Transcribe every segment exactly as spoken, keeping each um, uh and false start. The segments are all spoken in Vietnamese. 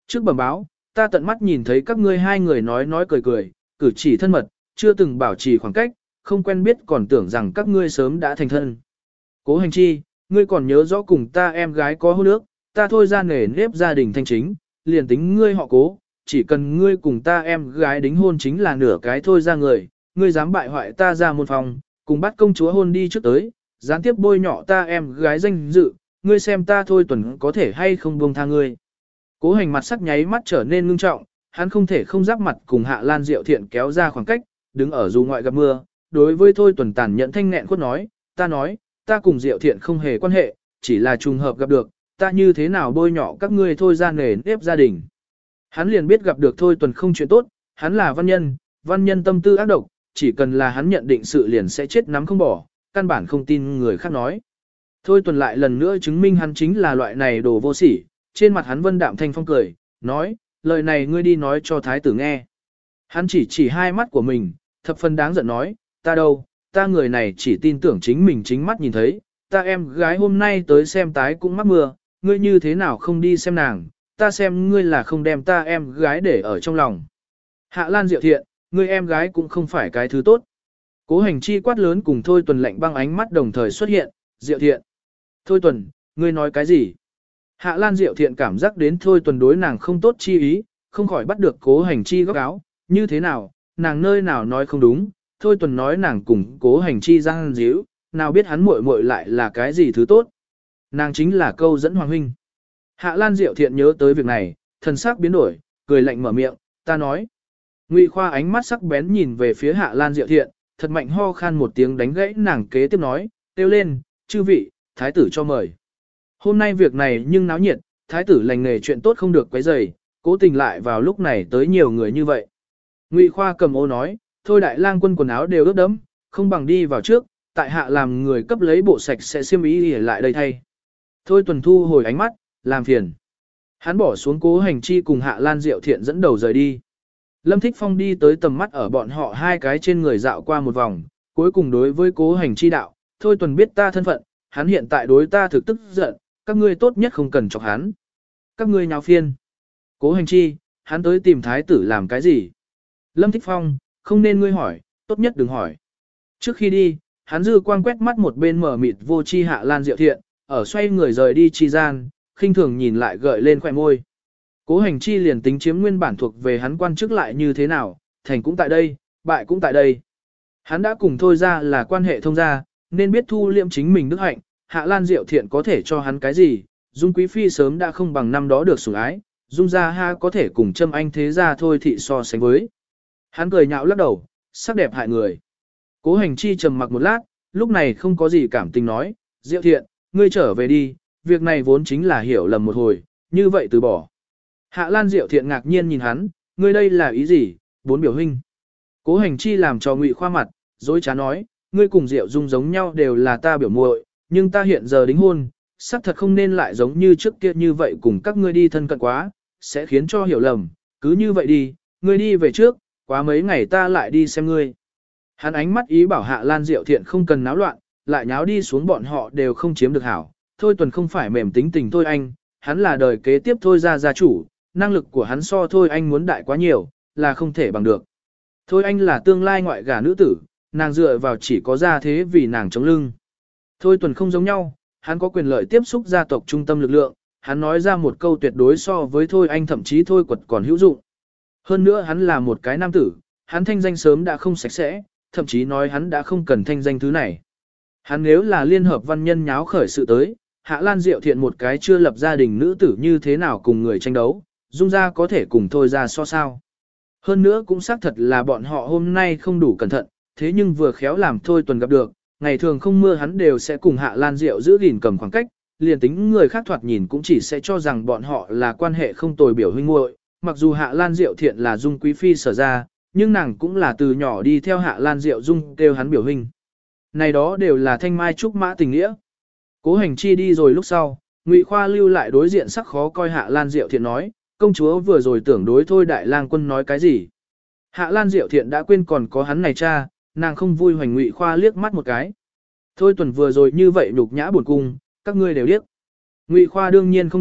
Trước bẩm báo, ta tận mắt nhìn thấy các ngươi hai người nói nói cười cười, cử chỉ thân mật, chưa từng bảo trì khoảng cách, không quen biết còn tưởng rằng các ngươi sớm đã thành thân. Cố Hành Chi, ngươi còn nhớ rõ cùng ta em gái có hôn ước, ta thôi ra nể nếp gia đình thanh chính, liền tính ngươi họ Cố, chỉ cần ngươi cùng ta em gái đính hôn chính là nửa cái thôi ra người, ngươi dám bại hoại ta ra môn phòng, cùng bắt công chúa hôn đi trước tới, gián tiếp bôi nhọ ta em gái danh dự, ngươi xem ta thôi tuần có thể hay không buông tha ngươi. Cố Hành mặt sắc nháy mắt trở nên ngưng trọng, hắn không thể không giáp mặt cùng Hạ Lan Diệu Thiện kéo ra khoảng cách, đứng ở dù ngoại gặp mưa, đối với thôi tuần tàn nhẫn thanh nghẹn khuất nói, ta nói, ta cùng Diệu Thiện không hề quan hệ, chỉ là trùng hợp gặp được, ta như thế nào bôi nhọ các ngươi thôi ra nề nếp gia đình. Hắn liền biết gặp được thôi tuần không chuyện tốt, hắn là văn nhân, văn nhân tâm tư ác độc, chỉ cần là hắn nhận định sự liền sẽ chết nắm không bỏ, căn bản không tin người khác nói. Thôi tuần lại lần nữa chứng minh hắn chính là loại này đồ vô sỉ, trên mặt hắn vân đạm thanh phong cười, nói, lời này ngươi đi nói cho thái tử nghe. Hắn chỉ chỉ hai mắt của mình, thập phần đáng giận nói, ta đâu, ta người này chỉ tin tưởng chính mình chính mắt nhìn thấy, ta em gái hôm nay tới xem tái cũng mắc mưa, ngươi như thế nào không đi xem nàng, ta xem ngươi là không đem ta em gái để ở trong lòng. Hạ Lan Diệu Thiện, ngươi em gái cũng không phải cái thứ tốt. Cố Hành Chi quát lớn cùng Thôi Tuần lạnh băng ánh mắt đồng thời xuất hiện, Diệu Thiện. Thôi Tuần, ngươi nói cái gì? Hạ Lan Diệu Thiện cảm giác đến Thôi Tuần đối nàng không tốt chi ý, không khỏi bắt được Cố Hành Chi góc áo, như thế nào, nàng nơi nào nói không đúng, Thôi Tuần nói nàng cùng Cố Hành Chi giang díu, nào biết hắn muội muội lại là cái gì thứ tốt. Nàng chính là câu dẫn Hoàng huynh. Hạ Lan Diệu Thiện nhớ tới việc này, thần sắc biến đổi, cười lạnh mở miệng, ta nói. Ngụy Khoa ánh mắt sắc bén nhìn về phía Hạ Lan Diệu Thiện, thật mạnh ho khan một tiếng đánh gãy nàng kế tiếp nói, kêu lên, chư vị, thái tử cho mời. Hôm nay việc này nhưng náo nhiệt, thái tử lành nghề chuyện tốt không được quấy rầy, cố tình lại vào lúc này tới nhiều người như vậy. Ngụy Khoa cầm ô nói, thôi đại lang quân quần áo đều ướt đẫm, không bằng đi vào trước, tại hạ làm người cấp lấy bộ sạch sẽ xiêm y để lại đây thay. Thôi Tuần thu hồi ánh mắt, làm phiền. Hắn bỏ xuống Cố Hành Chi cùng Hạ Lan Diệu Thiện dẫn đầu rời đi. Lâm Thích Phong đi tới tầm mắt ở bọn họ hai cái trên người dạo qua một vòng, cuối cùng đối với Cố Hành Chi đạo, Thôi Tuần biết ta thân phận, hắn hiện tại đối ta thực tức giận, các ngươi tốt nhất không cần chọc hắn. Các ngươi nháo phiên. Cố Hành Chi, hắn tới tìm thái tử làm cái gì? Lâm Thích Phong, không nên ngươi hỏi, tốt nhất đừng hỏi. Trước khi đi, hắn dư quang quét mắt một bên mở mịt vô chi Hạ Lan Diệu Thiện, ở xoay người rời đi chi gian, khinh thường nhìn lại gợi lên khóe môi. Cố Hành Chi liền tính chiếm nguyên bản thuộc về hắn quan chức lại như thế nào, thành cũng tại đây, bại cũng tại đây. Hắn đã cùng thôi ra là quan hệ thông gia, nên biết thu liệm chính mình đức hạnh, Hạ Lan Diệu Thiện có thể cho hắn cái gì, Dung Quý Phi sớm đã không bằng năm đó được sủng ái, Dung gia ha có thể cùng Trâm Anh thế gia thôi thị so sánh với. Hắn cười nhạo lắc đầu, sắc đẹp hại người. Cố Hành Chi trầm mặc một lát, lúc này không có gì cảm tình nói, Diệu Thiện, ngươi trở về đi, việc này vốn chính là hiểu lầm một hồi, như vậy từ bỏ. Hạ Lan Diệu Thiện ngạc nhiên nhìn hắn, ngươi đây là ý gì, bốn biểu huynh. Cố Hành Chi làm cho Ngụy Khoa mặt, dối trá nói, ngươi cùng Diệu Dung giống nhau đều là ta biểu muội, nhưng ta hiện giờ đính hôn, xác thật không nên lại giống như trước kia như vậy cùng các ngươi đi thân cận quá, sẽ khiến cho hiểu lầm, cứ như vậy đi, ngươi đi về trước, quá mấy ngày ta lại đi xem ngươi. Hắn ánh mắt ý bảo Hạ Lan Diệu Thiện không cần náo loạn, lại nháo đi xuống bọn họ đều không chiếm được hảo. Thôi Tuần không phải mềm tính tình Thôi Anh, hắn là đời kế tiếp Thôi ra gia chủ, năng lực của hắn so Thôi Anh muốn đại quá nhiều, là không thể bằng được. Thôi Anh là tương lai ngoại gả nữ tử, nàng dựa vào chỉ có gia thế vì nàng chống lưng. Thôi Tuần không giống nhau, hắn có quyền lợi tiếp xúc gia tộc trung tâm lực lượng, hắn nói ra một câu tuyệt đối so với Thôi Anh thậm chí Thôi Quật còn hữu dụng. Hơn nữa hắn là một cái nam tử, hắn thanh danh sớm đã không sạch sẽ, thậm chí nói hắn đã không cần thanh danh thứ này. Hắn nếu là liên hợp văn nhân nháo khởi sự tới, Hạ Lan Diệu Thiện một cái chưa lập gia đình nữ tử như thế nào cùng người tranh đấu, Dung ra có thể cùng Thôi ra so sao. Hơn nữa cũng xác thật là bọn họ hôm nay không đủ cẩn thận, thế nhưng vừa khéo làm Thôi Tuần gặp được, ngày thường không mưa hắn đều sẽ cùng Hạ Lan Diệu giữ gìn cầm khoảng cách, liền tính người khác thoạt nhìn cũng chỉ sẽ cho rằng bọn họ là quan hệ không tồi biểu huynh muội. Mặc dù Hạ Lan Diệu Thiện là Dung Quý Phi sở ra, nhưng nàng cũng là từ nhỏ đi theo Hạ Lan Diệu Dung kêu hắn biểu huynh. Này đó đều là thanh mai trúc mã tình nghĩa. Cố Hành Chi đi rồi lúc sau, Ngụy Khoa lưu lại đối diện sắc khó coi Hạ Lan Diệu Thiện nói, công chúa vừa rồi tưởng đối thôi đại lang quân nói cái gì. Hạ Lan Diệu Thiện đã quên còn có hắn này cha, nàng không vui hoành Ngụy Khoa liếc mắt một cái. Thôi Tuần vừa rồi như vậy nhục nhã buồn cung, các ngươi đều điếc. Ngụy Khoa đương nhiên không điếc,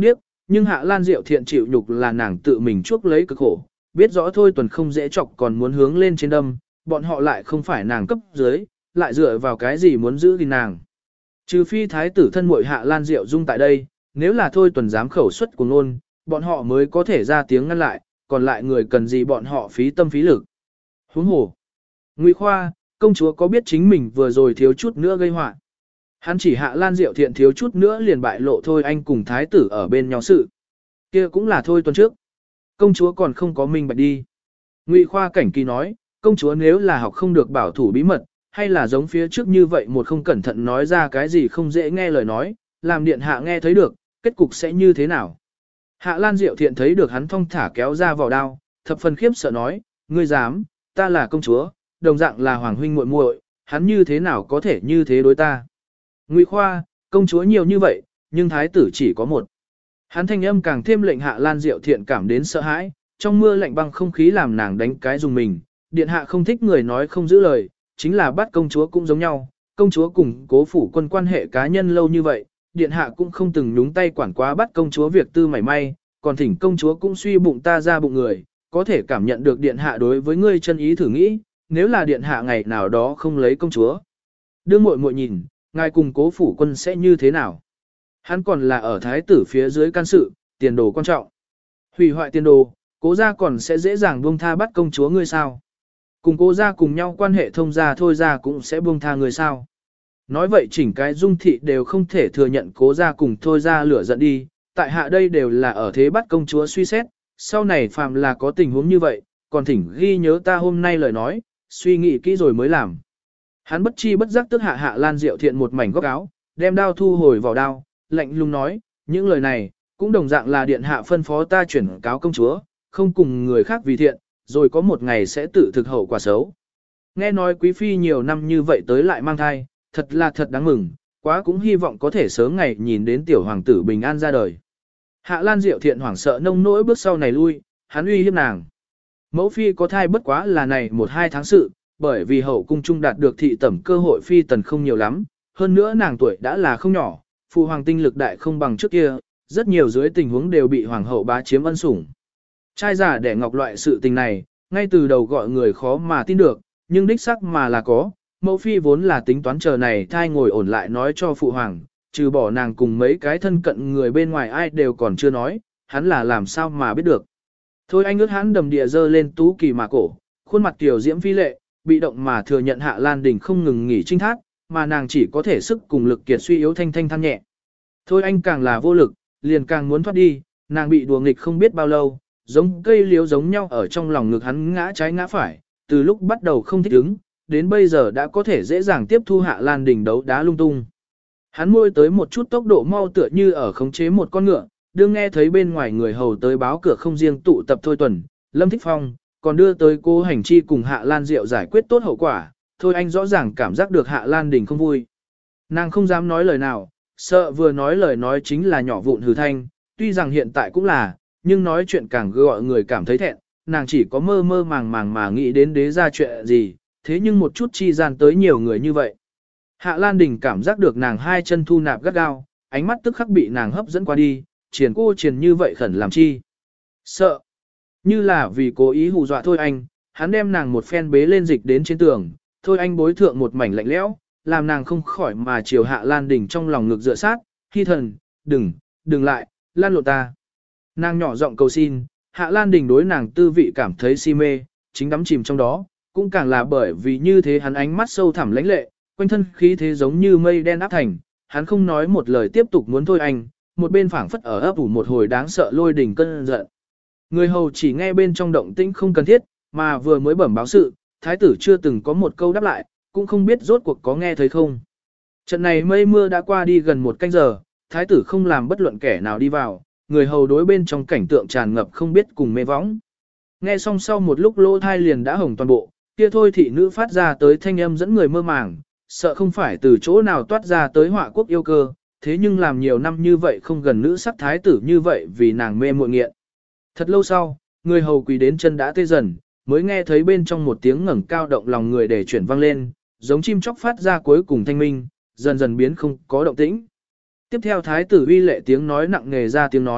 nhưng Hạ Lan Diệu Thiện chịu nhục là nàng tự mình chuốc lấy cực khổ, biết rõ Thôi Tuần không dễ chọc còn muốn hướng lên trên đâm, bọn họ lại không phải nàng cấp dưới, lại dựa vào cái gì muốn giữ gìn nàng. Trừ phi thái tử thân muội Hạ Lan Diệu Dung tại đây, nếu là Thôi Tuần dám khẩu xuất của ngôn, bọn họ mới có thể ra tiếng ngăn lại, còn lại người cần gì bọn họ phí tâm phí lực. Huống hồ. Ngụy Khoa, công chúa có biết chính mình vừa rồi thiếu chút nữa gây họa. Hắn chỉ Hạ Lan Diệu Thiện thiếu chút nữa liền bại lộ Thôi Anh cùng thái tử ở bên nhau sự. Kia cũng là Thôi Tuần trước. Công chúa còn không có minh bạch đi. Ngụy Khoa cảnh kỳ nói, công chúa nếu là học không được bảo thủ bí mật, hay là giống phía trước như vậy một không cẩn thận nói ra cái gì không dễ nghe lời nói, làm điện hạ nghe thấy được, kết cục sẽ như thế nào. Hạ Lan Diệu Thiện thấy được hắn thong thả kéo ra vỏ đao, thập phần khiếp sợ nói, ngươi dám, ta là công chúa, đồng dạng là hoàng huynh muội muội, hắn như thế nào có thể như thế đối ta. Ngụy Khoa, công chúa nhiều như vậy, nhưng thái tử chỉ có một. Hắn thanh âm càng thêm lệnh Hạ Lan Diệu Thiện cảm đến sợ hãi, trong mưa lạnh băng không khí làm nàng đánh cái dùng mình, điện hạ không thích người nói không giữ lời, chính là bắt công chúa cũng giống nhau, công chúa cùng Cố phủ quân quan hệ cá nhân lâu như vậy, điện hạ cũng không từng nhúng tay quản quá bắt công chúa việc tư mảy may, còn thỉnh công chúa cũng suy bụng ta ra bụng người, có thể cảm nhận được điện hạ đối với ngươi chân ý thử nghĩ, nếu là điện hạ ngày nào đó không lấy công chúa. Đương muội muội nhìn, ngài cùng Cố phủ quân sẽ như thế nào? Hắn còn là ở thái tử phía dưới can sự, tiền đồ quan trọng. Hủy hoại tiền đồ, Cố gia còn sẽ dễ dàng buông tha bắt công chúa ngươi sao? Cùng Cố gia cùng nhau quan hệ thông gia thôi gia cũng sẽ buông tha người sao? Nói vậy chỉnh cái Dung thị đều không thể thừa nhận Cố gia cùng thôi gia lửa giận đi, tại hạ đây đều là ở thế bắt công chúa suy xét, sau này phàm là có tình huống như vậy, còn thỉnh ghi nhớ ta hôm nay lời nói, suy nghĩ kỹ rồi mới làm. Hắn bất chi bất giác tức hạ Hạ Lan Diệu Thiện một mảnh góc áo, đem đao thu hồi vào đao, lạnh lùng nói, những lời này, cũng đồng dạng là điện hạ phân phó ta chuyển cáo công chúa, không cùng người khác vì thiện, rồi có một ngày sẽ tự thực hậu quả xấu. Nghe nói quý phi nhiều năm như vậy tới lại mang thai, thật là thật đáng mừng, quá cũng hy vọng có thể sớm ngày nhìn đến tiểu hoàng tử bình an ra đời. Hạ Lan Diệu Thiện hoảng sợ nông nỗi bước sau này lui, hắn uy hiếp nàng. Mẫu phi có thai bất quá là này một hai tháng sự, bởi vì hậu cung trung đạt được thị tẩm cơ hội phi tần không nhiều lắm, hơn nữa nàng tuổi đã là không nhỏ, phụ hoàng tinh lực đại không bằng trước kia, rất nhiều dưới tình huống đều bị hoàng hậu bá chiếm ân sủng. Trai giả đẻ ngọc loại sự tình này, ngay từ đầu gọi người khó mà tin được, nhưng đích sắc mà là có, mẫu phi vốn là tính toán chờ này thai ngồi ổn lại nói cho phụ hoàng, trừ bỏ nàng cùng mấy cái thân cận người bên ngoài ai đều còn chưa nói, hắn là làm sao mà biết được. Thôi anh ước hắn đầm địa dơ lên tú kỳ mà cổ, khuôn mặt tiểu diễm phi lệ, bị động mà thừa nhận Hạ Lan Đình không ngừng nghỉ trinh thác, mà nàng chỉ có thể sức cùng lực kiệt suy yếu thanh thanh than nhẹ. Thôi anh càng là vô lực, liền càng muốn thoát đi, nàng bị đùa nghịch không biết bao lâu, giống cây liếu giống nhau ở trong lòng ngực hắn ngã trái ngã phải, từ lúc bắt đầu không thích ứng, đến bây giờ đã có thể dễ dàng tiếp thu Hạ Lan Đình đấu đá lung tung. Hắn môi tới một chút tốc độ mau tựa như ở khống chế một con ngựa, đương nghe thấy bên ngoài người hầu tới báo cửa không riêng tụ tập Thôi Tuần, Lâm Thích Phong, còn đưa tới cô hành chi cùng Hạ Lan Diệu giải quyết tốt hậu quả, thôi anh rõ ràng cảm giác được Hạ Lan Đình không vui. Nàng không dám nói lời nào, sợ vừa nói lời nói chính là nhỏ vụn hừ thanh, tuy rằng hiện tại cũng là, nhưng nói chuyện càng gọi người cảm thấy thẹn, nàng chỉ có mơ mơ màng màng mà nghĩ đến đế ra chuyện gì, thế nhưng một chút chi gian tới nhiều người như vậy. Hạ Lan Đình cảm giác được nàng hai chân thu nạp gắt gao, ánh mắt tức khắc bị nàng hấp dẫn qua đi, triển cô triển như vậy khẩn làm chi. Sợ. Như là vì cố ý hù dọa thôi anh, hắn đem nàng một phen bế lên dịch đến trên tường, thôi anh bối thượng một mảnh lạnh lẽo, làm nàng không khỏi mà chiều Hạ Lan Đình trong lòng ngực dựa sát, hy thần, đừng, đừng lại, lan lộ ta. Nàng nhỏ giọng cầu xin, Hạ Lan Đình đối nàng tư vị cảm thấy si mê, chính đắm chìm trong đó, cũng càng là bởi vì như thế hắn ánh mắt sâu thẳm lãnh lệ, quanh thân khí thế giống như mây đen áp thành, hắn không nói một lời tiếp tục muốn thôi anh, một bên phảng phất ở ấp ủ một hồi đáng sợ lôi đỉnh cơn giận. Người hầu chỉ nghe bên trong động tĩnh không cần thiết, mà vừa mới bẩm báo sự, thái tử chưa từng có một câu đáp lại, cũng không biết rốt cuộc có nghe thấy không. Trận này mây mưa đã qua đi gần một canh giờ, thái tử không làm bất luận kẻ nào đi vào, người hầu đối bên trong cảnh tượng tràn ngập không biết cùng mê võng. Nghe xong sau một lúc lỗ thai liền đã hồng toàn bộ, kia thôi thị nữ phát ra tới thanh âm dẫn người mơ màng, sợ không phải từ chỗ nào toát ra tới họa quốc yêu cơ, thế nhưng làm nhiều năm như vậy không gần nữ sắc thái tử như vậy vì nàng mê muội nghiện. Thật lâu sau, người hầu quỳ đến chân đã tê dần, mới nghe thấy bên trong một tiếng ngẩng cao động lòng người để chuyển vang lên, giống chim chóc phát ra cuối cùng thanh minh, dần dần biến không có động tĩnh. Tiếp theo thái tử uy lệ tiếng nói nặng nề ra tiếng nói,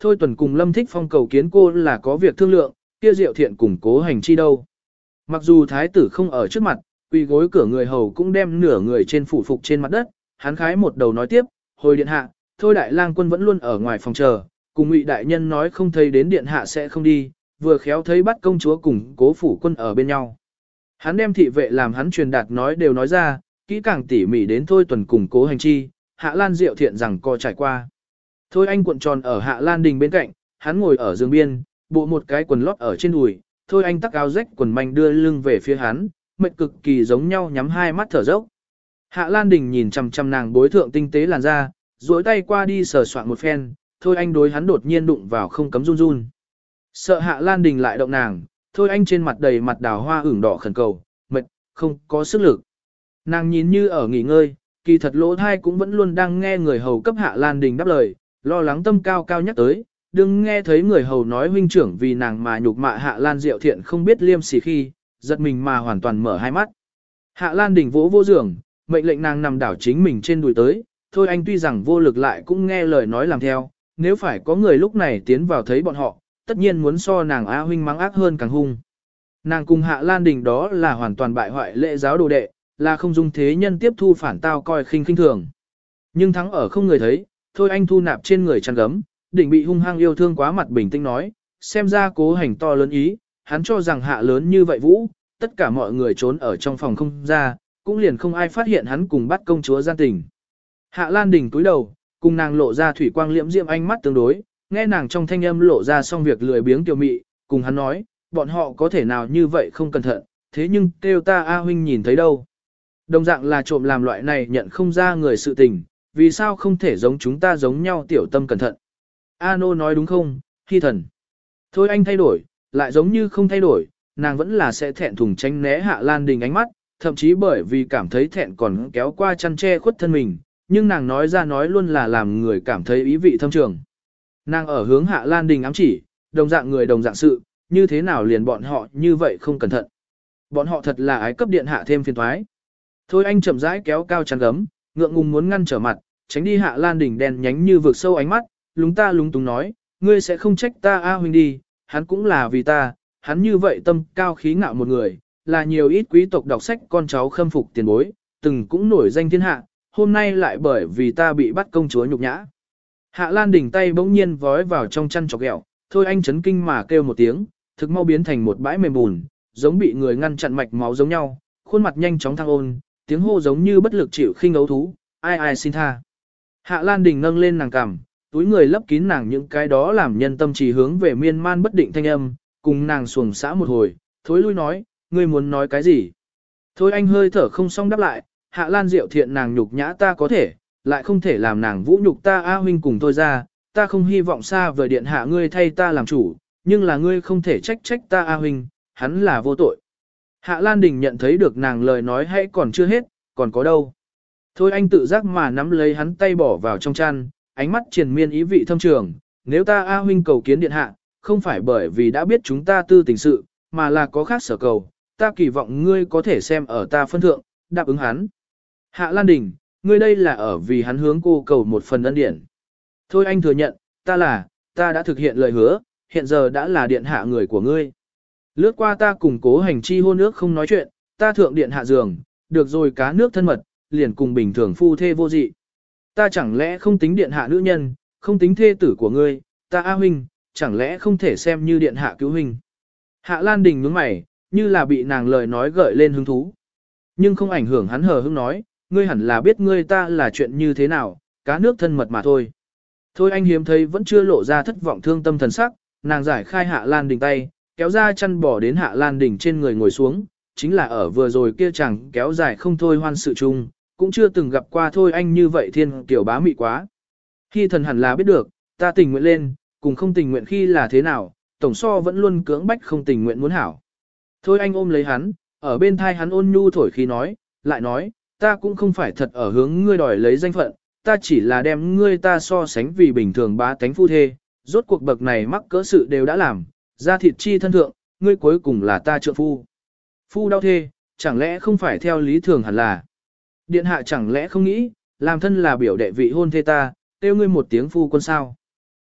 Thôi Tuần cùng Lâm Thích Phong cầu kiến cô là có việc thương lượng, kia Diệu Thiện cùng Cố Hành Chi đâu. Mặc dù thái tử không ở trước mặt, quỳ gối cửa người hầu cũng đem nửa người trên phủ phục trên mặt đất, hắn khái một đầu nói tiếp, hồi điện hạ, thôi đại lang quân vẫn luôn ở ngoài phòng chờ, cùng Ngụy đại nhân nói không thấy đến điện hạ sẽ không đi, vừa khéo thấy bắt công chúa cùng Cố phủ quân ở bên nhau. Hắn đem thị vệ làm hắn truyền đạt nói đều nói ra, kỹ càng tỉ mỉ đến Thôi Tuần cùng Cố Hành Chi, Hạ Lan Diệu Thiện rằng co trải qua. Thôi anh cuộn tròn ở Hạ Lan đình bên cạnh, hắn ngồi ở giường biên, bộ một cái quần lót ở trên đùi, Thôi anh tắc áo rách quần manh đưa lưng về phía hắn, mệt cực kỳ giống nhau nhắm hai mắt thở dốc. Hạ Lan đình nhìn chằm chằm nàng bối thượng tinh tế làn da, duỗi tay qua đi sờ soạn một phen, Thôi anh đối hắn đột nhiên đụng vào không cấm run run. Sợ Hạ Lan đình lại động nàng, Thôi anh trên mặt đầy mặt đào hoa ửng đỏ khẩn cầu, mệt, không có sức lực. Nàng nhìn như ở nghỉ ngơi, kỳ thật lỗ thai cũng vẫn luôn đang nghe người hầu cấp Hạ Lan đình đáp lời, lo lắng tâm cao cao nhắc tới, đừng nghe thấy người hầu nói huynh trưởng vì nàng mà nhục mạ Hạ Lan Diệu Thiện không biết liêm sỉ khi, giật mình mà hoàn toàn mở hai mắt. Hạ Lan đình vỗ vô giường, mệnh lệnh nàng nằm đảo chính mình trên đùi tới, thôi anh tuy rằng vô lực lại cũng nghe lời nói làm theo, nếu phải có người lúc này tiến vào thấy bọn họ, tất nhiên muốn so nàng A huynh mắng ác hơn càng hung. Nàng cùng Hạ Lan đình đó là hoàn toàn bại hoại lễ giáo đồ đệ, là không dung thế nhân tiếp thu phản tao coi khinh khinh thường. Nhưng thắng ở không người thấy, thôi anh thu nạp trên người chăn gấm, đỉnh bị hung hăng yêu thương quá mặt bình tĩnh nói, xem ra Cố Hành to lớn ý, hắn cho rằng Hạ lớn như vậy vũ, tất cả mọi người trốn ở trong phòng không ra, cũng liền không ai phát hiện hắn cùng bắt công chúa gian tình. Hạ Lan đình cúi đầu, cùng nàng lộ ra thủy quang liễm diễm ánh mắt tương đối, nghe nàng trong thanh âm lộ ra xong việc lười biếng tiểu mị, cùng hắn nói, bọn họ có thể nào như vậy không cẩn thận, thế nhưng kêu ta A huynh nhìn thấy đâu. Đồng dạng là trộm làm loại này nhận không ra người sự tình, vì sao không thể giống chúng ta giống nhau tiểu tâm cẩn thận. A nô nói đúng không, Hy thần. Thôi anh thay đổi, lại giống như không thay đổi, nàng vẫn là sẽ thẹn thùng tránh né Hạ Lan đình ánh mắt, thậm chí bởi vì cảm thấy thẹn còn kéo qua chăn che khuất thân mình, nhưng nàng nói ra nói luôn là làm người cảm thấy ý vị thâm trường. Nàng ở hướng Hạ Lan đình ám chỉ, đồng dạng người đồng dạng sự, như thế nào liền bọn họ như vậy không cẩn thận. Bọn họ thật là ái cấp điện hạ thêm phiền toái. Thôi anh chậm rãi kéo cao chăn gấm, ngượng ngùng muốn ngăn trở mặt, tránh đi Hạ Lan đỉnh đèn nhánh như vực sâu ánh mắt, lúng ta lúng túng nói, ngươi sẽ không trách ta A huynh đi, hắn cũng là vì ta, hắn như vậy tâm cao khí ngạo một người, là nhiều ít quý tộc đọc sách con cháu khâm phục tiền bối, từng cũng nổi danh thiên hạ, hôm nay lại bởi vì ta bị bắt công chúa nhục nhã. Hạ Lan đỉnh tay bỗng nhiên vói vào trong chăn chọc ghẹo, thôi anh chấn kinh mà kêu một tiếng, thực mau biến thành một bãi mềm bùn, giống bị người ngăn chặn mạch máu giống nhau, khuôn mặt nhanh chóng thăng ôn, tiếng hô giống như bất lực chịu khinh ấu thú, ai ai xin tha. Hạ Lan đình nâng lên nàng cằm, túi người lấp kín nàng những cái đó làm nhân tâm trì hướng về miên man bất định thanh âm, cùng nàng xuồng xã một hồi, thối lui nói, ngươi muốn nói cái gì? Thôi anh hơi thở không xong đáp lại, Hạ Lan Diệu Thiện nàng nhục nhã ta có thể, lại không thể làm nàng vũ nhục ta A huynh cùng tôi ra, ta không hy vọng xa vời điện hạ ngươi thay ta làm chủ, nhưng là ngươi không thể trách trách ta A huynh, hắn là vô tội. Hạ Lan Đình nhận thấy được nàng lời nói hay còn chưa hết, còn có đâu. Thôi anh tự giác mà nắm lấy hắn tay bỏ vào trong chăn, ánh mắt triền miên ý vị thâm trường, nếu ta A huynh cầu kiến điện hạ, không phải bởi vì đã biết chúng ta tư tình sự, mà là có khác sở cầu, ta kỳ vọng ngươi có thể xem ở ta phân thượng, đáp ứng hắn. Hạ Lan Đình, ngươi đây là ở vì hắn hướng cô cầu một phần ân điển. Thôi anh thừa nhận, ta là, ta đã thực hiện lời hứa, hiện giờ đã là điện hạ người của ngươi. Lướt qua ta cùng Cố Hành chi hôn ước không nói chuyện, ta thượng điện hạ giường, được rồi cá nước thân mật, liền cùng bình thường phu thê vô dị. Ta chẳng lẽ không tính điện hạ nữ nhân, không tính thê tử của ngươi, ta A huynh, chẳng lẽ không thể xem như điện hạ cứu huynh. Hạ Lan Đình nhướng mày, như là bị nàng lời nói gợi lên hứng thú. Nhưng không ảnh hưởng hắn hờ hững nói, ngươi hẳn là biết ngươi ta là chuyện như thế nào, cá nước thân mật mà thôi. Thôi anh hiếm thấy vẫn chưa lộ ra thất vọng thương tâm thần sắc, nàng giải khai Hạ Lan Đình tay, kéo ra chăn bỏ đến Hạ Lan Đình trên người ngồi xuống, chính là ở vừa rồi kia chẳng kéo dài không thôi hoan sự chung, cũng chưa từng gặp qua thôi anh như vậy thiên kiểu bá mị quá. Khi thần hẳn là biết được, ta tình nguyện lên, cùng không tình nguyện khi là thế nào, tổng so vẫn luôn cưỡng bách không tình nguyện muốn hảo. Thôi anh ôm lấy hắn, ở bên thai hắn ôn nhu thổi khi nói, lại nói, ta cũng không phải thật ở hướng ngươi đòi lấy danh phận, ta chỉ là đem ngươi ta so sánh vì bình thường bá tánh phu thê, rốt cuộc bậc này mắc cỡ sự đều đã làm, ra thịt chi thân thượng, ngươi cuối cùng là ta trượng phu. Phu đau thê, chẳng lẽ không phải theo lý thường hẳn là. Điện hạ chẳng lẽ không nghĩ, làm thân là biểu đệ vị hôn thê ta, kêu ngươi một tiếng phu quân sao.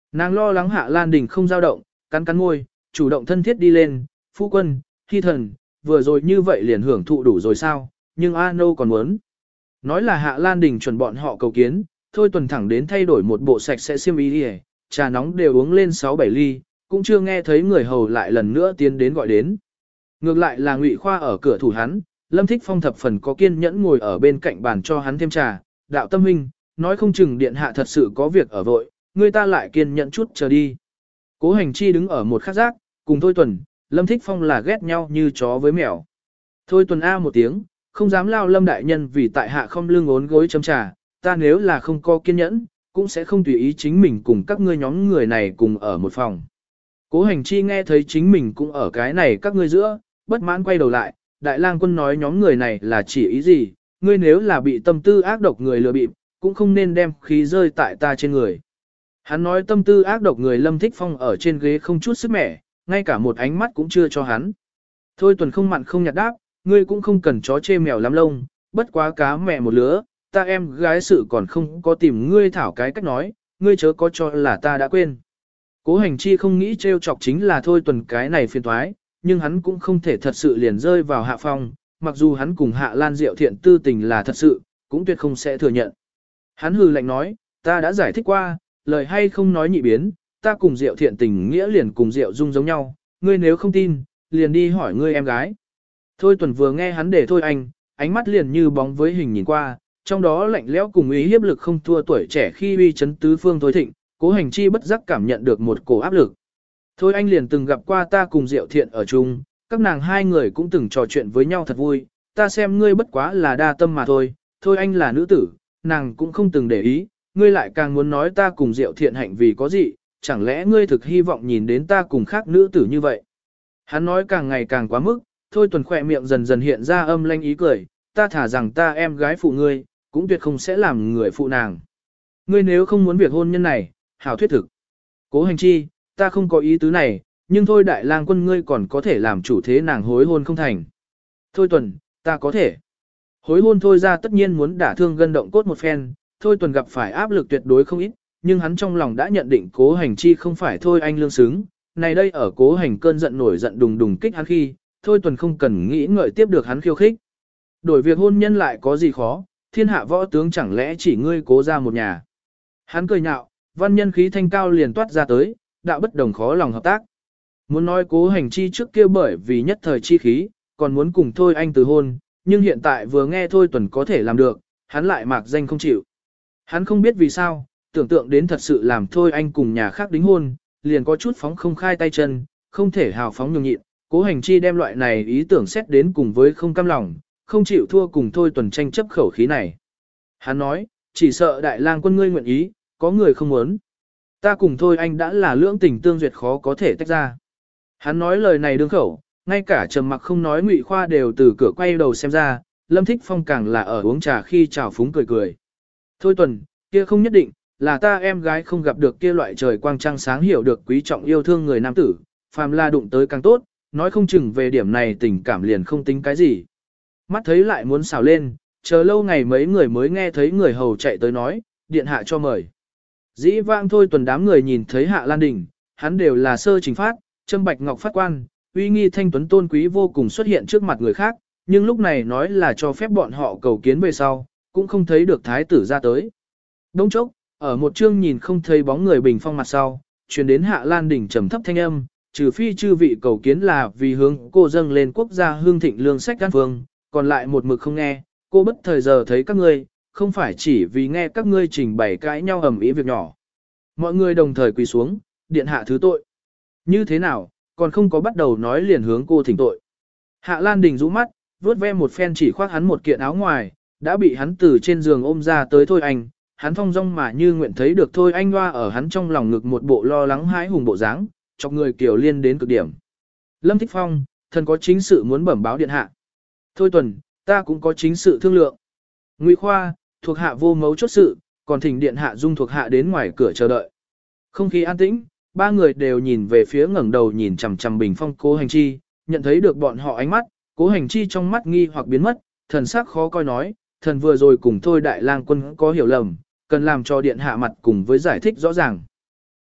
Nàng lo lắng Hạ Lan Đình không dao động, cắn cắn môi, chủ động thân thiết đi lên, phu quân, hy thần, vừa rồi như vậy liền hưởng thụ đủ rồi sao, nhưng A Nô còn muốn. Nói là Hạ Lan Đình chuẩn bọn họ cầu kiến, Thôi Tuần thẳng đến thay đổi một bộ sạch sẽ xiêm y đi, trà nóng đều uống lên sáu bảy ly, cũng chưa nghe thấy người hầu lại lần nữa tiến đến gọi đến. Ngược lại là Ngụy Khoa ở cửa thủ hắn, Lâm Thích Phong thập phần có kiên nhẫn ngồi ở bên cạnh bàn cho hắn thêm trà, đạo tâm huynh, nói không chừng điện hạ thật sự có việc ở vội, người ta lại kiên nhẫn chút chờ đi. Cố Hành Chi đứng ở một khắc giác, cùng Thôi Tuần, Lâm Thích Phong là ghét nhau như chó với mèo. Thôi Tuần A một tiếng, không dám lao Lâm đại nhân vì tại hạ không lưng ốn gối chấm trà, ta nếu là không có kiên nhẫn, cũng sẽ không tùy ý chính mình cùng các ngươi nhóm người này cùng ở một phòng. Cố Hành Chi nghe thấy chính mình cũng ở cái này các ngươi giữa, bất mãn quay đầu lại, đại lang quân nói nhóm người này là chỉ ý gì, ngươi nếu là bị tâm tư ác độc người lừa bịp, cũng không nên đem khí rơi tại ta trên người. Hắn nói tâm tư ác độc người Lâm Thích Phong ở trên ghế không chút sức mẻ, ngay cả một ánh mắt cũng chưa cho hắn. Thôi Tuần không mặn không nhạt đáp, ngươi cũng không cần chó chê mèo lắm lông, bất quá cá mẹ một lứa, ta em gái sự còn không có tìm ngươi thảo cái cách nói, ngươi chớ có cho là ta đã quên. Cố Hành Chi không nghĩ trêu chọc chính là Thôi Tuần cái này phiền toái, nhưng hắn cũng không thể thật sự liền rơi vào hạ phong, mặc dù hắn cùng Hạ Lan Diệu thiện tư tình là thật sự, cũng tuyệt không sẽ thừa nhận. Hắn hừ lạnh nói, ta đã giải thích qua, lời hay không nói nhị biến, ta cùng Diệu thiện tình nghĩa liền cùng Diệu Dung giống nhau, ngươi nếu không tin, liền đi hỏi ngươi em gái. Thôi Tuần vừa nghe hắn để Thôi Anh, ánh mắt liền như bóng với hình nhìn qua, trong đó lạnh lẽo cùng ý hiếp lực không thua tuổi trẻ khi uy chấn tứ phương Thôi Thịnh, Cố Hành Chi bất giác cảm nhận được một cổ áp lực. Thôi Anh liền từng gặp qua ta cùng Diệu Thiện ở chung, các nàng hai người cũng từng trò chuyện với nhau thật vui, ta xem ngươi bất quá là đa tâm mà thôi, Thôi Anh là nữ tử, nàng cũng không từng để ý, ngươi lại càng muốn nói ta cùng Diệu Thiện hạnh vì có gì, chẳng lẽ ngươi thực hy vọng nhìn đến ta cùng khác nữ tử như vậy. Hắn nói càng ngày càng quá mức, Thôi Tuần khỏe miệng dần dần hiện ra âm lanh ý cười, ta thả rằng ta em gái phụ ngươi, cũng tuyệt không sẽ làm người phụ nàng. Ngươi nếu không muốn việc hôn nhân này, hảo thuyết thực. Cố Hành Chi, ta không có ý tứ này, nhưng thôi đại lang quân ngươi còn có thể làm chủ thế nàng hối hôn không thành. Thôi Tuần, ta có thể. Hối hôn thôi ra tất nhiên muốn đả thương gân động cốt một phen, Thôi Tuần gặp phải áp lực tuyệt đối không ít, nhưng hắn trong lòng đã nhận định Cố Hành Chi không phải thôi anh lương xứng. Này đây ở Cố Hành cơn giận nổi giận đùng đùng kích hắn khi, Thôi Tuần không cần nghĩ ngợi tiếp được hắn khiêu khích. Đổi việc hôn nhân lại có gì khó, thiên hạ võ tướng chẳng lẽ chỉ ngươi Cố ra một nhà. Hắn cười nhạo, văn nhân khí thanh cao liền toát ra tới, đạo bất đồng khó lòng hợp tác. Muốn nói Cố Hành Chi trước kia bởi vì nhất thời chi khí, còn muốn cùng Thôi Anh từ hôn, nhưng hiện tại vừa nghe Thôi Tuần có thể làm được, hắn lại mạc danh không chịu. Hắn không biết vì sao, tưởng tượng đến thật sự làm Thôi Anh cùng nhà khác đính hôn, liền có chút phóng không khai tay chân, không thể hào phóng nhường nhịn. Cố Hành Chi đem loại này ý tưởng xét đến cùng với không cam lòng, không chịu thua cùng Thôi Tuần tranh chấp khẩu khí này. Hắn nói, chỉ sợ đại lang quân ngươi nguyện ý, có người không muốn. Ta cùng Thôi Anh đã là lưỡng tình tương duyệt khó có thể tách ra. Hắn nói lời này đương khẩu, ngay cả trầm mặc không nói Ngụy Khoa đều từ cửa quay đầu xem ra, Lâm Thích Phong càng là ở uống trà khi chào phúng cười cười. Thôi Tuần, kia không nhất định, là ta em gái không gặp được kia loại trời quang trăng sáng hiểu được quý trọng yêu thương người nam tử, phàm là đụng tới càng tốt, nói không chừng về điểm này tình cảm liền không tính cái gì. Mắt thấy lại muốn xào lên, chờ lâu ngày mấy người mới nghe thấy người hầu chạy tới nói, điện hạ cho mời. Dĩ vãng Thôi Tuần đám người nhìn thấy Hạ Lan Đình, hắn đều là sơ trình phát, châm bạch ngọc phát quan, uy nghi thanh tuấn tôn quý vô cùng xuất hiện trước mặt người khác, nhưng lúc này nói là cho phép bọn họ cầu kiến về sau, cũng không thấy được thái tử ra tới. Đông chốc, ở một chương nhìn không thấy bóng người bình phong mặt sau, truyền đến Hạ Lan Đình trầm thấp thanh âm, trừ phi chư vị cầu kiến là vì hướng cô dâng lên quốc gia hương thịnh lương sách đan phương, còn lại một mực không nghe, cô bất thời giờ thấy các ngươi, không phải chỉ vì nghe các ngươi trình bày cãi nhau ầm ĩ việc nhỏ. Mọi người đồng thời quỳ xuống, điện hạ thứ tội. Như thế nào, còn không có bắt đầu nói liền hướng cô thỉnh tội. Hạ Lan Đình rũ mắt, vuốt ve một phen chỉ khoác hắn một kiện áo ngoài, đã bị hắn từ trên giường ôm ra tới Thôi Anh, hắn thong dong mà như nguyện thấy được Thôi Anh loa ở hắn trong lòng ngực một bộ lo lắng hãi hùng bộ dáng, chọc người kiểu liên đến cực điểm. Lâm Thích Phong, thần có chính sự muốn bẩm báo điện hạ. Thôi Tuần, ta cũng có chính sự thương lượng. Ngụy Khoa, thuộc hạ vô mấu chốt sự, còn thỉnh điện hạ dung thuộc hạ đến ngoài cửa chờ đợi. Không khí an tĩnh, ba người đều nhìn về phía ngẩng đầu nhìn chằm chằm bình phong Cố Hành Chi, nhận thấy được bọn họ ánh mắt, Cố Hành Chi trong mắt nghi hoặc biến mất, thần sắc khó coi nói, thần vừa rồi cùng Thôi đại lang quân có hiểu lầm, cần làm cho điện hạ mặt cùng với giải thích rõ ràng.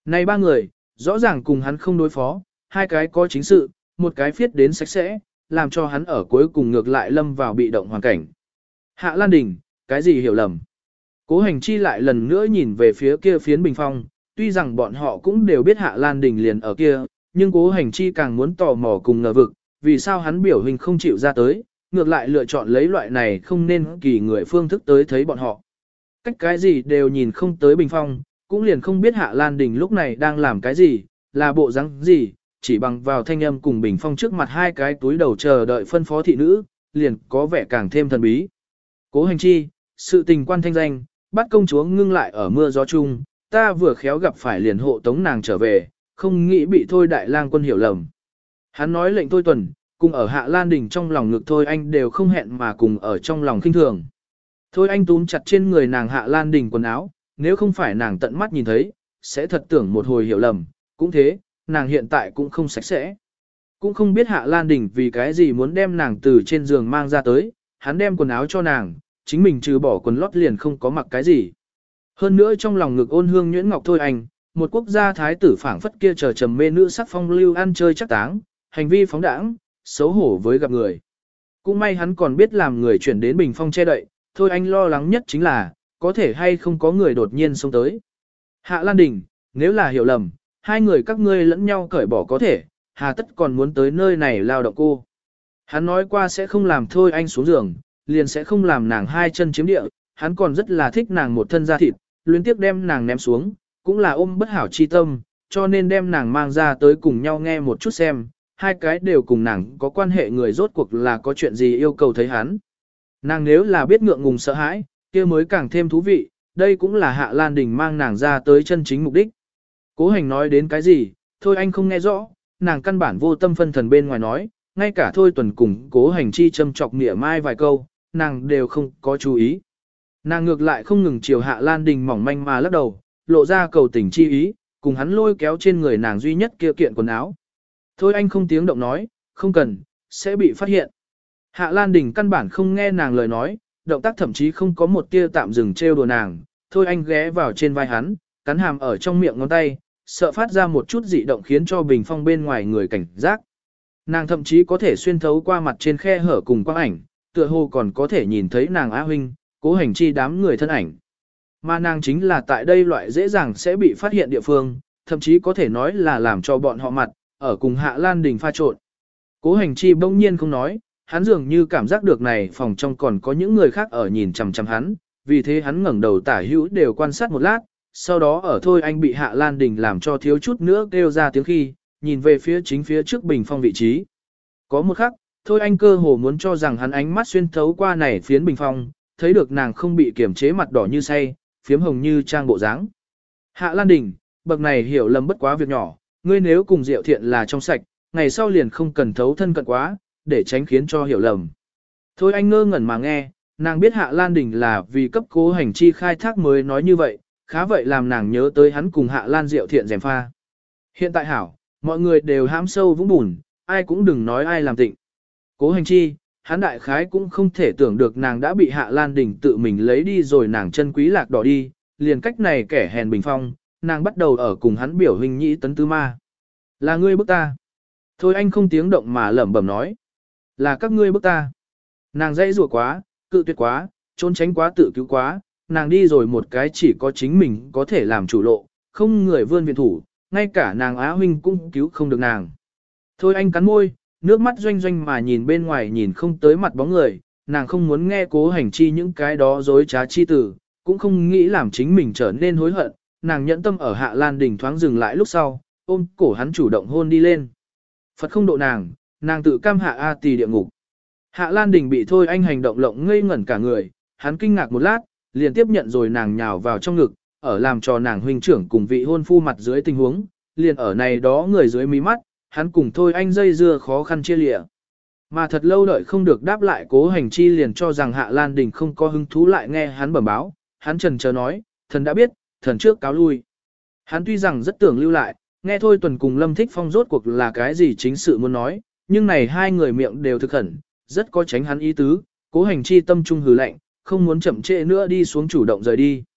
Này ba người, rõ ràng cùng hắn không đối phó, hai cái có chính sự, một cái phiết đến sạch sẽ, làm cho hắn ở cuối cùng ngược lại lâm vào bị động hoàn cảnh. Hạ Lan Đình, cái gì hiểu lầm? Cố Hành Chi lại lần nữa nhìn về phía kia phiến bình phong, tuy rằng bọn họ cũng đều biết Hạ Lan Đình liền ở kia, nhưng Cố Hành Chi càng muốn tò mò cùng ngờ vực, vì sao hắn biểu hình không chịu ra tới, ngược lại lựa chọn lấy loại này không nên kỳ người phương thức tới thấy bọn họ. Cách cái gì đều nhìn không tới bình phong, cũng liền không biết Hạ Lan Đình lúc này đang làm cái gì, là bộ dáng gì, chỉ bằng vào thanh âm cùng bình phong trước mặt hai cái túi đầu chờ đợi phân phó thị nữ, liền có vẻ càng thêm thần bí. Cố Hành Chi, sự tình quan thanh danh, bắt công chúa ngưng lại ở mưa gió chung, ta vừa khéo gặp phải liền hộ tống nàng trở về, không nghĩ bị Thôi Đại Lang quân hiểu lầm. Hắn nói lệnh Thôi Tuần, cùng ở Hạ Lan Đình trong lòng ngực Thôi Anh đều không hẹn mà cùng ở trong lòng khinh thường. Thôi Anh túm chặt trên người nàng Hạ Lan Đình quần áo, nếu không phải nàng tận mắt nhìn thấy, sẽ thật tưởng một hồi hiểu lầm, cũng thế, nàng hiện tại cũng không sạch sẽ. Cũng không biết Hạ Lan Đình vì cái gì muốn đem nàng từ trên giường mang ra tới, hắn đem quần áo cho nàng, chính mình trừ bỏ quần lót liền không có mặc cái gì. Hơn nữa trong lòng ngực ôn hương nhuyễn ngọc Thôi Anh, một quốc gia thái tử phảng phất kia chờ trầm mê nữ sắc phong lưu ăn chơi chắc táng, hành vi phóng đãng, xấu hổ với gặp người. Cũng may hắn còn biết làm người chuyển đến bình phong che đậy, Thôi Anh lo lắng nhất chính là, có thể hay không có người đột nhiên xông tới. Hạ Lan Đình, nếu là hiểu lầm, hai người các ngươi lẫn nhau cởi bỏ có thể, hà tất còn muốn tới nơi này lao động cô. Hắn nói qua sẽ không làm Thôi Anh xuống giường, liền sẽ không làm nàng hai chân chiếm địa, hắn còn rất là thích nàng một thân da thịt, luyến tiếp đem nàng ném xuống, cũng là ôm bất hảo chi tâm, cho nên đem nàng mang ra tới cùng nhau nghe một chút xem, hai cái đều cùng nàng có quan hệ người rốt cuộc là có chuyện gì yêu cầu thấy hắn. Nàng nếu là biết ngượng ngùng sợ hãi, kia mới càng thêm thú vị, đây cũng là Hạ Lan Đình mang nàng ra tới chân chính mục đích. Cố Hành nói đến cái gì, Thôi Anh không nghe rõ, nàng căn bản vô tâm phân thần bên ngoài nói, ngay cả Thôi Tuần cùng Cố Hành chi châm chọc mỉa mai vài câu, nàng đều không có chú ý. Nàng ngược lại không ngừng chiều Hạ Lan Đình mỏng manh mà lắc đầu, lộ ra cầu tình chi ý, cùng hắn lôi kéo trên người nàng duy nhất kia kiện quần áo. Thôi Anh không tiếng động nói, không cần, sẽ bị phát hiện. Hạ Lan Đình căn bản không nghe nàng lời nói, động tác thậm chí không có một tia tạm dừng trêu đùa nàng. Thôi Anh ghé vào trên vai hắn, cắn hàm ở trong miệng ngón tay, sợ phát ra một chút dị động khiến cho bình phong bên ngoài người cảnh giác. Nàng thậm chí có thể xuyên thấu qua mặt trên khe hở cùng quang ảnh, tựa hồ còn có thể nhìn thấy nàng Á Huynh, Cố Hành chi đám người thân ảnh. Mà nàng chính là tại đây loại dễ dàng sẽ bị phát hiện địa phương, thậm chí có thể nói là làm cho bọn họ mặt, ở cùng Hạ Lan Đình pha trộn. Cố Hành chi bỗng nhiên không nói, hắn dường như cảm giác được này phòng trong còn có những người khác ở nhìn chằm chằm hắn, vì thế hắn ngẩng đầu tả hữu đều quan sát một lát, sau đó ở Thôi Anh bị Hạ Lan Đình làm cho thiếu chút nữa kêu ra tiếng khi, nhìn về phía chính phía trước bình phong vị trí. Có một khắc, Thôi Anh cơ hồ muốn cho rằng hắn ánh mắt xuyên thấu qua này phiến bình phong, thấy được nàng không bị kiềm chế mặt đỏ như say, phiếm hồng như trang bộ dáng. Hạ Lan Đình, bậc này hiểu lầm bất quá việc nhỏ, ngươi nếu cùng Diệu Thiện là trong sạch, ngày sau liền không cần thấu thân cận quá, để tránh khiến cho hiểu lầm. Thôi Anh ngơ ngẩn mà nghe, nàng biết Hạ Lan Đình là vì cấp Cố Hành chi khai thác mới nói như vậy, khá vậy làm nàng nhớ tới hắn cùng Hạ Lan Diệu Thiện gièm pha. Hiện tại hảo, mọi người đều hãm sâu vũng bùn, ai cũng đừng nói ai làm tịnh. Cố Hành chi, hắn đại khái cũng không thể tưởng được nàng đã bị Hạ Lan Đình tự mình lấy đi rồi nàng chân quý lạc đỏ đi, liền cách này kẻ hèn bình phong, nàng bắt đầu ở cùng hắn biểu hình nhĩ tấn tư ma. Là ngươi bức ta. Thôi Anh không tiếng động mà lẩm bẩm nói. Là các ngươi bức ta. Nàng dãy rủa quá, cự tuyệt quá, trốn tránh quá tự cứu quá, nàng đi rồi một cái chỉ có chính mình có thể làm chủ lộ, không người vươn viện thủ, ngay cả nàng Á Huynh cũng cứu không được nàng. Thôi Anh cắn môi, nước mắt doanh doanh mà nhìn bên ngoài nhìn không tới mặt bóng người, nàng không muốn nghe Cố Hành chi những cái đó dối trá chi tử, cũng không nghĩ làm chính mình trở nên hối hận, nàng nhẫn tâm ở Hạ Lan Đình thoáng dừng lại lúc sau, ôm cổ hắn chủ động hôn đi lên. Phật không độ nàng, nàng tự cam hạ A tỳ địa ngục. Hạ Lan Đình bị Thôi Anh hành động lộng ngây ngẩn cả người, hắn kinh ngạc một lát, liền tiếp nhận rồi nàng nhào vào trong ngực, ở làm cho nàng huynh trưởng cùng vị hôn phu mặt dưới tình huống, liền ở này đó người dưới mí mắt, hắn cùng Thôi Anh dây dưa khó khăn chia lịa. Mà thật lâu đợi không được đáp lại Cố Hành chi liền cho rằng Hạ Lan Đình không có hứng thú lại nghe hắn bẩm báo, hắn trần chờ nói, thần đã biết, thần trước cáo lui. Hắn tuy rằng rất tưởng lưu lại, nghe Thôi Tuần cùng Lâm Thích Phong rốt cuộc là cái gì chính sự muốn nói, nhưng này hai người miệng đều thực khẩn, rất có tránh hắn ý tứ, Cố Hành chi tâm trung hừ lạnh, không muốn chậm trễ nữa đi xuống chủ động rời đi.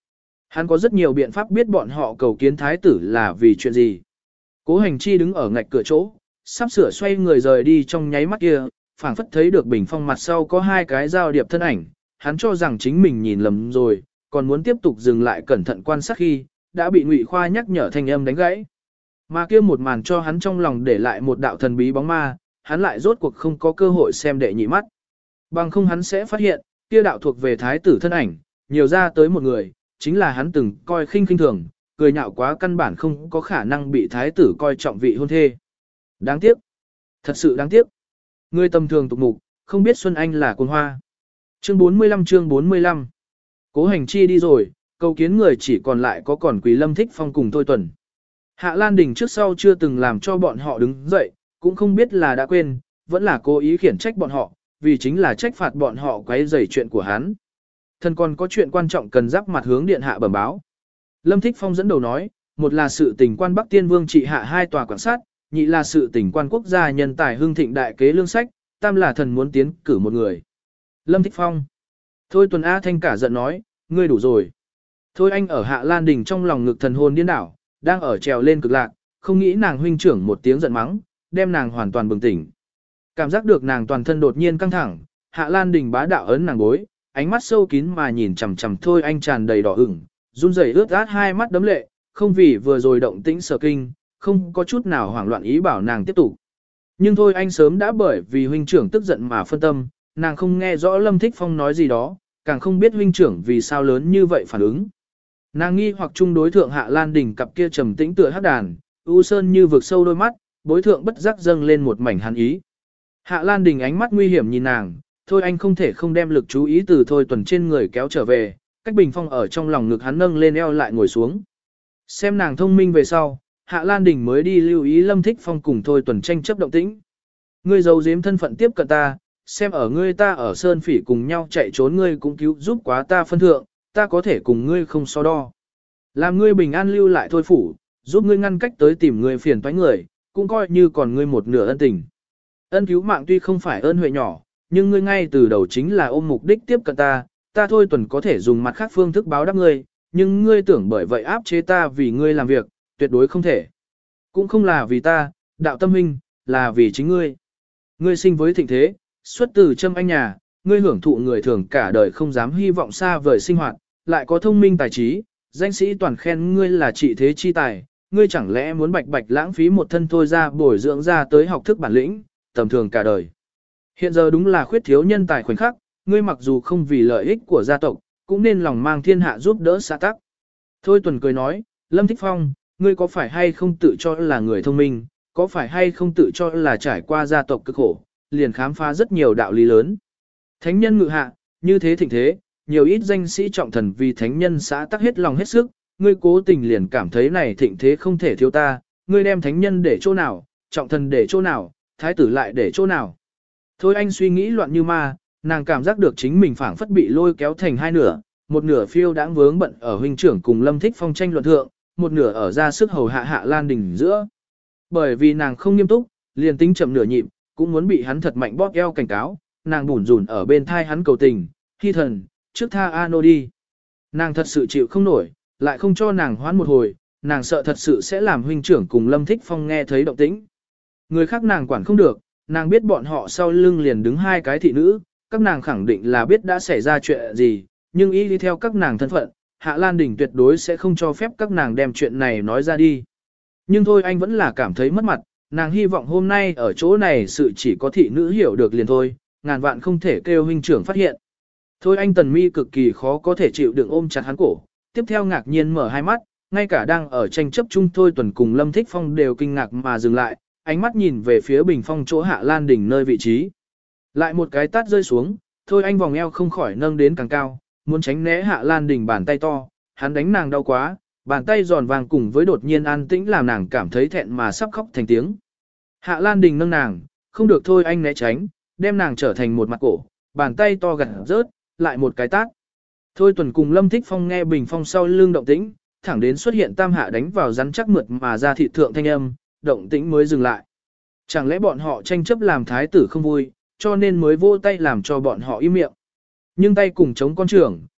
Hắn có rất nhiều biện pháp biết bọn họ cầu kiến thái tử là vì chuyện gì. Cố Hành Chi đứng ở ngạch cửa chỗ, sắp sửa xoay người rời đi trong nháy mắt kia, phảng phất thấy được bình phong mặt sau có hai cái giao điệp thân ảnh, hắn cho rằng chính mình nhìn lầm rồi, còn muốn tiếp tục dừng lại cẩn thận quan sát khi, đã bị Ngụy Khoa nhắc nhở thanh âm đánh gãy. Mà kia một màn cho hắn trong lòng để lại một đạo thần bí bóng ma, hắn lại rốt cuộc không có cơ hội xem đệ nhị mắt. Bằng không hắn sẽ phát hiện, kia đạo thuộc về thái tử thân ảnh, nhiều ra tới một người, chính là hắn từng coi khinh khinh thường, cười nhạo quá căn bản không có khả năng bị thái tử coi trọng vị hôn thê. Đáng tiếc. Thật sự đáng tiếc. Người tầm thường tục mục, không biết Xuân Anh là cuồng hoa. Chương bốn mươi lăm chương bốn mươi lăm. Cố Hành Chi đi rồi, cầu kiến người chỉ còn lại có còn Quý Lâm Thích Phong cùng Thôi Tuần. Hạ Lan Đình trước sau chưa từng làm cho bọn họ đứng dậy, cũng không biết là đã quên, vẫn là cố ý khiển trách bọn họ, vì chính là trách phạt bọn họ quấy rầy chuyện của hắn. Thần còn có chuyện quan trọng cần giáp mặt hướng điện hạ bẩm báo. Lâm Thích Phong dẫn đầu nói, một là sự tình quan Bắc Tiên Vương trị hạ hai tòa quản sát, nhị là sự tình quan quốc gia nhân tài hưng thịnh đại kế lương sách, tam là thần muốn tiến cử một người. Lâm Thích Phong. Thôi Tuần A Thanh cả giận nói, ngươi đủ rồi. Thôi anh ở Hạ Lan Đình trong lòng ngực thần hồn điên đảo, đang ở trèo lên cực lạc, không nghĩ nàng huynh trưởng một tiếng giận mắng, đem nàng hoàn toàn bừng tỉnh. Cảm giác được nàng toàn thân đột nhiên căng thẳng, Hạ Lan Đình bá đạo ấn nàng bối, ánh mắt sâu kín mà nhìn chằm chằm Thôi anh tràn đầy đỏ ửng, run rẩy ướt át hai mắt đấm lệ, không vì vừa rồi động tĩnh sở kinh, không có chút nào hoảng loạn ý bảo nàng tiếp tục. Nhưng Thôi anh sớm đã bởi vì huynh trưởng tức giận mà phân tâm, nàng không nghe rõ Lâm Thích Phong nói gì đó, càng không biết huynh trưởng vì sao lớn như vậy phản ứng. Nàng nghi hoặc chung đối thượng Hạ Lan Đình cặp kia trầm tĩnh tựa hắc đàn, u sơn như vực sâu đôi mắt, bối thượng bất giác dâng lên một mảnh hàn ý. Hạ Lan Đình ánh mắt nguy hiểm nhìn nàng, Thôi anh không thể không đem lực chú ý từ Thôi Tuần trên người kéo trở về, cách bình phong ở trong lòng ngực hắn nâng lên eo lại ngồi xuống. Xem nàng thông minh về sau, Hạ Lan Đình mới đi lưu ý Lâm Thích Phong cùng Thôi Tuần tranh chấp động tĩnh. Ngươi giấu giếm thân phận tiếp cận ta, xem ở ngươi ta ở Sơn Phỉ cùng nhau chạy trốn ngươi cũng cứu giúp quá ta phân thượng, ta có thể cùng ngươi không so đo. Làm ngươi bình an lưu lại Thôi phủ, giúp ngươi ngăn cách tới tìm ngươi phiền toái người, cũng coi như còn ngươi một nửa ân tình. Ân cứu mạng tuy không phải ơn huệ nhỏ, nhưng ngươi ngay từ đầu chính là ôm mục đích tiếp cận ta, ta Thôi Tuần có thể dùng mặt khác phương thức báo đáp ngươi, nhưng ngươi tưởng bởi vậy áp chế ta vì ngươi làm việc, tuyệt đối không thể. Cũng không là vì ta, đạo tâm huynh, là vì chính ngươi. Ngươi sinh với thịnh thế, xuất từ châm anh nhà, ngươi hưởng thụ người thường cả đời không dám hy vọng xa vời sinh hoạt, lại có thông minh tài trí, danh sĩ toàn khen ngươi là trị thế chi tài, ngươi chẳng lẽ muốn bạch bạch lãng phí một thân thôi ra bồi dưỡng ra tới học thức bản lĩnh, tầm thường cả đời. Hiện giờ đúng là khuyết thiếu nhân tài khoảnh khắc, ngươi mặc dù không vì lợi ích của gia tộc, cũng nên lòng mang thiên hạ giúp đỡ xã tắc. Thôi Tuần cười nói, Lâm Thích Phong, ngươi có phải hay không tự cho là người thông minh, có phải hay không tự cho là trải qua gia tộc cực khổ, liền khám phá rất nhiều đạo lý lớn. Thánh nhân ngự hạ, như thế thịnh thế, nhiều ít danh sĩ trọng thần vì thánh nhân xã tắc hết lòng hết sức, ngươi cố tình liền cảm thấy này thịnh thế không thể thiếu ta, ngươi đem thánh nhân để chỗ nào, trọng thần để chỗ nào, thái tử lại để chỗ nào. Thôi anh suy nghĩ loạn như ma, nàng cảm giác được chính mình phảng phất bị lôi kéo thành hai nửa, một nửa phiêu đãng vướng bận ở huynh trưởng cùng Lâm Thích Phong tranh luận thượng, một nửa ở ra sức hầu hạ Hạ Lan Đình giữa. Bởi vì nàng không nghiêm túc, liền tính chậm nửa nhịp, cũng muốn bị hắn thật mạnh bóp eo cảnh cáo, nàng bủn rủn ở bên thai hắn cầu tình, hy thần, trước tha Ano đi. Nàng thật sự chịu không nổi, lại không cho nàng hoán một hồi, nàng sợ thật sự sẽ làm huynh trưởng cùng Lâm Thích Phong nghe thấy động tĩnh. Người khác nàng quản không được, nàng biết bọn họ sau lưng liền đứng hai cái thị nữ, các nàng khẳng định là biết đã xảy ra chuyện gì, nhưng ý đi theo các nàng thân phận, Hạ Lan Đình tuyệt đối sẽ không cho phép các nàng đem chuyện này nói ra đi. Nhưng thôi anh vẫn là cảm thấy mất mặt, nàng hy vọng hôm nay ở chỗ này sự chỉ có thị nữ hiểu được liền thôi, ngàn vạn không thể kêu huynh trưởng phát hiện. Thôi anh tần mi cực kỳ khó có thể chịu đựng ôm chặt hắn cổ, tiếp theo ngạc nhiên mở hai mắt, ngay cả đang ở tranh chấp chung Thôi Tuần cùng Lâm Thích Phong đều kinh ngạc mà dừng lại, ánh mắt nhìn về phía bình phong chỗ Hạ Lan Đình nơi vị trí. Lại một cái tát rơi xuống, Thôi anh vòng eo không khỏi nâng đến càng cao, muốn tránh né Hạ Lan Đình bàn tay to, hắn đánh nàng đau quá, bàn tay giòn vàng cùng với đột nhiên an tĩnh làm nàng cảm thấy thẹn mà sắp khóc thành tiếng. Hạ Lan Đình nâng nàng, không được Thôi anh né tránh, đem nàng trở thành một mặt cổ, bàn tay to gặt rớt, lại một cái tát. Thôi Tuần cùng Lâm Thích Phong nghe bình phong sau lưng động tĩnh, thẳng đến xuất hiện tam hạ đánh vào rắn chắc mượt mà ra thị thượng thanh âm, động tĩnh mới dừng lại. Chẳng lẽ bọn họ tranh chấp làm thái tử không vui, cho nên mới vô tay làm cho bọn họ im miệng. Nhưng tay cùng chống con trưởng,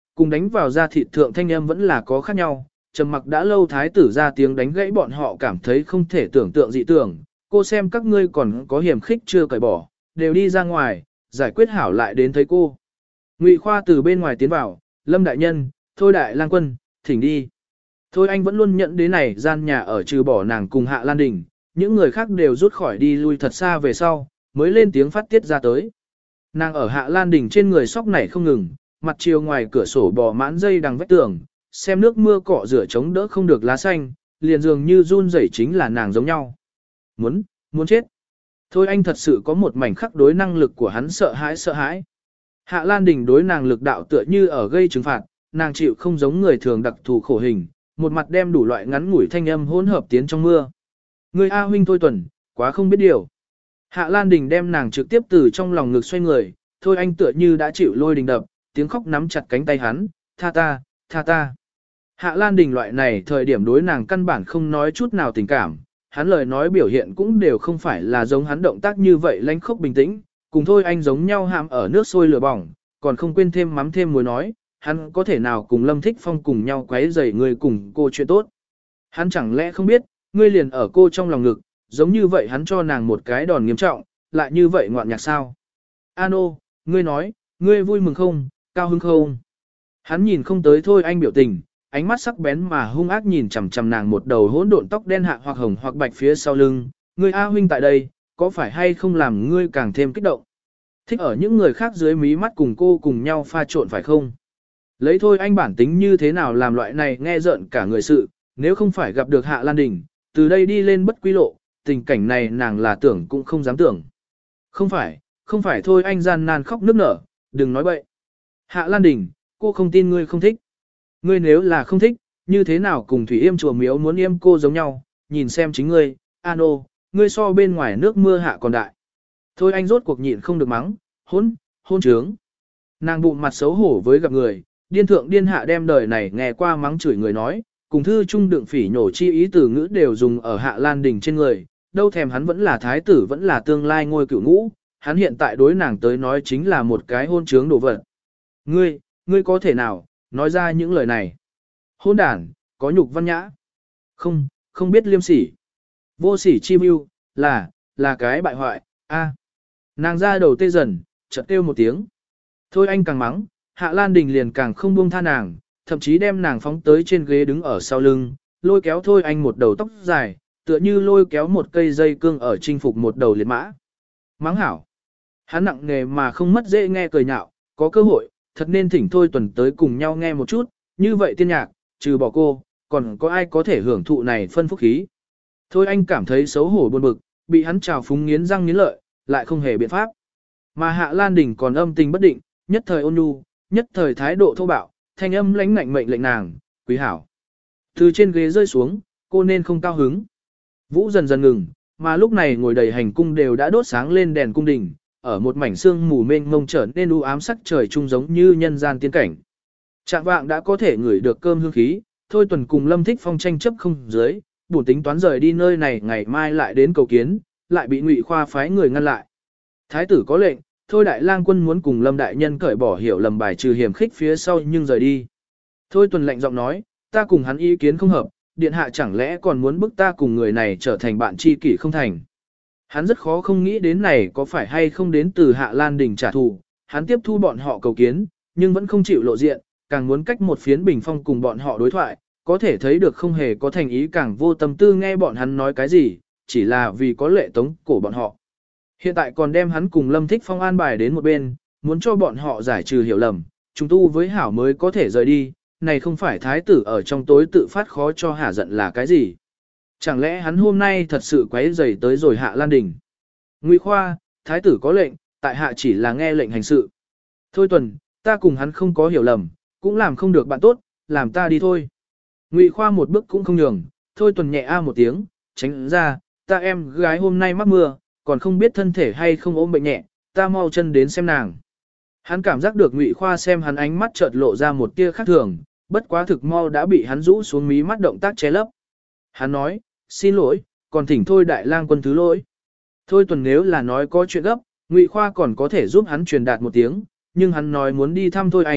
cùng đánh vào da thịt thượng thanh âm vẫn là có khác nhau. Trầm mặc đã lâu thái tử ra tiếng đánh gãy bọn họ cảm thấy không thể tưởng tượng dị tưởng, cô xem các ngươi còn có hiểm khích chưa cởi bỏ, đều đi ra ngoài, giải quyết hảo lại đến thấy cô. Ngụy Khoa từ bên ngoài tiến vào, Lâm đại nhân, Thôi đại lang quân, thỉnh đi. Thôi anh vẫn luôn nhận đến này gian nhà ở trừ bỏ nàng cùng Hạ Lan Đình, những người khác đều rút khỏi đi lui thật xa về sau, mới lên tiếng phát tiết ra tới. Nàng ở Hạ Lan Đình trên người sóc nảy không ngừng, mặt chiều ngoài cửa sổ bò mãn dây đằng vách tường, xem nước mưa cọ rửa chống đỡ không được lá xanh, liền dường như run rẩy chính là nàng giống nhau. Muốn, muốn chết. Thôi anh thật sự có một mảnh khắc đối năng lực của hắn sợ hãi sợ hãi. Hạ Lan Đình đối nàng lực đạo tựa như ở gây trừng phạt, nàng chịu không giống người thường đặc thù khổ hình, một mặt đem đủ loại ngắn ngủi thanh âm hỗn hợp tiến trong mưa. Người A huynh Thôi Tuần, quá không biết điều. Hạ Lan Đình đem nàng trực tiếp từ trong lòng ngực xoay người, Thôi anh tựa như đã chịu lôi đình đập, tiếng khóc nắm chặt cánh tay hắn, tha ta, tha ta. Hạ Lan Đình loại này thời điểm đối nàng căn bản không nói chút nào tình cảm, hắn lời nói biểu hiện cũng đều không phải là giống hắn động tác như vậy lánh khốc bình tĩnh, cùng Thôi anh giống nhau hãm ở nước sôi lửa bỏng, còn không quên thêm mắm thêm muối nói, hắn có thể nào cùng Lâm Thích Phong cùng nhau quấy rầy người cùng cô chuyện tốt. Hắn chẳng lẽ không biết, ngươi liền ở cô trong lòng ngực, giống như vậy hắn cho nàng một cái đòn nghiêm trọng, lại như vậy ngoạn nhạc sao. Ano, ngươi nói, ngươi vui mừng không, cao hứng không? Hắn nhìn không tới Thôi anh biểu tình, ánh mắt sắc bén mà hung ác nhìn chằm chằm nàng một đầu hỗn độn tóc đen hạ hoặc hồng hoặc bạch phía sau lưng, ngươi A huynh tại đây, có phải hay không làm ngươi càng thêm kích động? Thích ở những người khác dưới mí mắt cùng cô cùng nhau pha trộn phải không? Lấy Thôi anh bản tính như thế nào làm loại này nghe rợn cả người sự, nếu không phải gặp được Hạ Lan Đình, từ đây đi lên bất quy lộ, tình cảnh này nàng là tưởng cũng không dám tưởng. Không phải, không phải Thôi anh gian nan khóc nức nở, đừng nói bậy. Hạ Lan Đình, cô không tin ngươi không thích. Ngươi nếu là không thích, như thế nào cùng Thủy Yêm chùa miếu muốn yêm cô giống nhau, nhìn xem chính ngươi, ano, ngươi so bên ngoài nước mưa hạ còn đại. Thôi anh rốt cuộc nhịn không được mắng, hôn, hôn trướng. Nàng bụng mặt xấu hổ với gặp người, điên thượng điên hạ đem đời này nghe qua mắng chửi người nói, cùng thư trung đựng phỉ nhổ chi ý từ ngữ đều dùng ở Hạ Lan Đình trên người, đâu thèm hắn vẫn là thái tử vẫn là tương lai ngôi cửu ngũ, hắn hiện tại đối nàng tới nói chính là một cái hôn trướng đồ vật. Ngươi, ngươi có thể nào, nói ra những lời này. Hôn đản, có nhục văn nhã. Không, không biết liêm sỉ. Vô sỉ chi mưu, là, là cái bại hoại, a. Nàng ra đầu tê dần, chợt kêu một tiếng. Thôi anh càng mắng, Hạ Lan Đình liền càng không buông tha nàng, thậm chí đem nàng phóng tới trên ghế đứng ở sau lưng, lôi kéo Thôi anh một đầu tóc dài, tựa như lôi kéo một cây dây cương ở chinh phục một đầu liệt mã. Mắng hảo. Hắn nặng nghề mà không mất dễ nghe cười nhạo, có cơ hội, thật nên thỉnh Thôi Tuần tới cùng nhau nghe một chút, như vậy tiên nhạc, trừ bỏ cô, còn có ai có thể hưởng thụ này phân phúc khí. Thôi anh cảm thấy xấu hổ buồn bực, bị hắn trào phúng nghiến răng nghiến lợi, lại không hề biện pháp. Mà Hạ Lan Đình còn âm tình bất định, nhất thời ôn nhu, nhất thời thái độ thô bạo, thanh âm lãnh ngạnh mệnh lệnh nàng, quý hảo. Từ trên ghế rơi xuống, cô nên không cao hứng. Vũ dần dần ngừng, mà lúc này ngồi đầy hành cung đều đã đốt sáng lên đèn cung đình, ở một mảnh sương mù mênh mông trở nên u ám sắc trời chung giống như nhân gian tiên cảnh. Trạng vạng đã có thể ngửi được cơm hương khí, Thôi Tuần cùng Lâm Thích Phong tranh chấp không dưới, bổn tính toán rời đi nơi này ngày mai lại đến cầu kiến, lại bị Ngụy Khoa phái người ngăn lại. Thái tử có lệnh, Thôi đại lang quân muốn cùng Lâm đại nhân cởi bỏ hiểu lầm bài trừ hiểm khích phía sau nhưng rời đi. Thôi Tuần lạnh giọng nói, ta cùng hắn ý kiến không hợp, điện hạ chẳng lẽ còn muốn bức ta cùng người này trở thành bạn tri kỷ không thành. Hắn rất khó không nghĩ đến này có phải hay không đến từ Hạ Lan Đình trả thù, hắn tiếp thu bọn họ cầu kiến, nhưng vẫn không chịu lộ diện, càng muốn cách một phiến bình phong cùng bọn họ đối thoại, có thể thấy được không hề có thành ý càng vô tâm tư nghe bọn hắn nói cái gì, chỉ là vì có lệ tống cổ bọn họ. Hiện tại còn đem hắn cùng Lâm Thích Phong an bài đến một bên, muốn cho bọn họ giải trừ hiểu lầm, chúng tu với hảo mới có thể rời đi, này không phải thái tử ở trong tối tự phát khó cho hả giận là cái gì. Chẳng lẽ hắn hôm nay thật sự quấy rầy tới rồi Hạ Lan Đình. Ngụy Khoa, thái tử có lệnh, tại hạ chỉ là nghe lệnh hành sự. Thôi Tuần, ta cùng hắn không có hiểu lầm, cũng làm không được bạn tốt, làm ta đi thôi. Ngụy Khoa một bước cũng không nhường, Thôi Tuần nhẹ a một tiếng, tránh ra, ta em gái hôm nay mắc mưa, còn không biết thân thể hay không ốm bệnh nhẹ, ta mau chân đến xem nàng. Hắn cảm giác được Ngụy Khoa xem hắn ánh mắt chợt lộ ra một tia khác thường, bất quá thực mau đã bị hắn rũ xuống mí mắt động tác che lấp. Hắn nói, xin lỗi, còn thỉnh Thôi đại lang quân thứ lỗi. Thôi Tuần nếu là nói có chuyện gấp, Ngụy Khoa còn có thể giúp hắn truyền đạt một tiếng, nhưng hắn nói muốn đi thăm Thôi anh,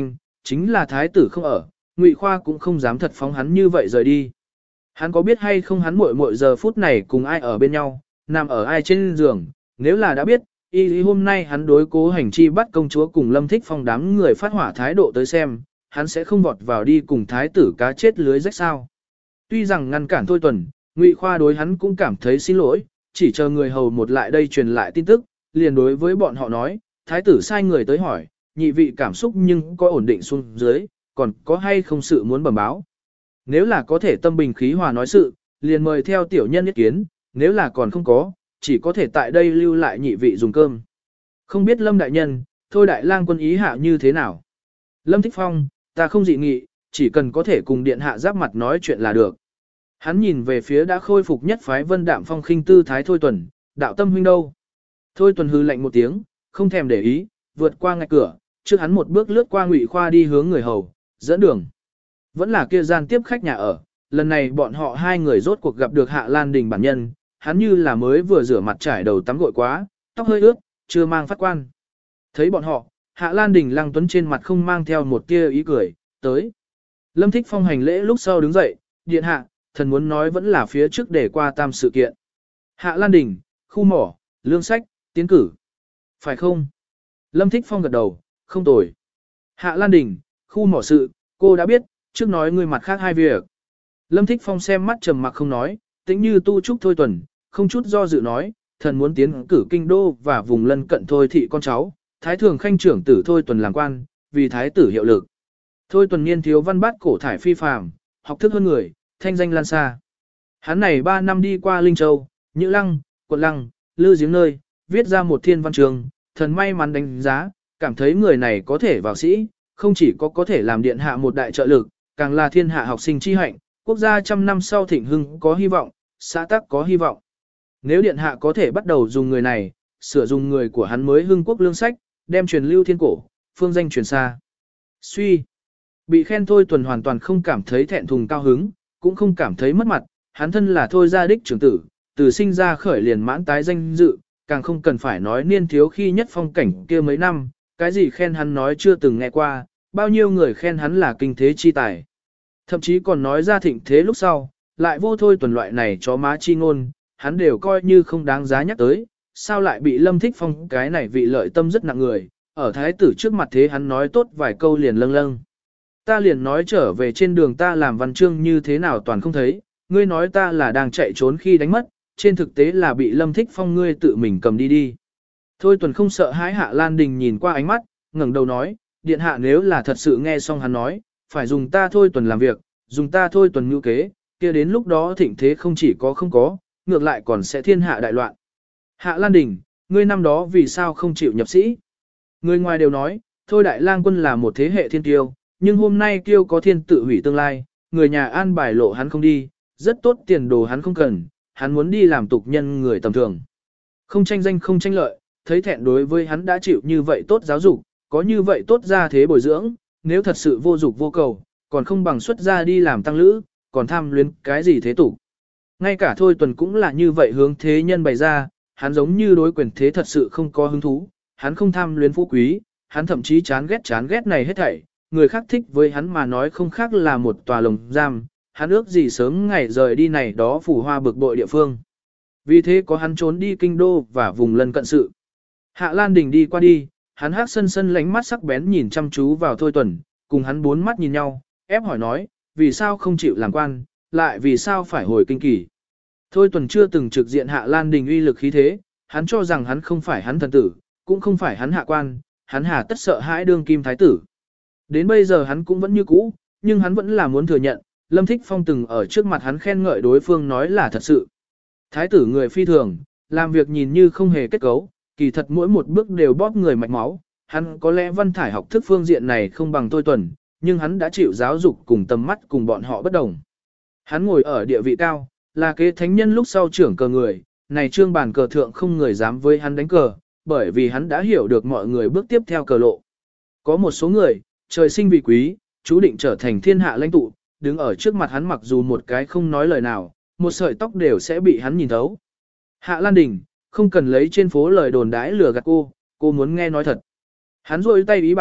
chính là thái tử không ở, Ngụy Khoa cũng không dám thật phóng hắn như vậy rời đi. Hắn có biết hay không hắn muội muội giờ phút này cùng ai ở bên nhau, nằm ở ai trên giường, nếu là đã biết, y lý hôm nay hắn đối Cố Hành Chi bắt công chúa cùng Lâm Thích Phong đám người phát hỏa thái độ tới xem, hắn sẽ không vọt vào đi cùng thái tử cá chết lưới rách sao. Tuy rằng ngăn cản Thôi Tuần, Ngụy Khoa đối hắn cũng cảm thấy xin lỗi, chỉ chờ người hầu một lại đây truyền lại tin tức, liền đối với bọn họ nói, thái tử sai người tới hỏi, nhị vị cảm xúc nhưng có ổn định xuống dưới, còn có hay không sự muốn bẩm báo. Nếu là có thể tâm bình khí hòa nói sự, liền mời theo tiểu nhân ý kiến, nếu là còn không có, chỉ có thể tại đây lưu lại nhị vị dùng cơm. Không biết Lâm đại nhân, Thôi đại lang quân ý hạ như thế nào? Lâm Thích Phong, ta không dị nghị, chỉ cần có thể cùng điện hạ giáp mặt nói chuyện là được. Hắn nhìn về phía đã khôi phục nhất phái Vân Đạm Phong khinh tư thái Thôi Tuần, đạo tâm huynh đâu? Thôi Tuần hư lạnh một tiếng, không thèm để ý, vượt qua ngạch cửa, trước hắn một bước lướt qua Ngụy Khoa đi hướng người hầu, dẫn đường. Vẫn là kia gian tiếp khách nhà ở, lần này bọn họ hai người rốt cuộc gặp được Hạ Lan Đình bản nhân, hắn như là mới vừa rửa mặt trải đầu tắm gội quá, tóc hơi ướt, chưa mang phát quan. Thấy bọn họ, Hạ Lan Đình Lăng Tuấn trên mặt không mang theo một tia ý cười, tới. Lâm Thích Phong hành lễ lúc sau đứng dậy, điện hạ, thần muốn nói vẫn là phía trước để qua tam sự kiện. Hạ Lan Đình, khu mỏ, lương sách, tiến cử. Phải không? Lâm Thích Phong gật đầu, không tồi. Hạ Lan Đình, khu mỏ sự, cô đã biết, trước nói người mặt khác hai việc. Lâm Thích Phong xem mắt trầm mặc không nói, tĩnh như tu trúc Thôi Tuần, không chút do dự nói, thần muốn tiến cử kinh đô và vùng lân cận Thôi thị con cháu, thái thường khanh trưởng tử Thôi Tuần làm quan, vì thái tử hiệu lực. Thôi Tuần niên thiếu văn bát cổ thải phi phàm, học thức hơn người, thanh danh lan xa. Hắn này ba năm đi qua Linh Châu, Nhữ Lăng, Quận Lăng, Lư Giếng nơi, viết ra một thiên văn trường, thần may mắn đánh giá, cảm thấy người này có thể vào sĩ, không chỉ có có thể làm điện hạ một đại trợ lực, càng là thiên hạ học sinh chi hạnh, quốc gia trăm năm sau thịnh hưng có hy vọng, xã tắc có hy vọng. Nếu điện hạ có thể bắt đầu dùng người này, sửa dùng người của hắn mới hưng quốc lương sách, đem truyền lưu thiên cổ, phương danh truyền xa. Suy, bị khen Thôi Tuần hoàn toàn không cảm thấy thẹn thùng cao hứng, cũng không cảm thấy mất mặt, hắn thân là Thôi gia đích trưởng tử, từ sinh ra khởi liền mãn tái danh dự, càng không cần phải nói niên thiếu khi nhất phong cảnh kia mấy năm, cái gì khen hắn nói chưa từng nghe qua, bao nhiêu người khen hắn là kinh thế chi tài. Thậm chí còn nói ra thịnh thế lúc sau, lại vô Thôi Tuần loại này chó má chi ngôn, hắn đều coi như không đáng giá nhắc tới, sao lại bị Lâm Thích Phong cái này vị lợi tâm rất nặng người, ở thái tử trước mặt thế hắn nói tốt vài câu liền lâng lâng. Ta liền nói trở về trên đường ta làm văn chương như thế nào toàn không thấy, ngươi nói ta là đang chạy trốn khi đánh mất, trên thực tế là bị Lâm Thích Phong ngươi tự mình cầm đi đi. Thôi Tuần không sợ hãi Hạ Lan Đình nhìn qua ánh mắt, ngẩng đầu nói, điện hạ nếu là thật sự nghe xong hắn nói, phải dùng ta Thôi Tuần làm việc, dùng ta Thôi Tuần ngữ kế, kia đến lúc đó thịnh thế không chỉ có không có, ngược lại còn sẽ thiên hạ đại loạn. Hạ Lan Đình, ngươi năm đó vì sao không chịu nhập sĩ? Người ngoài đều nói, Thôi Đại Lang Quân là một thế hệ thiên tiêu, nhưng hôm nay kiêu có thiên tự hủy tương lai, người nhà an bài lộ hắn không đi, rất tốt tiền đồ hắn không cần, hắn muốn đi làm tục nhân người tầm thường. Không tranh danh không tranh lợi, thấy thẹn đối với hắn đã chịu như vậy tốt giáo dục, có như vậy tốt ra thế bồi dưỡng, nếu thật sự vô dục vô cầu, còn không bằng xuất ra đi làm tăng lữ, còn tham luyến cái gì thế tục. Ngay cả Thôi Tuần cũng là như vậy hướng thế nhân bày ra, hắn giống như đối quyền thế thật sự không có hứng thú, hắn không tham luyến phú quý, hắn thậm chí chán ghét chán ghét này hết thảy, người khác thích với hắn mà nói không khác là một tòa lồng giam, hắn ước gì sớm ngày rời đi này đó phủ hoa bực bội địa phương. Vì thế có hắn trốn đi kinh đô và vùng lân cận sự. Hạ Lan Đình đi qua đi, hắn hắc sân sân lánh mắt sắc bén nhìn chăm chú vào Thôi Tuần, cùng hắn bốn mắt nhìn nhau, ép hỏi nói, vì sao không chịu làm quan, lại vì sao phải hồi kinh kỳ. Thôi Tuần chưa từng trực diện Hạ Lan Đình uy lực khí thế, hắn cho rằng hắn không phải hắn thần tử, cũng không phải hắn hạ quan, hắn hà tất sợ hãi đương kim thái tử. Đến bây giờ hắn cũng vẫn như cũ, nhưng hắn vẫn là muốn thừa nhận, Lâm Thích Phong từng ở trước mặt hắn khen ngợi đối phương nói là thật sự. Thái tử người phi thường, làm việc nhìn như không hề kết cấu, kỳ thật mỗi một bước đều bóp người mạch máu, hắn có lẽ văn thải học thức phương diện này không bằng Thôi Tuần, nhưng hắn đã chịu giáo dục cùng tầm mắt cùng bọn họ bất đồng. Hắn ngồi ở địa vị cao, là kế thánh nhân lúc sau trưởng cờ người, này trương bàn cờ thượng không người dám với hắn đánh cờ, bởi vì hắn đã hiểu được mọi người bước tiếp theo cờ lộ. Có một số người, trời sinh vì quý, chú định trở thành thiên hạ lãnh tụ, đứng ở trước mặt hắn mặc dù một cái không nói lời nào, một sợi tóc đều sẽ bị hắn nhìn thấu. Hạ Lan Đình, không cần lấy trên phố lời đồn đãi lừa gạt cô, cô muốn nghe nói thật. Hắn rôi tay ý bảo,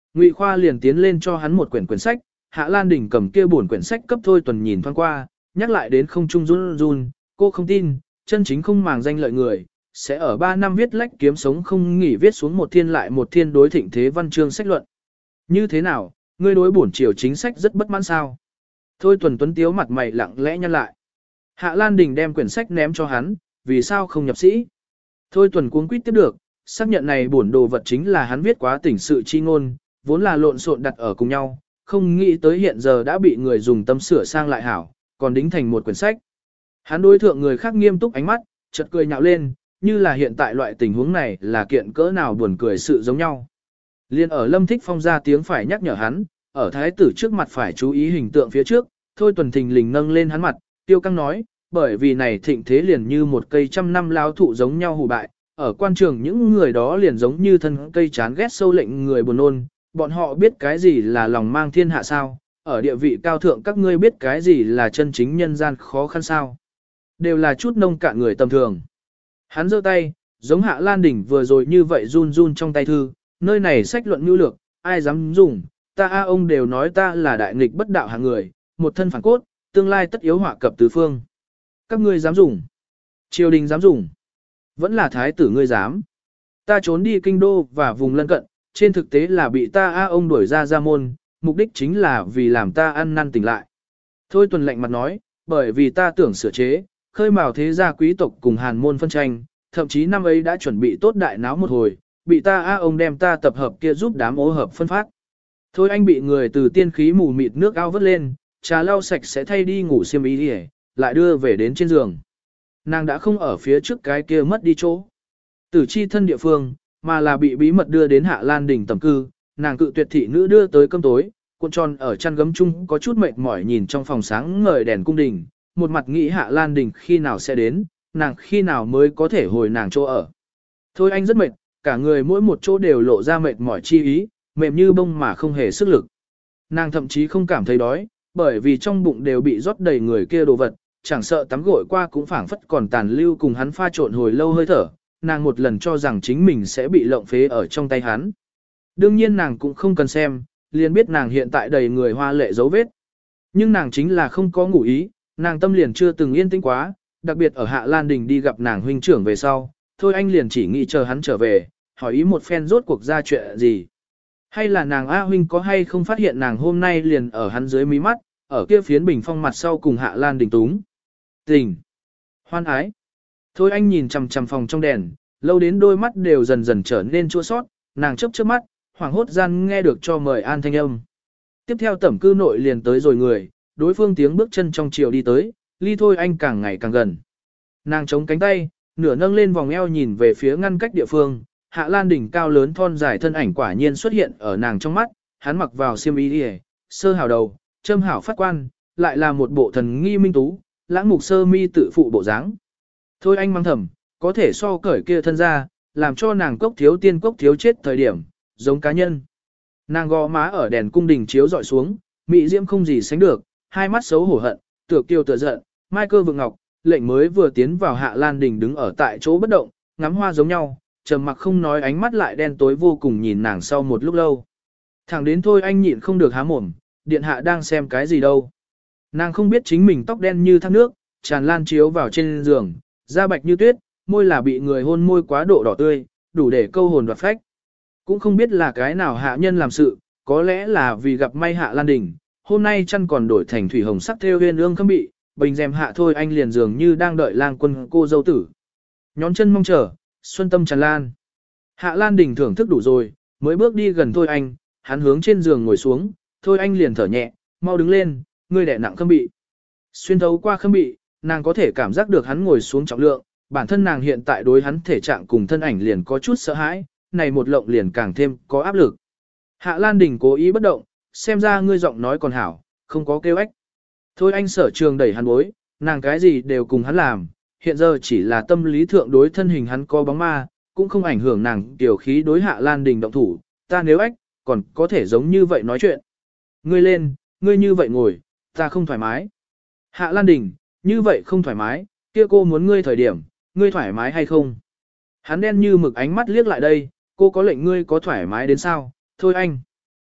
Ngụy Khoa liền tiến lên cho hắn một quyển quyển sách, Hạ Lan Đình cầm kia bổn quyển sách cấp Thôi Tuần nhìn thoáng qua, nhắc lại đến không trung run run, cô không tin, chân chính không màng danh lợi người, sẽ ở ba năm viết lách kiếm sống không nghỉ viết xuống một thiên lại một thiên đối thịnh thế văn chương sách luận. Như thế nào, ngươi đối bổn triều chính sách rất bất mãn sao? Thôi Tuần Tuấn tiếu mặt mày lặng lẽ nhăn lại. Hạ Lan Đình đem quyển sách ném cho hắn, vì sao không nhập sĩ? Thôi Tuần cuống quýt tiếp được, xác nhận này bổn đồ vật chính là hắn viết quá tỉnh sự chi ngôn, vốn là lộn xộn đặt ở cùng nhau, không nghĩ tới hiện giờ đã bị người dùng tâm sửa sang lại hảo, còn đính thành một quyển sách. Hắn đối thượng người khác nghiêm túc ánh mắt, chợt cười nhạo lên, như là hiện tại loại tình huống này là kiện cỡ nào buồn cười sự giống nhau. Liên ở Lâm Thích Phong ra tiếng phải nhắc nhở hắn, ở thái tử trước mặt phải chú ý hình tượng phía trước, Thôi Tuần thình lình nâng lên hắn mặt, tiêu căng nói, bởi vì này thịnh thế liền như một cây trăm năm lao thụ giống nhau hù bại, ở quan trường những người đó liền giống như thân cây chán ghét sâu lệnh người buồn nôn, bọn họ biết cái gì là lòng mang thiên hạ sao, ở địa vị cao thượng các ngươi biết cái gì là chân chính nhân gian khó khăn sao. Đều là chút nông cạn người tầm thường. Hắn giơ tay, giống Hạ Lan Đình vừa rồi như vậy run run trong tay thư, nơi này sách luận nhu lược, ai dám dùng, ta a ông đều nói ta là đại nghịch bất đạo hạng người, một thân phản cốt, tương lai tất yếu họa cập tứ phương. Các ngươi dám dùng, triều đình dám dùng, vẫn là thái tử ngươi dám. Ta trốn đi kinh đô và vùng lân cận, trên thực tế là bị ta a ông đuổi ra ra môn, mục đích chính là vì làm ta ăn năn tỉnh lại. Thôi Tuần lạnh mặt nói, bởi vì ta tưởng sửa chế, khơi mào thế gia quý tộc cùng hàn môn phân tranh, thậm chí năm ấy đã chuẩn bị tốt đại náo một hồi, bị ta a ông đem ta tập hợp kia giúp đám ố hợp phân phát. Thôi anh bị người từ tiên khí mù mịt nước ao vớt lên, trà lau sạch sẽ thay đi ngủ xiêm y đi, lại đưa về đến trên giường. Nàng đã không ở phía trước cái kia mất đi chỗ. Tử chi thân địa phương, mà là bị bí mật đưa đến Hạ Lan Đình tầm cư, nàng cự tuyệt thị nữ đưa tới cơm tối, cuộn tròn ở chăn gấm chung có chút mệt mỏi nhìn trong phòng sáng ngời đèn cung đình, một mặt nghĩ Hạ Lan Đình khi nào sẽ đến, nàng khi nào mới có thể hồi nàng chỗ ở. Thôi anh rất mệt, cả người mỗi một chỗ đều lộ ra mệt mỏi chi ý, mềm như bông mà không hề sức lực. Nàng thậm chí không cảm thấy đói, bởi vì trong bụng đều bị rót đầy người kia đồ vật, chẳng sợ tắm gội qua cũng phảng phất còn tàn lưu cùng hắn pha trộn hồi lâu hơi thở, nàng một lần cho rằng chính mình sẽ bị lộng phế ở trong tay hắn. Đương nhiên nàng cũng không cần xem, liền biết nàng hiện tại đầy người hoa lệ dấu vết. Nhưng nàng chính là không có ngủ ý, nàng tâm liền chưa từng yên tĩnh quá, đặc biệt ở Hạ Lan Đình đi gặp nàng huynh trưởng về sau, thôi anh liền chỉ nghĩ chờ hắn trở về, hỏi ý một phen rốt cuộc ra chuyện gì. Hay là nàng A huynh có hay không phát hiện nàng hôm nay liền ở hắn dưới mí mắt, ở kia phiến bình phong mặt sau cùng Hạ Lan Đình túng. Tình. Hoan ái. Thôi anh nhìn chằm chằm phòng trong đèn, lâu đến đôi mắt đều dần dần trở nên chua sót, nàng chớp chớp mắt, hoảng hốt gian nghe được cho mời an thanh âm. Tiếp theo tẩm cư nội liền tới rồi người, đối phương tiếng bước chân trong chiều đi tới, ly thôi anh càng ngày càng gần. Nàng chống cánh tay, nửa nâng lên vòng eo nhìn về phía ngăn cách địa phương, Hạ Lan Đình cao lớn thon dài thân ảnh quả nhiên xuất hiện ở nàng trong mắt, hắn mặc vào xiêm y đi, sơ hào đầu, châm hảo phát quan, lại là một bộ thần nghi minh tú, lãng mục sơ mi tự phụ bộ dáng. Thôi anh mang thầm, có thể so cởi kia thân ra, làm cho nàng cốc thiếu tiên cốc thiếu chết thời điểm, giống cá nhân. Nàng gò má ở đèn cung đình chiếu dọi xuống, mị diễm không gì sánh được, hai mắt xấu hổ hận, tựa kiêu tựa giận, mai cơ vượng ngọc, lệnh mới vừa tiến vào Hạ Lan Đình đứng ở tại chỗ bất động, ngắm hoa giống nhau, trầm mặc không nói, ánh mắt lại đen tối vô cùng nhìn nàng sau một lúc lâu. Thẳng đến thôi anh nhịn không được há mồm, điện hạ đang xem cái gì đâu. Nàng không biết chính mình tóc đen như thác nước, tràn lan chiếu vào trên giường, da bạch như tuyết, môi là bị người hôn môi quá độ đỏ tươi, đủ để câu hồn đoạt phách. Cũng không biết là cái nào hạ nhân làm sự, có lẽ là vì gặp may Hạ Lan Đình, hôm nay chăn còn đổi thành thủy hồng sắc theo huyên ương khâm bị, bình rèm hạ thôi anh liền dường như đang đợi lang quân cô dâu tử. Nhón chân mong chờ, xuân tâm tràn lan. Hạ Lan Đình thưởng thức đủ rồi, mới bước đi gần thôi anh, hắn hướng trên giường ngồi xuống, thôi anh liền thở nhẹ, mau đứng lên, ngươi đẻ nặng khâm bị. Xuyên thấu qua khâm bị, nàng có thể cảm giác được hắn ngồi xuống trọng lượng, bản thân nàng hiện tại đối hắn thể trạng cùng thân ảnh liền có chút sợ hãi, này một lộng liền càng thêm có áp lực. Hạ Lan Đình cố ý bất động, xem ra ngươi giọng nói còn hảo, không có kêu ếch. Thôi anh sở trường đẩy hắn bối, nàng cái gì đều cùng hắn làm, hiện giờ chỉ là tâm lý thượng đối thân hình hắn có bóng ma, cũng không ảnh hưởng nàng tiểu khí đối Hạ Lan Đình động thủ, ta nếu ếch, còn có thể giống như vậy nói chuyện. Ngươi lên, ngươi như vậy ngồi, ta không thoải mái. Hạ Lan Đình, như vậy không thoải mái, kia cô muốn ngươi thời điểm, ngươi thoải mái hay không? Hắn đen như mực ánh mắt liếc lại đây, cô có lệnh ngươi có thoải mái đến sao, thôi anh.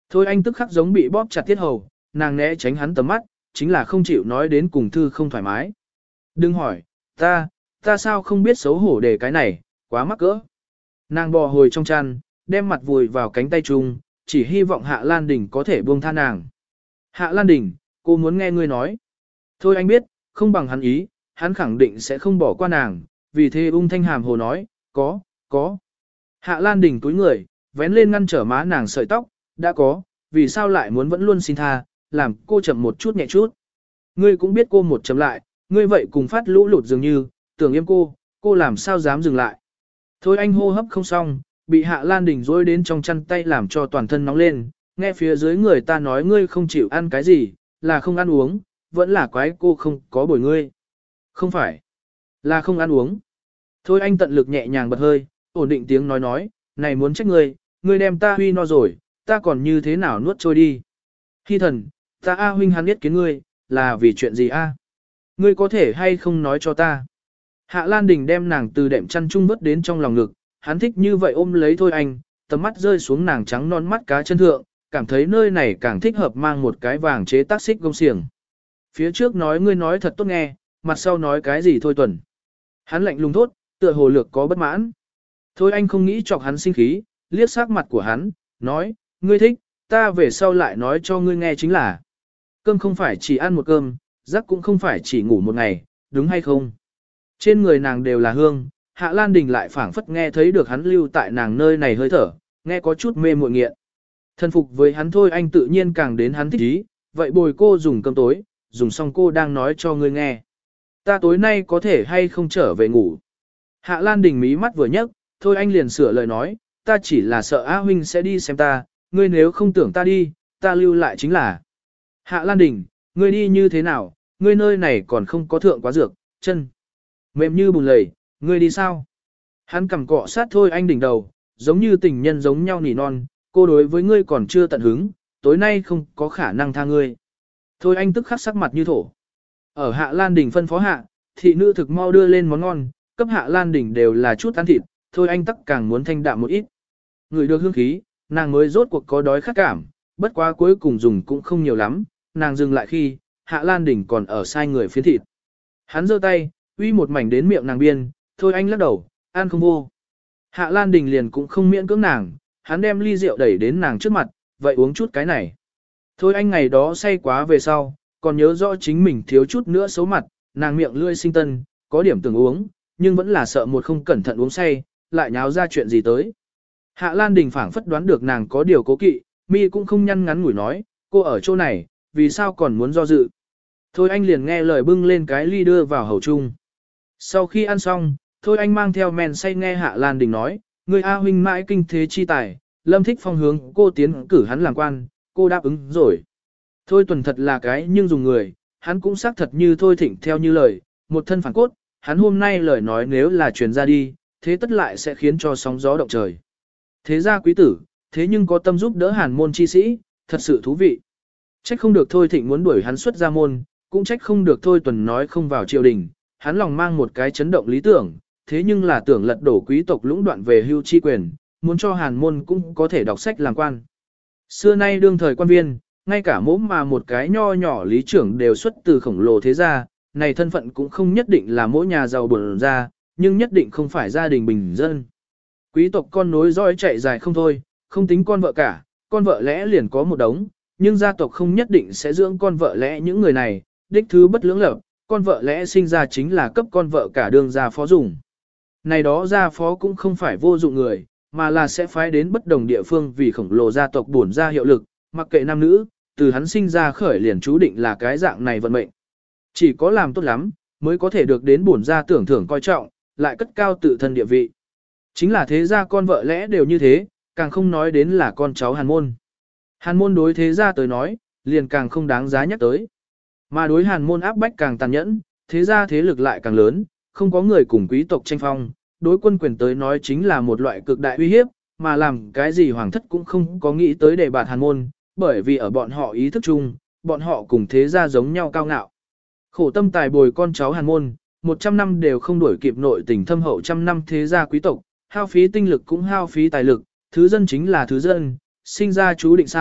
Thôi anh tức khắc giống bị bóp chặt tiết hầu, nàng né tránh hắn tầm mắt, chính là không chịu nói đến cùng thư không thoải mái. Đừng hỏi, ta, ta sao không biết xấu hổ để cái này, quá mắc cỡ. Nàng bò hồi trong chăn, đem mặt vùi vào cánh tay chung, chỉ hy vọng Hạ Lan Đình có thể buông tha nàng. Hạ Lan Đình, cô muốn nghe ngươi nói. Thôi anh biết, không bằng hắn ý, hắn khẳng định sẽ không bỏ qua nàng, vì thế ung thanh hàm hồ nói, có, có. Hạ Lan Đình túi người, vén lên ngăn trở má nàng sợi tóc, đã có, vì sao lại muốn vẫn luôn xin tha, làm cô chậm một chút nhẹ chút. Ngươi cũng biết cô một chậm lại, ngươi vậy cùng phát lũ lụt dường như, tưởng im cô, cô làm sao dám dừng lại. Thôi anh hô hấp không xong, bị Hạ Lan Đình dối đến trong chăn tay làm cho toàn thân nóng lên, nghe phía dưới người ta nói ngươi không chịu ăn cái gì, là không ăn uống, vẫn là quái cô không có bồi ngươi. Không phải, là không ăn uống. Thôi anh tận lực nhẹ nhàng bật hơi, ổn định tiếng nói nói, này muốn trách ngươi, ngươi đem ta huy no rồi, ta còn như thế nào nuốt trôi đi. Hy thần, ta A huynh hắn biết kiến ngươi, là vì chuyện gì A? Ngươi có thể hay không nói cho ta? Hạ Lan Đình đem nàng từ đệm chăn chung vớt đến trong lòng ngực, hắn thích như vậy ôm lấy thôi anh, tầm mắt rơi xuống nàng trắng non mắt cá chân thượng, cảm thấy nơi này càng thích hợp mang một cái vàng chế tác xích gông xiềng. Phía trước nói ngươi nói thật tốt nghe, mặt sau nói cái gì thôi tuần. Hắn lạnh lùng thốt, tựa hồ lược có bất mãn. Thôi anh không nghĩ chọc hắn sinh khí, liếc sắc mặt của hắn, nói, ngươi thích, ta về sau lại nói cho ngươi nghe chính là. Cơm không phải chỉ ăn một cơm, giấc cũng không phải chỉ ngủ một ngày, đúng hay không? Trên người nàng đều là hương, Hạ Lan Đình lại phảng phất nghe thấy được hắn lưu tại nàng nơi này hơi thở, nghe có chút mê muội nghiện. Thân phục với hắn thôi anh tự nhiên càng đến hắn thích ý, vậy bồi cô dùng cơm tối, dùng xong cô đang nói cho ngươi nghe. Ta tối nay có thể hay không trở về ngủ. Hạ Lan Đình mí mắt vừa nhấc, thôi anh liền sửa lời nói, ta chỉ là sợ A huynh sẽ đi xem ta, ngươi nếu không tưởng ta đi, ta lưu lại chính là. Hạ Lan Đình, ngươi đi như thế nào, ngươi nơi này còn không có thượng quá dược, chân mềm như bùn lầy, ngươi đi sao? Hắn cầm cọ sát thôi anh đỉnh đầu, giống như tình nhân giống nhau nỉ non, cô đối với ngươi còn chưa tận hứng, tối nay không có khả năng tha ngươi. Thôi anh tức khắc sắc mặt như thổ. Ở Hạ Lan Đình phân phó hạ, thị nữ thực mau đưa lên món ngon, cấp Hạ Lan Đình đều là chút ăn thịt, thôi anh tắc càng muốn thanh đạm một ít. Người được hương khí, nàng mới rốt cuộc có đói khát cảm, bất quá cuối cùng dùng cũng không nhiều lắm, nàng dừng lại khi, Hạ Lan Đình còn ở sai người phiến thịt. Hắn giơ tay, uy một mảnh đến miệng nàng biên, thôi anh lắc đầu, ăn không vô. Hạ Lan Đình liền cũng không miễn cưỡng nàng, hắn đem ly rượu đẩy đến nàng trước mặt, vậy uống chút cái này. Thôi anh ngày đó say quá về sau, còn nhớ rõ chính mình thiếu chút nữa xấu mặt, nàng miệng lươi sinh tân, có điểm tưởng uống, nhưng vẫn là sợ một không cẩn thận uống say, lại nháo ra chuyện gì tới. Hạ Lan Đình phảng phất đoán được nàng có điều cố kỵ, mi cũng không nhăn ngắn ngủi nói, cô ở chỗ này, vì sao còn muốn do dự. Thôi anh liền nghe lời bưng lên cái ly đưa vào hầu chung. Sau khi ăn xong, thôi anh mang theo men say nghe Hạ Lan Đình nói, người A huynh mãi kinh thế chi tài, Lâm Thích Phong hướng cô tiến cử hắn làm quan, cô đáp ứng rồi. Thôi tuần thật là cái nhưng dùng người, hắn cũng xác thật như thôi thịnh theo như lời, một thân phản cốt, hắn hôm nay lời nói nếu là truyền ra đi, thế tất lại sẽ khiến cho sóng gió động trời. Thế ra quý tử, thế nhưng có tâm giúp đỡ hàn môn chi sĩ, thật sự thú vị. Trách không được thôi thịnh muốn đuổi hắn xuất ra môn, cũng trách không được thôi tuần nói không vào triều đình, hắn lòng mang một cái chấn động lý tưởng, thế nhưng là tưởng lật đổ quý tộc lũng đoạn về hưu chi quyền, muốn cho hàn môn cũng có thể đọc sách làm quan. Xưa nay đương thời quan viên, ngay cả mốm mà một cái nho nhỏ lý trưởng đều xuất từ khổng lồ thế gia, này thân phận cũng không nhất định là mỗi nhà giàu bẩn ra, nhưng nhất định không phải gia đình bình dân. Quý tộc con nối dõi chạy dài không thôi, không tính con vợ cả, con vợ lẽ liền có một đống, nhưng gia tộc không nhất định sẽ dưỡng con vợ lẽ những người này, đích thứ bất lưỡng lập, con vợ lẽ sinh ra chính là cấp con vợ cả đương gia phó dùng. Này đó gia phó cũng không phải vô dụng người, mà là sẽ phái đến bất đồng địa phương vì khổng lồ gia tộc bổn ra hiệu lực, mặc kệ nam nữ, từ hắn sinh ra khởi liền chú định là cái dạng này vận mệnh. Chỉ có làm tốt lắm, mới có thể được đến bổn gia tưởng thưởng coi trọng, lại cất cao tự thân địa vị. Chính là thế gia con vợ lẽ đều như thế, càng không nói đến là con cháu hàn môn. Hàn môn đối thế gia tới nói, liền càng không đáng giá nhắc tới. Mà đối hàn môn áp bách càng tàn nhẫn, thế gia thế lực lại càng lớn, không có người cùng quý tộc tranh phong, đối quân quyền tới nói chính là một loại cực đại uy hiếp, mà làm cái gì hoàng thất cũng không có nghĩ tới đề bạt hàn môn, bởi vì ở bọn họ ý thức chung, bọn họ cùng thế gia giống nhau cao ngạo. Khổ tâm tài bồi con cháu hàn môn, một trăm năm đều không đuổi kịp nội tình thâm hậu trăm năm thế gia quý tộc, hao phí tinh lực cũng hao phí tài lực, thứ dân chính là thứ dân, sinh ra chú định sao,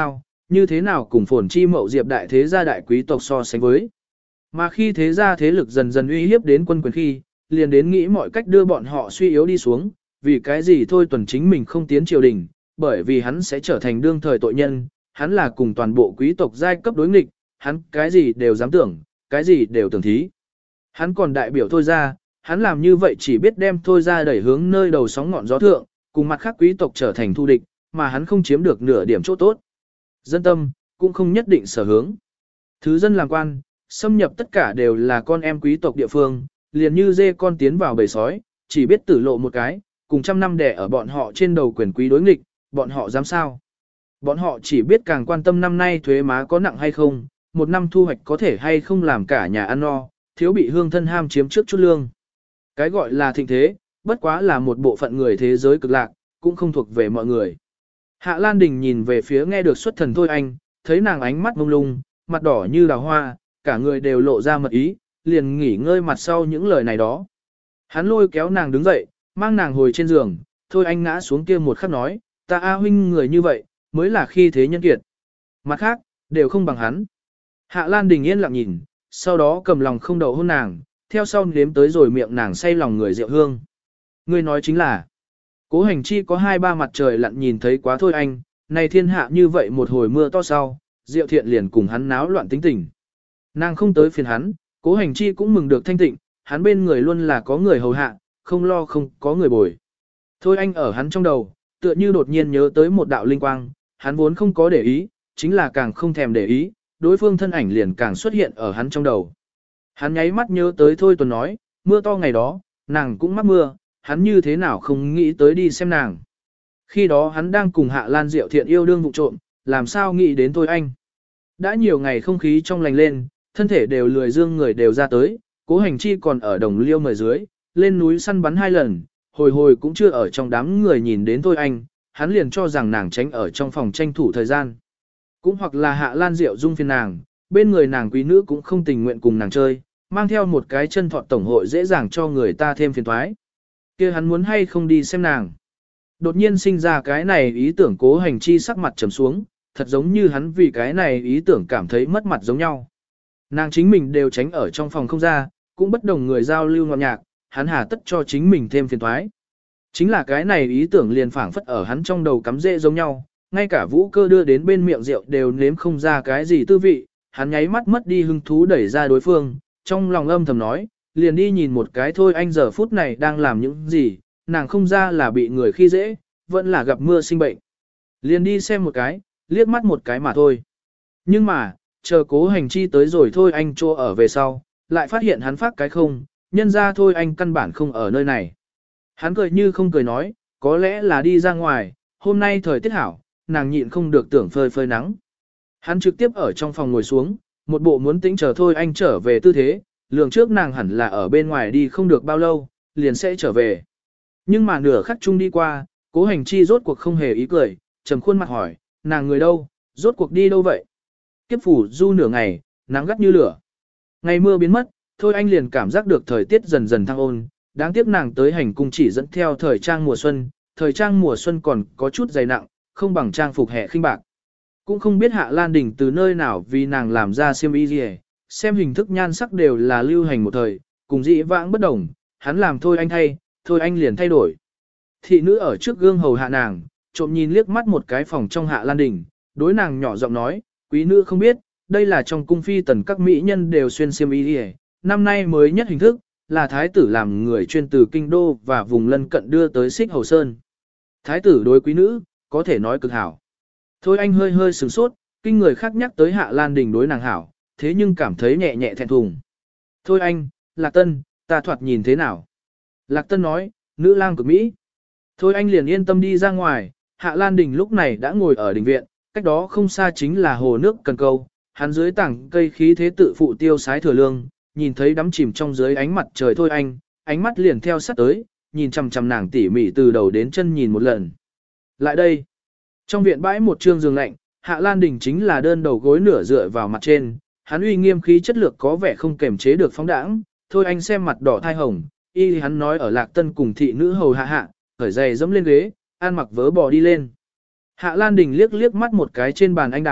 như thế nào cùng phồn chi mậu diệp đại thế gia đại quý tộc so sánh với. Mà khi thế gia thế lực dần dần uy hiếp đến quân quyền khi, liền đến nghĩ mọi cách đưa bọn họ suy yếu đi xuống, vì cái gì thôi Tuần chính mình không tiến triều đình, bởi vì hắn sẽ trở thành đương thời tội nhân, hắn là cùng toàn bộ quý tộc giai cấp đối nghịch, hắn cái gì đều dám tưởng, cái gì đều tưởng thí. Hắn còn đại biểu thôi ra, hắn làm như vậy chỉ biết đem thôi ra đẩy hướng nơi đầu sóng ngọn gió thượng, cùng mặt khác quý tộc trở thành thù địch, mà hắn không chiếm được nửa điểm chỗ tốt. Dân tâm, cũng không nhất định sở hướng. Thứ dân làm quan, xâm nhập tất cả đều là con em quý tộc địa phương, liền như dê con tiến vào bầy sói, chỉ biết tử lộ một cái, cùng trăm năm đẻ ở bọn họ trên đầu quyền quý đối nghịch, bọn họ dám sao. Bọn họ chỉ biết càng quan tâm năm nay thuế má có nặng hay không, một năm thu hoạch có thể hay không làm cả nhà ăn no, thiếu bị hương thân ham chiếm trước chút lương. Cái gọi là thịnh thế, bất quá là một bộ phận người thế giới cực lạc, cũng không thuộc về mọi người. Hạ Lan Đình nhìn về phía nghe được xuất thần Thôi Anh, thấy nàng ánh mắt mông lung, mặt đỏ như đào hoa, cả người đều lộ ra mật ý, liền nghỉ ngơi mặt sau những lời này đó. Hắn lôi kéo nàng đứng dậy, mang nàng hồi trên giường, Thôi Anh ngã xuống kia một khắc nói, ta A huynh người như vậy, mới là khi thế nhân kiệt. Mặt khác, đều không bằng hắn. Hạ Lan Đình yên lặng nhìn, sau đó cầm lòng không đậu hôn nàng, theo sau nếm tới rồi miệng nàng say lòng người rượu hương. Ngươi nói chính là, Cố Hành Chi có hai ba mặt trời lặn nhìn thấy quá Thôi Anh, này thiên hạ như vậy một hồi mưa to sau, Diệu Thiện liền cùng hắn náo loạn tính tình. Nàng không tới phiền hắn, Cố Hành Chi cũng mừng được thanh tịnh, hắn bên người luôn là có người hầu hạ, không lo không có người bồi. Thôi Anh ở hắn trong đầu, tựa như đột nhiên nhớ tới một đạo linh quang, hắn vốn không có để ý, chính là càng không thèm để ý, đối phương thân ảnh liền càng xuất hiện ở hắn trong đầu. Hắn nháy mắt nhớ tới Thôi Tuần nói, mưa to ngày đó, nàng cũng mắc mưa, hắn như thế nào không nghĩ tới đi xem nàng. Khi đó hắn đang cùng Hạ Lan Diệu Thiện yêu đương vụ trộm, làm sao nghĩ đến Thôi Anh. Đã nhiều ngày không khí trong lành lên, thân thể đều lười dương người đều ra tới, Cố Hành Chi còn ở đồng liêu mời dưới, lên núi săn bắn hai lần, hồi hồi cũng chưa ở trong đám người nhìn đến Thôi Anh, hắn liền cho rằng nàng tránh ở trong phòng tranh thủ thời gian. Cũng hoặc là Hạ Lan Diệu dung phiền nàng, bên người nàng quý nữ cũng không tình nguyện cùng nàng chơi, mang theo một cái chân thọt tổng hội dễ dàng cho người ta thêm phiền toái. Kia hắn muốn hay không đi xem nàng. Đột nhiên sinh ra cái này ý tưởng Cố Hành Chi sắc mặt trầm xuống, thật giống như hắn vì cái này ý tưởng cảm thấy mất mặt giống nhau. Nàng chính mình đều tránh ở trong phòng không ra, cũng bất đồng người giao lưu ngọt nhạc, hắn hà tất cho chính mình thêm phiền toái. Chính là cái này ý tưởng liền phảng phất ở hắn trong đầu cắm rễ giống nhau, ngay cả Vũ Cơ đưa đến bên miệng rượu đều nếm không ra cái gì tư vị, hắn nháy mắt mất đi hứng thú đẩy ra đối phương, trong lòng âm thầm nói, liền đi nhìn một cái thôi anh giờ phút này đang làm những gì, nàng không ra là bị người khi dễ, vẫn là gặp mưa sinh bệnh. Liền đi xem một cái, liếc mắt một cái mà thôi. Nhưng mà, chờ Cố Hành Chi tới rồi thôi anh trô ở về sau, lại phát hiện hắn phát cái không, nhân ra thôi anh căn bản không ở nơi này. Hắn cười như không cười nói, có lẽ là đi ra ngoài, hôm nay thời tiết hảo, nàng nhịn không được tưởng phơi phơi nắng. Hắn trực tiếp ở trong phòng ngồi xuống, một bộ muốn tĩnh chờ thôi anh trở về tư thế, lường trước nàng hẳn là ở bên ngoài đi không được bao lâu, liền sẽ trở về. Nhưng mà nửa khắc chung đi qua, Cố Hành Chi rốt cuộc không hề ý cười, trầm khuôn mặt hỏi, nàng người đâu, rốt cuộc đi đâu vậy? Kiếp phủ du nửa ngày, nắng gắt như lửa. Ngày mưa biến mất, thôi anh liền cảm giác được thời tiết dần dần thăng ôn, đáng tiếc nàng tới hành cung chỉ dẫn theo thời trang mùa xuân, thời trang mùa xuân còn có chút dày nặng, không bằng trang phục hè khinh bạc. Cũng không biết Hạ Lan Đình từ nơi nào vì nàng làm ra xiêm y gì, xem hình thức nhan sắc đều là lưu hành một thời, cùng dị vãng bất đồng, hắn làm thôi anh thay, thôi anh liền thay đổi. Thị nữ ở trước gương hầu hạ nàng, trộm nhìn liếc mắt một cái phòng trong Hạ Lan Đình, đối nàng nhỏ giọng nói, quý nữ không biết, đây là trong cung phi tần các mỹ nhân đều xuyên xiêm y gì, năm nay mới nhất hình thức, là thái tử làm người chuyên từ kinh đô và vùng lân cận đưa tới Xích Hầu Sơn. Thái tử đối quý nữ, có thể nói cực hảo. Thôi anh hơi hơi sửng sốt, kinh người khác nhắc tới Hạ Lan Đình đối nàng hảo, thế nhưng cảm thấy nhẹ nhẹ thẹn thùng. Thôi anh, Lạc Tân, ta thoạt nhìn thế nào? Lạc Tân nói, nữ lang cực Mỹ. Thôi anh liền yên tâm đi ra ngoài, Hạ Lan Đình lúc này đã ngồi ở đình viện, cách đó không xa chính là hồ nước cần câu, hắn dưới tảng cây khí thế tự phụ tiêu sái thừa lương, nhìn thấy đắm chìm trong dưới ánh mặt trời thôi anh, ánh mắt liền theo sát tới, nhìn chằm chằm nàng tỉ mỉ từ đầu đến chân nhìn một lần. Lại đây, trong viện bãi một trương giường lạnh, Hạ Lan Đình chính là đơn đầu gối nửa dựa vào mặt trên, hắn uy nghiêm khí chất lược có vẻ không kềm chế được phóng đãng, thôi anh xem mặt đỏ thai hồng, y hắn nói ở Lạc Tân cùng thị nữ hầu hạ hạ, khởi giày dẫm lên ghế, ăn mặc vớ bò đi lên. Hạ Lan Đình liếc liếc mắt một cái trên bàn anh đảo,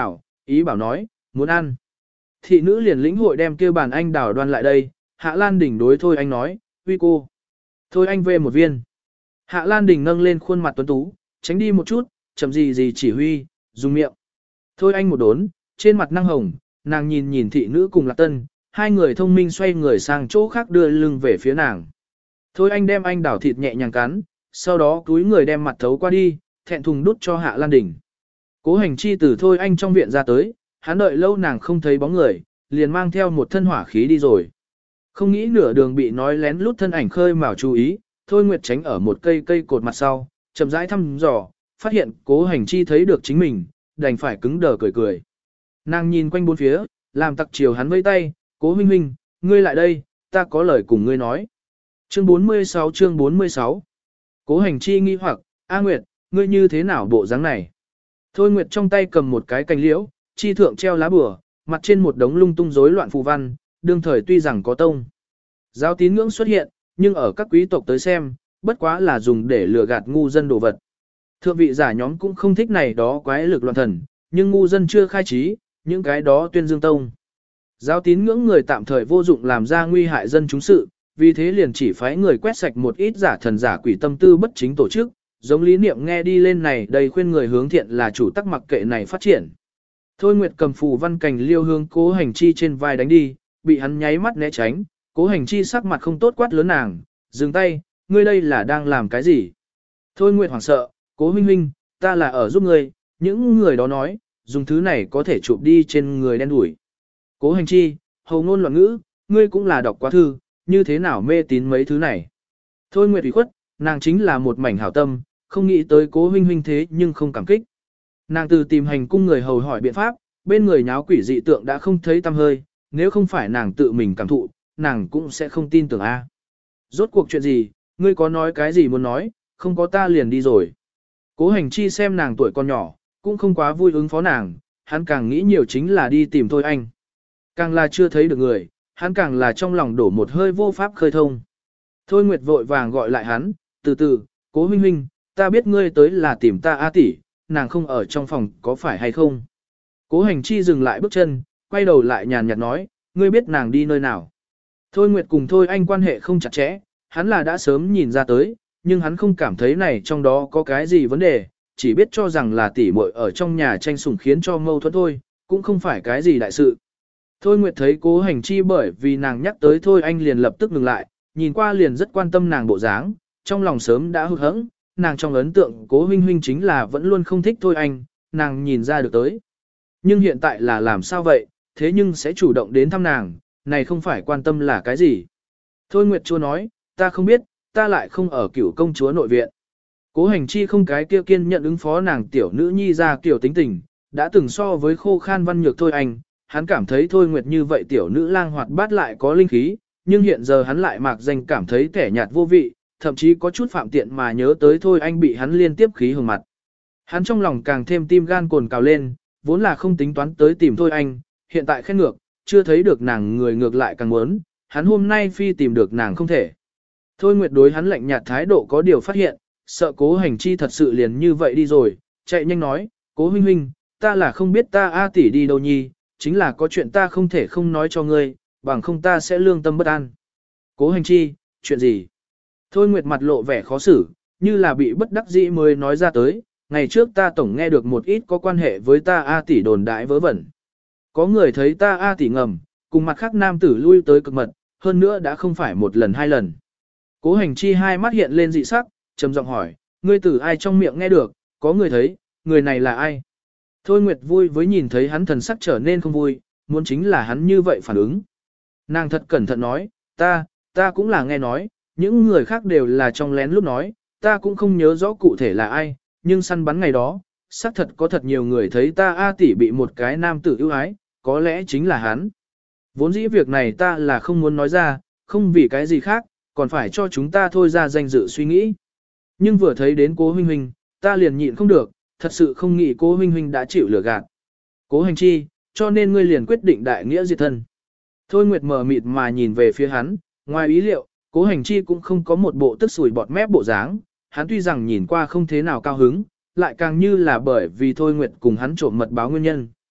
Ý bảo nói, muốn ăn. Thị nữ liền lĩnh hội đem kia bàn anh đào đoan lại đây, Hạ Lan Đình đối Thôi Anh nói, uy cô. Thôi anh về một viên. Hạ Lan Đình nâng lên khuôn mặt tuấn tú, tránh đi một chút, chậm gì gì chỉ huy, dùng miệng. Thôi anh một đốn, trên mặt năng hồng, nàng nhìn nhìn thị nữ cùng Lạc Tân, hai người thông minh xoay người sang chỗ khác đưa lưng về phía nàng. Thôi anh đem anh đảo thịt nhẹ nhàng cắn, sau đó túi người đem mặt thấu qua đi, thẹn thùng đút cho Hạ Lan Đình. Cố Hành Chi từ Thôi anh trong viện ra tới, hắn đợi lâu nàng không thấy bóng người, liền mang theo một thân hỏa khí đi rồi. Không nghĩ nửa đường bị nói lén lút thân ảnh khơi mào chú ý, Thôi Nguyệt tránh ở một cây cây cột mặt sau, chậm rãi thăm dò, phát hiện Cố Hành Chi thấy được chính mình, đành phải cứng đờ cười cười. Nàng nhìn quanh bốn phía, làm tặc chiều hắn vẫy tay, Cố huynh huynh, ngươi lại đây, ta có lời cùng ngươi nói. Chương bốn mươi sáu chương bốn mươi sáu Cố Hành Chi nghi hoặc, A Nguyệt, ngươi như thế nào bộ dáng này? Thôi Nguyệt trong tay cầm một cái cành liễu, chi thượng treo lá bùa, mặt trên một đống lung tung rối loạn phù văn, đương thời tuy rằng có tông. Giáo tín ngưỡng xuất hiện, nhưng ở các quý tộc tới xem, bất quá là dùng để lừa gạt ngu dân đồ vật. Thượng vị giả nhóm cũng không thích này đó quái lực loạn thần, nhưng ngu dân chưa khai trí, những cái đó tuyên dương tông. Giáo tín ngưỡng người tạm thời vô dụng làm ra nguy hại dân chúng sự, vì thế liền chỉ phái người quét sạch một ít giả thần giả quỷ tâm tư bất chính tổ chức, giống lý niệm nghe đi lên này đầy khuyên người hướng thiện là chủ tắc mặc kệ này phát triển. Thôi Nguyệt cầm phù văn cành liêu hướng Cố Hành Chi trên vai đánh đi, bị hắn nháy mắt né tránh, Cố Hành Chi sắc mặt không tốt quát lớn nàng, dừng tay, ngươi đây là đang làm cái gì? Thôi Nguyệt hoảng sợ, Cố huynh huynh, ta là ở giúp ngươi, những người đó nói, dùng thứ này có thể chụp đi trên người đen đủi. Cố Hành Chi, hầu ngôn loạn ngữ, ngươi cũng là đọc quá thư, như thế nào mê tín mấy thứ này? Thôi Nguyệt ủy khuất, nàng chính là một mảnh hảo tâm, không nghĩ tới Cố huynh huynh thế nhưng không cảm kích. Nàng từ tìm hành cung người hầu hỏi biện pháp, bên người nháo quỷ dị tượng đã không thấy tăm hơi, nếu không phải nàng tự mình cảm thụ, nàng cũng sẽ không tin tưởng A. Rốt cuộc chuyện gì, ngươi có nói cái gì muốn nói, không có ta liền đi rồi. Cố Hành Chi xem nàng tuổi còn nhỏ, cũng không quá vui ứng phó nàng, hắn càng nghĩ nhiều chính là đi tìm Thôi Anh. Càng là chưa thấy được người, hắn càng là trong lòng đổ một hơi vô pháp khơi thông. Thôi Nguyệt vội vàng gọi lại hắn, từ từ, Cố huynh huynh, ta biết ngươi tới là tìm ta A tỷ, nàng không ở trong phòng có phải hay không? Cố Hành Chi dừng lại bước chân, quay đầu lại nhàn nhạt nói, ngươi biết nàng đi nơi nào? Thôi Nguyệt cùng Thôi Anh quan hệ không chặt chẽ, hắn là đã sớm nhìn ra tới, nhưng hắn không cảm thấy này trong đó có cái gì vấn đề, chỉ biết cho rằng là tỷ muội ở trong nhà tranh sủng khiến cho mâu thuẫn thôi, cũng không phải cái gì đại sự. Thôi Nguyệt thấy Cố Hành Chi bởi vì nàng nhắc tới Thôi Anh liền lập tức ngừng lại, nhìn qua liền rất quan tâm nàng bộ dáng, trong lòng sớm đã hụt hẫng, nàng trong ấn tượng Cố huynh huynh chính là vẫn luôn không thích Thôi Anh, nàng nhìn ra được tới. Nhưng hiện tại là làm sao vậy, thế nhưng sẽ chủ động đến thăm nàng, này không phải quan tâm là cái gì. Thôi Nguyệt Chua nói, ta không biết, ta lại không ở cửu công chúa nội viện. Cố Hành Chi không cái kia kiên nhận ứng phó nàng tiểu nữ nhi ra kiểu tính tình, đã từng so với khô khan văn nhược Thôi Anh, hắn cảm thấy Thôi Nguyệt như vậy tiểu nữ lang hoạt bát lại có linh khí, nhưng hiện giờ hắn lại mạc danh cảm thấy kẻ nhạt vô vị, thậm chí có chút phạm tiện mà nhớ tới Thôi Anh bị hắn liên tiếp khí hừng mặt. Hắn trong lòng càng thêm tim gan cồn cào lên, vốn là không tính toán tới tìm Thôi Anh, hiện tại khen ngược, chưa thấy được nàng người ngược lại càng muốn, hắn hôm nay phi tìm được nàng không thể. Thôi Nguyệt đối hắn lạnh nhạt thái độ có điều phát hiện, sợ Cố Hành Chi thật sự liền như vậy đi rồi, chạy nhanh nói, Cố huynh huynh, ta là không biết ta A tỷ đi đâu nhi, chính là có chuyện ta không thể không nói cho ngươi, bằng không ta sẽ lương tâm bất an. Cố Hành Chi, chuyện gì? Thôi Nguyệt mặt lộ vẻ khó xử, như là bị bất đắc dĩ mới nói ra tới, ngày trước ta tổng nghe được một ít có quan hệ với ta A tỷ đồn đại vớ vẩn. Có người thấy ta A tỷ ngầm, cùng mặt khác nam tử lui tới cực mật, hơn nữa đã không phải một lần hai lần. Cố Hành Chi hai mắt hiện lên dị sắc, trầm giọng hỏi, ngươi từ ai trong miệng nghe được, có người thấy, người này là ai? Thôi Nguyệt vui với nhìn thấy hắn thần sắc trở nên không vui, muốn chính là hắn như vậy phản ứng. Nàng thật cẩn thận nói, ta, ta cũng là nghe nói, những người khác đều là trong lén lúc nói, ta cũng không nhớ rõ cụ thể là ai, nhưng săn bắn ngày đó, xác thật có thật nhiều người thấy ta A tỷ bị một cái nam tử ưu ái, có lẽ chính là hắn. Vốn dĩ việc này ta là không muốn nói ra, không vì cái gì khác, còn phải cho chúng ta thôi ra danh dự suy nghĩ. Nhưng vừa thấy đến Cố huynh huynh, ta liền nhịn không được, thật sự không nghĩ Cố huynh huynh đã chịu lừa gạt. Cố Hành Chi, cho nên ngươi liền quyết định đại nghĩa diệt thân. Thôi Nguyệt mờ mịt mà nhìn về phía hắn, ngoài ý liệu, Cố Hành Chi cũng không có một bộ tức sủi bọt mép bộ dáng, hắn tuy rằng nhìn qua không thế nào cao hứng, lại càng như là bởi vì Thôi Nguyệt cùng hắn trộm mật báo nguyên nhân.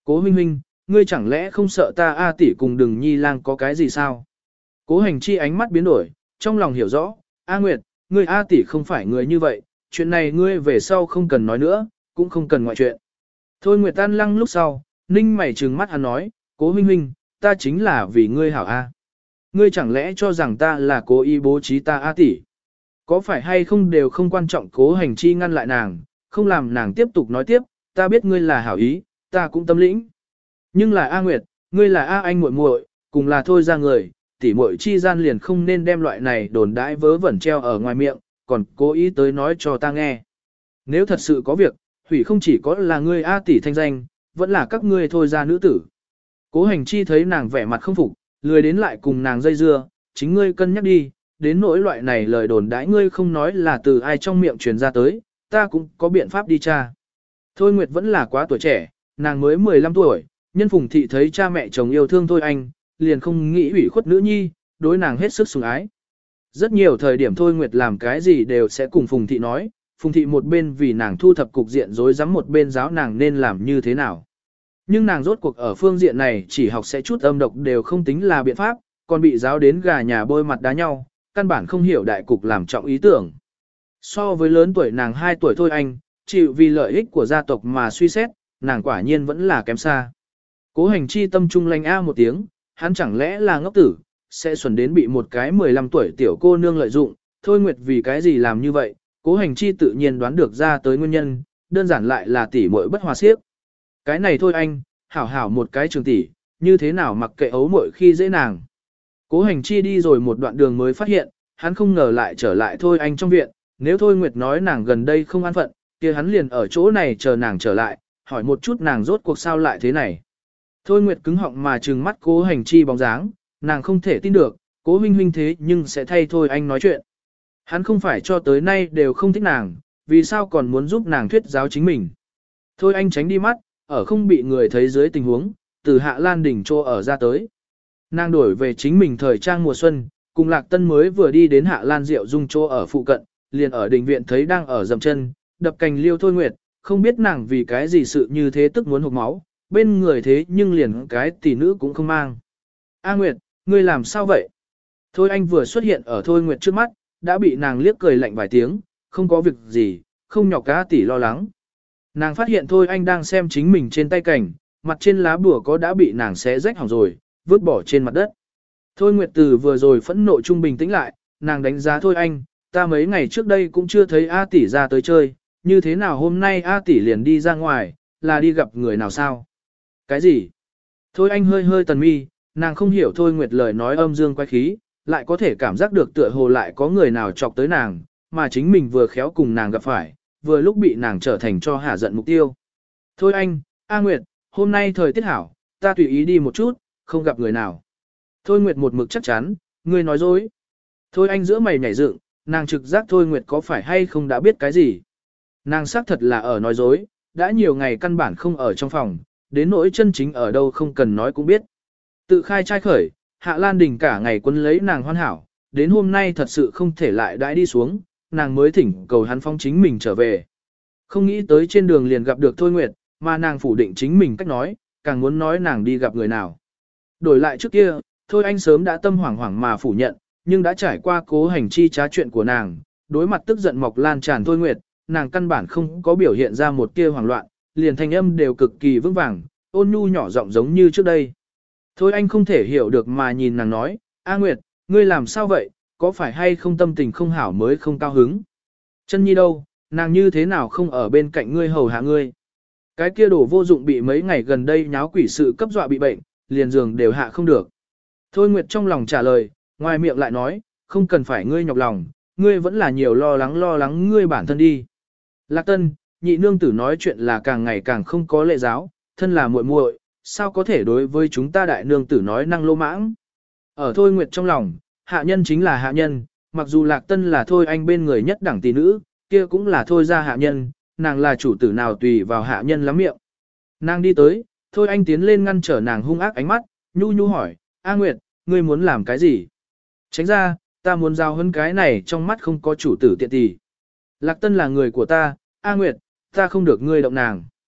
Cố huynh huynh, ngươi chẳng lẽ không sợ ta A tỷ cùng Đừng Nhi lang có cái gì sao? Cố Hành Chi ánh mắt biến đổi, trong lòng hiểu rõ, A Nguyệt, ngươi A tỷ không phải người như vậy, chuyện này ngươi về sau không cần nói nữa, cũng không cần ngoại chuyện. Thôi Nguyệt tan lăng lúc sau, ninh mày trừng mắt hắn nói, Cố huynh huynh, ta chính là vì ngươi hảo A. Ngươi chẳng lẽ cho rằng ta là cố ý bố trí ta A tỷ? Có phải hay không đều không quan trọng. Cố Hành Chi ngăn lại nàng, không làm nàng tiếp tục nói tiếp, ta biết ngươi là hảo ý, ta cũng tâm lĩnh. Nhưng là A Nguyệt, ngươi là A anh muội muội, cùng là thôi ra người, tỷ muội chi gian liền không nên đem loại này đồn đãi vớ vẩn treo ở ngoài miệng, còn cố ý tới nói cho ta nghe. Nếu thật sự có việc, hủy không chỉ có là ngươi A tỷ thanh danh, vẫn là các ngươi thôi ra nữ tử. Cố Hành Chi thấy nàng vẻ mặt không phục, lười đến lại cùng nàng dây dưa, chính ngươi cân nhắc đi, đến nỗi loại này lời đồn đãi ngươi không nói là từ ai trong miệng truyền ra tới, ta cũng có biện pháp đi tra. Thôi Nguyệt vẫn là quá tuổi trẻ, nàng mới mười lăm tuổi, nhân Phùng Thị thấy cha mẹ chồng yêu thương Thôi Anh, liền không nghĩ ủy khuất nữ nhi, đối nàng hết sức sủng ái. Rất nhiều thời điểm Thôi Nguyệt làm cái gì đều sẽ cùng Phùng Thị nói, Phùng Thị một bên vì nàng thu thập cục diện rối rắm, một bên giáo nàng nên làm như thế nào. Nhưng nàng rốt cuộc ở phương diện này chỉ học sẽ chút âm độc đều không tính là biện pháp, còn bị giáo đến gà nhà bôi mặt đá nhau, căn bản không hiểu đại cục làm trọng ý tưởng. So với lớn tuổi nàng hai tuổi Thôi Anh, chịu vì lợi ích của gia tộc mà suy xét, nàng quả nhiên vẫn là kém xa. Cố Hành Chi tâm trung lanh a một tiếng, hắn chẳng lẽ là ngốc tử, sẽ xuẩn đến bị một cái mười lăm tuổi tiểu cô nương lợi dụng, Thôi Nguyệt vì cái gì làm như vậy, Cố Hành Chi tự nhiên đoán được ra tới nguyên nhân, đơn giản lại là tỷ muội bất hòa xiếc. Cái này thôi anh, hảo hảo một cái trường tỷ, như thế nào mặc kệ ấu muội khi dễ nàng. Cố Hành Chi đi rồi một đoạn đường mới phát hiện, hắn không ngờ lại trở lại Thôi Anh trong viện, nếu Thôi Nguyệt nói nàng gần đây không an phận, kia hắn liền ở chỗ này chờ nàng trở lại, hỏi một chút nàng rốt cuộc sao lại thế này. Thôi Nguyệt cứng họng mà trừng mắt Cố Hành Chi bóng dáng, nàng không thể tin được, Cố huynh huynh thế nhưng sẽ thay Thôi Anh nói chuyện. Hắn không phải cho tới nay đều không thích nàng, vì sao còn muốn giúp nàng thuyết giáo chính mình. Thôi Anh tránh đi mắt, ở không bị người thấy dưới tình huống, từ Hạ Lan đỉnh trô ở ra tới. Nàng đổi về chính mình thời trang mùa xuân, cùng Lạc Tân mới vừa đi đến Hạ Lan Diệu Dung trô ở phụ cận, liền ở đình viện thấy đang ở dầm chân, đập cành liêu Thôi Nguyệt, không biết nàng vì cái gì sự như thế tức muốn hộc máu, bên người thế nhưng liền cái tỷ nữ cũng không mang. A Nguyệt, ngươi làm sao vậy? Thôi Anh vừa xuất hiện ở Thôi Nguyệt trước mắt, đã bị nàng liếc cười lạnh vài tiếng, không có việc gì, không nhọc cá tỷ lo lắng. Nàng phát hiện Thôi Anh đang xem chính mình trên tay cảnh, mặt trên lá bùa có đã bị nàng xé rách hỏng rồi, vứt bỏ trên mặt đất. Thôi Nguyệt Từ vừa rồi phẫn nộ trung bình tĩnh lại, nàng đánh giá Thôi Anh, ta mấy ngày trước đây cũng chưa thấy A tỷ ra tới chơi, như thế nào hôm nay A tỷ liền đi ra ngoài, là đi gặp người nào sao? Cái gì? Thôi Anh hơi hơi tần mi, nàng không hiểu Thôi Nguyệt lời nói âm dương quái khí, lại có thể cảm giác được tựa hồ lại có người nào chọc tới nàng, mà chính mình vừa khéo cùng nàng gặp phải, vừa lúc bị nàng trở thành cho hả giận mục tiêu. Thôi anh, A Nguyệt, hôm nay thời tiết hảo, ta tùy ý đi một chút, không gặp người nào. Thôi Nguyệt một mực chắc chắn, ngươi nói dối. Thôi anh giữa mày nhảy dựng, nàng trực giác Thôi Nguyệt có phải hay không đã biết cái gì. Nàng xác thật là ở nói dối, đã nhiều ngày căn bản không ở trong phòng, đến nỗi chân chính ở đâu không cần nói cũng biết. Tự khai trai khởi, Hạ Lan Đình cả ngày quân lấy nàng hoàn hảo, đến hôm nay thật sự không thể lại đãi đi xuống, nàng mới thỉnh cầu hắn phong chính mình trở về. Không nghĩ tới trên đường liền gặp được Thôi Nguyệt, mà nàng phủ định chính mình cách nói, càng muốn nói nàng đi gặp người nào. Đổi lại trước kia, Thôi Anh sớm đã tâm hoảng hoảng mà phủ nhận, nhưng đã trải qua Cố Hành Chi trá chuyện của nàng, đối mặt tức giận mọc lan tràn Thôi Nguyệt, nàng căn bản không có biểu hiện ra một tia hoảng loạn, liền thanh âm đều cực kỳ vững vàng, ôn nhu nhỏ giọng giống như trước đây. Thôi anh không thể hiểu được mà nhìn nàng nói, A Nguyệt, ngươi làm sao vậy, có phải hay không tâm tình không hảo mới không cao hứng? Chân nhi đâu, nàng như thế nào không ở bên cạnh ngươi hầu hạ ngươi? Cái kia đổ vô dụng bị mấy ngày gần đây nháo quỷ sự cấp dọa bị bệnh, liền giường đều hạ không được. Thôi Nguyệt trong lòng trả lời, ngoài miệng lại nói, không cần phải ngươi nhọc lòng, ngươi vẫn là nhiều lo lắng lo lắng ngươi bản thân đi. Lạc Tân, nhị nương tử nói chuyện là càng ngày càng không có lệ giáo, thân là muội muội, sao có thể đối với chúng ta đại nương tử nói năng lô mãng. Ở Thôi Nguyệt trong lòng, hạ nhân chính là hạ nhân, mặc dù Lạc Tân là Thôi Anh bên người nhất đẳng tỷ nữ, kia cũng là Thôi ra hạ nhân, nàng là chủ tử nào tùy vào hạ nhân lắm miệng. Nàng đi tới, Thôi Anh tiến lên ngăn trở nàng hung ác ánh mắt, nhu nhu hỏi, A Nguyệt, ngươi muốn làm cái gì? Tránh ra, ta muốn giao hơn cái này trong mắt không có chủ tử tiện tỷ. Lạc Tân là người của ta, A Nguyệt, ta không được ngươi động nàng.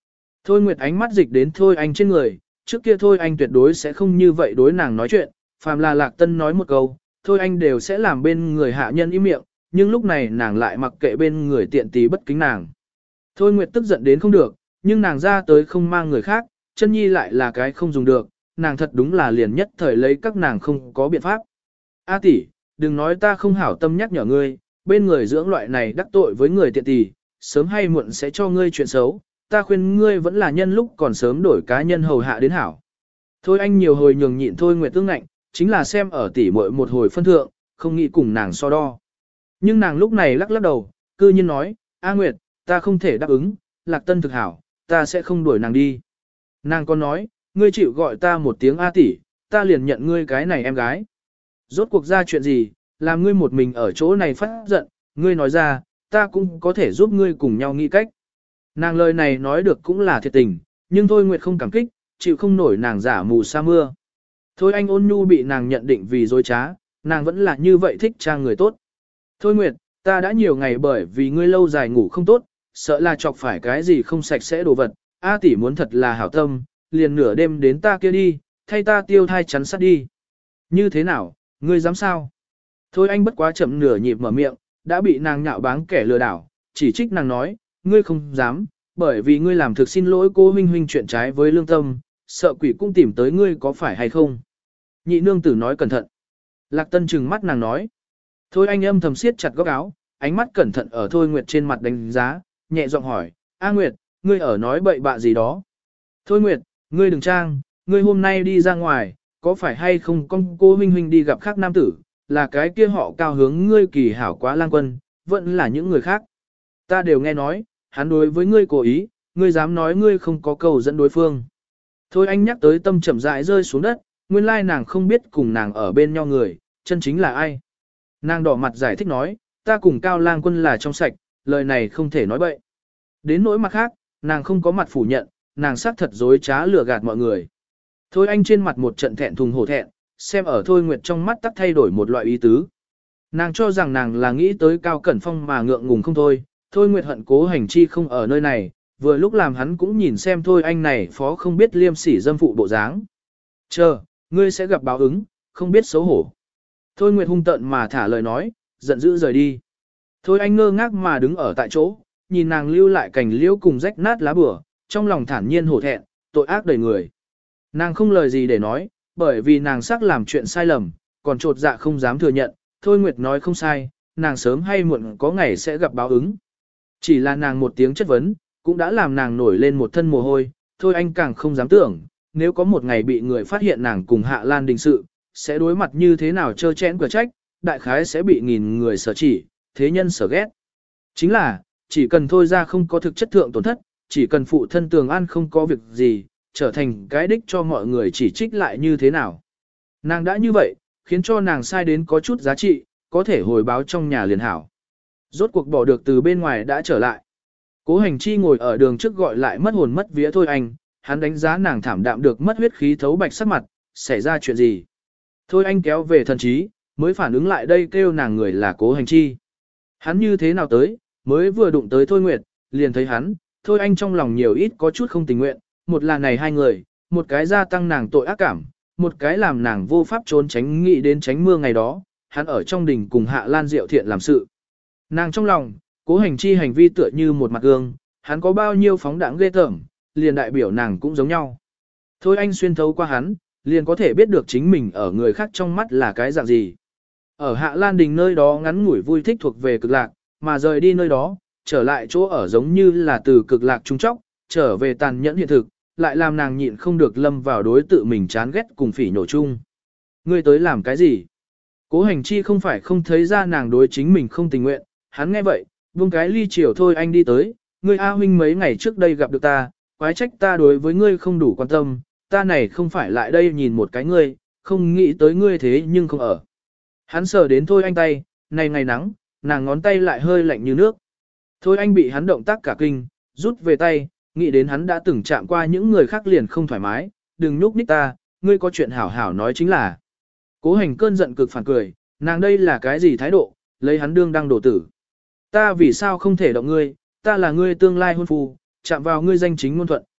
Thôi Nguyệt ánh mắt dịch đến Thôi Anh trên người, trước kia Thôi Anh tuyệt đối sẽ không như vậy đối nàng nói chuyện, phàm là Lạc Tân nói một câu, Thôi Anh đều sẽ làm bên người hạ nhân im miệng, nhưng lúc này nàng lại mặc kệ bên người tiện tí bất kính nàng. Thôi Nguyệt tức giận đến không được, nhưng nàng ra tới không mang người khác, chân nhi lại là cái không dùng được, nàng thật đúng là liền nhất thời lấy các nàng không có biện pháp. A tỷ, đừng nói ta không hảo tâm nhắc nhở ngươi, bên người dưỡng loại này đắc tội với người tiện tỷ, sớm hay muộn sẽ cho ngươi chuyện xấu, ta khuyên ngươi vẫn là nhân lúc còn sớm đổi cá nhân hầu hạ đến hảo. Thôi Anh nhiều hồi nhường nhịn Thôi Nguyệt tương ngạnh, chính là xem ở tỷ muội một hồi phân thượng, không nghĩ cùng nàng so đo. Nhưng nàng lúc này lắc lắc đầu, cư nhiên nói, A Nguyệt, ta không thể đáp ứng, Lạc Tân thực hảo, ta sẽ không đuổi nàng đi. Nàng còn nói, ngươi chịu gọi ta một tiếng A tỷ, ta liền nhận ngươi cái này em gái. Rốt cuộc ra chuyện gì, làm ngươi một mình ở chỗ này phát giận, ngươi nói ra, ta cũng có thể giúp ngươi cùng nhau nghĩ cách. Nàng lời này nói được cũng là thiệt tình, nhưng Thôi Nguyệt không cảm kích, chịu không nổi nàng giả mù sa mưa. Thôi Anh ôn nhu bị nàng nhận định vì dối trá, nàng vẫn là như vậy thích trang người tốt. Thôi Nguyệt, ta đã nhiều ngày bởi vì ngươi lâu dài ngủ không tốt, sợ là chọc phải cái gì không sạch sẽ đồ vật, A tỷ muốn thật là hảo tâm, liền nửa đêm đến ta kia đi, thay ta tiêu thai chắn sắt đi. Như thế nào, ngươi dám sao? Thôi Anh bất quá chậm nửa nhịp mở miệng, đã bị nàng nhạo báng kẻ lừa đảo, chỉ trích nàng nói, ngươi không dám, bởi vì ngươi làm thực xin lỗi cô huynh huynh chuyện trái với lương tâm, sợ quỷ cũng tìm tới ngươi có phải hay không? Nhị nương tử nói cẩn thận. Lạc Tân trừng mắt nàng nói. Thôi Anh âm thầm siết chặt góc áo, ánh mắt cẩn thận ở Thôi Nguyệt trên mặt đánh giá, nhẹ giọng hỏi, A Nguyệt, ngươi ở nói bậy bạ gì đó? Thôi Nguyệt, ngươi đừng trang, ngươi hôm nay đi ra ngoài, có phải hay không con cô huynh huynh đi gặp khác nam tử, là cái kia họ cao hướng ngươi kỳ hảo quá lang quân, vẫn là những người khác. Ta đều nghe nói, hắn đối với ngươi cố ý, ngươi dám nói ngươi không có cầu dẫn đối phương. Thôi Anh nhắc tới tâm chậm rãi rơi xuống đất, nguyên lai nàng không biết cùng nàng ở bên nhau người, chân chính là ai. Nàng đỏ mặt giải thích nói, ta cùng cao lang quân là trong sạch, lời này không thể nói bậy. Đến nỗi mặt khác, nàng không có mặt phủ nhận, nàng xác thật dối trá lừa gạt mọi người. Thôi Anh trên mặt một trận thẹn thùng hổ thẹn, xem ở Thôi Nguyệt trong mắt tắc thay đổi một loại ý tứ. Nàng cho rằng nàng là nghĩ tới Cao Cẩn Phong mà ngượng ngùng không thôi, Thôi Nguyệt hận Cố Hành Chi không ở nơi này, vừa lúc làm hắn cũng nhìn xem Thôi Anh này phó không biết liêm sỉ dâm phụ bộ dáng. Chờ, ngươi sẽ gặp báo ứng, không biết xấu hổ. Thôi Nguyệt hung tợn mà thả lời nói, giận dữ rời đi. Thôi Anh ngơ ngác mà đứng ở tại chỗ, nhìn nàng lưu lại cành liễu cùng rách nát lá bửa, trong lòng thản nhiên hổ thẹn, tội ác đầy người. Nàng không lời gì để nói, bởi vì nàng xác làm chuyện sai lầm, còn trột dạ không dám thừa nhận, Thôi Nguyệt nói không sai, nàng sớm hay muộn có ngày sẽ gặp báo ứng. Chỉ là nàng một tiếng chất vấn, cũng đã làm nàng nổi lên một thân mồ hôi, Thôi Anh càng không dám tưởng, nếu có một ngày bị người phát hiện nàng cùng Hạ Lan đình sự, sẽ đối mặt như thế nào trơ chẽn cửa trách, đại khái sẽ bị nghìn người sở chỉ, thế nhân sở ghét. Chính là, chỉ cần Thôi ra không có thực chất thượng tổn thất, chỉ cần phụ thân Tường An không có việc gì, trở thành cái đích cho mọi người chỉ trích lại như thế nào. Nàng đã như vậy, khiến cho nàng sai đến có chút giá trị, có thể hồi báo trong nhà liền hảo. Rốt cuộc bỏ được từ bên ngoài đã trở lại. Cố Hành Chi ngồi ở đường trước gọi lại mất hồn mất vía Thôi Anh, hắn đánh giá nàng thảm đạm được mất huyết khí thấu bạch sắc mặt, xảy ra chuyện gì. Thôi Anh kéo về thần trí, mới phản ứng lại đây kêu nàng người là Cố Hành Chi. Hắn như thế nào tới, mới vừa đụng tới Thôi Nguyệt, liền thấy hắn, Thôi Anh trong lòng nhiều ít có chút không tình nguyện, một là này hai người, một cái gia tăng nàng tội ác cảm, một cái làm nàng vô pháp trốn tránh nghĩ đến tránh mưa ngày đó, hắn ở trong đình cùng Hạ Lan Diệu Thiện làm sự. Nàng trong lòng, Cố Hành Chi hành vi tựa như một mặt gương, hắn có bao nhiêu phóng đãng ghê tởm, liền đại biểu nàng cũng giống nhau. Thôi Anh xuyên thấu qua hắn, liền có thể biết được chính mình ở người khác trong mắt là cái dạng gì. Ở Hạ Lan Đình nơi đó ngắn ngủi vui thích thuộc về cực lạc, mà rời đi nơi đó, trở lại chỗ ở giống như là từ cực lạc trung chóc, trở về tàn nhẫn hiện thực, lại làm nàng nhịn không được lâm vào đối tự mình chán ghét cùng phỉ nhổ chung. Ngươi tới làm cái gì? Cố Hành Chi không phải không thấy ra nàng đối chính mình không tình nguyện, hắn nghe vậy, buông cái ly chiều thôi anh đi tới, ngươi A huynh mấy ngày trước đây gặp được ta, quái trách ta đối với ngươi không đủ quan tâm, ta này không phải lại đây nhìn một cái ngươi, không nghĩ tới ngươi thế nhưng không ở. Hắn sờ đến thôi anh tay, này ngày nắng, nàng ngón tay lại hơi lạnh như nước. Thôi anh bị hắn động tác cả kinh, rút về tay, nghĩ đến hắn đã từng chạm qua những người khác liền không thoải mái, đừng nhúc nhích ta, ngươi có chuyện hảo hảo nói chính là. Cố Hành cơn giận cực phản cười, nàng đây là cái gì thái độ, lấy hắn đương đăng đổ tử. Ta vì sao không thể động ngươi, ta là ngươi tương lai hôn phu, chạm vào ngươi danh chính ngôn thuận,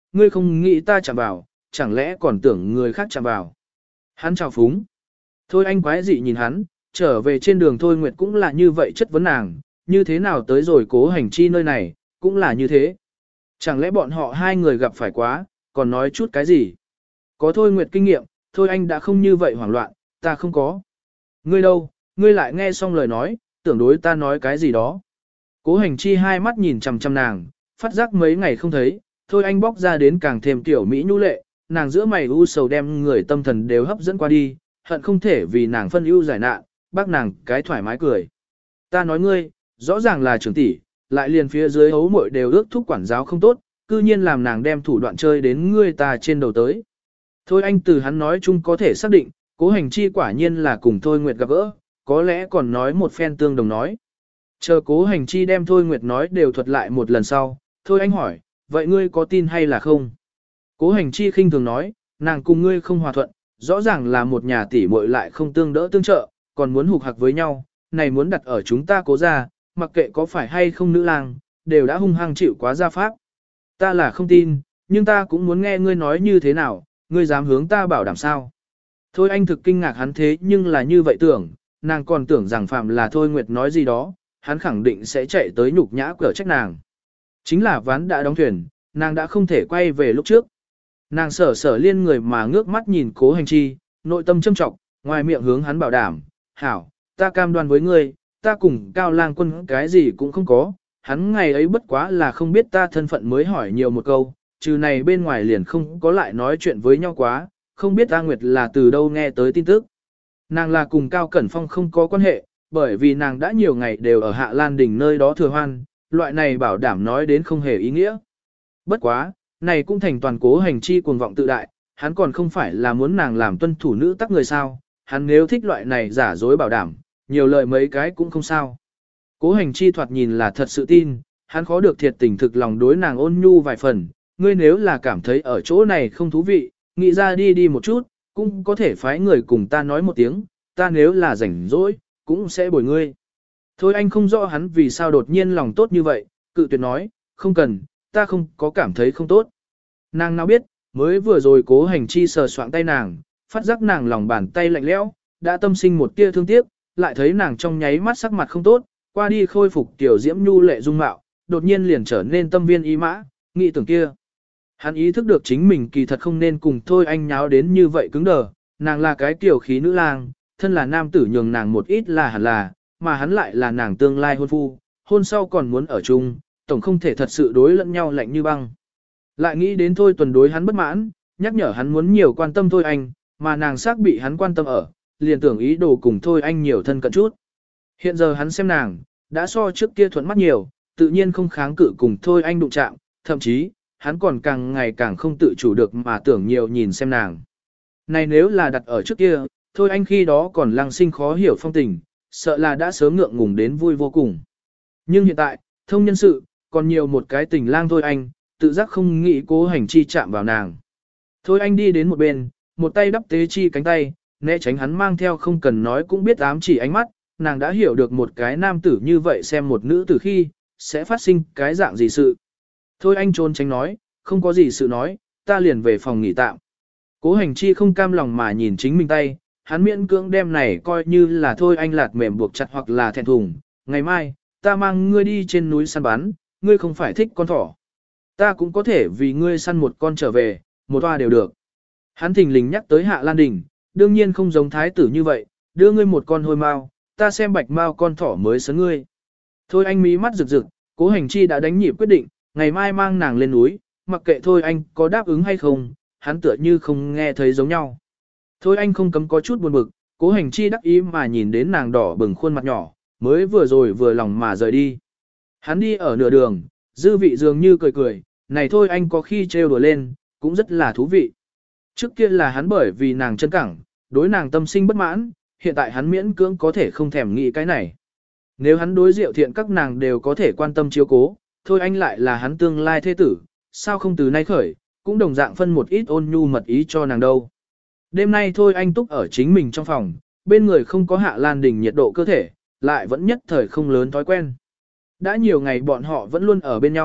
ngươi không nghĩ ta chạm vào, chẳng lẽ còn tưởng người khác chạm vào. Hắn chào phúng. Thôi anh quái dị nhìn hắn, trở về trên đường Thôi Nguyệt cũng là như vậy chất vấn nàng, như thế nào tới rồi Cố Hành Chi nơi này, cũng là như thế. Chẳng lẽ bọn họ hai người gặp phải quá, còn nói chút cái gì? Có Thôi Nguyệt kinh nghiệm, Thôi anh đã không như vậy hoảng loạn, ta không có. Ngươi đâu, ngươi lại nghe xong lời nói, tưởng đối ta nói cái gì đó. Cố Hành Chi hai mắt nhìn chằm chằm nàng, phát giác mấy ngày không thấy, Thôi anh bóc ra đến càng thêm tiểu mỹ nhu lệ, nàng giữa mày u sầu đem người tâm thần đều hấp dẫn qua đi, hận không thể vì nàng phân ưu giải nạn, bác nàng cái thoải mái cười. Ta nói ngươi, rõ ràng là trưởng tỷ, lại liền phía dưới hấu muội đều ước thúc quản giáo không tốt, cư nhiên làm nàng đem thủ đoạn chơi đến ngươi ta trên đầu tới. Thôi anh từ hắn nói chung có thể xác định, Cố Hành Chi quả nhiên là cùng Thôi Nguyệt gặp gỡ, có lẽ còn nói một phen tương đồng nói. Chờ Cố Hành Chi đem Thôi Nguyệt nói đều thuật lại một lần sau, Thôi anh hỏi, vậy ngươi có tin hay là không? Cố Hành Chi khinh thường nói, nàng cùng ngươi không hòa thuận, rõ ràng là một nhà tỷ muội lại không tương đỡ tương trợ, còn muốn hục hặc với nhau, này muốn đặt ở chúng ta Cố gia, mặc kệ có phải hay không nữ lang, đều đã hung hăng chịu quá gia pháp. Ta là không tin, nhưng ta cũng muốn nghe ngươi nói như thế nào, ngươi dám hướng ta bảo đảm sao? Thôi anh thực kinh ngạc hắn thế nhưng là như vậy tưởng, nàng còn tưởng rằng phạm là Thôi Nguyệt nói gì đó, hắn khẳng định sẽ chạy tới nhục nhã cửa trách nàng. Chính là ván đã đóng thuyền, nàng đã không thể quay về lúc trước. Nàng sở sở liên người mà ngước mắt nhìn Cố Hành Chi, nội tâm châm trọng, ngoài miệng hướng hắn bảo đảm, hảo, ta cam đoan với ngươi, ta cùng Cao Lang Quân cái gì cũng không có, hắn ngày ấy bất quá là không biết ta thân phận mới hỏi nhiều một câu, trừ này bên ngoài liền không có lại nói chuyện với nhau quá, không biết A Nguyệt là từ đâu nghe tới tin tức. Nàng là cùng Cao Cẩn Phong không có quan hệ, bởi vì nàng đã nhiều ngày đều ở Hạ Lan Đình nơi đó thừa hoan, loại này bảo đảm nói đến không hề ý nghĩa. Bất quá, này cũng thành toàn Cố Hành Chi cuồng vọng tự đại, hắn còn không phải là muốn nàng làm tuân thủ nữ tắc người sao, hắn nếu thích loại này giả dối bảo đảm, nhiều lời mấy cái cũng không sao. Cố Hành Chi thoạt nhìn là thật sự tin, hắn khó được thiệt tình thực lòng đối nàng ôn nhu vài phần, ngươi nếu là cảm thấy ở chỗ này không thú vị, nghĩ ra đi đi một chút, cũng có thể phái người cùng ta nói một tiếng, ta nếu là rảnh rỗi, cũng sẽ bồi ngươi. Thôi anh không rõ hắn vì sao đột nhiên lòng tốt như vậy, cự tuyệt nói, không cần, ta không có cảm thấy không tốt. Nàng nào biết, mới vừa rồi Cố Hành Chi sờ soạng tay nàng, phát giác nàng lòng bàn tay lạnh lẽo, đã tâm sinh một tia thương tiếc, lại thấy nàng trong nháy mắt sắc mặt không tốt, qua đi khôi phục tiểu diễm nhu lệ dung mạo, đột nhiên liền trở nên tâm viên ý mã, nghĩ tưởng kia. Hắn ý thức được chính mình kỳ thật không nên cùng Thôi anh nháo đến như vậy cứng đờ, nàng là cái tiểu khí nữ lang, thân là nam tử nhường nàng một ít là hẳn là, mà hắn lại là nàng tương lai hôn phu, hôn sau còn muốn ở chung, tổng không thể thật sự đối lẫn nhau lạnh như băng. Lại nghĩ đến Thôi Tuần đối hắn bất mãn, nhắc nhở hắn muốn nhiều quan tâm Thôi anh, mà nàng xác bị hắn quan tâm ở, liền tưởng ý đồ cùng Thôi anh nhiều thân cận chút. Hiện giờ hắn xem nàng, đã so trước kia thuận mắt nhiều, tự nhiên không kháng cự cùng Thôi anh đụng chạm, thậm chí, hắn còn càng ngày càng không tự chủ được mà tưởng nhiều nhìn xem nàng. Này nếu là đặt ở trước kia, Thôi anh khi đó còn lăng sinh khó hiểu phong tình, sợ là đã sớm ngượng ngùng đến vui vô cùng. Nhưng hiện tại, thông nhân sự, còn nhiều một cái tình lang Thôi anh, tự giác không nghĩ Cố Hành Chi chạm vào nàng. Thôi anh đi đến một bên, một tay đắp tế chi cánh tay, né tránh hắn mang theo không cần nói cũng biết ám chỉ ánh mắt, nàng đã hiểu được một cái nam tử như vậy xem một nữ tử khi, sẽ phát sinh cái dạng gì sự. Thôi anh trốn tránh nói, không có gì sự nói, ta liền về phòng nghỉ tạm. Cố Hành Chi không cam lòng mà nhìn chính mình tay, hắn miễn cưỡng đem này coi như là thôi anh lạt mềm buộc chặt hoặc là thẹn thùng. Ngày mai, ta mang ngươi đi trên núi săn bắn, ngươi không phải thích con thỏ. Ta cũng có thể vì ngươi săn một con trở về, một toa đều được. Hắn thình lình nhắc tới Hạ Lan Đình, đương nhiên không giống thái tử như vậy, đưa ngươi một con hôi mao, ta xem bạch mao con thỏ mới sấn ngươi. Thôi anh mí mắt rực rực, Cố Hành Chi đã đánh nhịp quyết định, ngày mai mang nàng lên núi, mặc kệ thôi anh có đáp ứng hay không, hắn tựa như không nghe thấy giống nhau. Thôi anh không cấm có chút buồn bực, Cố Hành Chi đắc ý mà nhìn đến nàng đỏ bừng khuôn mặt nhỏ, mới vừa rồi vừa lòng mà rời đi. Hắn đi ở nửa đường, dư vị dường như cười cười, này thôi anh có khi trêu đùa lên, cũng rất là thú vị. Trước kia là hắn bởi vì nàng chân cẳng, đối nàng tâm sinh bất mãn, hiện tại hắn miễn cưỡng có thể không thèm nghĩ cái này. Nếu hắn đối diệu thiện các nàng đều có thể quan tâm chiếu cố, thôi anh lại là hắn tương lai thế tử, sao không từ nay khởi, cũng đồng dạng phân một ít ôn nhu mật ý cho nàng đâu. Đêm nay thôi anh túc ở chính mình trong phòng, bên người không có Hạ Lan Đình nhiệt độ cơ thể, lại vẫn nhất thời không lớn thói quen. Đã nhiều ngày bọn họ vẫn luôn ở bên nhau,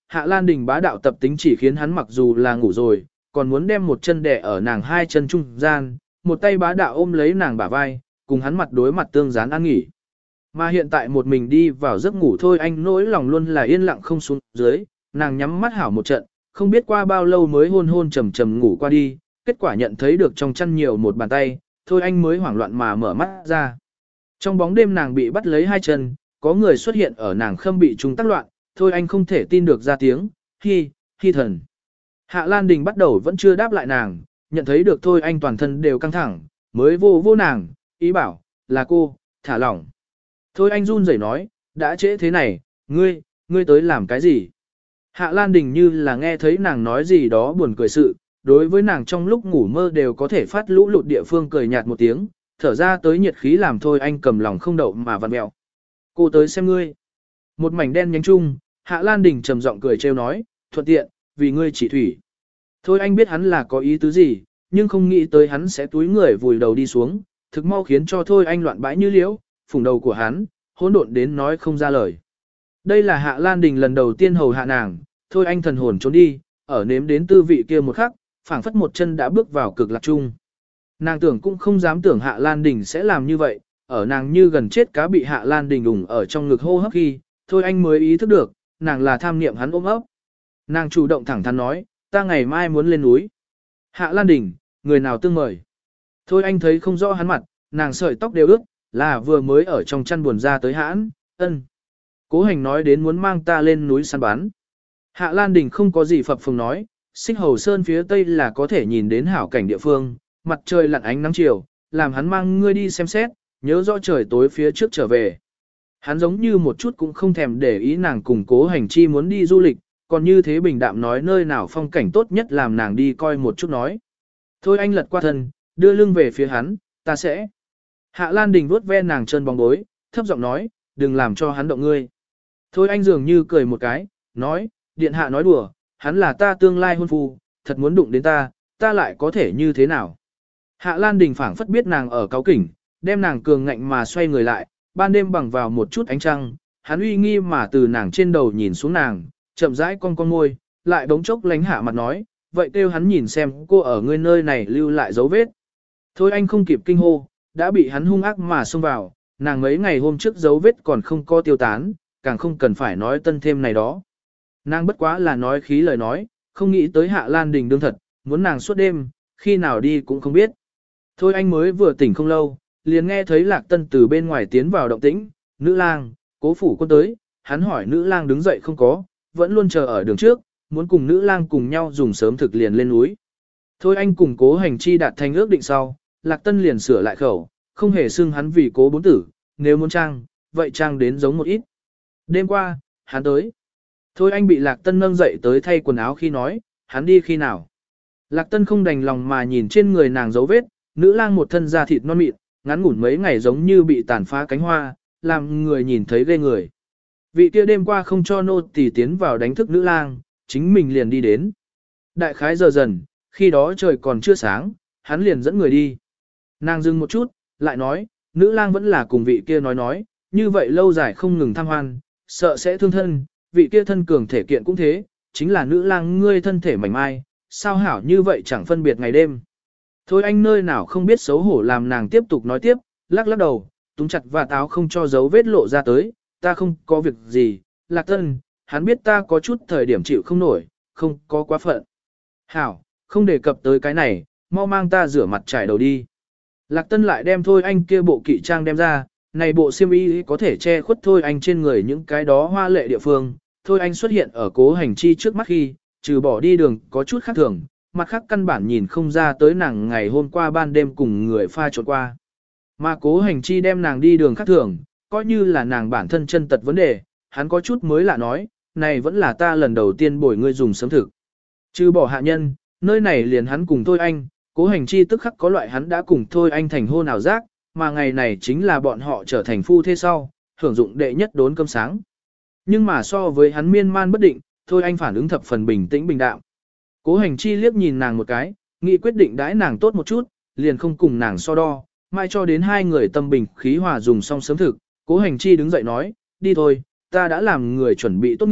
Hạ Lan Đình bá đạo tập tính chỉ khiến hắn mặc dù là ngủ rồi, còn muốn đem một chân đè ở nàng hai chân trung gian, một tay bá đạo ôm lấy nàng bả vai, cùng hắn mặt đối mặt tương gián ăn nghỉ. Mà hiện tại một mình đi vào giấc ngủ thôi anh nỗi lòng luôn là yên lặng không xuống dưới, nàng nhắm mắt hảo một trận, không biết qua bao lâu mới hôn hôn trầm trầm ngủ qua đi, kết quả nhận thấy được trong chăn nhiều một bàn tay, thôi anh mới hoảng loạn mà mở mắt ra. Trong bóng đêm nàng bị bắt lấy hai chân, có người xuất hiện ở nàng khâm bị chúng tác loạn, thôi anh không thể tin được ra tiếng, hi, hi thần. Hạ Lan Đình bắt đầu vẫn chưa đáp lại nàng, nhận thấy được thôi anh toàn thân đều căng thẳng, mới vô vô nàng, ý bảo, là cô, thả lỏng. Thôi anh run rẩy nói, đã trễ thế này, ngươi, ngươi tới làm cái gì? Hạ Lan Đình như là nghe thấy nàng nói gì đó buồn cười sự, đối với nàng trong lúc ngủ mơ đều có thể phát lũ lụt địa phương cười nhạt một tiếng, thở ra tới nhiệt khí làm thôi anh cầm lòng không đậu mà vặn mẹo. Cô tới xem ngươi. Một mảnh đen nhánh chung, Hạ Lan Đình trầm giọng cười trêu nói, thuận tiện, vì ngươi chỉ thủy. Thôi anh biết hắn là có ý tứ gì, nhưng không nghĩ tới hắn sẽ túi người vùi đầu đi xuống, thực mau khiến cho thôi anh loạn bãi như liễu, phủng đầu của hắn, hỗn độn đến nói không ra lời. Đây là Hạ Lan Đình lần đầu tiên hầu hạ nàng, thôi anh thần hồn trốn đi, ở nếm đến tư vị kia một khắc, phảng phất một chân đã bước vào cực lạc chung. Nàng tưởng cũng không dám tưởng Hạ Lan Đình sẽ làm như vậy, ở nàng như gần chết cá bị Hạ Lan Đình đùng ở trong ngực hô hấp khi, thôi anh mới ý thức được, nàng là tham niệm hắn ôm ấp. Nàng chủ động thẳng thắn nói, ta ngày mai muốn lên núi. Hạ Lan Đình, người nào tương mời. Thôi anh thấy không rõ hắn mặt, nàng sợi tóc đều ướt, là vừa mới ở trong chăn buồn ra tới hãn, ân. Cố Hành nói đến muốn mang ta lên núi săn bắn. Hạ Lan Đình không có gì phập phồng nói, Xích Hầu Sơn phía tây là có thể nhìn đến hảo cảnh địa phương, mặt trời lặn ánh nắng chiều, làm hắn mang ngươi đi xem xét, nhớ rõ trời tối phía trước trở về. Hắn giống như một chút cũng không thèm để ý nàng cùng Cố Hành chi muốn đi du lịch, còn như thế bình đạm nói nơi nào phong cảnh tốt nhất làm nàng đi coi một chút nói. Thôi anh lật qua thân, đưa lưng về phía hắn, ta sẽ. Hạ Lan Đình vuốt ve nàng chân bóng bối, thấp giọng nói, đừng làm cho hắn động ngươi. Thôi anh dường như cười một cái, nói, điện hạ nói đùa, hắn là ta tương lai hôn phu, thật muốn đụng đến ta, ta lại có thể như thế nào. Hạ Lan Đình phảng phất biết nàng ở cáu kỉnh, đem nàng cường ngạnh mà xoay người lại, ban đêm bằng vào một chút ánh trăng, hắn uy nghi mà từ nàng trên đầu nhìn xuống nàng, chậm rãi cong con môi, lại bỗng chốc lánh hạ mặt nói, vậy kêu hắn nhìn xem cô ở ngươi nơi này lưu lại dấu vết. Thôi anh không kịp kinh hô, đã bị hắn hung ác mà xông vào, nàng mấy ngày hôm trước dấu vết còn không có tiêu tán, càng không cần phải nói tân thêm này đó. Nàng bất quá là nói khí lời nói, không nghĩ tới Hạ Lan Đình đương thật, muốn nàng suốt đêm, khi nào đi cũng không biết. Thôi anh mới vừa tỉnh không lâu, liền nghe thấy Lạc Tân từ bên ngoài tiến vào động tĩnh, nữ lang, Cố phủ quân tới, hắn hỏi nữ lang đứng dậy không có, vẫn luôn chờ ở đường trước, muốn cùng nữ lang cùng nhau dùng sớm thực liền lên núi. Thôi anh cùng Cố Hành chi đạt thành ước định sau, Lạc Tân liền sửa lại khẩu, không hề xưng hắn vì Cố bốn tử, nếu muốn trang, vậy trang đến giống một ít. Đêm qua, hắn tới. Thôi anh bị Lạc Tân nâng dậy tới thay quần áo khi nói, hắn đi khi nào. Lạc Tân không đành lòng mà nhìn trên người nàng dấu vết, nữ lang một thân da thịt non mịn, ngắn ngủn mấy ngày giống như bị tàn phá cánh hoa, làm người nhìn thấy ghê người. Vị kia đêm qua không cho nô tỳ tiến vào đánh thức nữ lang, chính mình liền đi đến. Đại khái giờ dần, khi đó trời còn chưa sáng, hắn liền dẫn người đi. Nàng dừng một chút, lại nói, nữ lang vẫn là cùng vị kia nói nói, như vậy lâu dài không ngừng tham hoan, sợ sẽ thương thân, vị kia thân cường thể kiện cũng thế, chính là nữ lang ngươi thân thể mảnh mai, sao hảo như vậy chẳng phân biệt ngày đêm. Thôi anh nơi nào không biết xấu hổ làm nàng tiếp tục nói tiếp, lắc lắc đầu, túng chặt và táo không cho dấu vết lộ ra tới, ta không có việc gì, Lạc Tân, hắn biết ta có chút thời điểm chịu không nổi, không có quá phận. Hảo, không đề cập tới cái này, mau mang ta rửa mặt trải đầu đi. Lạc Tân lại đem thôi anh kia bộ kỵ trang đem ra, này bộ xiêm y có thể che khuất thôi anh trên người những cái đó hoa lệ địa phương, thôi anh xuất hiện ở Cố Hành chi trước mắt khi, trừ bỏ đi đường có chút khác thường, mặt khác căn bản nhìn không ra tới nàng ngày hôm qua ban đêm cùng người pha trộn qua. Mà Cố Hành chi đem nàng đi đường khác thường, coi như là nàng bản thân chân tật vấn đề, hắn có chút mới lạ nói, này vẫn là ta lần đầu tiên bồi ngươi dùng sớm thực. Trừ bỏ hạ nhân, nơi này liền hắn cùng thôi anh, Cố Hành chi tức khắc có loại hắn đã cùng thôi anh thành hôn ảo giác, mà ngày này chính là bọn họ trở thành phu thế sau, hưởng dụng đệ nhất đốn cơm sáng. Nhưng mà so với hắn miên man bất định, thôi anh phản ứng thập phần bình tĩnh bình đạm. Cố Hành chi liếc nhìn nàng một cái, nghĩ quyết định đãi nàng tốt một chút, liền không cùng nàng so đo, mai cho đến hai người tâm bình khí hòa dùng xong sớm thực, Cố Hành chi đứng dậy nói, đi thôi, ta đã làm người chuẩn bị tốt ngựa,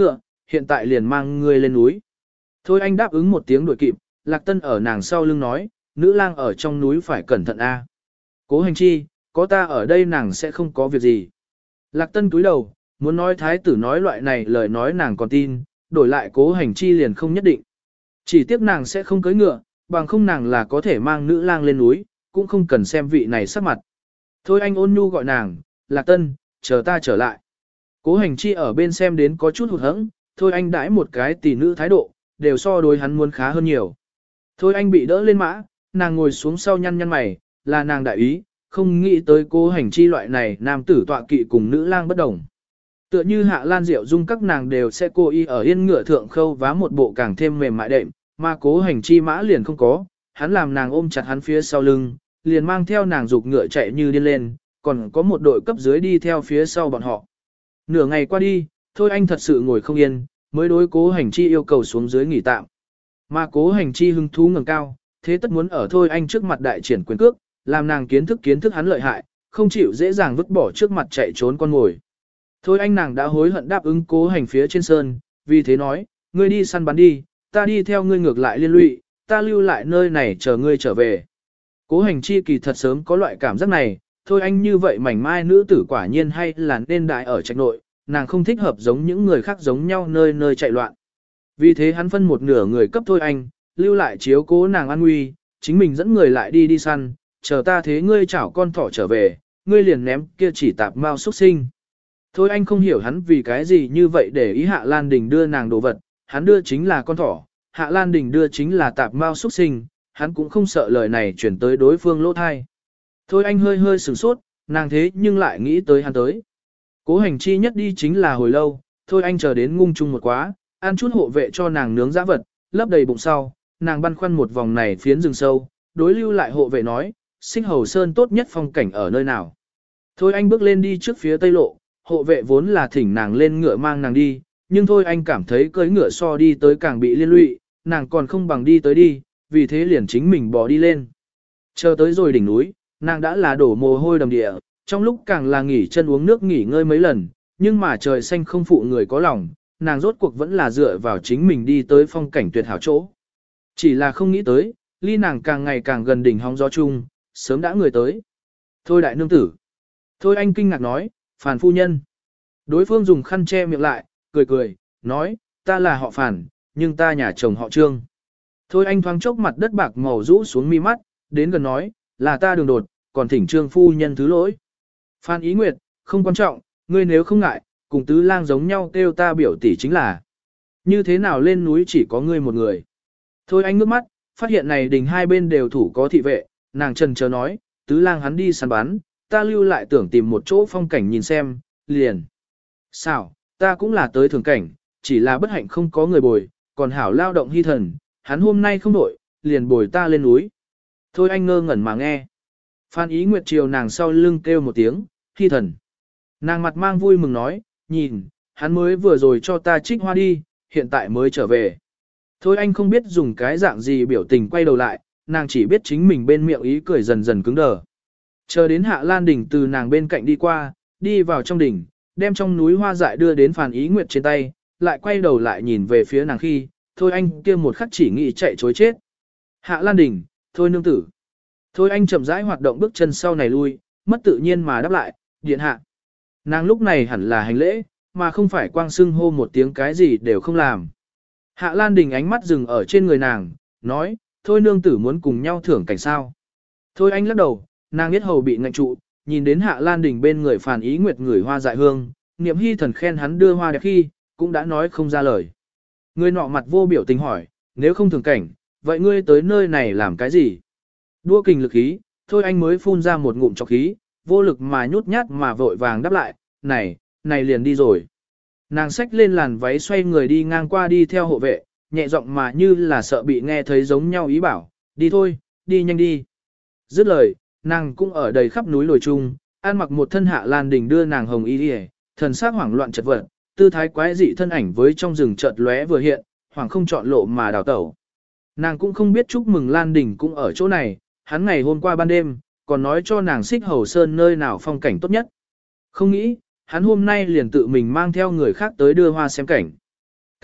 hiện tại liền mang ngươi lên núi. Thôi anh đáp ứng một tiếng đuổi kịp, Lạc Tân ở nàng sau lưng nói, nữ lang ở trong núi phải cẩn thận a. Cố Hành Chi, có ta ở đây nàng sẽ không có việc gì. Lạc Tân cúi đầu, muốn nói thái tử nói loại này lời nói nàng còn tin, đổi lại Cố Hành Chi liền không nhất định. Chỉ tiếc nàng sẽ không cưỡi ngựa, bằng không nàng là có thể mang nữ lang lên núi, cũng không cần xem vị này sắc mặt. Thôi anh ôn nhu gọi nàng, Lạc Tân, chờ ta trở lại. Cố Hành Chi ở bên xem đến có chút hụt hẫng, thôi anh đãi một cái tỷ nữ thái độ, đều so đối hắn muốn khá hơn nhiều. Thôi anh bị đỡ lên mã, nàng ngồi xuống sau nhăn nhăn mày, là nàng đại ý, không nghĩ tới Cố Hành Chi loại này nam tử tọa kỵ cùng nữ lang bất đồng. Tựa như Hạ Lan Diệu Dung các nàng đều sẽ cố ý ở yên ngựa thượng khâu vá một bộ càng thêm mềm mại đệm, mà Cố Hành Chi mã liền không có, hắn làm nàng ôm chặt hắn phía sau lưng, liền mang theo nàng dục ngựa chạy như điên lên, còn có một đội cấp dưới đi theo phía sau bọn họ. Nửa ngày qua đi, thôi anh thật sự ngồi không yên, mới đối Cố Hành Chi yêu cầu xuống dưới nghỉ tạm. Mà Cố Hành Chi hứng thú ngẩng cao, thế tất muốn ở thôi anh trước mặt đại triển quyền cước, làm nàng kiến thức kiến thức hắn lợi hại, không chịu dễ dàng vứt bỏ trước mặt chạy trốn con ngồi. Thôi anh nàng đã hối hận đáp ứng Cố Hành phía trên sơn, vì thế nói, ngươi đi săn bắn đi, ta đi theo ngươi ngược lại liên lụy, ta lưu lại nơi này chờ ngươi trở về. Cố Hành Chi kỳ thật sớm có loại cảm giác này, thôi anh như vậy mảnh mai nữ tử quả nhiên hay là nên đại ở trạch nội, nàng không thích hợp giống những người khác giống nhau nơi nơi chạy loạn. Vì thế hắn phân một nửa người cấp thôi anh, lưu lại chiếu cố nàng an nguy, chính mình dẫn người lại đi đi săn, chờ ta thế ngươi chảo con thỏ trở về, ngươi liền ném kia chỉ tạp mao xuất sinh. Thôi anh không hiểu hắn vì cái gì như vậy để ý Hạ Lan Đình đưa nàng đồ vật, hắn đưa chính là con thỏ, Hạ Lan Đình đưa chính là tạp mao xuất sinh, hắn cũng không sợ lời này chuyển tới đối phương lỗ thai. Thôi anh hơi hơi sửng sốt, nàng thế nhưng lại nghĩ tới hắn tới. Cố Hành Chi nhất đi chính là hồi lâu, thôi anh chờ đến ngung chung một quá, ăn chút hộ vệ cho nàng nướng giã vật, lấp đầy bụng sau, nàng băn khoăn một vòng này phiến rừng sâu, đối lưu lại hộ vệ nói, Xích Hầu Sơn tốt nhất phong cảnh ở nơi nào. Thôi anh bước lên đi trước phía tây lộ, hộ vệ vốn là thỉnh nàng lên ngựa mang nàng đi, nhưng thôi anh cảm thấy cưỡi ngựa so đi tới càng bị liên lụy, nàng còn không bằng đi tới đi, vì thế liền chính mình bỏ đi lên. Chờ tới rồi đỉnh núi, nàng đã là đổ mồ hôi đầm địa, trong lúc càng là nghỉ chân uống nước nghỉ ngơi mấy lần, nhưng mà trời xanh không phụ người có lòng, nàng rốt cuộc vẫn là dựa vào chính mình đi tới phong cảnh tuyệt hảo chỗ. Chỉ là không nghĩ tới, ly nàng càng ngày càng gần đỉnh hóng gió chung, sớm đã người tới. Thôi đại nương tử. Thôi anh kinh ngạc nói, Phàn phu nhân. Đối phương dùng khăn che miệng lại, cười cười, nói, ta là họ Phàn, nhưng ta nhà chồng họ Trương. Thôi anh thoáng chốc mặt đất bạc màu rũ xuống mi mắt, đến gần nói, là ta đường đột, còn thỉnh Trương phu nhân thứ lỗi. Phan Ý Nguyệt, không quan trọng, ngươi nếu không ngại, cùng tứ lang giống nhau kêu ta biểu tỷ chính là. Như thế nào lên núi chỉ có ngươi một người. Thôi anh ngước mắt, phát hiện này đình hai bên đều thủ có thị vệ, nàng trần chờ nói, tứ lang hắn đi săn bắn, ta lưu lại tưởng tìm một chỗ phong cảnh nhìn xem, liền. Sao, ta cũng là tới thường cảnh, chỉ là bất hạnh không có người bồi, còn hảo lao động hy thần, hắn hôm nay không đổi, liền bồi ta lên núi. Thôi anh ngơ ngẩn mà nghe. Phan Ý Nguyệt chiều nàng sau lưng kêu một tiếng, hy thần. Nàng mặt mang vui mừng nói, nhìn, hắn mới vừa rồi cho ta trích hoa đi, hiện tại mới trở về. Thôi anh không biết dùng cái dạng gì biểu tình quay đầu lại, nàng chỉ biết chính mình bên miệng ý cười dần dần cứng đờ. Chờ đến Hạ Lan Đình từ nàng bên cạnh đi qua, đi vào trong đỉnh, đem trong núi hoa dại đưa đến Phan Ý Nguyệt trên tay, lại quay đầu lại nhìn về phía nàng khi, thôi anh kia một khắc chỉ nghĩ chạy chối chết. Hạ Lan Đình, thôi nương tử. Thôi anh chậm rãi hoạt động bước chân sau này lui, mất tự nhiên mà đáp lại, điện hạ. Nàng lúc này hẳn là hành lễ, mà không phải quang xưng hô một tiếng cái gì đều không làm. Hạ Lan Đình ánh mắt dừng ở trên người nàng, nói, thôi nương tử muốn cùng nhau thưởng cảnh sao. Thôi anh lắc đầu, nàng biết hầu bị ngạnh trụ, nhìn đến Hạ Lan Đình bên người Phàn Ý Nguyệt người hoa dại hương, niệm hy thần khen hắn đưa hoa đẹp khi, cũng đã nói không ra lời. Người nọ mặt vô biểu tình hỏi, nếu không thưởng cảnh, vậy ngươi tới nơi này làm cái gì? Đua kình lực khí, thôi anh mới phun ra một ngụm trọc khí, vô lực mà nhút nhát mà vội vàng đáp lại, này, này liền đi rồi. Nàng xách lên làn váy xoay người đi ngang qua đi theo hộ vệ, nhẹ giọng mà như là sợ bị nghe thấy giống nhau ý bảo, đi thôi, đi nhanh đi. Dứt lời, nàng cũng ở đầy khắp núi lồi chung, ăn mặc một thân Hạ Lan Đình đưa nàng hồng y đi, thần sắc hoảng loạn chật vật, tư thái quái dị thân ảnh với trong rừng chợt lóe vừa hiện, hoàng không chọn lộ mà đào tẩu. Nàng cũng không biết chúc mừng Lan Đình cũng ở chỗ này, hắn ngày hôm qua ban đêm, còn nói cho nàng Xích Hầu Sơn nơi nào phong cảnh tốt nhất. Không nghĩ, hắn hôm nay liền tự mình mang theo người khác tới đưa hoa xem cảnh.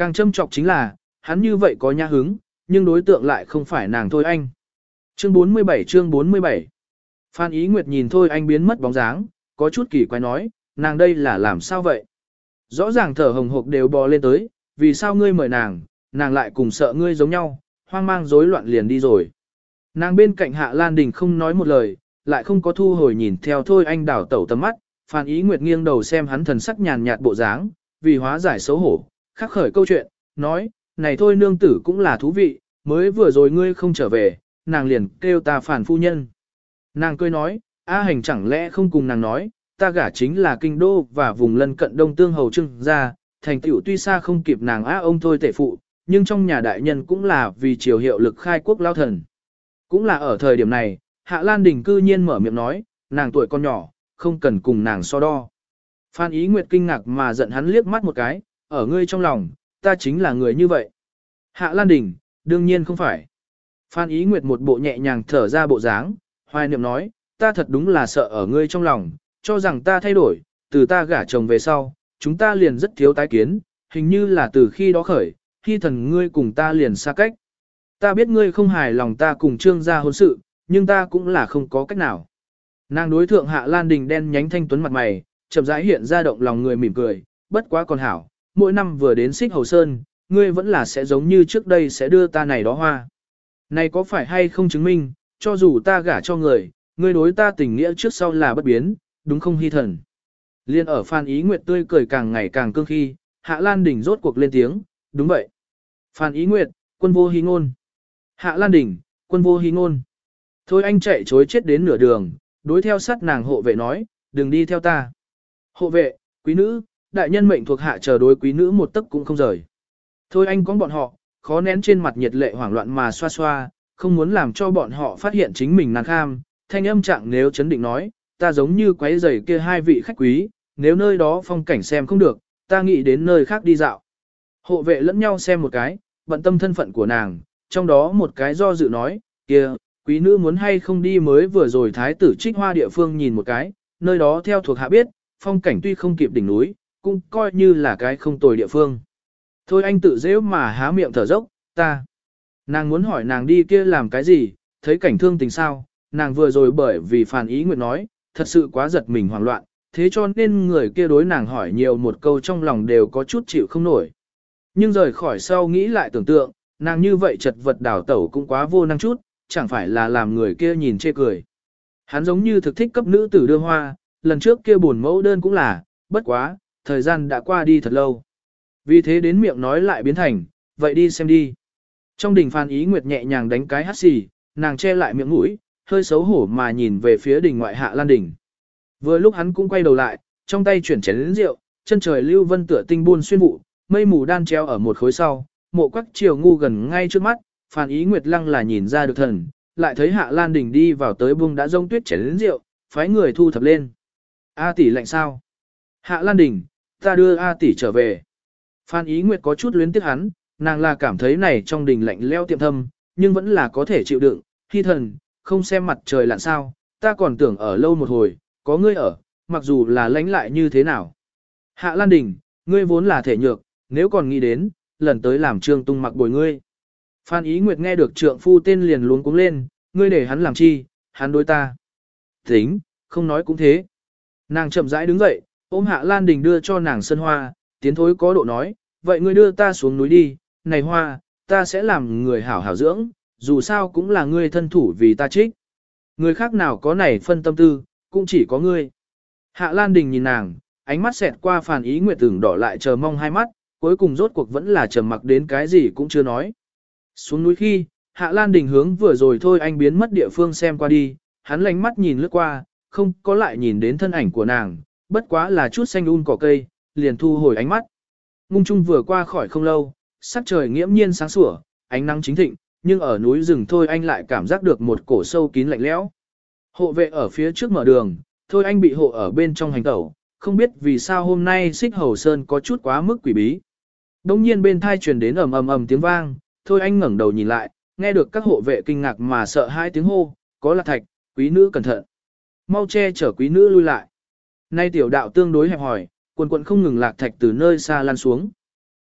Càng châm trọng chính là, hắn như vậy có nhã hứng, nhưng đối tượng lại không phải nàng Thôi Anh. Chương bốn mươi bảy chương bốn mươi bảy Phan Ý Nguyệt nhìn Thôi Anh biến mất bóng dáng, có chút kỳ quái nói, nàng đây là làm sao vậy? Rõ ràng thở hồng hộc đều bò lên tới, vì sao ngươi mời nàng, nàng lại cùng sợ ngươi giống nhau, hoang mang rối loạn liền đi rồi. Nàng bên cạnh Hạ Lan Đình không nói một lời, lại không có thu hồi nhìn theo Thôi Anh đảo tẩu tầm mắt, Phan Ý Nguyệt nghiêng đầu xem hắn thần sắc nhàn nhạt bộ dáng, vì hóa giải xấu hổ, khắc khởi câu chuyện, nói, này thôi nương tử cũng là thú vị, mới vừa rồi ngươi không trở về, nàng liền kêu ta Phản phu nhân. Nàng cười nói, A Hành chẳng lẽ không cùng nàng nói, ta gả chính là kinh đô và vùng lân cận đông tương hầu trưng ra, thành tựu tuy xa không kịp nàng á ông thôi tể phụ, nhưng trong nhà đại nhân cũng là vì triều hiệu lực khai quốc lao thần. Cũng là ở thời điểm này, Hạ Lan Đình cư nhiên mở miệng nói, nàng tuổi con nhỏ, không cần cùng nàng so đo. Phan Ý Nguyệt kinh ngạc mà giận hắn liếc mắt một cái, ở ngươi trong lòng, ta chính là người như vậy. Hạ Lan Đình, đương nhiên không phải. Phan Ý Nguyệt một bộ nhẹ nhàng thở ra bộ dáng, hoài niệm nói, ta thật đúng là sợ ở ngươi trong lòng, cho rằng ta thay đổi, từ ta gả chồng về sau, chúng ta liền rất thiếu tái kiến, hình như là từ khi đó khởi, khi thần ngươi cùng ta liền xa cách. Ta biết ngươi không hài lòng ta cùng trương gia hôn sự, nhưng ta cũng là không có cách nào. Nàng đối thượng Hạ Lan Đình đen nhánh thanh tuấn mặt mày, chậm rãi hiện ra động lòng người mỉm cười, bất quá còn hảo, mỗi năm vừa đến Xích Hầu Sơn, ngươi vẫn là sẽ giống như trước đây sẽ đưa ta này đó hoa. Này có phải hay không chứng minh, cho dù ta gả cho người, ngươi đối ta tình nghĩa trước sau là bất biến, đúng không Hy thần? Liên ở Phan Ý Nguyệt tươi cười càng ngày càng cương khi, Hạ Lan Đình rốt cuộc lên tiếng, đúng vậy. Phan Ý Nguyệt, quân vô hí ngôn. Hạ Lan Đình, quân vô hí ngôn. Thôi anh chạy chối chết đến nửa đường, đối theo sát nàng hộ vệ nói, đừng đi theo ta. Hộ vệ, quý nữ, đại nhân mệnh thuộc hạ chờ đối quý nữ một tấc cũng không rời. Thôi anh có bọn họ, khó nén trên mặt nhiệt lệ hoảng loạn mà xoa xoa, không muốn làm cho bọn họ phát hiện chính mình nàng kham. Thanh âm trạng nếu chấn định nói, ta giống như quấy rầy kia hai vị khách quý, nếu nơi đó phong cảnh xem không được, ta nghĩ đến nơi khác đi dạo. Hộ vệ lẫn nhau xem một cái, bận tâm thân phận của nàng, trong đó một cái do dự nói, kia, quý nữ muốn hay không đi mới vừa rồi thái tử trích hoa địa phương nhìn một cái, nơi đó theo thuộc hạ biết, phong cảnh tuy không kịp đỉnh núi, cũng coi như là cái không tồi địa phương. Thôi anh tự dễ mà há miệng thở dốc, ta. Nàng muốn hỏi nàng đi kia làm cái gì, thấy cảnh thương tình sao, nàng vừa rồi bởi vì Phan Ý Nguyệt nói, thật sự quá giật mình hoảng loạn, thế cho nên người kia đối nàng hỏi nhiều một câu trong lòng đều có chút chịu không nổi. Nhưng rời khỏi sau nghĩ lại tưởng tượng, nàng như vậy chật vật đảo tẩu cũng quá vô năng chút, chẳng phải là làm người kia nhìn chê cười. Hắn giống như thực thích cấp nữ tử đưa hoa, lần trước kia buồn mẫu đơn cũng là, bất quá, thời gian đã qua đi thật lâu. Vì thế đến miệng nói lại biến thành, vậy đi xem đi. Trong đình Phan Ý Nguyệt nhẹ nhàng đánh cái hắt xì, nàng che lại miệng mũi, hơi xấu hổ mà nhìn về phía đình ngoại Hạ Lan Đình. Vừa lúc hắn cũng quay đầu lại, trong tay chuyển chén lớn rượu, chân trời lưu vân tựa tinh buôn xuyên vụ, mây mù đan treo ở một khối sau, mộ quắc chiều ngu gần ngay trước mắt, Phan Ý Nguyệt lăng là nhìn ra được thần, lại thấy Hạ Lan Đình đi vào tới bung đã rông tuyết chén lớn rượu, phái người thu thập lên. A tỷ lạnh sao? Hạ Lan Đình, ta đưa A tỷ trở về. Phan Ý Nguyệt có chút luyến tiếc hắn, nàng là cảm thấy này trong đình lạnh leo tiệm thâm, nhưng vẫn là có thể chịu đựng. Hy thần, không xem mặt trời lặn sao, ta còn tưởng ở lâu một hồi, có ngươi ở, mặc dù là lánh lại như thế nào. Hạ Lan Đình, ngươi vốn là thể nhược, nếu còn nghĩ đến, lần tới làm trương tung mặc bồi ngươi. Phan Ý Nguyệt nghe được trượng phu tên liền luống cuống lên, ngươi để hắn làm chi, hắn đối ta. Tính, không nói cũng thế. Nàng chậm rãi đứng dậy, ôm Hạ Lan Đình đưa cho nàng sân hoa, tiến thối có độ nói, vậy ngươi đưa ta xuống núi đi, này hoa, ta sẽ làm người hảo hảo dưỡng, dù sao cũng là ngươi thân thủ vì ta trích. Người khác nào có này phân tâm tư, cũng chỉ có ngươi. Hạ Lan Đình nhìn nàng, ánh mắt xẹt qua Phan Ý Nguyệt tưởng đỏ lại chờ mong hai mắt, cuối cùng rốt cuộc vẫn là trầm mặc đến cái gì cũng chưa nói. Xuống núi khi, Hạ Lan Đình hướng vừa rồi thôi anh biến mất địa phương xem qua đi, hắn lánh mắt nhìn lướt qua, không có lại nhìn đến thân ảnh của nàng, bất quá là chút xanh un cỏ cây, liền thu hồi ánh mắt. Ngung trung vừa qua khỏi không lâu, sắc trời nghiễm nhiên sáng sủa, ánh nắng chính thịnh, nhưng ở núi rừng thôi anh lại cảm giác được một cổ sâu kín lạnh lẽo. Hộ vệ ở phía trước mở đường, thôi anh bị hộ ở bên trong hành tẩu, không biết vì sao hôm nay Xích Hầu Sơn có chút quá mức quỷ bí. Đông nhiên bên thai truyền đến ầm ầm ầm tiếng vang, thôi anh ngẩng đầu nhìn lại, nghe được các hộ vệ kinh ngạc mà sợ hai tiếng hô, có Lạc Thạch, quý nữ cẩn thận. Mau che chở quý nữ lui lại. Nay tiểu đạo tương đối hẹp hỏi, quần quần không ngừng Lạc Thạch từ nơi xa lan xuống.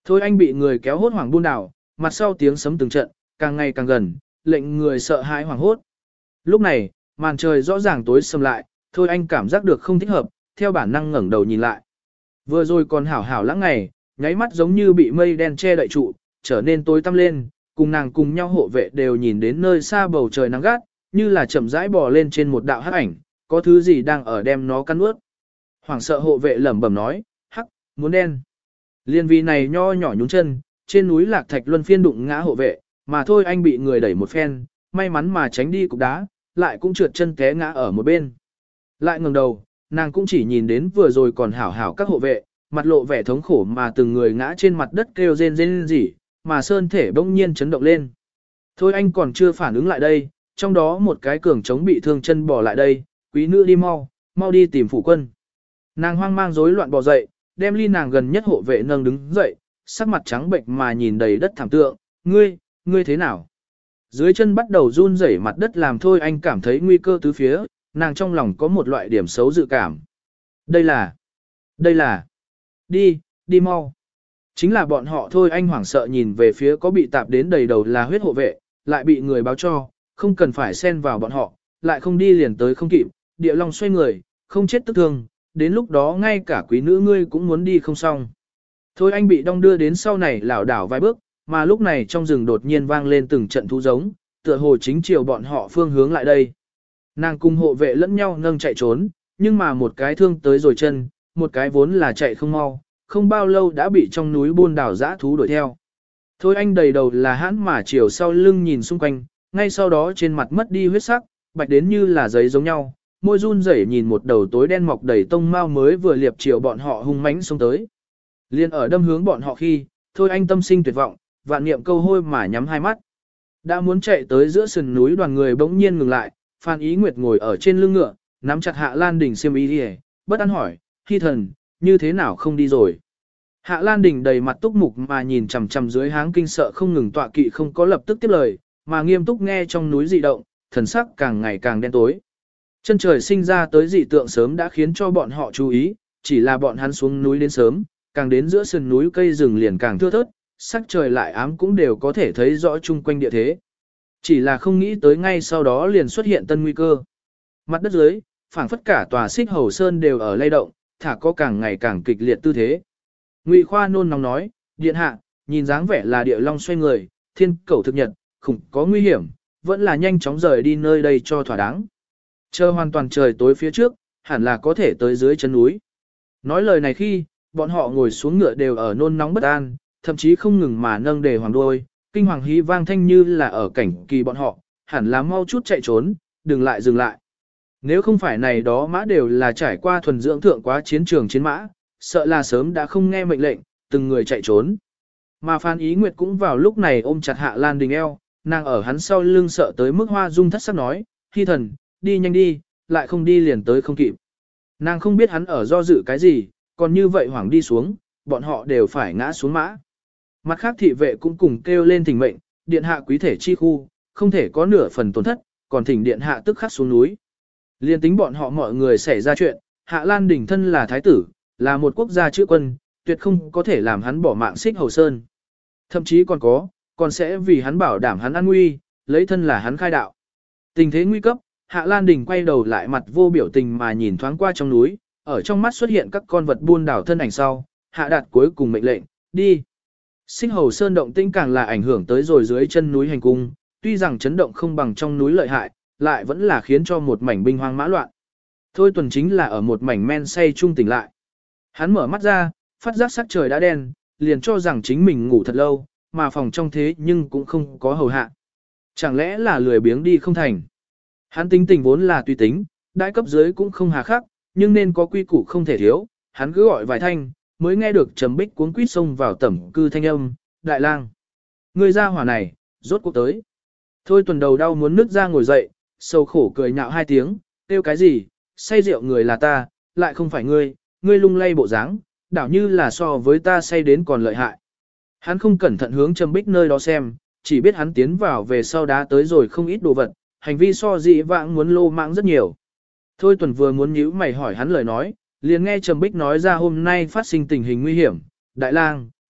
Thôi anh bị người kéo hốt hoảng buôn đảo, mặt sau tiếng sấm từng trận, càng ngày càng gần, lệnh người sợ hãi hoảng hốt. Lúc này, màn trời rõ ràng tối sầm lại, thôi anh cảm giác được không thích hợp, theo bản năng ngẩng đầu nhìn lại. Vừa rồi còn hảo hảo lãng ngày, nháy mắt giống như bị mây đen che đậy trụ, trở nên tối tăm lên, cùng nàng cùng nhau hộ vệ đều nhìn đến nơi xa bầu trời nắng gắt, như là chậm rãi bò lên trên một đạo hắc ảnh, có thứ gì đang ở đem nó cắn nuốt. Hoảng sợ hộ vệ lẩm bẩm nói, hắc, muốn đen. Liên vì này nho nhỏ nhún chân, trên núi lạc thạch luân phiên đụng ngã hộ vệ, mà thôi anh bị người đẩy một phen, may mắn mà tránh đi cục đá, lại cũng trượt chân té ngã ở một bên. Lại ngẩng đầu, nàng cũng chỉ nhìn đến vừa rồi còn hảo hảo các hộ vệ, mặt lộ vẻ thống khổ mà từng người ngã trên mặt đất kêu rên rên rỉ, mà sơn thể bỗng nhiên chấn động lên. Thôi anh còn chưa phản ứng lại đây, trong đó một cái cường trống bị thương chân bỏ lại đây, quý nữ đi mau, mau đi tìm phủ quân. Nàng hoang mang rối loạn bò dậy, đem ly nàng gần nhất hộ vệ nâng đứng dậy, sắc mặt trắng bệnh mà nhìn đầy đất thảm tượng, ngươi, ngươi thế nào? Dưới chân bắt đầu run rẩy mặt đất làm thôi anh cảm thấy nguy cơ tứ phía, nàng trong lòng có một loại điểm xấu dự cảm. Đây là, đây là, đi, đi mau. Chính là bọn họ thôi anh hoảng sợ nhìn về phía có bị tạp đến đầy đầu là huyết hộ vệ, lại bị người báo cho, không cần phải xen vào bọn họ, lại không đi liền tới không kịp, địa long xoay người, không chết tức thương, đến lúc đó ngay cả quý nữ ngươi cũng muốn đi không xong. Thôi anh bị đong đưa đến sau này lảo đảo vài bước, mà lúc này trong rừng đột nhiên vang lên từng trận thú giống, tựa hồ chính chiều bọn họ phương hướng lại đây. Nàng cùng hộ vệ lẫn nhau nâng chạy trốn, nhưng mà một cái thương tới rồi chân, một cái vốn là chạy không mau, không bao lâu đã bị trong núi buôn đảo dã thú đuổi theo. Thôi anh đầy đầu là hãn mà chiều sau lưng nhìn xung quanh, ngay sau đó trên mặt mất đi huyết sắc, bạch đến như là giấy giống nhau, môi run rẩy nhìn một đầu tối đen mọc đầy tông mao mới vừa liệp chiều bọn họ hung mãnh xông tới. Liên ở đâm hướng bọn họ khi, thôi anh tâm sinh tuyệt vọng, vạn niệm câu hôi mà nhắm hai mắt. Đã muốn chạy tới giữa sườn núi đoàn người bỗng nhiên ngừng lại, Phan Ý Nguyệt ngồi ở trên lưng ngựa, nắm chặt Hạ Lan Đình xiêm y đi, bất an hỏi, Hy thần, như thế nào không đi rồi? Hạ Lan Đình đầy mặt túc mục mà nhìn chằm chằm dưới háng kinh sợ không ngừng tọa kỵ không có lập tức tiếp lời, mà nghiêm túc nghe trong núi dị động, thần sắc càng ngày càng đen tối. Chân trời sinh ra tới dị tượng sớm đã khiến cho bọn họ chú ý, chỉ là bọn hắn xuống núi đến sớm, càng đến giữa sườn núi cây rừng liền càng thưa thớt, sắc trời lại ám cũng đều có thể thấy rõ chung quanh địa thế. Chỉ là không nghĩ tới ngay sau đó liền xuất hiện tân nguy cơ. Mặt đất dưới, phảng phất cả tòa Xích Hầu Sơn đều ở lay động, thả có càng ngày càng kịch liệt tư thế. Ngụy Khoa nôn nóng nói, điện hạ, nhìn dáng vẻ là địa long xoay người, thiên cẩu thực nhật, khủng có nguy hiểm, vẫn là nhanh chóng rời đi nơi đây cho thỏa đáng. Chờ hoàn toàn trời tối phía trước, hẳn là có thể tới dưới chân núi. Nói lời này khi, bọn họ ngồi xuống ngựa đều ở nôn nóng bất an, thậm chí không ngừng mà nâng đề hoàng đôi, kinh hoàng hí vang thanh như là ở cảnh kỳ bọn họ, hẳn là mau chút chạy trốn, đừng lại dừng lại. Nếu không phải này đó mã đều là trải qua thuần dưỡng thượng quá chiến trường chiến mã, sợ là sớm đã không nghe mệnh lệnh, từng người chạy trốn. Mà Phan Ý Nguyệt cũng vào lúc này ôm chặt Hạ Lan Đình eo, nàng ở hắn sau lưng sợ tới mức hoa dung thất sắc nói, Hy thần, đi nhanh đi, lại không đi liền tới không kịp. Nàng không biết hắn ở do dự cái gì, còn như vậy hoảng đi xuống, bọn họ đều phải ngã xuống mã. Mặt khác thị vệ cũng cùng kêu lên thỉnh mệnh, điện hạ quý thể chi khu, không thể có nửa phần tổn thất, còn thỉnh điện hạ tức khắc xuống núi. Liên tính bọn họ mọi người xảy ra chuyện, Hạ Lan Đình thân là thái tử, là một quốc gia chữ quân, tuyệt không có thể làm hắn bỏ mạng Xích Hầu Sơn. Thậm chí còn có, còn sẽ vì hắn bảo đảm hắn an nguy, lấy thân là hắn khai đạo. Tình thế nguy cấp, Hạ Lan Đình quay đầu lại mặt vô biểu tình mà nhìn thoáng qua trong núi, ở trong mắt xuất hiện các con vật buôn đảo thân ảnh sau, Hạ đạt cuối cùng mệnh lệnh, đi. Xích Hầu Sơn động tĩnh càng là ảnh hưởng tới rồi dưới chân núi hành cung, tuy rằng chấn động không bằng trong núi lợi hại, lại vẫn là khiến cho một mảnh binh hoang mã loạn. Thôi Tuần chính là ở một mảnh men say trung tỉnh lại. Hắn mở mắt ra, phát giác sắc trời đã đen, liền cho rằng chính mình ngủ thật lâu, mà phòng trong thế nhưng cũng không có hầu hạ. Chẳng lẽ là lười biếng đi không thành. Hắn tính tình vốn là tùy tính, đại cấp dưới cũng không hà khắc, nhưng nên có quy củ không thể thiếu, hắn cứ gọi vài thanh, mới nghe được Trầm Bích cuống quýt xông vào tẩm cư thanh âm, đại lang. Người ra hỏa này, rốt cuộc tới. Thôi Tuần đầu đau muốn nứt ra ngồi dậy, sầu khổ cười nhạo hai tiếng, kêu cái gì, say rượu người là ta, lại không phải ngươi, ngươi lung lay bộ dáng, đảo như là so với ta say đến còn lợi hại. Hắn không cẩn thận hướng Trầm Bích nơi đó xem, chỉ biết hắn tiến vào về sau đá tới rồi không ít đồ vật, hành vi so dị vãng muốn lô mạng rất nhiều. Thôi Tuần vừa muốn nhíu mày hỏi hắn lời nói, liền nghe Trầm Bích nói ra hôm nay phát sinh tình hình nguy hiểm, đại lang,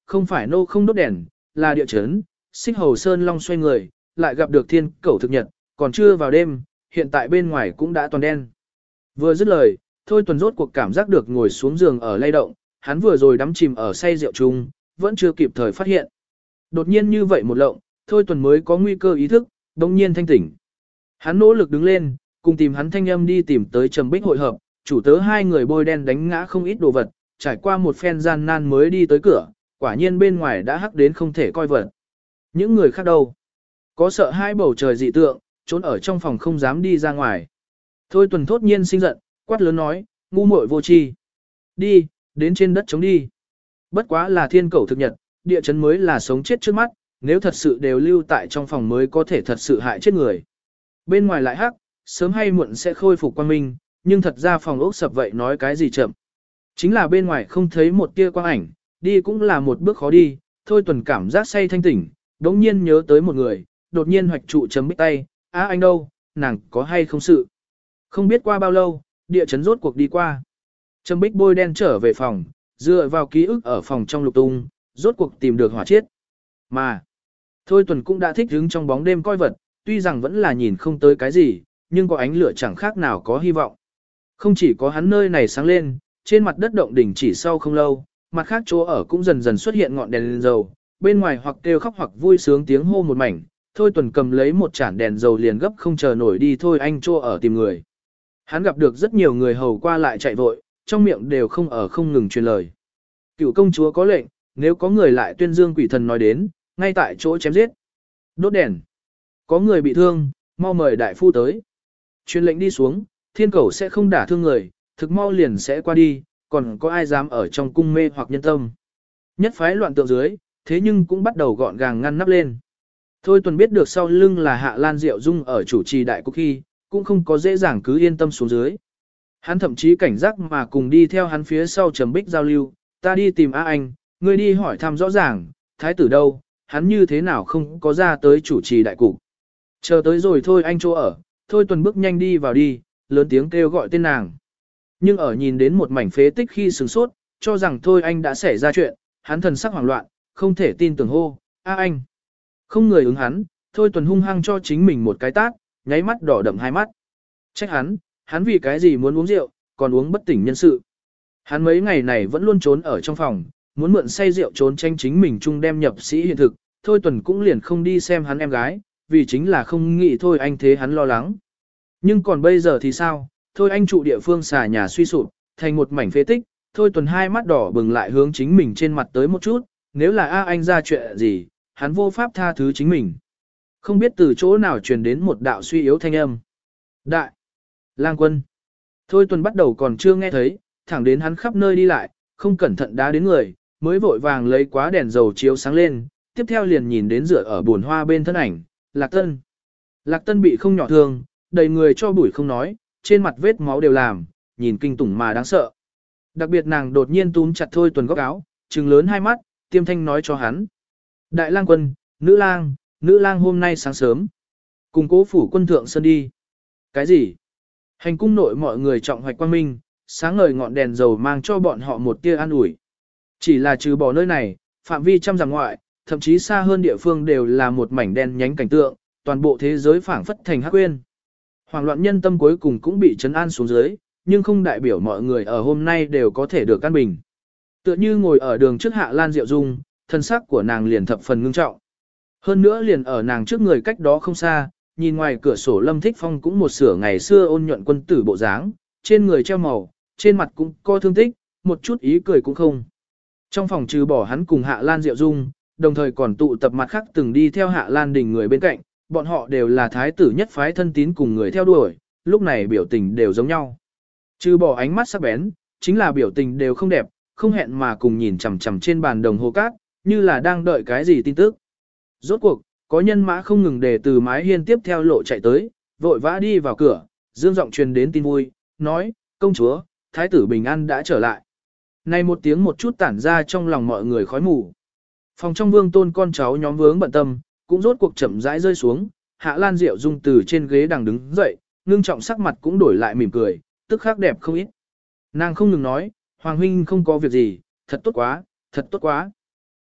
không phải nô không đốt đèn, là địa chấn, Xích Hầu Sơn Long xoay người, lại gặp được thiên cẩu thực nhật, còn chưa vào đêm, hiện tại bên ngoài cũng đã toàn đen. Vừa dứt lời, Thôi Tuần rốt cuộc cảm giác được ngồi xuống giường ở lay động, hắn vừa rồi đắm chìm ở say rượu chung, vẫn chưa kịp thời phát hiện. Đột nhiên như vậy một lộng, Thôi Tuần mới có nguy cơ ý thức, đồng nhiên thanh tỉnh. Hắn nỗ lực đứng lên, cùng tìm hắn thanh âm đi tìm tới Trầm Bích hội hợp, chủ tớ hai người bôi đen đánh ngã không ít đồ vật, trải qua một phen gian nan mới đi tới cửa, quả nhiên bên ngoài đã hắc đến không thể coi vật. Những người khác đâu? Có sợ hai bầu trời dị tượng, trốn ở trong phòng không dám đi ra ngoài. Thôi Tuần thốt nhiên sinh giận, quát lớn nói, ngu muội vô tri. Đi, đến trên đất chống đi. Bất quá là thiên cẩu thực nhật, địa chấn mới là sống chết trước mắt, nếu thật sự đều lưu tại trong phòng mới có thể thật sự hại chết người. Bên ngoài lại hắc, sớm hay muộn sẽ khôi phục quang minh, nhưng thật ra phòng ốc sập vậy nói cái gì chậm. Chính là bên ngoài không thấy một tia quang ảnh, đi cũng là một bước khó đi, Thôi Tuần cảm giác say thanh tỉnh, đống nhiên nhớ tới một người, đột nhiên hoạch trụ Trầm Bích tay, á anh đâu, nàng có hay không sự. Không biết qua bao lâu, địa chấn rốt cuộc đi qua. Trầm Bích bôi đen trở về phòng, dựa vào ký ức ở phòng trong lục tung, rốt cuộc tìm được hỏa chiết. Mà, Thôi Tuần cũng đã thích hứng trong bóng đêm coi vật, tuy rằng vẫn là nhìn không tới cái gì, nhưng có ánh lửa chẳng khác nào có hy vọng. Không chỉ có hắn nơi này sáng lên, trên mặt đất động đỉnh chỉ sau không lâu, mặt khác chỗ ở cũng dần dần xuất hiện ngọn đèn lên dầu, bên ngoài hoặc kêu khóc hoặc vui sướng tiếng hô một mảnh, Thôi Tuần cầm lấy một chản đèn dầu liền gấp không chờ nổi đi thôi anh chỗ ở tìm người. Hắn gặp được rất nhiều người hầu qua lại chạy vội, trong miệng đều không ở không ngừng truyền lời. Cựu công chúa có lệnh, nếu có người lại tuyên dương quỷ thần nói đến, ngay tại chỗ chém giết. Đốt đèn. Có người bị thương, mau mời đại phu tới. Truyền lệnh đi xuống, thiên cẩu sẽ không đả thương người, thực mau liền sẽ qua đi, còn có ai dám ở trong cung mê hoặc nhân tâm. Nhất phái loạn tượng dưới, thế nhưng cũng bắt đầu gọn gàng ngăn nắp lên. Thôi Tuần biết được sau lưng là Hạ Lan Diệu Dung ở chủ trì đại cục khi, cũng không có dễ dàng cứ yên tâm xuống dưới. Hắn thậm chí cảnh giác mà cùng đi theo hắn phía sau Trầm Bích giao lưu, ta đi tìm A Anh, ngươi đi hỏi thăm rõ ràng, thái tử đâu, hắn như thế nào không có ra tới chủ trì đại cục. Chờ tới rồi thôi anh chỗ ở, Thôi Tuần bước nhanh đi vào đi, lớn tiếng kêu gọi tên nàng. Nhưng ở nhìn đến một mảnh phế tích khi sửng sốt, cho rằng thôi anh đã xảy ra chuyện, hắn thần sắc hoảng loạn, không thể tin tưởng hô, A Anh. Không người ứng hắn, Thôi Tuần hung hăng cho chính mình một cái tát, nháy mắt đỏ đậm hai mắt. Trách hắn, hắn vì cái gì muốn uống rượu, còn uống bất tỉnh nhân sự. Hắn mấy ngày này vẫn luôn trốn ở trong phòng, muốn mượn say rượu trốn tranh chính mình chung đem nhập sĩ hiện thực, Thôi Tuần cũng liền không đi xem hắn em gái, vì chính là không nghĩ thôi anh thế hắn lo lắng. Nhưng còn bây giờ thì sao, thôi anh trụ địa phương xà nhà suy sụp, thành một mảnh phế tích, Thôi Tuần hai mắt đỏ bừng lại hướng chính mình trên mặt tới một chút, nếu là A Anh ra chuyện gì, hắn vô pháp tha thứ chính mình. Không biết từ chỗ nào truyền đến một đạo suy yếu thanh âm. Đại! Lang quân! Thôi Tuần bắt đầu còn chưa nghe thấy, thẳng đến hắn khắp nơi đi lại, không cẩn thận đá đến người, mới vội vàng lấy quá đèn dầu chiếu sáng lên, tiếp theo liền nhìn đến rửa ở buồn hoa bên thân ảnh, Lạc Tân. Lạc Tân bị không nhỏ thương, đầy người cho bụi không nói, trên mặt vết máu đều làm, nhìn kinh tủng mà đáng sợ. Đặc biệt nàng đột nhiên túm chặt Thôi Tuần góc áo, trừng lớn hai mắt, tiêm thanh nói cho hắn. Đại lang quân, nữ lang, nữ lang hôm nay sáng sớm. Cùng cố phủ quân thượng sơn đi. Cái gì? Hành cung nội mọi người trọng hoạch quang minh, sáng ngời ngọn đèn dầu mang cho bọn họ một tia an ủi. Chỉ là trừ bỏ nơi này, phạm vi trăm dặm ngoại, thậm chí xa hơn địa phương đều là một mảnh đen nhánh cảnh tượng, toàn bộ thế giới phảng phất thành hắc quên. Hoàng loạn nhân tâm cuối cùng cũng bị trấn an xuống dưới, nhưng không đại biểu mọi người ở hôm nay đều có thể được an bình. Tựa như ngồi ở đường trước Hạ Lan Diệu Dung, thân sắc của nàng liền thập phần ngưng trọng. Hơn nữa liền ở nàng trước người cách đó không xa, nhìn ngoài cửa sổ Lâm Thích Phong cũng một sửa ngày xưa ôn nhuận quân tử bộ dáng, trên người treo màu, trên mặt cũng có thương tích, một chút ý cười cũng không. Trong phòng trừ bỏ hắn cùng Hạ Lan Diệu Dung, đồng thời còn tụ tập mặt khác từng đi theo Hạ Lan Đình người bên cạnh, bọn họ đều là thái tử nhất phái thân tín cùng người theo đuổi, lúc này biểu tình đều giống nhau. Trừ bỏ ánh mắt sắc bén, chính là biểu tình đều không đẹp, không hẹn mà cùng nhìn chằm chằm trên bàn đồng hồ cát, như là đang đợi cái gì tin tức. Rốt cuộc, có nhân mã không ngừng để từ mái hiên tiếp theo lộ chạy tới, vội vã đi vào cửa, dương giọng truyền đến tin vui, nói, công chúa, thái tử bình an đã trở lại. Này một tiếng một chút tản ra trong lòng mọi người khói mù. Phòng trong vương tôn con cháu nhóm vướng bận tâm, cũng rốt cuộc chậm rãi rơi xuống, Hạ Lan Diệu Dung từ trên ghế đằng đứng dậy, ngưng trọng sắc mặt cũng đổi lại mỉm cười, tức khắc đẹp không ít. Nàng không ngừng nói, Hoàng huynh không có việc gì, thật tốt quá, thật tốt quá.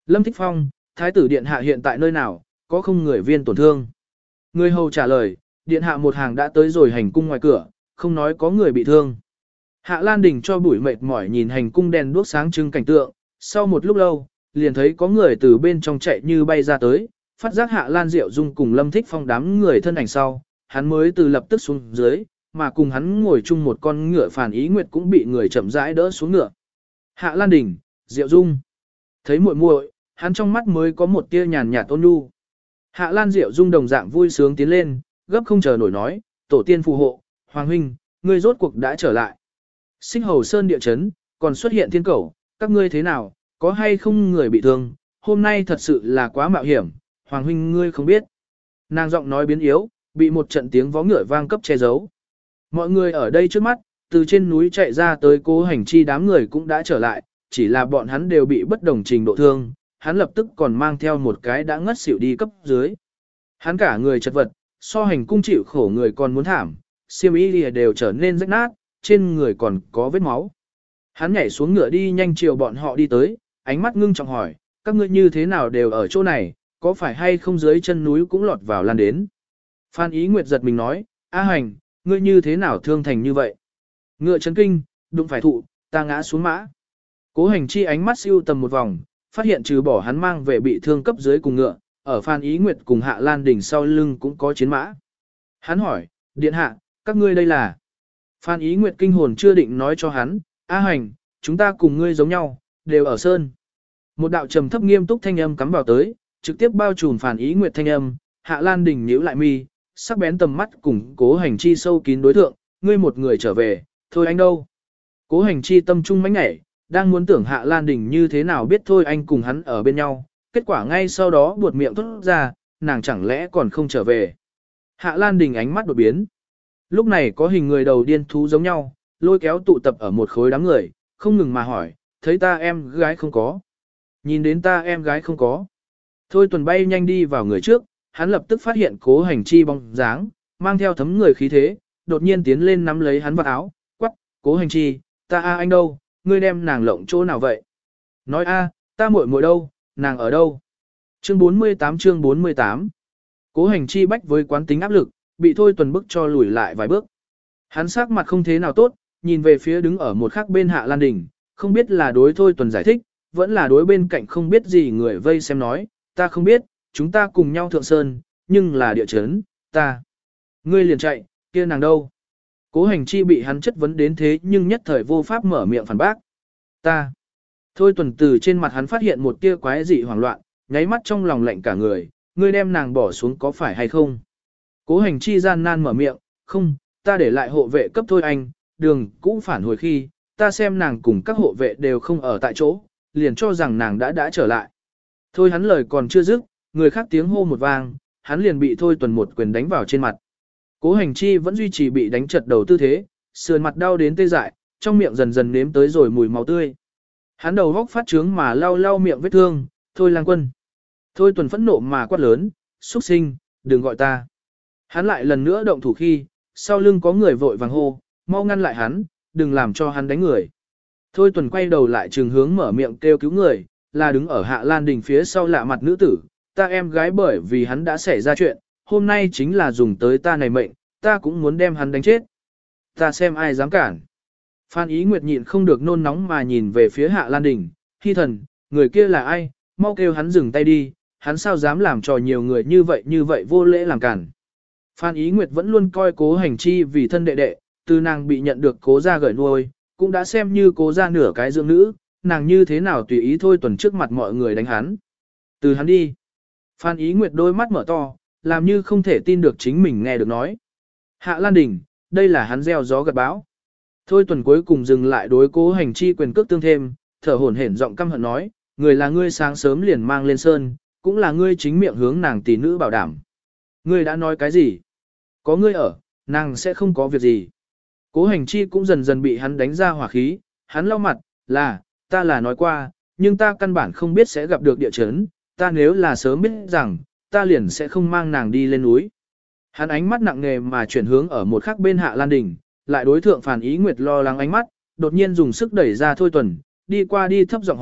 Lâm Thích Phong, Thái tử Điện Hạ hiện tại nơi nào, có không người viên tổn thương? Người hầu trả lời, Điện Hạ một hàng đã tới rồi hành cung ngoài cửa, không nói có người bị thương. Hạ Lan Đình cho bụi mệt mỏi nhìn hành cung đèn đuốc sáng trưng cảnh tượng, sau một lúc lâu, liền thấy có người từ bên trong chạy như bay ra tới, phát giác Hạ Lan Diệu Dung cùng Lâm Thích Phong đám người thân ảnh sau, hắn mới từ lập tức xuống dưới, mà cùng hắn ngồi chung một con ngựa Phàn Ý Nguyệt cũng bị người chậm rãi đỡ xuống ngựa. Hạ Lan Đình, Diệu Dung, thấy muội muội, hắn trong mắt mới có một tia nhàn nhạt ôn nhu. Hạ Lan Diệu Dung đồng dạng vui sướng tiến lên, gấp không chờ nổi nói, tổ tiên phù hộ, Hoàng huynh, ngươi rốt cuộc đã trở lại. Xích Hầu Sơn địa chấn, còn xuất hiện thiên cẩu, các ngươi thế nào, có hay không người bị thương, hôm nay thật sự là quá mạo hiểm, Hoàng huynh ngươi không biết. Nàng giọng nói biến yếu, bị một trận tiếng vó ngựa vang cấp che giấu. Mọi người ở đây trước mắt, từ trên núi chạy ra tới Cố Hành Chi đám người cũng đã trở lại, chỉ là bọn hắn đều bị bất đồng trình độ thương, hắn lập tức còn mang theo một cái đã ngất xỉu đi cấp dưới. Hắn cả người chật vật, so hành cung chịu khổ người còn muốn thảm, xiêm y đều trở nên rách nát, trên người còn có vết máu. Hắn nhảy xuống ngựa đi nhanh chiều bọn họ đi tới, ánh mắt ngưng trọng hỏi, các ngươi như thế nào đều ở chỗ này, có phải hay không dưới chân núi cũng lọt vào lan đến. Phan Ý Nguyệt giật mình nói, A Hành, ngươi như thế nào thương thành như vậy? Ngựa chấn kinh, đụng phải thụ, ta ngã xuống mã. Cố Hành Chi ánh mắt siêu tầm một vòng, phát hiện trừ bỏ hắn mang về bị thương cấp dưới cùng ngựa, ở Phan Ý Nguyệt cùng Hạ Lan Đình sau lưng cũng có chiến mã. Hắn hỏi, điện hạ, các ngươi đây là? Phan Ý Nguyệt kinh hồn chưa định nói cho hắn, A Hành, chúng ta cùng ngươi giống nhau, đều ở sơn. Một đạo trầm thấp nghiêm túc thanh âm cắm vào tới, trực tiếp bao trùm Phan Ý Nguyệt thanh âm, Hạ Lan Đình nhíu lại mi, sắc bén tầm mắt cùng Cố Hành Chi sâu kín đối thượng, ngươi một người trở về, thôi anh đâu? Cố Hành Chi tâm trung mãnh nhảy, đang muốn tưởng Hạ Lan Đình như thế nào biết thôi anh cùng hắn ở bên nhau, kết quả ngay sau đó buột miệng thốt ra, nàng chẳng lẽ còn không trở về. Hạ Lan Đình ánh mắt đột biến. Lúc này có hình người đầu điên thú giống nhau, lôi kéo tụ tập ở một khối đám người, không ngừng mà hỏi, thấy ta em gái không có. Nhìn đến ta em gái không có. Thôi Tuần bay nhanh đi vào người trước, hắn lập tức phát hiện Cố Hành Chi bóng dáng, mang theo thấm người khí thế, đột nhiên tiến lên nắm lấy hắn vào áo, quắc, Cố Hành Chi, ta a anh đâu, ngươi đem nàng lộng chỗ nào vậy? Nói a, ta muội muội đâu, nàng ở đâu? Chương bốn mươi tám chương bốn mươi tám. Cố Hành Chi bách với quán tính áp lực, bị Thôi Tuần bức cho lùi lại vài bước. Hắn sắc mặt không thế nào tốt, nhìn về phía đứng ở một khắc bên Hạ Lan Đình, không biết là đối Thôi Tuần giải thích, vẫn là đối bên cạnh không biết gì người vây xem nói, ta không biết, chúng ta cùng nhau thượng sơn, nhưng là địa chấn, ta. Ngươi liền chạy, kia nàng đâu? Cố Hành Chi bị hắn chất vấn đến thế nhưng nhất thời vô pháp mở miệng phản bác. Ta. Thôi Tuần từ trên mặt hắn phát hiện một tia quái dị hoảng loạn, nháy mắt trong lòng lạnh cả người, ngươi đem nàng bỏ xuống có phải hay không? Cố Hành Chi gian nan mở miệng, không, ta để lại hộ vệ cấp thôi anh, đường cũng phản hồi khi, ta xem nàng cùng các hộ vệ đều không ở tại chỗ, liền cho rằng nàng đã đã trở lại. Thôi hắn lời còn chưa dứt, người khác tiếng hô một vang, hắn liền bị Thôi Tuần một quyền đánh vào trên mặt. Cố Hành Chi vẫn duy trì bị đánh trật đầu tư thế, sườn mặt đau đến tê dại, trong miệng dần dần nếm tới rồi mùi máu tươi. Hắn đầu góc phát trướng mà lau lau miệng vết thương, thôi lang quân. Thôi Tuần phẫn nộ mà quát lớn, xuất sinh, đừng gọi ta. Hắn lại lần nữa động thủ khi, sau lưng có người vội vàng hô, mau ngăn lại hắn, đừng làm cho hắn đánh người. Thôi Tuần quay đầu lại trường hướng mở miệng kêu cứu người, là đứng ở Hạ Lan Đình phía sau lạ mặt nữ tử, ta em gái bởi vì hắn đã xảy ra chuyện, hôm nay chính là dùng tới ta này mệnh, ta cũng muốn đem hắn đánh chết. Ta xem ai dám cản. Phan Ý Nguyệt nhịn không được nôn nóng mà nhìn về phía Hạ Lan Đình, Hy thần, người kia là ai, mau kêu hắn dừng tay đi, hắn sao dám làm trò nhiều người như vậy như vậy vô lễ làm cản. Phan Ý Nguyệt vẫn luôn coi Cố Hành Chi vì thân đệ đệ, từ nàng bị nhận được Cố gia gửi nuôi, cũng đã xem như Cố gia nửa cái dưỡng nữ, nàng như thế nào tùy ý thôi tuần trước mặt mọi người đánh hắn. Từ hắn đi. Phan Ý Nguyệt đôi mắt mở to, làm như không thể tin được chính mình nghe được nói. Hạ Lan Đình, đây là hắn gieo gió gặt bão. Thôi tuần cuối cùng dừng lại đối Cố Hành Chi quyền cước tương thêm, thở hổn hển giọng căm hận nói, người là ngươi sáng sớm liền mang lên sơn, cũng là ngươi chính miệng hướng nàng tỷ nữ bảo đảm. Ngươi đã nói cái gì? Có ngươi ở, nàng sẽ không có việc gì. Cố Hành Chi cũng dần dần bị hắn đánh ra hỏa khí, hắn lau mặt, là, ta là nói qua, nhưng ta căn bản không biết sẽ gặp được địa chấn, ta nếu là sớm biết rằng, ta liền sẽ không mang nàng đi lên núi. Hắn ánh mắt nặng nề mà chuyển hướng ở một khắc bên Hạ Lan Đình, lại đối thượng Phàn Ý Nguyệt lo lắng ánh mắt, đột nhiên dùng sức đẩy ra Thôi Tuần, đi qua đi thấp giọng hỏi,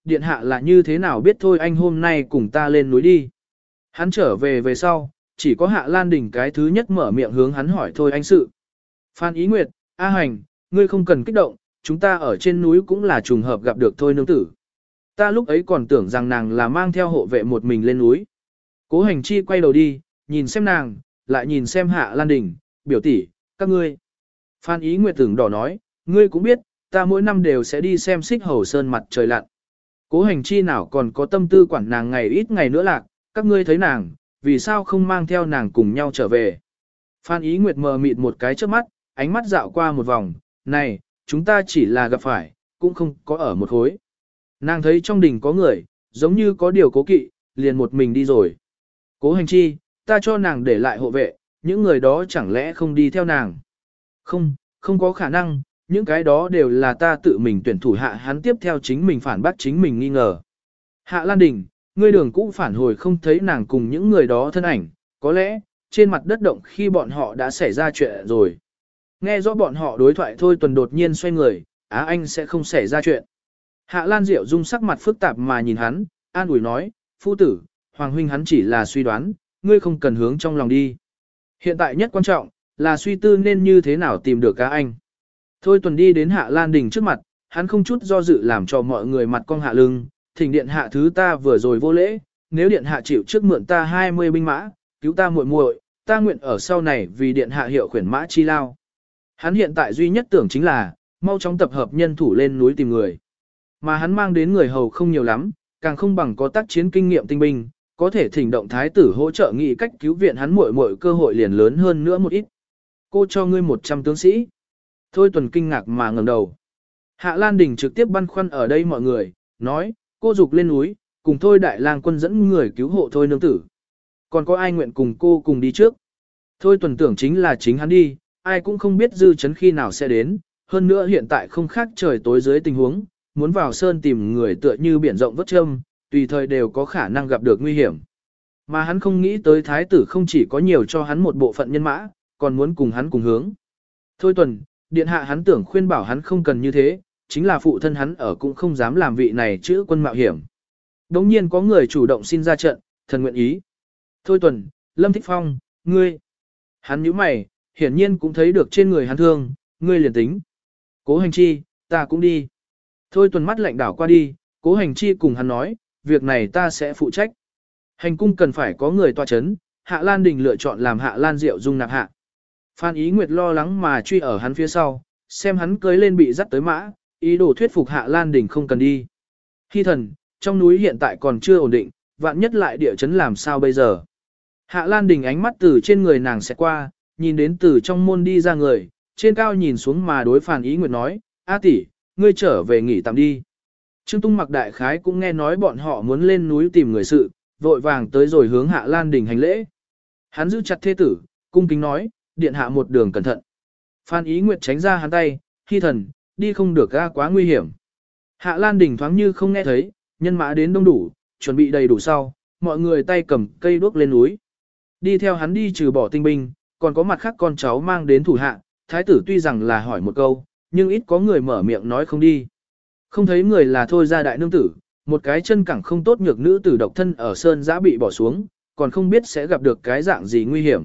điện hạ là như thế nào biết thôi anh hôm nay cùng ta lên núi đi. Hắn trở về về sau, chỉ có Hạ Lan Đình cái thứ nhất mở miệng hướng hắn hỏi thôi anh sự. Phan Ý Nguyệt, A Hành, ngươi không cần kích động, chúng ta ở trên núi cũng là trùng hợp gặp được thôi nương tử. Ta lúc ấy còn tưởng rằng nàng là mang theo hộ vệ một mình lên núi. Cố Hành Chi quay đầu đi, nhìn xem nàng, lại nhìn xem Hạ Lan Đình, biểu tỷ, các ngươi. Phan Ý Nguyệt tưởng đỏ nói, ngươi cũng biết, ta mỗi năm đều sẽ đi xem Xích Hầu Sơn mặt trời lặn. Cố Hành Chi nào còn có tâm tư quản nàng ngày ít ngày nữa lạc, các ngươi thấy nàng, vì sao không mang theo nàng cùng nhau trở về. Phan Ý Nguyệt mờ mịt một cái trước mắt, ánh mắt dạo qua một vòng, này, chúng ta chỉ là gặp phải, cũng không có ở một khối. Nàng thấy trong đình có người, giống như có điều cố kỵ, liền một mình đi rồi. Cố Hành Chi, ta cho nàng để lại hộ vệ, những người đó chẳng lẽ không đi theo nàng. Không, không có khả năng, những cái đó đều là ta tự mình tuyển thủ hạ hắn tiếp theo chính mình phản bác chính mình nghi ngờ. Hạ Lan Đình, ngươi đường cũ phản hồi không thấy nàng cùng những người đó thân ảnh, có lẽ, trên mặt đất động khi bọn họ đã xảy ra chuyện rồi. Nghe rõ bọn họ đối thoại thôi Tuần đột nhiên xoay người, á anh sẽ không xảy ra chuyện. Hạ Lan Diệu dung sắc mặt phức tạp mà nhìn hắn, an ủi nói, phu tử, Hoàng huynh hắn chỉ là suy đoán, ngươi không cần hướng trong lòng đi. Hiện tại nhất quan trọng, là suy tư nên như thế nào tìm được cá anh. Thôi Tuần đi đến Hạ Lan Đình trước mặt, hắn không chút do dự làm cho mọi người mặt cong hạ lưng, thỉnh điện hạ thứ ta vừa rồi vô lễ, nếu điện hạ chịu trước mượn ta hai mươi binh mã, cứu ta muội muội, ta nguyện ở sau này vì điện hạ hiệu khuyển mã chi lao. Hắn hiện tại duy nhất tưởng chính là, mau chóng tập hợp nhân thủ lên núi tìm người. Mà hắn mang đến người hầu không nhiều lắm, càng không bằng có tác chiến kinh nghiệm tinh binh, có thể thỉnh động thái tử hỗ trợ nghị cách cứu viện hắn muội muội cơ hội liền lớn hơn nữa một ít. Cô cho ngươi một trăm tướng sĩ. Thôi Tuần kinh ngạc mà ngẩng đầu. Hạ Lan Đình trực tiếp băn khoăn ở đây mọi người, nói, cô dục lên núi, cùng Thôi Đại Lang quân dẫn người cứu hộ Thôi nương tử. Còn có ai nguyện cùng cô cùng đi trước? Thôi Tuần tưởng chính là chính hắn đi, ai cũng không biết dư chấn khi nào sẽ đến, hơn nữa hiện tại không khác trời tối dưới tình huống, muốn vào sơn tìm người tựa như biển rộng vất châm, tùy thời đều có khả năng gặp được nguy hiểm. Mà hắn không nghĩ tới thái tử không chỉ có nhiều cho hắn một bộ phận nhân mã, còn muốn cùng hắn cùng hướng. Thôi Tuần, điện hạ hắn tưởng khuyên bảo hắn không cần như thế, chính là phụ thân hắn ở cũng không dám làm vị này chữ quân mạo hiểm. Đống nhiên có người chủ động xin ra trận, thần nguyện ý. Thôi Tuần, Lâm Thích Phong, ngươi. Hắn nhíu mày, hiển nhiên cũng thấy được trên người hắn thương, ngươi liền tính. Cố Hành Chi, ta cũng đi. Thôi Tuần mắt lạnh đảo qua đi, Cố Hành Chi cùng hắn nói, việc này ta sẽ phụ trách. Hành cung cần phải có người tọa chấn, Hạ Lan Đình lựa chọn làm Hạ Lan Diệu dung nạp hạ. Phan Ý Nguyệt lo lắng mà truy ở hắn phía sau, xem hắn cưới lên bị dắt tới mã, ý đồ thuyết phục Hạ Lan Đình không cần đi. Hy thần, trong núi hiện tại còn chưa ổn định, vạn nhất lại địa chấn làm sao bây giờ. Hạ Lan Đình ánh mắt từ trên người nàng sẽ qua, nhìn đến từ trong môn đi ra người, trên cao nhìn xuống mà đối Phan Ý Nguyệt nói, A tỷ, ngươi trở về nghỉ tạm đi. Trương Tung Mặc đại khái cũng nghe nói bọn họ muốn lên núi tìm người sự, vội vàng tới rồi hướng Hạ Lan Đình hành lễ. Hắn giữ chặt thê tử, cung kính nói, điện hạ một đường cẩn thận. Phan Ý Nguyệt tránh ra hắn tay, Hy thần, đi không được ra quá nguy hiểm. Hạ Lan Đình thoáng như không nghe thấy, nhân mã đến đông đủ, chuẩn bị đầy đủ sau, mọi người tay cầm cây đuốc lên núi. Đi theo hắn đi trừ bỏ tinh binh, còn có mặt khác con cháu mang đến thủ hạ, thái tử tuy rằng là hỏi một câu, nhưng ít có người mở miệng nói không đi. Không thấy người là thôi ra đại nương tử, một cái chân cẳng không tốt nhược nữ tử độc thân ở sơn giã bị bỏ xuống, còn không biết sẽ gặp được cái dạng gì nguy hiểm.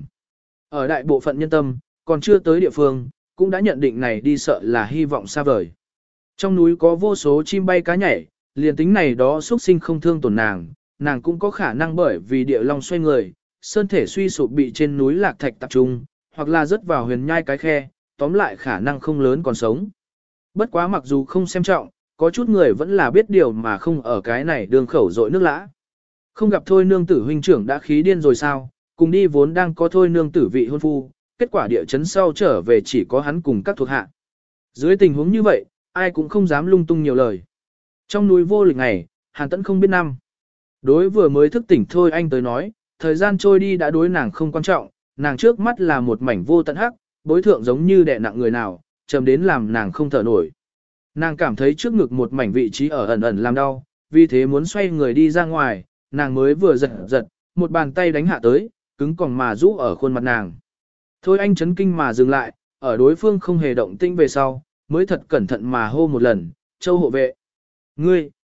Ở đại bộ phận nhân tâm, còn chưa tới địa phương, cũng đã nhận định này đi sợ là hy vọng xa vời. Trong núi có vô số chim bay cá nhảy, liền tính này đó xuất sinh không thương tổn nàng, nàng cũng có khả năng bởi vì địa long xoay người, sơn thể suy sụp bị trên núi lạc thạch tập trung, hoặc là rớt vào huyền nhai cái khe, tóm lại khả năng không lớn còn sống. Bất quá mặc dù không xem trọng, có chút người vẫn là biết điều mà không ở cái này đường khẩu dội nước lã. Không gặp thôi nương tử huynh trưởng đã khí điên rồi sao, cùng đi vốn đang có thôi nương tử vị hôn phu, kết quả địa chấn sau trở về chỉ có hắn cùng các thuộc hạ. Dưới tình huống như vậy, ai cũng không dám lung tung nhiều lời. Trong núi vô lịch ngày, Hàn Tẫn không biết năm. Đối vừa mới thức tỉnh thôi anh tới nói, thời gian trôi đi đã đối nàng không quan trọng, nàng trước mắt là một mảnh vô tận hắc, bối thượng giống như đè nặng người nào, trầm đến làm nàng không thở nổi. Nàng cảm thấy trước ngực một mảnh vị trí ở ẩn ẩn làm đau, vì thế muốn xoay người đi ra ngoài, nàng mới vừa giật giật, một bàn tay đánh hạ tới, cứng còng mà rũ ở khuôn mặt nàng. Thôi anh chấn kinh mà dừng lại, ở đối phương không hề động tĩnh về sau, mới thật cẩn thận mà hô một lần, Châu hộ vệ. Ngươi,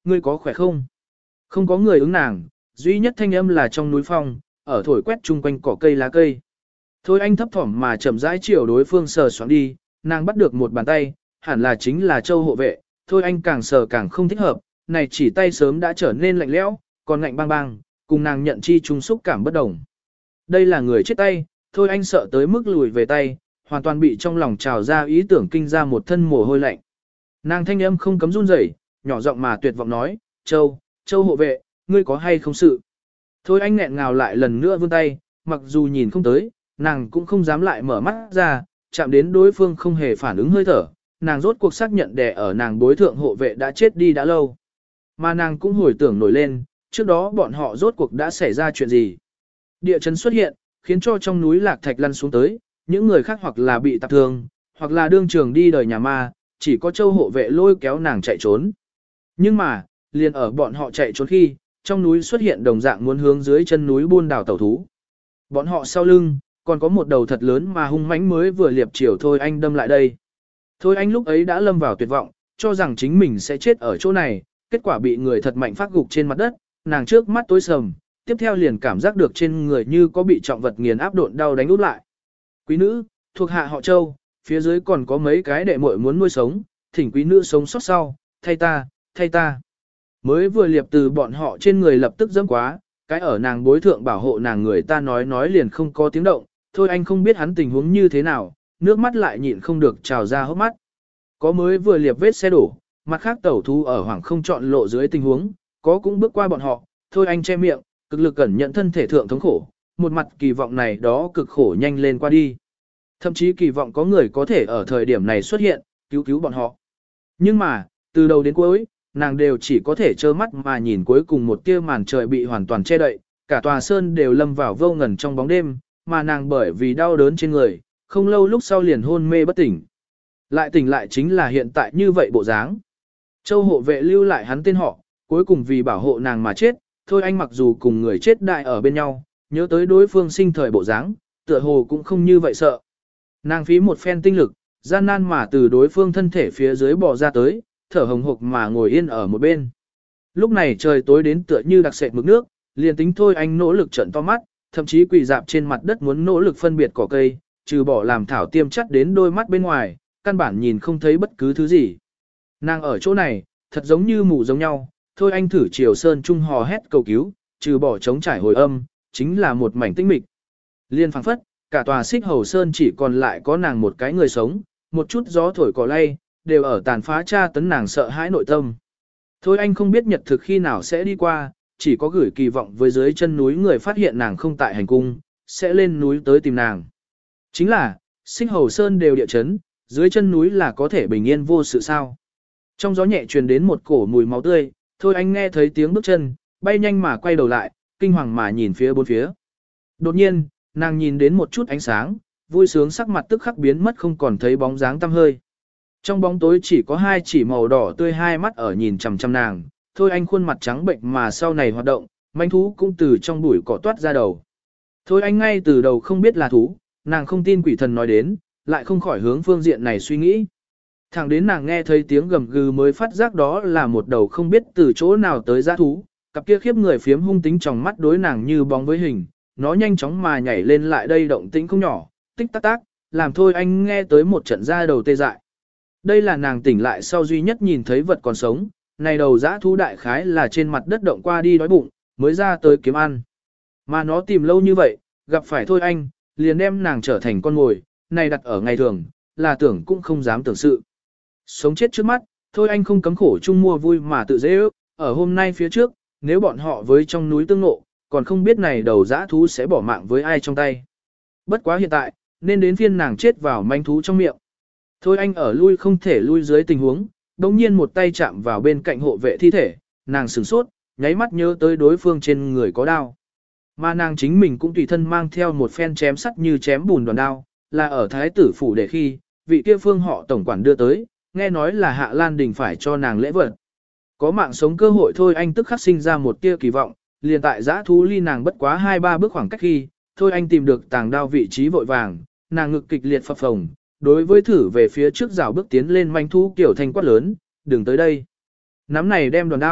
ngươi có khỏe không? Không có người ứng nàng, duy nhất thanh âm là trong núi phong, ở thổi quét chung quanh cỏ cây lá cây. Thôi anh thấp thỏm mà chậm rãi chiều đối phương sờ soạng đi, nàng bắt được một bàn tay, hẳn là chính là Châu hộ vệ, thôi anh càng sờ càng không thích hợp, này chỉ tay sớm đã trở nên lạnh lẽo, còn ngạnh bang bang, cùng nàng nhận chi chung xúc cảm bất đồng. Đây là người chết tay, thôi anh sợ tới mức lùi về tay, hoàn toàn bị trong lòng trào ra ý tưởng kinh ra một thân mồ hôi lạnh. Nàng thanh âm không cấm run rẩy, nhỏ giọng mà tuyệt vọng nói, Châu, Châu hộ vệ, ngươi có hay không sự? Thôi anh nghẹn ngào lại lần nữa vươn tay, mặc dù nhìn không tới, nàng cũng không dám lại mở mắt ra, chạm đến đối phương không hề phản ứng hơi thở, nàng rốt cuộc xác nhận đè ở nàng bối thượng hộ vệ đã chết đi đã lâu. Mà nàng cũng hồi tưởng nổi lên, trước đó bọn họ rốt cuộc đã xảy ra chuyện gì. Địa chấn xuất hiện, khiến cho trong núi lạc thạch lăn xuống tới, những người khác hoặc là bị tạp thương, hoặc là đương trường đi đời nhà ma, chỉ có Châu hộ vệ lôi kéo nàng chạy trốn. Nhưng mà, liền ở bọn họ chạy trốn khi, trong núi xuất hiện đồng dạng muốn hướng dưới chân núi buôn đảo tẩu thú. Bọn họ sau lưng, còn có một đầu thật lớn mà hung mãnh mới vừa liệp chiều Thôi Anh đâm lại đây. Thôi Anh lúc ấy đã lâm vào tuyệt vọng, cho rằng chính mình sẽ chết ở chỗ này, kết quả bị người thật mạnh phát gục trên mặt đất, nàng trước mắt tối sầm, tiếp theo liền cảm giác được trên người như có bị trọng vật nghiền áp độn đau đánh úp lại. Quý nữ, thuộc hạ họ Châu, phía dưới còn có mấy cái đệ muội muốn nuôi sống, thỉnh quý nữ sống sót sau, thay ta, thay ta. Mới vừa liệp từ bọn họ trên người lập tức dẫm quá, cái ở nàng bối thượng bảo hộ nàng người ta nói nói liền không có tiếng động, thôi anh không biết hắn tình huống như thế nào, nước mắt lại nhịn không được trào ra hốc mắt. Có mới vừa liệp vết xe đổ, mặt khác tẩu thú ở hoàng không chọn lộ dưới tình huống, có cũng bước qua bọn họ, thôi anh che miệng, cực lực cẩn nhận thân thể thượng thống khổ, một mặt kỳ vọng này đó cực khổ nhanh lên qua đi. Thậm chí kỳ vọng có người có thể ở thời điểm này xuất hiện, cứu cứu bọn họ. Nhưng mà, từ đầu đến cuối, nàng đều chỉ có thể trơ mắt mà nhìn cuối cùng một tia màn trời bị hoàn toàn che đậy, cả tòa sơn đều lâm vào vô ngần trong bóng đêm, mà nàng bởi vì đau đớn trên người, không lâu lúc sau liền hôn mê bất tỉnh. Lại tỉnh lại chính là hiện tại như vậy bộ dáng. Châu hộ vệ lưu lại hắn tên họ, cuối cùng vì bảo hộ nàng mà chết, thôi anh mặc dù cùng người chết đại ở bên nhau, nhớ tới đối phương sinh thời bộ dáng, tựa hồ cũng không như vậy sợ. Nàng phí một phen tinh lực, gian nan mà từ đối phương thân thể phía dưới bò ra tới, thở hồng hộc mà ngồi yên ở một bên. Lúc này trời tối đến tựa như đặc sệt mực nước, liền tính thôi anh nỗ lực trợn to mắt, thậm chí quỳ dạp trên mặt đất muốn nỗ lực phân biệt cỏ cây, trừ bỏ làm thảo tiêm chắt đến đôi mắt bên ngoài, căn bản nhìn không thấy bất cứ thứ gì. Nàng ở chỗ này, thật giống như mù giống nhau, thôi anh thử chiều sơn trung hò hét cầu cứu, trừ bỏ trống trải hồi âm, chính là một mảnh tĩnh mịch. Liên phảng phất, cả tòa xích hầu sơn chỉ còn lại có nàng một cái người sống, một chút gió thổi cỏ lay, đều ở tàn phá tra tấn nàng sợ hãi nội tâm. Thôi anh không biết nhật thực khi nào sẽ đi qua, chỉ có gửi kỳ vọng với dưới chân núi người phát hiện nàng không tại hành cung, sẽ lên núi tới tìm nàng. Chính là, xích hầu sơn đều địa chấn, dưới chân núi là có thể bình yên vô sự sao. Trong gió nhẹ truyền đến một cổ mùi máu tươi, thôi anh nghe thấy tiếng bước chân, bay nhanh mà quay đầu lại, kinh hoàng mà nhìn phía bốn phía. Đột nhiên, nàng nhìn đến một chút ánh sáng, vui sướng sắc mặt tức khắc biến mất không còn thấy bóng dáng tăm hơi. Trong bóng tối chỉ có hai chỉ màu đỏ tươi hai mắt ở nhìn chằm chằm nàng, thôi anh khuôn mặt trắng bệnh mà sau này hoạt động, manh thú cũng từ trong bụi cỏ toát ra đầu. Thôi anh ngay từ đầu không biết là thú, nàng không tin quỷ thần nói đến, lại không khỏi hướng phương diện này suy nghĩ. Thẳng đến nàng nghe thấy tiếng gầm gừ mới phát giác đó là một đầu không biết từ chỗ nào tới dã thú, cặp kia khiếp người phiếm hung tính trong mắt đối nàng như bóng với hình, nó nhanh chóng mà nhảy lên lại đây động tĩnh không nhỏ, tích tắc tác, làm thôi anh nghe tới một trận da đầu tê dại. Đây là nàng tỉnh lại sau duy nhất nhìn thấy vật còn sống, này đầu dã thú đại khái là trên mặt đất động qua đi đói bụng, mới ra tới kiếm ăn. Mà nó tìm lâu như vậy, gặp phải thôi anh, liền đem nàng trở thành con mồi, này đặt ở ngày thường, là tưởng cũng không dám tưởng sự. Sống chết trước mắt, thôi anh không cấm khổ chung mua vui mà tự dễ ước, ở hôm nay phía trước, nếu bọn họ với trong núi tương ngộ, còn không biết này đầu dã thú sẽ bỏ mạng với ai trong tay. Bất quá hiện tại, nên đến phiên nàng chết vào manh thú trong miệng. Thôi anh ở lui không thể lui dưới tình huống, đồng nhiên một tay chạm vào bên cạnh hộ vệ thi thể, nàng sửng sốt, nháy mắt nhớ tới đối phương trên người có đao. Mà nàng chính mình cũng tùy thân mang theo một phen chém sắt như chém bùn đoàn đao, là ở thái tử phủ để khi, vị kia phương họ tổng quản đưa tới, nghe nói là Hạ Lan Đình phải cho nàng lễ vật. Có mạng sống cơ hội thôi anh tức khắc sinh ra một tia kỳ vọng, liền tại giã thú ly nàng bất quá hai ba bước khoảng cách khi, thôi anh tìm được tàng đao vị trí vội vàng, nàng ngực kịch liệt phập phồng, đối với thử về phía trước rào bước tiến lên manh thú kiểu thanh quát lớn, đừng tới đây. Nắm này đem đoàn đao,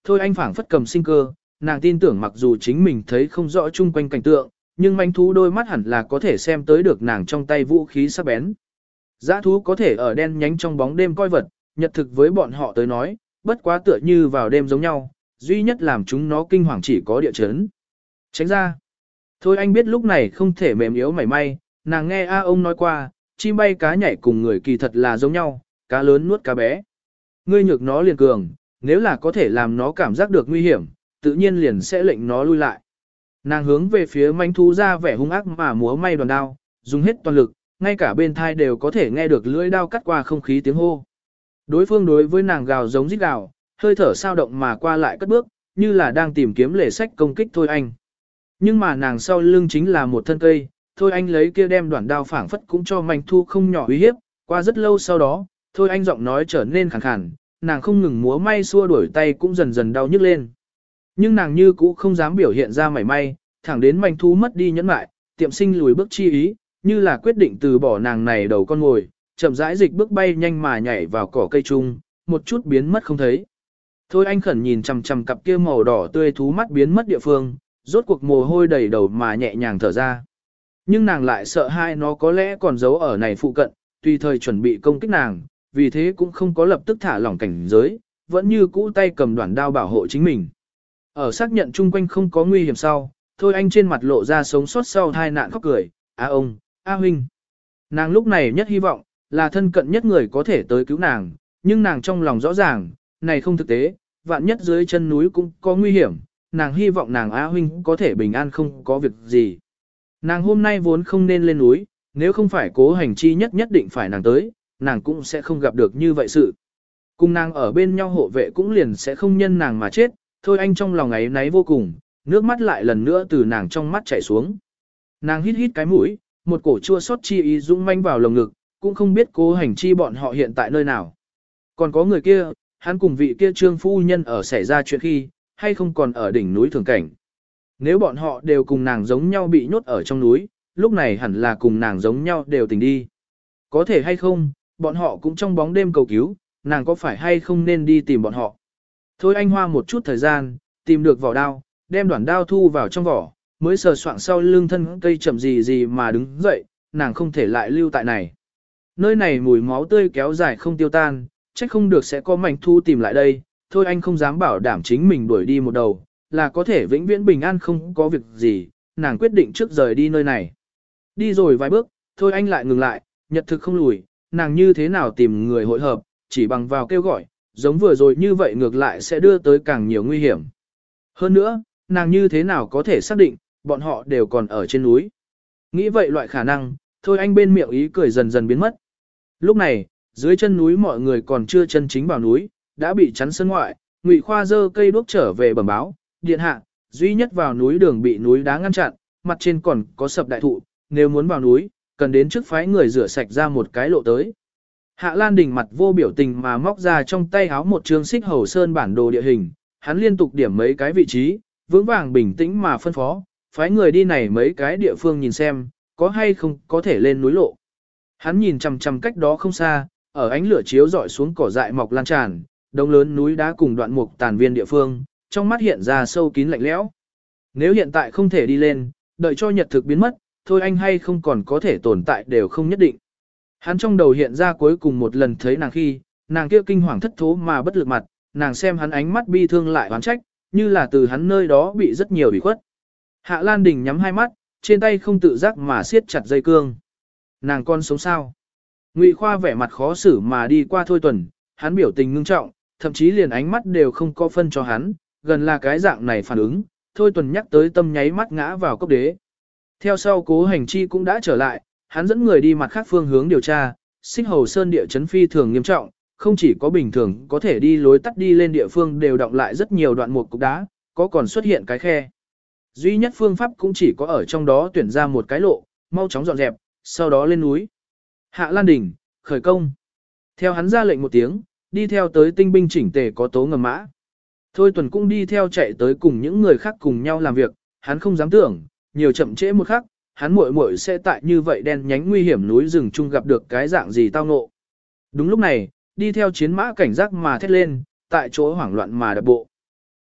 Thôi anh phảng phất cầm sinh cơ, nàng tin tưởng mặc dù chính mình thấy không rõ chung quanh cảnh tượng, nhưng manh thú đôi mắt hẳn là có thể xem tới được nàng trong tay vũ khí sắc bén. Dã thú có thể ở đen nhánh trong bóng đêm coi vật, nhật thực với bọn họ tới nói, bất quá tựa như vào đêm giống nhau, duy nhất làm chúng nó kinh hoàng chỉ có địa chấn. Tránh ra. Thôi anh biết lúc này không thể mềm yếu mảy may, nàng nghe A ông nói qua, chim bay cá nhảy cùng người kỳ thật là giống nhau, cá lớn nuốt cá bé. Ngươi nhược nó liền cường, nếu là có thể làm nó cảm giác được nguy hiểm, tự nhiên liền sẽ lệnh nó lui lại. Nàng hướng về phía manh thú ra vẻ hung ác mà múa may đoàn đao, dùng hết toàn lực, ngay cả bên thai đều có thể nghe được lưỡi đao cắt qua không khí tiếng hô. Đối phương đối với nàng gào giống rít gào, hơi thở sao động mà qua lại cất bước, như là đang tìm kiếm lề sách công kích Thôi Anh. Nhưng mà nàng sau lưng chính là một thân cây, Thôi Anh lấy kia đem đoạn đao phảng phất cũng cho manh thu không nhỏ uy hiếp, qua rất lâu sau đó, Thôi Anh giọng nói trở nên khàn khàn, nàng không ngừng múa may xua đuổi tay cũng dần dần đau nhức lên. Nhưng nàng như cũ không dám biểu hiện ra mảy may, thẳng đến manh thu mất đi nhẫn mại, tiệm sinh lùi bước chi ý, như là quyết định từ bỏ nàng này đầu con ngồi, chậm rãi dịch bước bay nhanh mà nhảy vào cỏ cây chung, một chút biến mất không thấy. Thôi anh khẩn nhìn chằm chằm cặp kia màu đỏ tươi thú mắt biến mất địa phương, rốt cuộc mồ hôi đầy đầu mà nhẹ nhàng thở ra. Nhưng nàng lại sợ hai nó có lẽ còn giấu ở này phụ cận, tùy thời chuẩn bị công kích nàng, vì thế cũng không có lập tức thả lỏng cảnh giới, vẫn như cũ tay cầm đoạn đao bảo hộ chính mình. Ở xác nhận chung quanh không có nguy hiểm sau, Thôi anh trên mặt lộ ra sống sót sau tai nạn khóc cười, "A ông, A huynh." Nàng lúc này nhất hy vọng là thân cận nhất người có thể tới cứu nàng, nhưng nàng trong lòng rõ ràng, này không thực tế, vạn nhất dưới chân núi cũng có nguy hiểm, nàng hy vọng nàng A huynh có thể bình an không có việc gì. Nàng hôm nay vốn không nên lên núi, nếu không phải Cố Hành Chi nhất nhất định phải nàng tới, nàng cũng sẽ không gặp được như vậy sự. Cùng nàng ở bên nhau hộ vệ cũng liền sẽ không nhân nàng mà chết, Thôi anh trong lòng ấy náy vô cùng, nước mắt lại lần nữa từ nàng trong mắt chảy xuống. Nàng hít hít cái mũi, một cổ chua xót chi ý dũng manh vào lồng ngực, cũng không biết Cố Hành Chi bọn họ hiện tại nơi nào. Còn có người kia, hắn cùng vị kia trương phu nhân ở xảy ra chuyện khi, hay không còn ở đỉnh núi thường cảnh. Nếu bọn họ đều cùng nàng giống nhau bị nhốt ở trong núi, lúc này hẳn là cùng nàng giống nhau đều tỉnh đi. Có thể hay không, bọn họ cũng trong bóng đêm cầu cứu, nàng có phải hay không nên đi tìm bọn họ. Thôi anh hoa một chút thời gian, tìm được vỏ đao, đem đoạn đao thu vào trong vỏ, mới sờ soạng sau lưng thân cây chậm gì gì mà đứng dậy, nàng không thể lại lưu tại này. Nơi này mùi máu tươi kéo dài không tiêu tan, trách không được sẽ có mảnh thu tìm lại đây, thôi anh không dám bảo đảm chính mình đuổi đi một đầu, là có thể vĩnh viễn bình an không có việc gì, nàng quyết định trước rời đi nơi này. Đi rồi vài bước, thôi anh lại ngừng lại, nhật thực không lùi, nàng như thế nào tìm người hội hợp, chỉ bằng vào kêu gọi, giống vừa rồi như vậy ngược lại sẽ đưa tới càng nhiều nguy hiểm. Hơn nữa, nàng như thế nào có thể xác định, bọn họ đều còn ở trên núi. Nghĩ vậy loại khả năng, thôi anh bên miệng ý cười dần dần biến mất. Lúc này, dưới chân núi mọi người còn chưa chân chính vào núi, đã bị chắn sân ngoại, Ngụy Khoa dơ cây đuốc trở về bẩm báo, điện hạ, duy nhất vào núi đường bị núi đá ngăn chặn, mặt trên còn có sập đại thụ, nếu muốn vào núi, cần đến trước phái người rửa sạch ra một cái lộ tới. Hạ Lan Đình mặt vô biểu tình mà móc ra trong tay háo một chương xích hầu sơn bản đồ địa hình, hắn liên tục điểm mấy cái vị trí, vững vàng bình tĩnh mà phân phó, phái người đi này mấy cái địa phương nhìn xem, có hay không có thể lên núi lộ. Hắn nhìn chằm chằm cách đó không xa, ở ánh lửa chiếu rọi xuống cỏ dại mọc lan tràn, đống lớn núi đá cùng đoạn mục tàn viên địa phương, trong mắt hiện ra sâu kín lạnh lẽo. Nếu hiện tại không thể đi lên, đợi cho nhật thực biến mất, thôi anh hay không còn có thể tồn tại đều không nhất định. Hắn trong đầu hiện ra cuối cùng một lần thấy nàng khi, nàng kia kinh hoàng thất thố mà bất lực mặt, nàng xem hắn ánh mắt bi thương lại oán trách, như là từ hắn nơi đó bị rất nhiều ủy khuất. Hạ Lan Đình nhắm hai mắt, trên tay không tự giác mà siết chặt dây cương. Nàng con sống sao? Ngụy Khoa vẻ mặt khó xử mà đi qua Thôi Tuần, hắn biểu tình ngưng trọng, thậm chí liền ánh mắt đều không có phân cho hắn, gần là cái dạng này phản ứng, Thôi Tuần nhắc tới tâm nháy mắt ngã vào cốc đế. Theo sau Cố Hành Chi cũng đã trở lại, hắn dẫn người đi mặt khác phương hướng điều tra, Xích Hầu Sơn địa chấn phi thường nghiêm trọng, không chỉ có bình thường có thể đi lối tắt đi lên địa phương đều động lại rất nhiều đoạn mục cục đá, có còn xuất hiện cái khe. Duy nhất phương pháp cũng chỉ có ở trong đó tuyển ra một cái lộ, mau chóng dọn dẹp, sau đó lên núi. Hạ Lan Đình, khởi công. Theo hắn ra lệnh một tiếng, đi theo tới tinh binh chỉnh tề có tố ngầm mã. Thôi Tuần cũng đi theo chạy tới cùng những người khác cùng nhau làm việc, hắn không dám tưởng, nhiều chậm trễ một khắc, hắn muội muội sẽ tại như vậy đen nhánh nguy hiểm núi rừng chung gặp được cái dạng gì tao ngộ. Đúng lúc này, đi theo chiến mã cảnh giác mà thét lên, tại chỗ hoảng loạn mà đập bộ.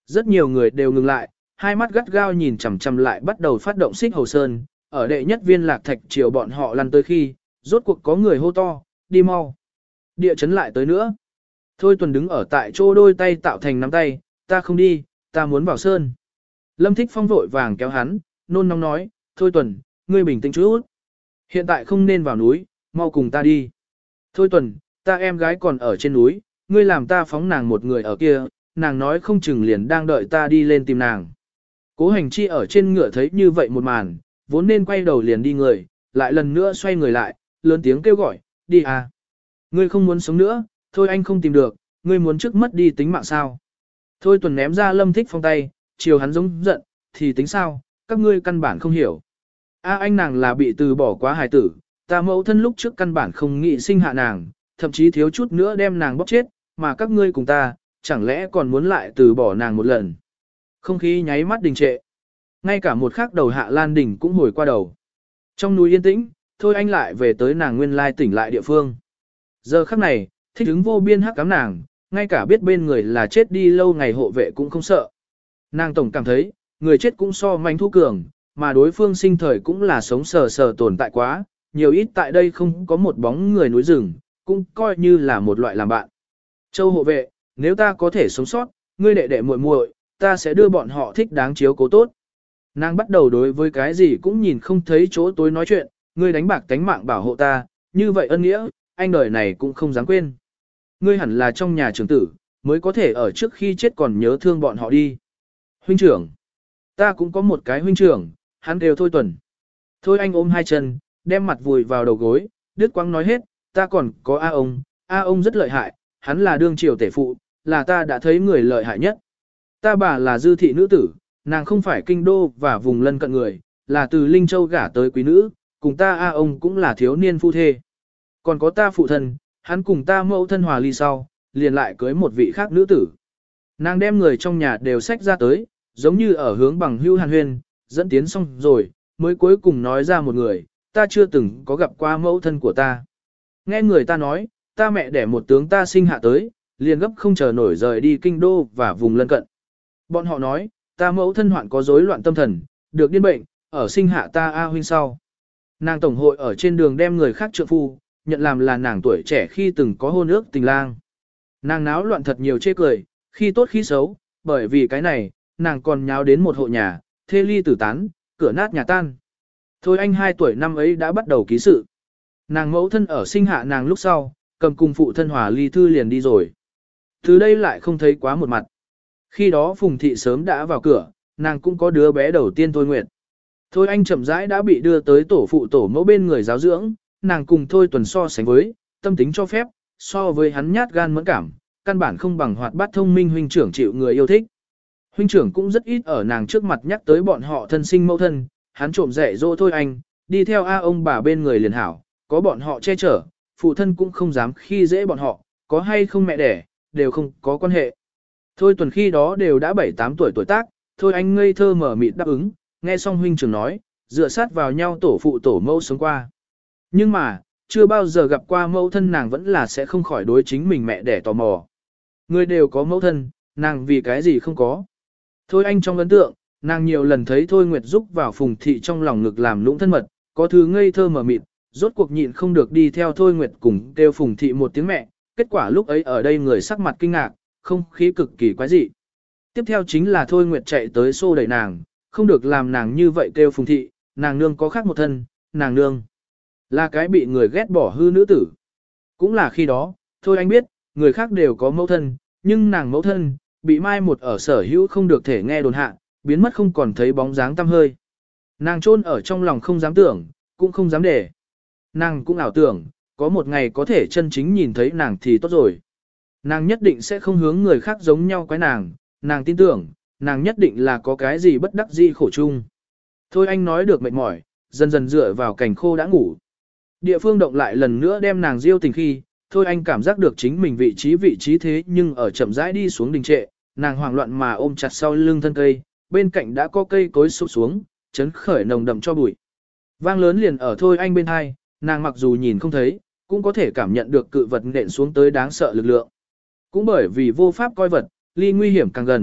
Rất nhiều người đều ngừng lại, hai mắt gắt gao nhìn chằm chằm lại bắt đầu phát động xích hầu sơn, ở đệ nhất viên lạc thạch chiều bọn họ lăn tới khi, rốt cuộc có người hô to, đi mau. Địa chấn lại tới nữa. Thôi Tuần đứng ở tại chỗ đôi tay tạo thành nắm tay, ta không đi, ta muốn vào sơn. Lâm Thích Phong vội vàng kéo hắn, nôn nóng nói, Thôi Tuần, ngươi bình tĩnh chút. Hiện tại không nên vào núi, mau cùng ta đi. Thôi Tuần, ta em gái còn ở trên núi, ngươi làm ta phóng nàng một người ở kia, nàng nói không chừng liền đang đợi ta đi lên tìm nàng. Cố Hành Chi ở trên ngựa thấy như vậy một màn, vốn nên quay đầu liền đi người, lại lần nữa xoay người lại, lớn tiếng kêu gọi, đi à. Ngươi không muốn sống nữa, thôi anh không tìm được, ngươi muốn trước mất đi tính mạng sao. Thôi Tuần ném ra Lâm Thích Phong tay, chiều hắn giống giận, thì tính sao, các ngươi căn bản không hiểu. A anh nàng là bị từ bỏ quá hài tử, ta mẫu thân lúc trước căn bản không nghĩ sinh hạ nàng, thậm chí thiếu chút nữa đem nàng bóc chết, mà các ngươi cùng ta, chẳng lẽ còn muốn lại từ bỏ nàng một lần. Không khí nháy mắt đình trệ. Ngay cả một khắc đầu Hạ Lan Đình cũng hồi qua đầu. Trong núi yên tĩnh, thôi anh lại về tới nàng nguyên lai tỉnh lại địa phương. Giờ khắc này, thích ứng vô biên hắc cám nàng, ngay cả biết bên người là chết đi lâu ngày hộ vệ cũng không sợ. Nàng tổng cảm thấy, người chết cũng so manh thu cường, mà đối phương sinh thời cũng là sống sờ sờ tồn tại quá, nhiều ít tại đây không có một bóng người núi rừng, cũng coi như là một loại làm bạn. Châu hộ vệ, nếu ta có thể sống sót, ngươi đệ đệ muội muội, ta sẽ đưa bọn họ thích đáng chiếu cố tốt. Nàng bắt đầu đối với cái gì cũng nhìn không thấy chỗ tối nói chuyện, ngươi đánh bạc tánh mạng bảo hộ ta, như vậy ân nghĩa, anh đời này cũng không dám quên. Ngươi hẳn là trong nhà trưởng tử, mới có thể ở trước khi chết còn nhớ thương bọn họ đi. Huynh trưởng, ta cũng có một cái huynh trưởng, hắn đều Thôi Tuần. Thôi anh ôm hai chân, đem mặt vùi vào đầu gối, đứt quãng nói hết, ta còn có A ông, A ông rất lợi hại, hắn là đương triều tể phụ, là ta đã thấy người lợi hại nhất. Ta bà là dư thị nữ tử, nàng không phải kinh đô và vùng lân cận người, là từ Linh Châu gả tới quý nữ, cùng ta A ông cũng là thiếu niên phu thê. Còn có ta phụ thân, hắn cùng ta mẫu thân hòa ly sau, liền lại cưới một vị khác nữ tử. Nàng đem người trong nhà đều xách ra tới, giống như ở hướng bằng hưu hàn huyên, dẫn tiến xong rồi, mới cuối cùng nói ra một người, ta chưa từng có gặp qua mẫu thân của ta. Nghe người ta nói, ta mẹ đẻ một tướng ta sinh hạ tới, liền gấp không chờ nổi rời đi kinh đô và vùng lân cận. Bọn họ nói, ta mẫu thân hoạn có rối loạn tâm thần, được điên bệnh, ở sinh hạ ta A huynh sau. Nàng tổng hội ở trên đường đem người khác trượng phu, nhận làm là nàng tuổi trẻ khi từng có hôn ước tình lang. Nàng náo loạn thật nhiều chê cười, khi tốt khi xấu, bởi vì cái này, nàng còn nháo đến một hộ nhà, thê ly tử tán, cửa nát nhà tan. Thôi anh hai tuổi năm ấy đã bắt đầu ký sự. Nàng mẫu thân ở sinh hạ nàng lúc sau, cầm cùng phụ thân hòa ly thư liền đi rồi. Từ đây lại không thấy quá một mặt. Khi đó Phùng Thị sớm đã vào cửa, nàng cũng có đứa bé đầu tiên Thôi Nguyệt. Thôi anh chậm rãi đã bị đưa tới tổ phụ tổ mẫu bên người giáo dưỡng, nàng cùng Thôi Tuần so sánh với, tâm tính cho phép, so với hắn nhát gan mẫn cảm, căn bản không bằng hoạt bát thông minh huynh trưởng chịu người yêu thích. Huynh trưởng cũng rất ít ở nàng trước mặt nhắc tới bọn họ thân sinh mẫu thân, hắn trộm dạy dỗ Thôi anh, đi theo A ông bà bên người liền hảo, có bọn họ che chở, phụ thân cũng không dám khi dễ bọn họ, có hay không mẹ đẻ, đều không có quan hệ. Thôi Tuần khi đó đều đã bảy tám tuổi tuổi tác, Thôi anh ngây thơ mở mịt đáp ứng, nghe xong huynh trưởng nói, dựa sát vào nhau tổ phụ tổ mẫu sống qua. Nhưng mà, chưa bao giờ gặp qua mẫu thân nàng vẫn là sẽ không khỏi đối chính mình mẹ đẻ tò mò. Người đều có mẫu thân, nàng vì cái gì không có. Thôi anh trong ấn tượng, nàng nhiều lần thấy Thôi Nguyệt giúp vào Phùng Thị trong lòng ngực làm lũng thân mật, có thứ ngây thơ mở mịt, rốt cuộc nhịn không được đi theo Thôi Nguyệt cùng kêu Phùng Thị một tiếng mẹ, kết quả lúc ấy ở đây người sắc mặt kinh ngạc, không khí cực kỳ quái dị. Tiếp theo chính là Thôi Nguyệt chạy tới xô đẩy nàng, không được làm nàng như vậy kêu Phùng Thị, nàng nương có khác một thân, nàng nương là cái bị người ghét bỏ hư nữ tử. Cũng là khi đó, Thôi anh biết, người khác đều có mẫu thân, nhưng nàng mẫu thân, bị mai một ở sở hữu không được thể nghe đồn hạ, biến mất không còn thấy bóng dáng tăm hơi. Nàng chôn ở trong lòng không dám tưởng, cũng không dám để. Nàng cũng ảo tưởng, có một ngày có thể chân chính nhìn thấy nàng thì tốt rồi. Nàng nhất định sẽ không hướng người khác giống nhau quái nàng, nàng tin tưởng, nàng nhất định là có cái gì bất đắc dĩ khổ chung. Thôi anh nói được mệt mỏi, dần dần dựa vào cành khô đã ngủ. Địa phương động lại lần nữa đem nàng diêu tình khi, thôi anh cảm giác được chính mình vị trí vị trí thế nhưng ở chậm rãi đi xuống đình trệ, nàng hoảng loạn mà ôm chặt sau lưng thân cây, bên cạnh đã có cây cối sụp xuống, chấn khởi nồng đậm cho bụi. Vang lớn liền ở thôi anh bên hai, nàng mặc dù nhìn không thấy, cũng có thể cảm nhận được cự vật nện xuống tới đáng sợ lực lượng. Cũng bởi vì vô pháp coi vật, ly nguy hiểm càng gần,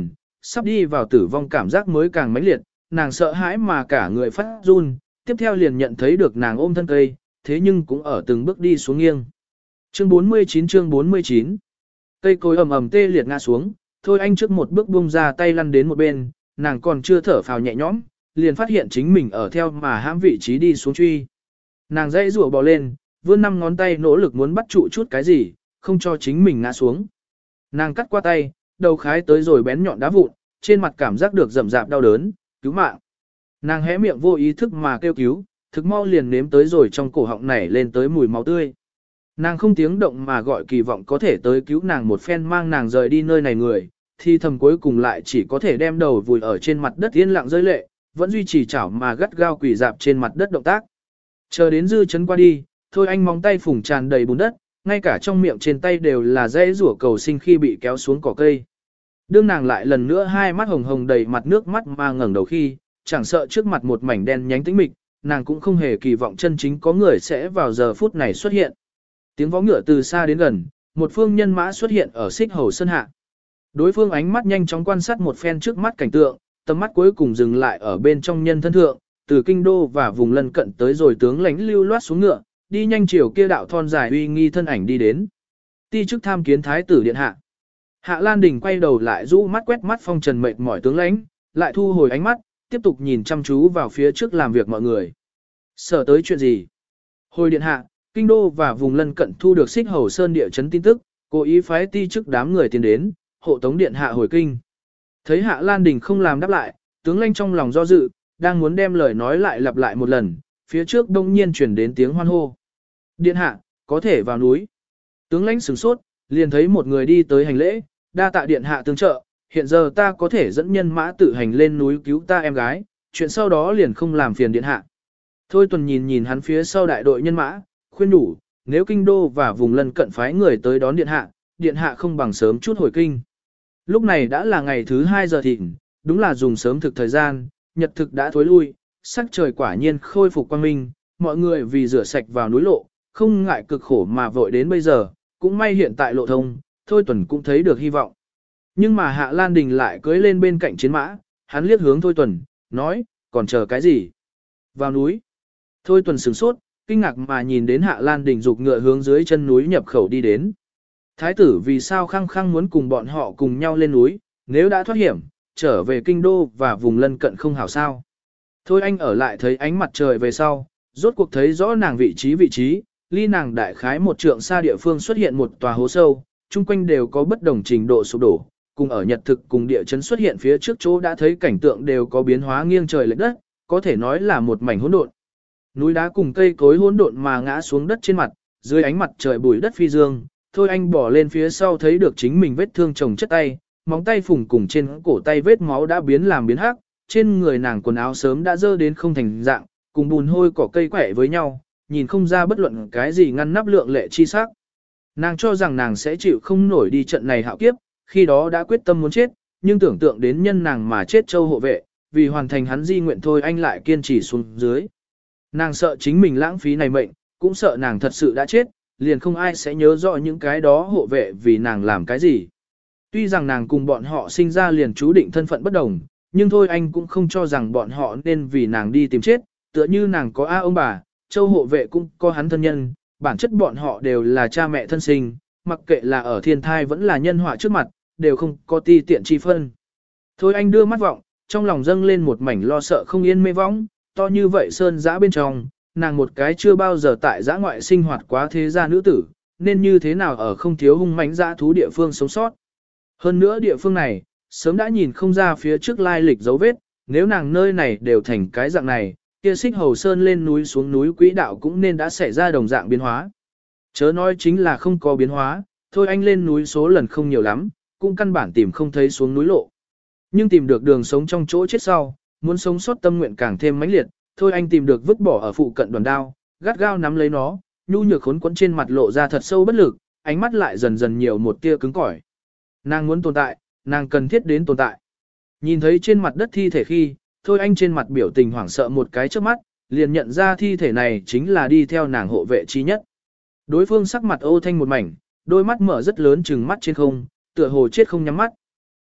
sắp đi vào tử vong cảm giác mới càng mãnh liệt, nàng sợ hãi mà cả người phát run, tiếp theo liền nhận thấy được nàng ôm thân cây, thế nhưng cũng ở từng bước đi xuống nghiêng. Chương bốn mươi chín chương bốn mươi chín Cây cối ầm ầm tê liệt ngã xuống, Thôi Anh trước một bước buông ra tay lăn đến một bên, nàng còn chưa thở phào nhẹ nhõm, liền phát hiện chính mình ở theo mà hãm vị trí đi xuống truy. Nàng dãy rủa bò lên, vươn năm ngón tay nỗ lực muốn bắt trụ chút cái gì, không cho chính mình ngã xuống. Nàng cắt qua tay, đầu khái tới rồi bén nhọn đá vụn, trên mặt cảm giác được rậm rạp đau đớn, cứu mạng. Nàng hé miệng vô ý thức mà kêu cứu, thực mau liền nếm tới rồi trong cổ họng nảy lên tới mùi máu tươi. Nàng không tiếng động mà gọi kỳ vọng có thể tới cứu nàng một phen mang nàng rời đi nơi này người, thì thầm cuối cùng lại chỉ có thể đem đầu vùi ở trên mặt đất yên lặng rơi lệ, vẫn duy trì chảo mà gắt gao quỳ dạp trên mặt đất động tác. Chờ đến dư chấn qua đi, Thôi Anh móng tay phủng tràn đầy bùn đất, ngay cả trong miệng trên tay đều là dãy rủa cầu sinh khi bị kéo xuống cỏ cây. Đương nàng lại lần nữa hai mắt hồng hồng đầy mặt nước mắt mà ngẩng đầu khi, chẳng sợ trước mặt một mảnh đen nhánh tĩnh mịch, nàng cũng không hề kỳ vọng chân chính có người sẽ vào giờ phút này xuất hiện. Tiếng vó ngựa từ xa đến gần, một phương nhân mã xuất hiện ở xích hầu sơn hạ. Đối phương ánh mắt nhanh chóng quan sát một phen trước mắt cảnh tượng, tầm mắt cuối cùng dừng lại ở bên trong nhân thân thượng, từ kinh đô và vùng lân cận tới rồi tướng lãnh lưu loát xuống ngựa, đi nhanh chiều kia đạo thon dài uy nghi thân ảnh đi đến. Ti chức tham kiến thái tử điện hạ. Hạ Lan Đình quay đầu lại rũ mắt quét mắt phong trần mệt mỏi tướng lãnh, lại thu hồi ánh mắt, tiếp tục nhìn chăm chú vào phía trước làm việc mọi người. Sở tới chuyện gì? Hồi điện hạ, kinh đô và vùng lân cận thu được xích hầu sơn địa chấn tin tức, cố ý phái ti chức đám người tiến đến, hộ tống điện hạ hồi kinh. Thấy Hạ Lan Đình không làm đáp lại, tướng lãnh trong lòng do dự, đang muốn đem lời nói lại lặp lại một lần, phía trước đông nhiên chuyển đến tiếng hoan hô. Điện hạ, có thể vào núi. Tướng lãnh sửng sốt, liền thấy một người đi tới hành lễ, đa tạ điện hạ tương trợ, hiện giờ ta có thể dẫn nhân mã tự hành lên núi cứu ta em gái, chuyện sau đó liền không làm phiền điện hạ. Thôi Tuần nhìn nhìn hắn phía sau đại đội nhân mã, khuyên đủ, nếu kinh đô và vùng lân cận phái người tới đón điện hạ, điện hạ không bằng sớm chút hồi kinh. Lúc này đã là ngày thứ hai giờ thịnh, đúng là dùng sớm thực thời gian, nhật thực đã thối lui, sắc trời quả nhiên khôi phục quang minh, mọi người vì rửa sạch vào núi lộ, không ngại cực khổ mà vội đến bây giờ, cũng may hiện tại lộ thông, Thôi Tuần cũng thấy được hy vọng. Nhưng mà Hạ Lan Đình lại cưỡi lên bên cạnh chiến mã, hắn liếc hướng Thôi Tuần, nói, còn chờ cái gì? Vào núi. Thôi Tuần sửng sốt, kinh ngạc mà nhìn đến Hạ Lan Đình dục ngựa hướng dưới chân núi nhập khẩu đi đến. Thái tử vì sao khăng khăng muốn cùng bọn họ cùng nhau lên núi, nếu đã thoát hiểm, trở về kinh đô và vùng lân cận không hảo sao. Thôi anh ở lại thấy ánh mặt trời về sau, rốt cuộc thấy rõ nàng vị trí vị trí, ly nàng đại khái một trượng xa địa phương xuất hiện một tòa hố sâu, chung quanh đều có bất đồng trình độ sụp đổ, cùng ở nhật thực cùng địa chấn xuất hiện phía trước chỗ đã thấy cảnh tượng đều có biến hóa nghiêng trời lệch đất, có thể nói là một mảnh hỗn độn. Núi đá cùng cây cối hỗn độn mà ngã xuống đất trên mặt, dưới ánh mặt trời bụi đất phi dương, Thôi anh bỏ lên phía sau thấy được chính mình vết thương chồng chất tay, móng tay phùng cùng trên cổ tay vết máu đã biến làm biến hắc, trên người nàng quần áo sớm đã dơ đến không thành dạng, cùng bùn hôi cỏ cây quẻ với nhau, nhìn không ra bất luận cái gì ngăn nắp lượng lệ chi sắc. Nàng cho rằng nàng sẽ chịu không nổi đi trận này hạo kiếp, khi đó đã quyết tâm muốn chết, nhưng tưởng tượng đến nhân nàng mà chết châu hộ vệ, vì hoàn thành hắn di nguyện thôi anh lại kiên trì xuống dưới. Nàng sợ chính mình lãng phí này mệnh, cũng sợ nàng thật sự đã chết, liền không ai sẽ nhớ rõ những cái đó hộ vệ vì nàng làm cái gì. Tuy rằng nàng cùng bọn họ sinh ra liền chú định thân phận bất đồng, nhưng thôi anh cũng không cho rằng bọn họ nên vì nàng đi tìm chết, tựa như nàng có A ông bà, châu hộ vệ cũng có hắn thân nhân, bản chất bọn họ đều là cha mẹ thân sinh, mặc kệ là ở thiên thai vẫn là nhân họa trước mặt, đều không có ti tiện chi phân. Thôi anh đưa mắt vọng, trong lòng dâng lên một mảnh lo sợ không yên mê võng, to như vậy sơn dã bên trong, nàng một cái chưa bao giờ tại dã ngoại sinh hoạt quá thế gia nữ tử, nên như thế nào ở không thiếu hung mãnh dã thú địa phương sống sót. Hơn nữa địa phương này, sớm đã nhìn không ra phía trước lai lịch dấu vết, nếu nàng nơi này đều thành cái dạng này, kia xích hầu sơn lên núi xuống núi quỹ đạo cũng nên đã xảy ra đồng dạng biến hóa. Chớ nói chính là không có biến hóa, thôi anh lên núi số lần không nhiều lắm, cũng căn bản tìm không thấy xuống núi lộ. Nhưng tìm được đường sống trong chỗ chết sau, muốn sống sót tâm nguyện càng thêm mãnh liệt, thôi anh tìm được vứt bỏ ở phụ cận đoàn đao, gắt gao nắm lấy nó, nhu nhược khốn quẫn trên mặt lộ ra thật sâu bất lực, ánh mắt lại dần dần nhiều một tia cứng cỏi. Nàng muốn tồn tại, nàng cần thiết đến tồn tại. Nhìn thấy trên mặt đất thi thể khi, thôi anh trên mặt biểu tình hoảng sợ một cái trước mắt, liền nhận ra thi thể này chính là đi theo nàng hộ vệ chi nhất. Đối phương sắc mặt ô thanh một mảnh, đôi mắt mở rất lớn trừng mắt trên không, tựa hồ chết không nhắm mắt.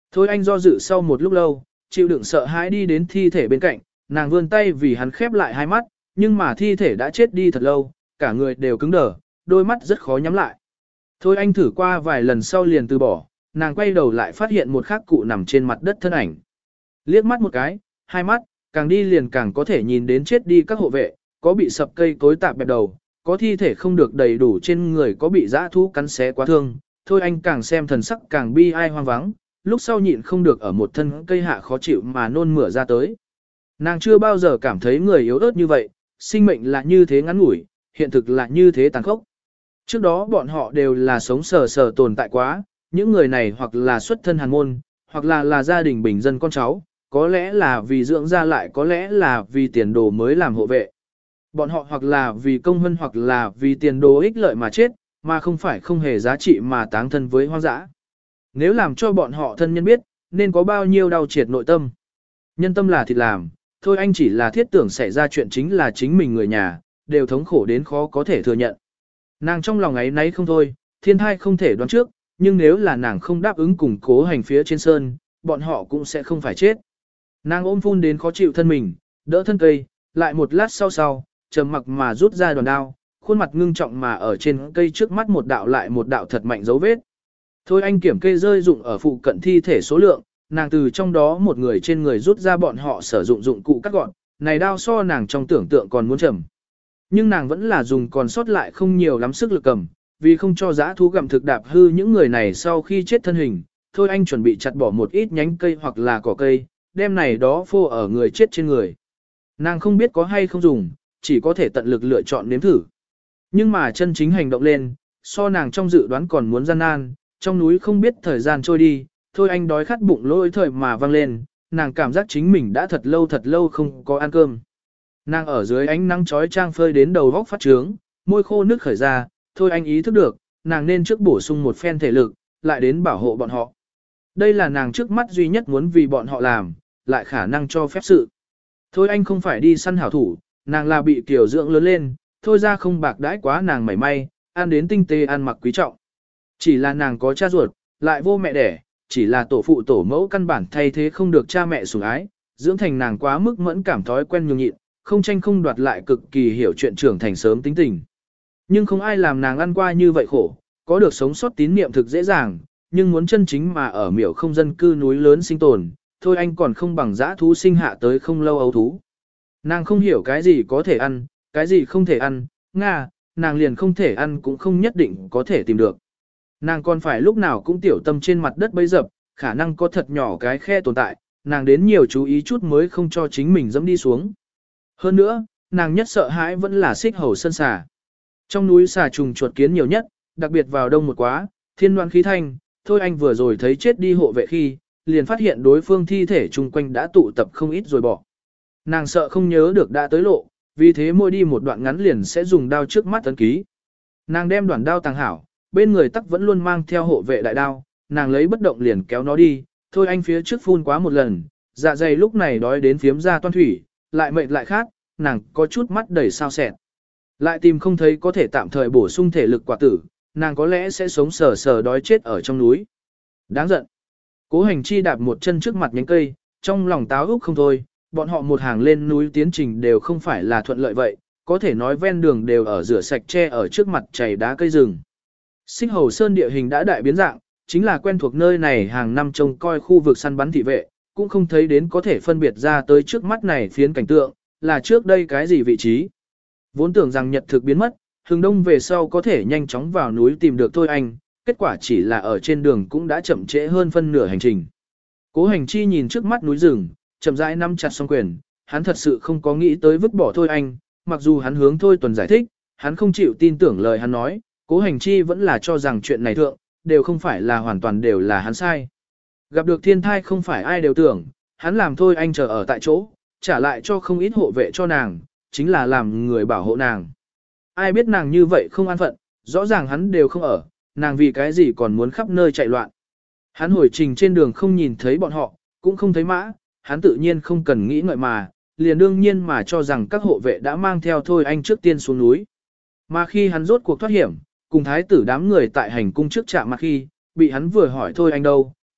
Thôi anh do dự sau một lúc lâu, chịu đựng sợ hãi đi đến thi thể bên cạnh, nàng vươn tay vì hắn khép lại hai mắt, nhưng mà thi thể đã chết đi thật lâu, cả người đều cứng đờ, đôi mắt rất khó nhắm lại. Thôi anh thử qua vài lần sau liền từ bỏ, nàng quay đầu lại phát hiện một khắc cụ nằm trên mặt đất thân ảnh. Liếc mắt một cái, hai mắt, càng đi liền càng có thể nhìn đến chết đi các hộ vệ, có bị sập cây cối tạp bẹp đầu, có thi thể không được đầy đủ trên người, có bị dã thú cắn xé quá thương. Thôi anh càng xem thần sắc càng bi ai hoang vắng, lúc sau nhịn không được ở một thân cây hạ khó chịu mà nôn mửa ra tới. Nàng chưa bao giờ cảm thấy người yếu ớt như vậy, sinh mệnh là như thế ngắn ngủi, hiện thực là như thế tàn khốc. Trước đó bọn họ đều là sống sờ sờ tồn tại quá, những người này hoặc là xuất thân hàn môn, hoặc là là gia đình bình dân con cháu, có lẽ là vì dưỡng ra lại có lẽ là vì tiền đồ mới làm hộ vệ. Bọn họ hoặc là vì công hơn hoặc là vì tiền đồ ích lợi mà chết, mà không phải không hề giá trị mà táng thân với hoang dã. Nếu làm cho bọn họ thân nhân biết, nên có bao nhiêu đau triệt nội tâm. Nhân tâm là thịt làm, thôi anh chỉ là thiết tưởng xảy ra chuyện chính là chính mình người nhà, đều thống khổ đến khó có thể thừa nhận. Nàng trong lòng ấy nấy không thôi, thiên thai không thể đoán trước, nhưng nếu là nàng không đáp ứng cùng cố hành phía trên sơn, bọn họ cũng sẽ không phải chết. Nàng ôm phun đến khó chịu thân mình, đỡ thân cây, lại một lát sau sau, trầm mặc mà rút ra đòn đao, khuôn mặt ngưng trọng mà ở trên cây trước mắt một đạo lại một đạo thật mạnh dấu vết. Thôi anh kiểm kê rơi dụng ở phụ cận thi thể số lượng, nàng từ trong đó một người trên người rút ra bọn họ sử dụng dụng cụ cắt gọn, này đao so nàng trong tưởng tượng còn muốn trầm. Nhưng nàng vẫn là dùng còn sót lại không nhiều lắm sức lực cầm, vì không cho dã thú gặm thực đạp hư những người này sau khi chết thân hình, thôi anh chuẩn bị chặt bỏ một ít nhánh cây hoặc là cỏ cây, đem này đó phô ở người chết trên người. Nàng không biết có hay không dùng, chỉ có thể tận lực lựa chọn nếm thử. Nhưng mà chân chính hành động lên, so nàng trong dự đoán còn muốn gian nan, trong núi không biết thời gian trôi đi, thôi anh đói khát bụng lôi thời mà vang lên, nàng cảm giác chính mình đã thật lâu thật lâu không có ăn cơm. Nàng ở dưới ánh nắng chói chang phơi đến đầu vóc phát trướng, môi khô nước khởi ra, thôi anh ý thức được, nàng nên trước bổ sung một phen thể lực, lại đến bảo hộ bọn họ. Đây là nàng trước mắt duy nhất muốn vì bọn họ làm, lại khả năng cho phép sự. Thôi anh không phải đi săn hảo thủ, nàng là bị tiểu dưỡng lớn lên, thôi ra không bạc đãi quá nàng mảy may, ăn đến tinh tế ăn mặc quý trọng. Chỉ là nàng có cha ruột, lại vô mẹ đẻ, chỉ là tổ phụ tổ mẫu căn bản thay thế không được cha mẹ sủng ái, dưỡng thành nàng quá mức mẫn cảm thói quen nhường nhịn, không tranh không đoạt lại cực kỳ hiểu chuyện trưởng thành sớm tính tình. Nhưng không ai làm nàng ăn qua như vậy khổ, có được sống sót tín niệm thực dễ dàng, nhưng muốn chân chính mà ở miểu không dân cư núi lớn sinh tồn, thôi anh còn không bằng dã thú sinh hạ tới không lâu ấu thú. Nàng không hiểu cái gì có thể ăn, cái gì không thể ăn, nga, nàng liền không thể ăn cũng không nhất định có thể tìm được. Nàng còn phải lúc nào cũng tiểu tâm trên mặt đất bấy dập, khả năng có thật nhỏ cái khe tồn tại, nàng đến nhiều chú ý chút mới không cho chính mình dẫm đi xuống. Hơn nữa, nàng nhất sợ hãi vẫn là xích hầu sân xà. Trong núi xà trùng chuột kiến nhiều nhất, đặc biệt vào đông một quá, thiên loan khí thanh, thôi anh vừa rồi thấy chết đi hộ vệ khi, liền phát hiện đối phương thi thể chung quanh đã tụ tập không ít rồi bỏ. Nàng sợ không nhớ được đã tới lộ, vì thế mỗi đi một đoạn ngắn liền sẽ dùng đao trước mắt ấn ký. Nàng đem đoạn đao tàng hảo, bên người tắc vẫn luôn mang theo hộ vệ đại đao, nàng lấy bất động liền kéo nó đi, thôi anh phía trước phun quá một lần, dạ dày lúc này đói đến phiếm ra toan thủy, lại mệt lại khát, nàng có chút mắt đầy sao sẹn. Lại tìm không thấy có thể tạm thời bổ sung thể lực quả tử, nàng có lẽ sẽ sống sờ sờ đói chết ở trong núi. Đáng giận. Cố hành chi đạp một chân trước mặt nhánh cây, trong lòng táo úc không thôi, bọn họ một hàng lên núi tiến trình đều không phải là thuận lợi vậy, có thể nói ven đường đều ở rửa sạch tre ở trước mặt chảy đá cây rừng. Xích Hầu Sơn địa hình đã đại biến dạng, chính là quen thuộc nơi này hàng năm trông coi khu vực săn bắn thị vệ, cũng không thấy đến có thể phân biệt ra tới trước mắt này phiến cảnh tượng, là trước đây cái gì vị trí. Vốn tưởng rằng nhật thực biến mất, hướng đông về sau có thể nhanh chóng vào núi tìm được thôi anh, kết quả chỉ là ở trên đường cũng đã chậm trễ hơn phân nửa hành trình. Cố hành chi nhìn trước mắt núi rừng, chậm rãi nắm chặt song quyền, hắn thật sự không có nghĩ tới vứt bỏ thôi anh, mặc dù hắn hướng thôi tuần giải thích, hắn không chịu tin tưởng lời hắn nói, cố hành chi vẫn là cho rằng chuyện này thượng, đều không phải là hoàn toàn đều là hắn sai. Gặp được thiên thai không phải ai đều tưởng, hắn làm thôi anh chờ ở tại chỗ, trả lại cho không ít hộ vệ cho nàng, chính là làm người bảo hộ nàng. Ai biết nàng như vậy không an phận, rõ ràng hắn đều không ở, nàng vì cái gì còn muốn khắp nơi chạy loạn. Hắn hồi trình trên đường không nhìn thấy bọn họ, cũng không thấy mã, hắn tự nhiên không cần nghĩ ngợi mà, liền đương nhiên mà cho rằng các hộ vệ đã mang theo thôi anh trước tiên xuống núi. Mà khi hắn rốt cuộc thoát hiểm, cùng thái tử đám người tại hành cung trước chạm mặt khi, bị hắn vừa hỏi thôi anh đâu,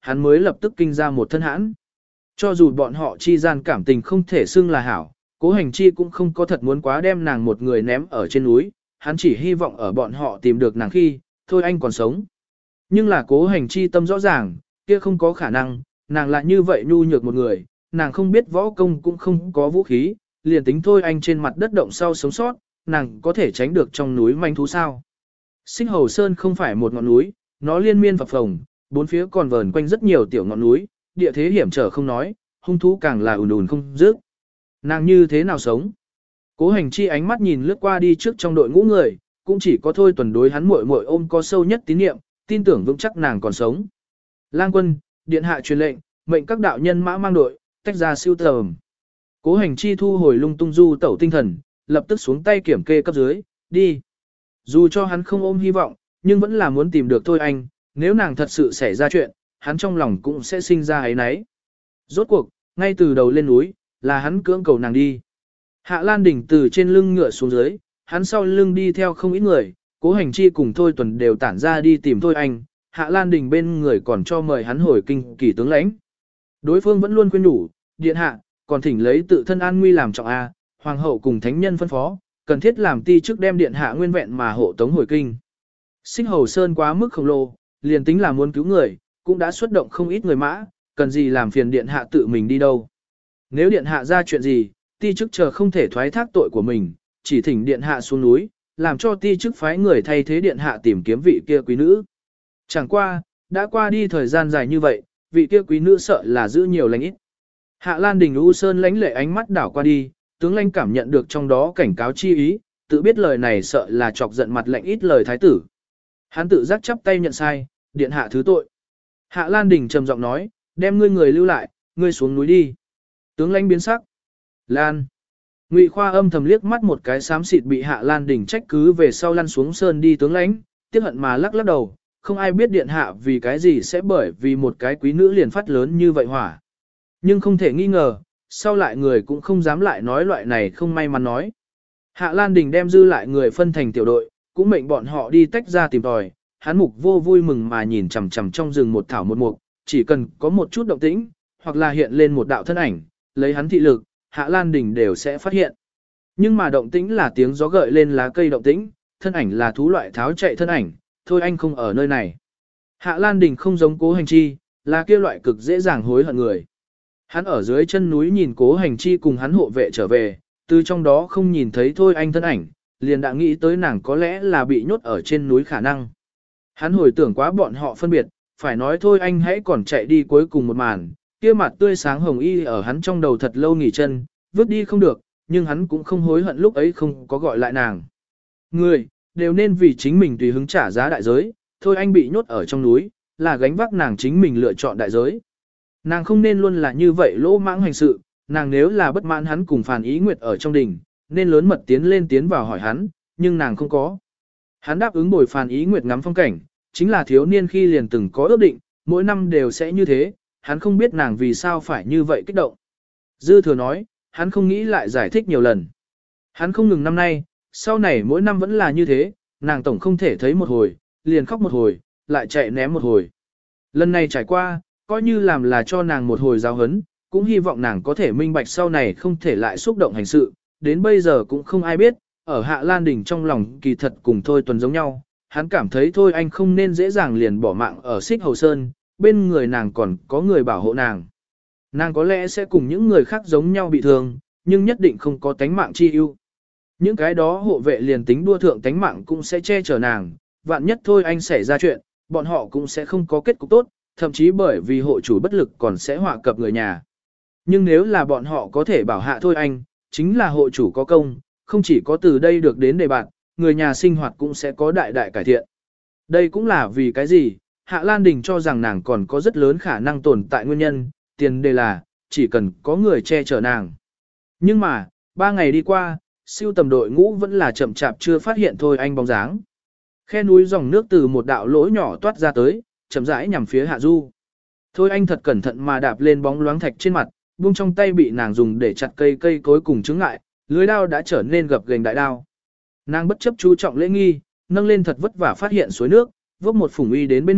hắn mới lập tức kinh ra một thân hãn. Cho dù bọn họ chi gian cảm tình không thể xưng là hảo, Cố Hành Chi cũng không có thật muốn quá đem nàng một người ném ở trên núi, hắn chỉ hy vọng ở bọn họ tìm được nàng khi, thôi anh còn sống. Nhưng là Cố Hành Chi tâm rõ ràng, kia không có khả năng, nàng lại như vậy nhu nhược một người, nàng không biết võ công cũng không có vũ khí, liền tính thôi anh trên mặt đất động sau sống sót, nàng có thể tránh được trong núi manh thú sao. Xích Hầu Sơn không phải một ngọn núi, nó liên miên phập phồng, bốn phía còn vờn quanh rất nhiều tiểu ngọn núi, địa thế hiểm trở không nói, hung thú càng là ùn ùn không dứt. Nàng như thế nào sống? Cố Hành Chi ánh mắt nhìn lướt qua đi trước trong đội ngũ người, cũng chỉ có thôi tuần đối hắn muội muội ôm có sâu nhất tín niệm, tin tưởng vững chắc nàng còn sống. Lang quân, điện hạ truyền lệnh, mệnh các đạo nhân mã mang đội, tách ra siêu tầm. Cố Hành Chi thu hồi lung tung du tẩu tinh thần, lập tức xuống tay kiểm kê cấp dưới, đi. Dù cho hắn không ôm hy vọng, nhưng vẫn là muốn tìm được thôi anh, nếu nàng thật sự xảy ra chuyện, hắn trong lòng cũng sẽ sinh ra ấy nấy. Rốt cuộc, ngay từ đầu lên núi, là hắn cưỡng cầu nàng đi. Hạ Lan Đình từ trên lưng ngựa xuống dưới, hắn sau lưng đi theo không ít người, Cố Hành Chi cùng Thôi Tuần đều tản ra đi tìm thôi anh, Hạ Lan Đình bên người còn cho mời hắn hồi kinh kỳ tướng lãnh. Đối phương vẫn luôn khuyên nhủ, điện hạ, còn thỉnh lấy tự thân an nguy làm trọng A, hoàng hậu cùng thánh nhân phân phó, cần thiết làm ti trước đem điện hạ nguyên vẹn mà hộ tống hồi kinh. Xích Hầu Sơn quá mức khổng lồ, liền tính là muốn cứu người, cũng đã xuất động không ít người mã, cần gì làm phiền điện hạ tự mình đi đâu. Nếu điện hạ ra chuyện gì, ti chức chờ không thể thoái thác tội của mình, chỉ thỉnh điện hạ xuống núi, làm cho ti chức phái người thay thế điện hạ tìm kiếm vị kia quý nữ. Chẳng qua, đã qua đi thời gian dài như vậy, vị kia quý nữ sợ là giữ nhiều lành ít. Hạ Lan Đình U Sơn lãnh lệ ánh mắt đảo qua đi, tướng lãnh cảm nhận được trong đó cảnh cáo chi ý, tự biết lời này sợ là chọc giận mặt lạnh ít lời thái tử. Hắn tự giác chắp tay nhận sai, điện hạ thứ tội. Hạ Lan Đình trầm giọng nói, đem ngươi người lưu lại, ngươi xuống núi đi. Tướng lãnh biến sắc. Lan. Ngụy Khoa âm thầm liếc mắt một cái xám xịt bị Hạ Lan Đình trách cứ về sau lăn xuống sơn đi tướng lãnh, tiếc hận mà lắc lắc đầu, không ai biết điện hạ vì cái gì sẽ bởi vì một cái quý nữ liền phát lớn như vậy hỏa. Nhưng không thể nghi ngờ, sau lại người cũng không dám lại nói loại này không may mắn nói. Hạ Lan Đình đem dư lại người phân thành tiểu đội, cũng mệnh bọn họ đi tách ra tìm tòi, hắn mục vô vui mừng mà nhìn chằm chằm trong rừng một thảo một mục, chỉ cần có một chút động tĩnh, hoặc là hiện lên một đạo thân ảnh, lấy hắn thị lực, Hạ Lan Đình đều sẽ phát hiện. Nhưng mà động tĩnh là tiếng gió gợi lên lá cây động tĩnh, thân ảnh là thú loại tháo chạy thân ảnh, thôi anh không ở nơi này. Hạ Lan Đình không giống Cố Hành Chi, là kia loại cực dễ dàng hối hận người. Hắn ở dưới chân núi nhìn Cố Hành Chi cùng hắn hộ vệ trở về, từ trong đó không nhìn thấy thôi anh thân ảnh, liền đã nghĩ tới nàng có lẽ là bị nhốt ở trên núi khả năng. Hắn hồi tưởng quá bọn họ phân biệt, phải nói thôi anh hãy còn chạy đi cuối cùng một màn, kia mặt tươi sáng hồng y ở hắn trong đầu thật lâu nghỉ chân, vứt đi không được, nhưng hắn cũng không hối hận lúc ấy không có gọi lại nàng. Người, đều nên vì chính mình tùy hứng trả giá đại giới, thôi anh bị nhốt ở trong núi, là gánh vác nàng chính mình lựa chọn đại giới. Nàng không nên luôn là như vậy lỗ mãng hành sự, nàng nếu là bất mãn hắn cùng Phàn Ý Nguyệt ở trong đình, nên lớn mật tiến lên tiến vào hỏi hắn, nhưng nàng không có. Hắn đáp ứng bồi Phàn Ý Nguyệt ngắm phong cảnh, chính là thiếu niên khi liền từng có ước định, mỗi năm đều sẽ như thế, hắn không biết nàng vì sao phải như vậy kích động. Dư thừa nói, hắn không nghĩ lại giải thích nhiều lần. Hắn không ngừng năm nay, sau này mỗi năm vẫn là như thế, nàng tổng không thể thấy một hồi, liền khóc một hồi, lại chạy ném một hồi. Lần này trải qua, coi như làm là cho nàng một hồi giáo hấn, cũng hy vọng nàng có thể minh bạch sau này không thể lại xúc động hành sự, đến bây giờ cũng không ai biết, ở Hạ Lan Đình trong lòng kỳ thật cùng Thôi Tuần giống nhau, hắn cảm thấy thôi anh không nên dễ dàng liền bỏ mạng ở Xích Hầu Sơn, bên người nàng còn có người bảo hộ nàng. Nàng có lẽ sẽ cùng những người khác giống nhau bị thương, nhưng nhất định không có tánh mạng chi ưu. Những cái đó hộ vệ liền tính đua thượng tánh mạng cũng sẽ che chở nàng, vạn nhất thôi anh xảy ra chuyện, bọn họ cũng sẽ không có kết cục tốt, thậm chí bởi vì hộ chủ bất lực còn sẽ họa cập người nhà. Nhưng nếu là bọn họ có thể bảo hạ thôi anh, chính là hộ chủ có công, không chỉ có từ đây được đến đề bạt, người nhà sinh hoạt cũng sẽ có đại đại cải thiện. Đây cũng là vì cái gì, Hạ Lan Đình cho rằng nàng còn có rất lớn khả năng tồn tại nguyên nhân, tiền đề là, chỉ cần có người che chở nàng. Nhưng mà, ba ngày đi qua, siêu tầm đội ngũ vẫn là chậm chạp chưa phát hiện thôi anh bóng dáng. Khe núi dòng nước từ một đạo lỗ nhỏ toát ra tới, chậm rãi nhằm phía hạ du. Thôi anh thật cẩn thận mà đạp lên bóng loáng thạch trên mặt, buông trong tay bị nàng dùng để chặt cây cây cối cùng chứng ngại, lưới đao đã trở nên gập ghềnh đại đao. Nàng bất chấp chú trọng lễ nghi, nâng lên thật vất vả phát hiện suối nước, vốc một phủng uy đến bên miệng,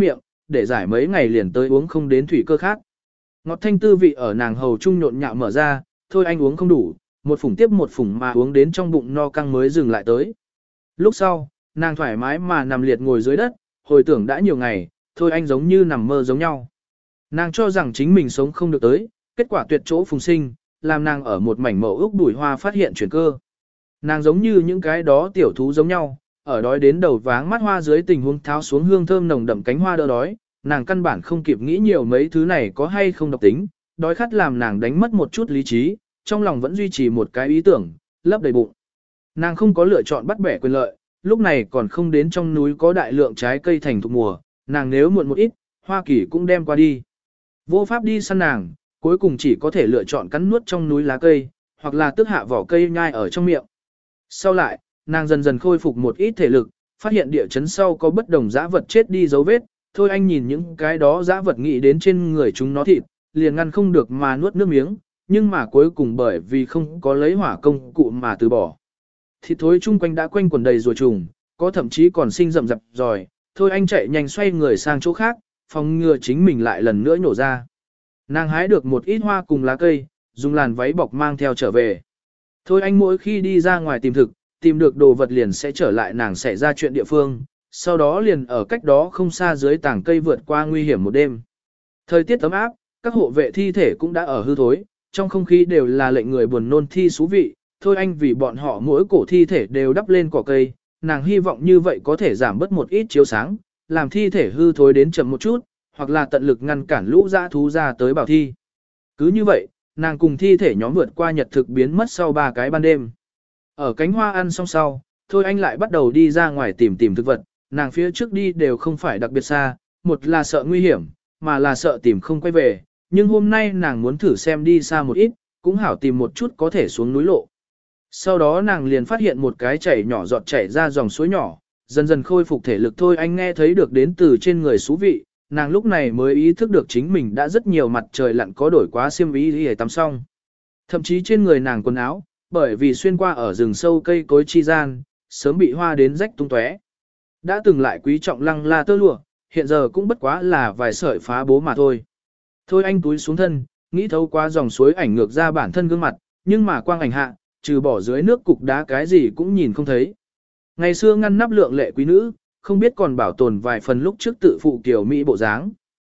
để giải mấy ngày liền tới uống không đến thủy cơ khác. Ngọt thanh tư vị ở nàng hầu trung nhộn nhạo mở ra, thôi anh uống không đủ, một phủng tiếp một phủng mà uống đến trong bụng no căng mới dừng lại tới. Lúc sau, nàng thoải mái mà nằm liệt ngồi dưới đất, hồi tưởng đã nhiều ngày, thôi anh giống như nằm mơ giống nhau. Nàng cho rằng chính mình sống không được tới, kết quả tuyệt chỗ phùng sinh, làm nàng ở một mảnh mẫu ước bùi hoa phát hiện chuyển cơ. Nàng giống như những cái đó tiểu thú giống nhau, ở đói đến đầu váng mắt hoa dưới tình huống tháo xuống hương thơm nồng đậm cánh hoa đỡ đói, nàng căn bản không kịp nghĩ nhiều mấy thứ này có hay không độc tính, đói khát làm nàng đánh mất một chút lý trí, trong lòng vẫn duy trì một cái ý tưởng, lấp đầy bụng. Nàng không có lựa chọn bắt bẻ quyền lợi, lúc này còn không đến trong núi có đại lượng trái cây thành thục mùa, nàng nếu muộn một ít, Hoa Kỳ cũng đem qua đi. Vô pháp đi săn nàng, cuối cùng chỉ có thể lựa chọn cắn nuốt trong núi lá cây, hoặc là tước hạ vỏ cây nhai ở trong miệng. Sau lại, nàng dần dần khôi phục một ít thể lực, phát hiện địa chấn sau có bất đồng dã vật chết đi dấu vết, thôi anh nhìn những cái đó dã vật nghĩ đến trên người chúng nó thịt, liền ngăn không được mà nuốt nước miếng, nhưng mà cuối cùng bởi vì không có lấy hỏa công cụ mà từ bỏ. Thịt thối chung quanh đã quanh quần đầy rùa trùng, có thậm chí còn sinh rậm rạp rồi, thôi anh chạy nhanh xoay người sang chỗ khác, phòng ngừa chính mình lại lần nữa nhổ ra. Nàng hái được một ít hoa cùng lá cây, dùng làn váy bọc mang theo trở về. Thôi anh mỗi khi đi ra ngoài tìm thực, tìm được đồ vật liền sẽ trở lại nàng xảy ra chuyện địa phương, sau đó liền ở cách đó không xa dưới tảng cây vượt qua nguy hiểm một đêm. Thời tiết ấm áp, các hộ vệ thi thể cũng đã ở hư thối, trong không khí đều là lệnh người buồn nôn thi xú vị, thôi anh vì bọn họ mỗi cổ thi thể đều đắp lên cỏ cây, nàng hy vọng như vậy có thể giảm bớt một ít chiếu sáng, làm thi thể hư thối đến chậm một chút, hoặc là tận lực ngăn cản lũ dã thú ra tới bảo thi. Cứ như vậy, nàng cùng thi thể nhóm vượt qua nhật thực biến mất sau ba cái ban đêm. Ở cánh hoa ăn xong sau, thôi anh lại bắt đầu đi ra ngoài tìm tìm thực vật, nàng phía trước đi đều không phải đặc biệt xa, một là sợ nguy hiểm, mà là sợ tìm không quay về, nhưng hôm nay nàng muốn thử xem đi xa một ít, cũng hảo tìm một chút có thể xuống núi lộ. Sau đó nàng liền phát hiện một cái chảy nhỏ giọt chảy ra dòng suối nhỏ, dần dần khôi phục thể lực thôi anh nghe thấy được đến từ trên người xú vị, nàng lúc này mới ý thức được chính mình đã rất nhiều mặt trời lặn có đổi quá xiêm y để tắm xong. Thậm chí trên người nàng quần áo, bởi vì xuyên qua ở rừng sâu cây cối chi gian, sớm bị hoa đến rách tung tóe. Đã từng lại quý trọng lăng la tơ lụa, hiện giờ cũng bất quá là vài sợi phá bố mà thôi. Thôi anh túi xuống thân, nghĩ thấu qua dòng suối ảnh ngược ra bản thân gương mặt, nhưng mà quang ảnh hạ, trừ bỏ dưới nước cục đá cái gì cũng nhìn không thấy. Ngày xưa ngăn nắp lượng lệ quý nữ, không biết còn bảo tồn vài phần lúc trước tự phụ kiểu Mỹ bộ dáng.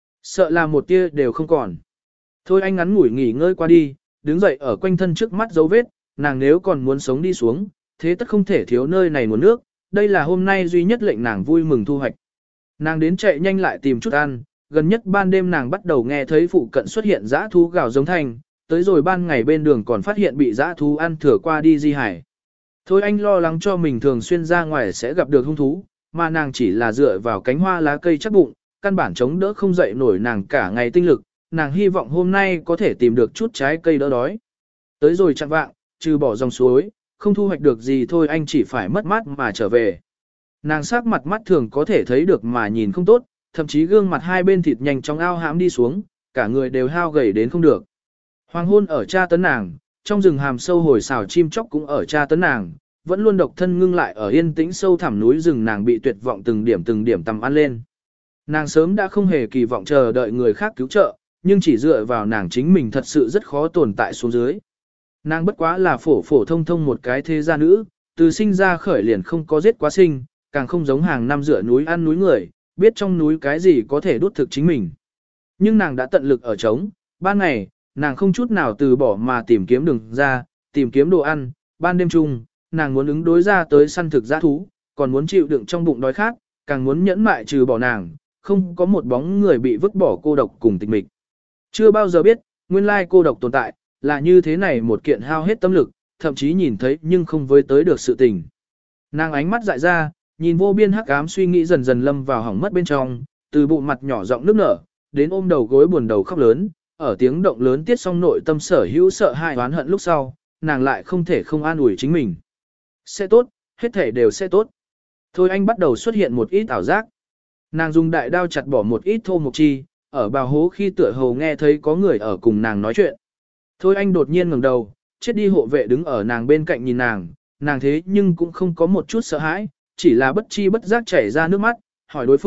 Sợ là một tia đều không còn. Thôi anh ngắn ngủi nghỉ ngơi qua đi, đứng dậy ở quanh thân trước mắt dấu vết, nàng nếu còn muốn sống đi xuống, thế tất không thể thiếu nơi này nguồn nước, đây là hôm nay duy nhất lệnh nàng vui mừng thu hoạch. Nàng đến chạy nhanh lại tìm chút ăn, gần nhất ban đêm nàng bắt đầu nghe thấy phụ cận xuất hiện dã thú gào giống thanh, tới rồi ban ngày bên đường còn phát hiện bị dã thú ăn thừa qua đi di hải. Thôi anh lo lắng cho mình thường xuyên ra ngoài sẽ gặp được hung thú, mà nàng chỉ là dựa vào cánh hoa lá cây chắc bụng, căn bản chống đỡ không dậy nổi nàng cả ngày tinh lực, nàng hy vọng hôm nay có thể tìm được chút trái cây đỡ đói. Tới rồi chặn vạng, trừ bỏ dòng suối, không thu hoạch được gì thôi anh chỉ phải mất mát mà trở về. Nàng sắc mặt mắt thường có thể thấy được mà nhìn không tốt, thậm chí gương mặt hai bên thịt nhanh chóng ao hãm đi xuống, cả người đều hao gầy đến không được. Hoàng hôn ở tra tấn nàng, trong rừng hàm sâu hồi xào chim chóc cũng ở tra tấn nàng, vẫn luôn độc thân ngưng lại ở yên tĩnh sâu thẳm núi rừng nàng bị tuyệt vọng từng điểm từng điểm tầm ăn lên. Nàng sớm đã không hề kỳ vọng chờ đợi người khác cứu trợ, nhưng chỉ dựa vào nàng chính mình thật sự rất khó tồn tại xuống dưới. Nàng bất quá là phổ phổ thông thông một cái thế gia nữ, từ sinh ra khởi liền không có giết quá sinh, càng không giống hàng năm dựa núi ăn núi người, biết trong núi cái gì có thể đốt thực chính mình. Nhưng nàng đã tận lực ở trống, ban ngày, nàng không chút nào từ bỏ mà tìm kiếm đường ra, tìm kiếm đồ ăn, ban đêm chung, nàng muốn ứng đối ra tới săn thực giã thú, còn muốn chịu đựng trong bụng đói khát, càng muốn nhẫn mại trừ bỏ nàng, không có một bóng người bị vứt bỏ cô độc cùng tịch mịch. Chưa bao giờ biết, nguyên lai cô độc tồn tại, là như thế này một kiện hao hết tâm lực, thậm chí nhìn thấy nhưng không với tới được sự tình. Nàng ánh mắt dại ra, nhìn vô biên hắc ám suy nghĩ dần dần lâm vào hỏng mất bên trong, từ bụng mặt nhỏ giọng nước nở, đến ôm đầu gối buồn đầu khóc lớn, ở tiếng động lớn tiết xong nội tâm sở hữu sợ hãi oán hận lúc sau, nàng lại không thể không an ủi chính mình. Sẽ tốt, hết thể đều sẽ tốt. Thôi anh bắt đầu xuất hiện một ít ảo giác. Nàng dùng đại đao chặt bỏ một ít thô mộc chi, ở bào hố khi tựa hồ nghe thấy có người ở cùng nàng nói chuyện. Thôi anh đột nhiên ngẩng đầu, chết đi hộ vệ đứng ở nàng bên cạnh nhìn nàng, nàng thế nhưng cũng không có một chút sợ hãi, chỉ là bất chi bất giác chảy ra nước mắt, hỏi đối phương,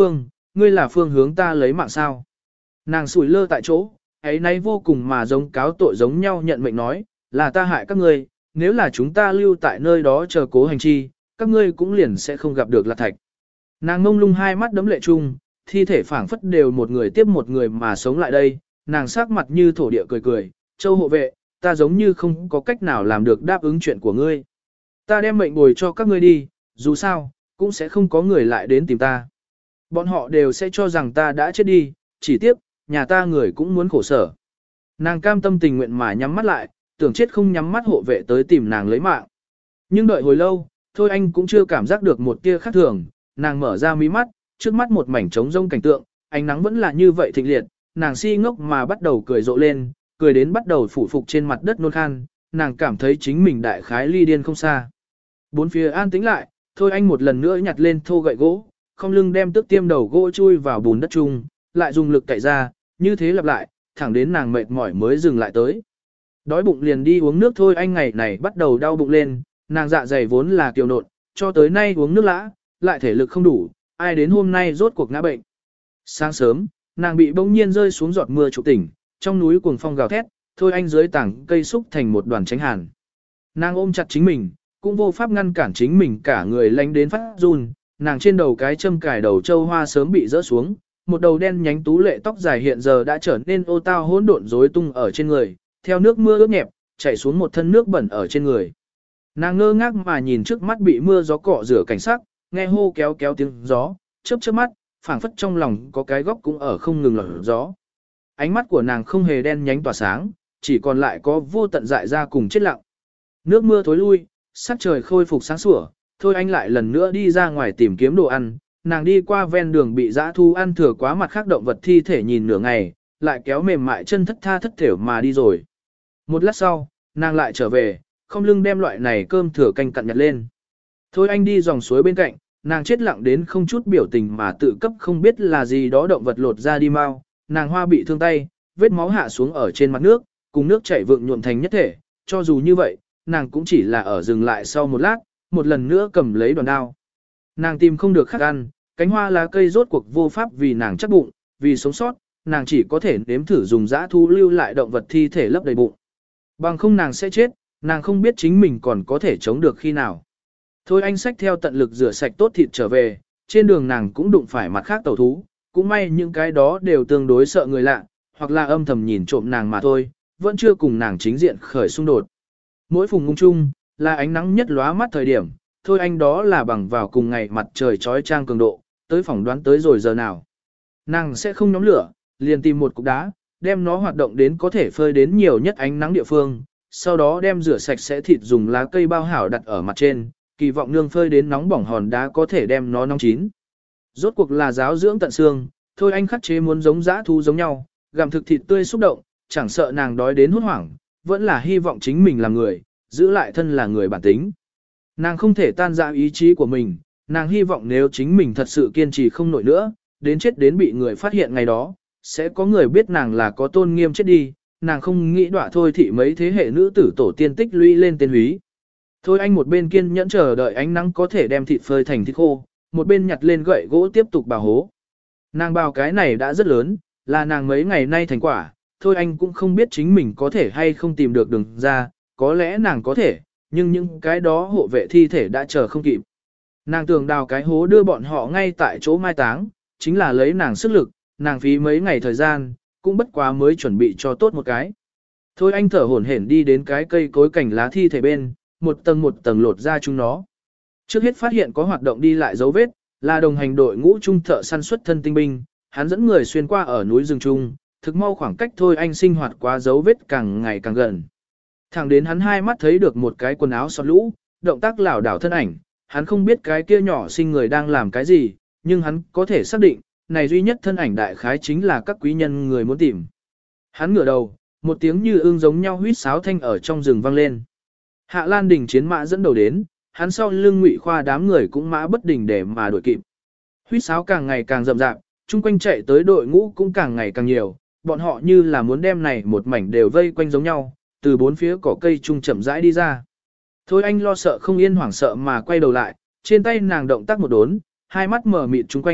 ngươi là phương hướng ta lấy mạng sao. Nàng sủi lơ tại chỗ, ấy nay vô cùng mà giống cáo tội giống nhau nhận mệnh nói, là ta hại các ngươi, nếu là chúng ta lưu tại nơi đó chờ Cố Hành Chi, các ngươi cũng liền sẽ không gặp được Lạc Thạch. Nàng mông lung hai mắt đấm lệ chung, thi thể phảng phất đều một người tiếp một người mà sống lại đây, nàng sắc mặt như thổ địa cười cười, Châu hộ vệ, ta giống như không có cách nào làm được đáp ứng chuyện của ngươi. Ta đem mệnh bồi cho các ngươi đi, dù sao, cũng sẽ không có người lại đến tìm ta. Bọn họ đều sẽ cho rằng ta đã chết đi, chỉ tiếc, nhà ta người cũng muốn khổ sở. Nàng cam tâm tình nguyện mà nhắm mắt lại, tưởng chết không nhắm mắt hộ vệ tới tìm nàng lấy mạng. Nhưng đợi hồi lâu, thôi anh cũng chưa cảm giác được một tia khác thường, nàng mở ra mí mắt, trước mắt một mảnh trống rông cảnh tượng, ánh nắng vẫn là như vậy thịnh liệt, nàng si ngốc mà bắt đầu cười rộ lên, cười đến bắt đầu phủ phục trên mặt đất nôn khan, nàng cảm thấy chính mình đại khái ly điên không xa. Bốn phía an tĩnh lại, thôi anh một lần nữa nhặt lên thô gậy gỗ, không lưng đem tức tiêm đầu gỗ chui vào bùn đất chung, lại dùng lực cậy ra, như thế lặp lại, thẳng đến nàng mệt mỏi mới dừng lại tới. Đói bụng liền đi uống nước thôi anh ngày này bắt đầu đau bụng lên, nàng dạ dày vốn là kiều nộn, cho tới nay uống nước lã, lại thể lực không đủ, ai đến hôm nay rốt cuộc ngã bệnh. Sáng sớm, nàng bị bỗng nhiên rơi xuống giọt mưa trụ tỉnh, trong núi cuồng phong gào thét, thôi anh dưới tảng cây xúc thành một đoàn tránh hàn. Nàng ôm chặt chính mình, cũng vô pháp ngăn cản chính mình cả người lánh đến phát run, nàng trên đầu cái châm cài đầu châu hoa sớm bị rỡ xuống, một đầu đen nhánh tú lệ tóc dài hiện giờ đã trở nên ô tao hỗn độn rối tung ở trên người, theo nước mưa ướt nhẹp, chảy xuống một thân nước bẩn ở trên người. Nàng ngơ ngác mà nhìn trước mắt bị mưa gió cọ rửa cảnh sắc, nghe hô kéo kéo tiếng gió, chớp chớp mắt, phảng phất trong lòng có cái góc cũng ở không ngừng lở gió. Ánh mắt của nàng không hề đen nhánh tỏa sáng, chỉ còn lại có vô tận dại ra cùng chết lặng. Nước mưa thối lui, sắc trời khôi phục sáng sủa, thôi anh lại lần nữa đi ra ngoài tìm kiếm đồ ăn, nàng đi qua ven đường bị dã thu ăn thừa quá mặt khác động vật thi thể nhìn nửa ngày, lại kéo mềm mại chân thất tha thất thểu mà đi rồi. Một lát sau, nàng lại trở về, không lưng đem loại này cơm thừa canh cặn nhặt lên. Thôi anh đi dòng suối bên cạnh, nàng chết lặng đến không chút biểu tình mà tự cấp không biết là gì đó động vật lột ra đi mau, nàng hoa bị thương tay, vết máu hạ xuống ở trên mặt nước, cùng nước chảy vượng nhuộm thành nhất thể, cho dù như vậy, nàng cũng chỉ là ở dừng lại sau một lát, một lần nữa cầm lấy đoàn đao. Nàng tìm không được khác ăn, cánh hoa lá cây rốt cuộc vô pháp vì nàng chắc bụng, vì sống sót, nàng chỉ có thể nếm thử dùng dã thu lưu lại động vật thi thể lấp đầy bụng. Bằng không nàng sẽ chết, nàng không biết chính mình còn có thể chống được khi nào. Thôi anh xách theo tận lực rửa sạch tốt thịt trở về, trên đường nàng cũng đụng phải mặt khác tẩu thú, cũng may những cái đó đều tương đối sợ người lạ, hoặc là âm thầm nhìn trộm nàng mà thôi, vẫn chưa cùng nàng chính diện khởi xung đột. Mỗi phùng ngung chung, là ánh nắng nhất lóa mắt thời điểm, thôi anh đó là bằng vào cùng ngày mặt trời trói trang cường độ, tới phỏng đoán tới rồi giờ nào. Nàng sẽ không nhóm lửa, liền tìm một cục đá, đem nó hoạt động đến có thể phơi đến nhiều nhất ánh nắng địa phương, sau đó đem rửa sạch sẽ thịt dùng lá cây bao hảo đặt ở mặt trên, kỳ vọng nương phơi đến nóng bỏng hòn đá có thể đem nó nóng chín. Rốt cuộc là giáo dưỡng tận xương, thôi anh khắc chế muốn giống dã thú giống nhau, gặm thực thịt tươi xúc động, chẳng sợ nàng đói đến hốt hoảng, vẫn là hy vọng chính mình là người, giữ lại thân là người bản tính. Nàng không thể tan ra ý chí của mình, nàng hy vọng nếu chính mình thật sự kiên trì không nổi nữa, đến chết đến bị người phát hiện ngày đó, sẽ có người biết nàng là có tôn nghiêm chết đi, nàng không nghĩ đọa thôi thị mấy thế hệ nữ tử tổ tiên tích lũy lên tên húy. Thôi anh một bên kiên nhẫn chờ đợi ánh nắng có thể đem thịt phơi thành thịt khô, một bên nhặt lên gậy gỗ tiếp tục bào hố. Nàng bào cái này đã rất lớn, là nàng mấy ngày nay thành quả, thôi anh cũng không biết chính mình có thể hay không tìm được đường ra, có lẽ nàng có thể, nhưng những cái đó hộ vệ thi thể đã chờ không kịp. Nàng tưởng đào cái hố đưa bọn họ ngay tại chỗ mai táng, chính là lấy nàng sức lực, nàng phí mấy ngày thời gian, cũng bất quá mới chuẩn bị cho tốt một cái. Thôi anh thở hổn hển đi đến cái cây cối cảnh lá thi thể bên, một tầng một tầng lột ra chúng nó. Trước hết phát hiện có hoạt động đi lại dấu vết, là đồng hành đội ngũ trung thợ săn xuất thân tinh binh, hắn dẫn người xuyên qua ở núi rừng trung, thực mau khoảng cách thôi anh sinh hoạt qua dấu vết càng ngày càng gần. Thẳng đến hắn hai mắt thấy được một cái quần áo xót lũ, động tác lảo đảo thân ảnh, hắn không biết cái kia nhỏ sinh người đang làm cái gì, nhưng hắn có thể xác định, này duy nhất thân ảnh đại khái chính là các quý nhân người muốn tìm. Hắn ngửa đầu, một tiếng như ương giống nhau huýt sáo thanh ở trong rừng vang lên. Hạ Lan Đình chiến mã dẫn đầu đến, hắn sau lưng Ngụy Khoa đám người cũng mã bất đình để mà đuổi kịp. Huýt sáo càng ngày càng rậm rạp, chung quanh chạy tới đội ngũ cũng càng ngày càng nhiều, bọn họ như là muốn đem này một mảnh đều vây quanh giống nhau, từ bốn phía cỏ cây trung chậm rãi đi ra. Thôi anh lo sợ không yên hoảng sợ mà quay đầu lại, trên tay nàng động tác một đốn, hai mắt mở mịt chung quanh,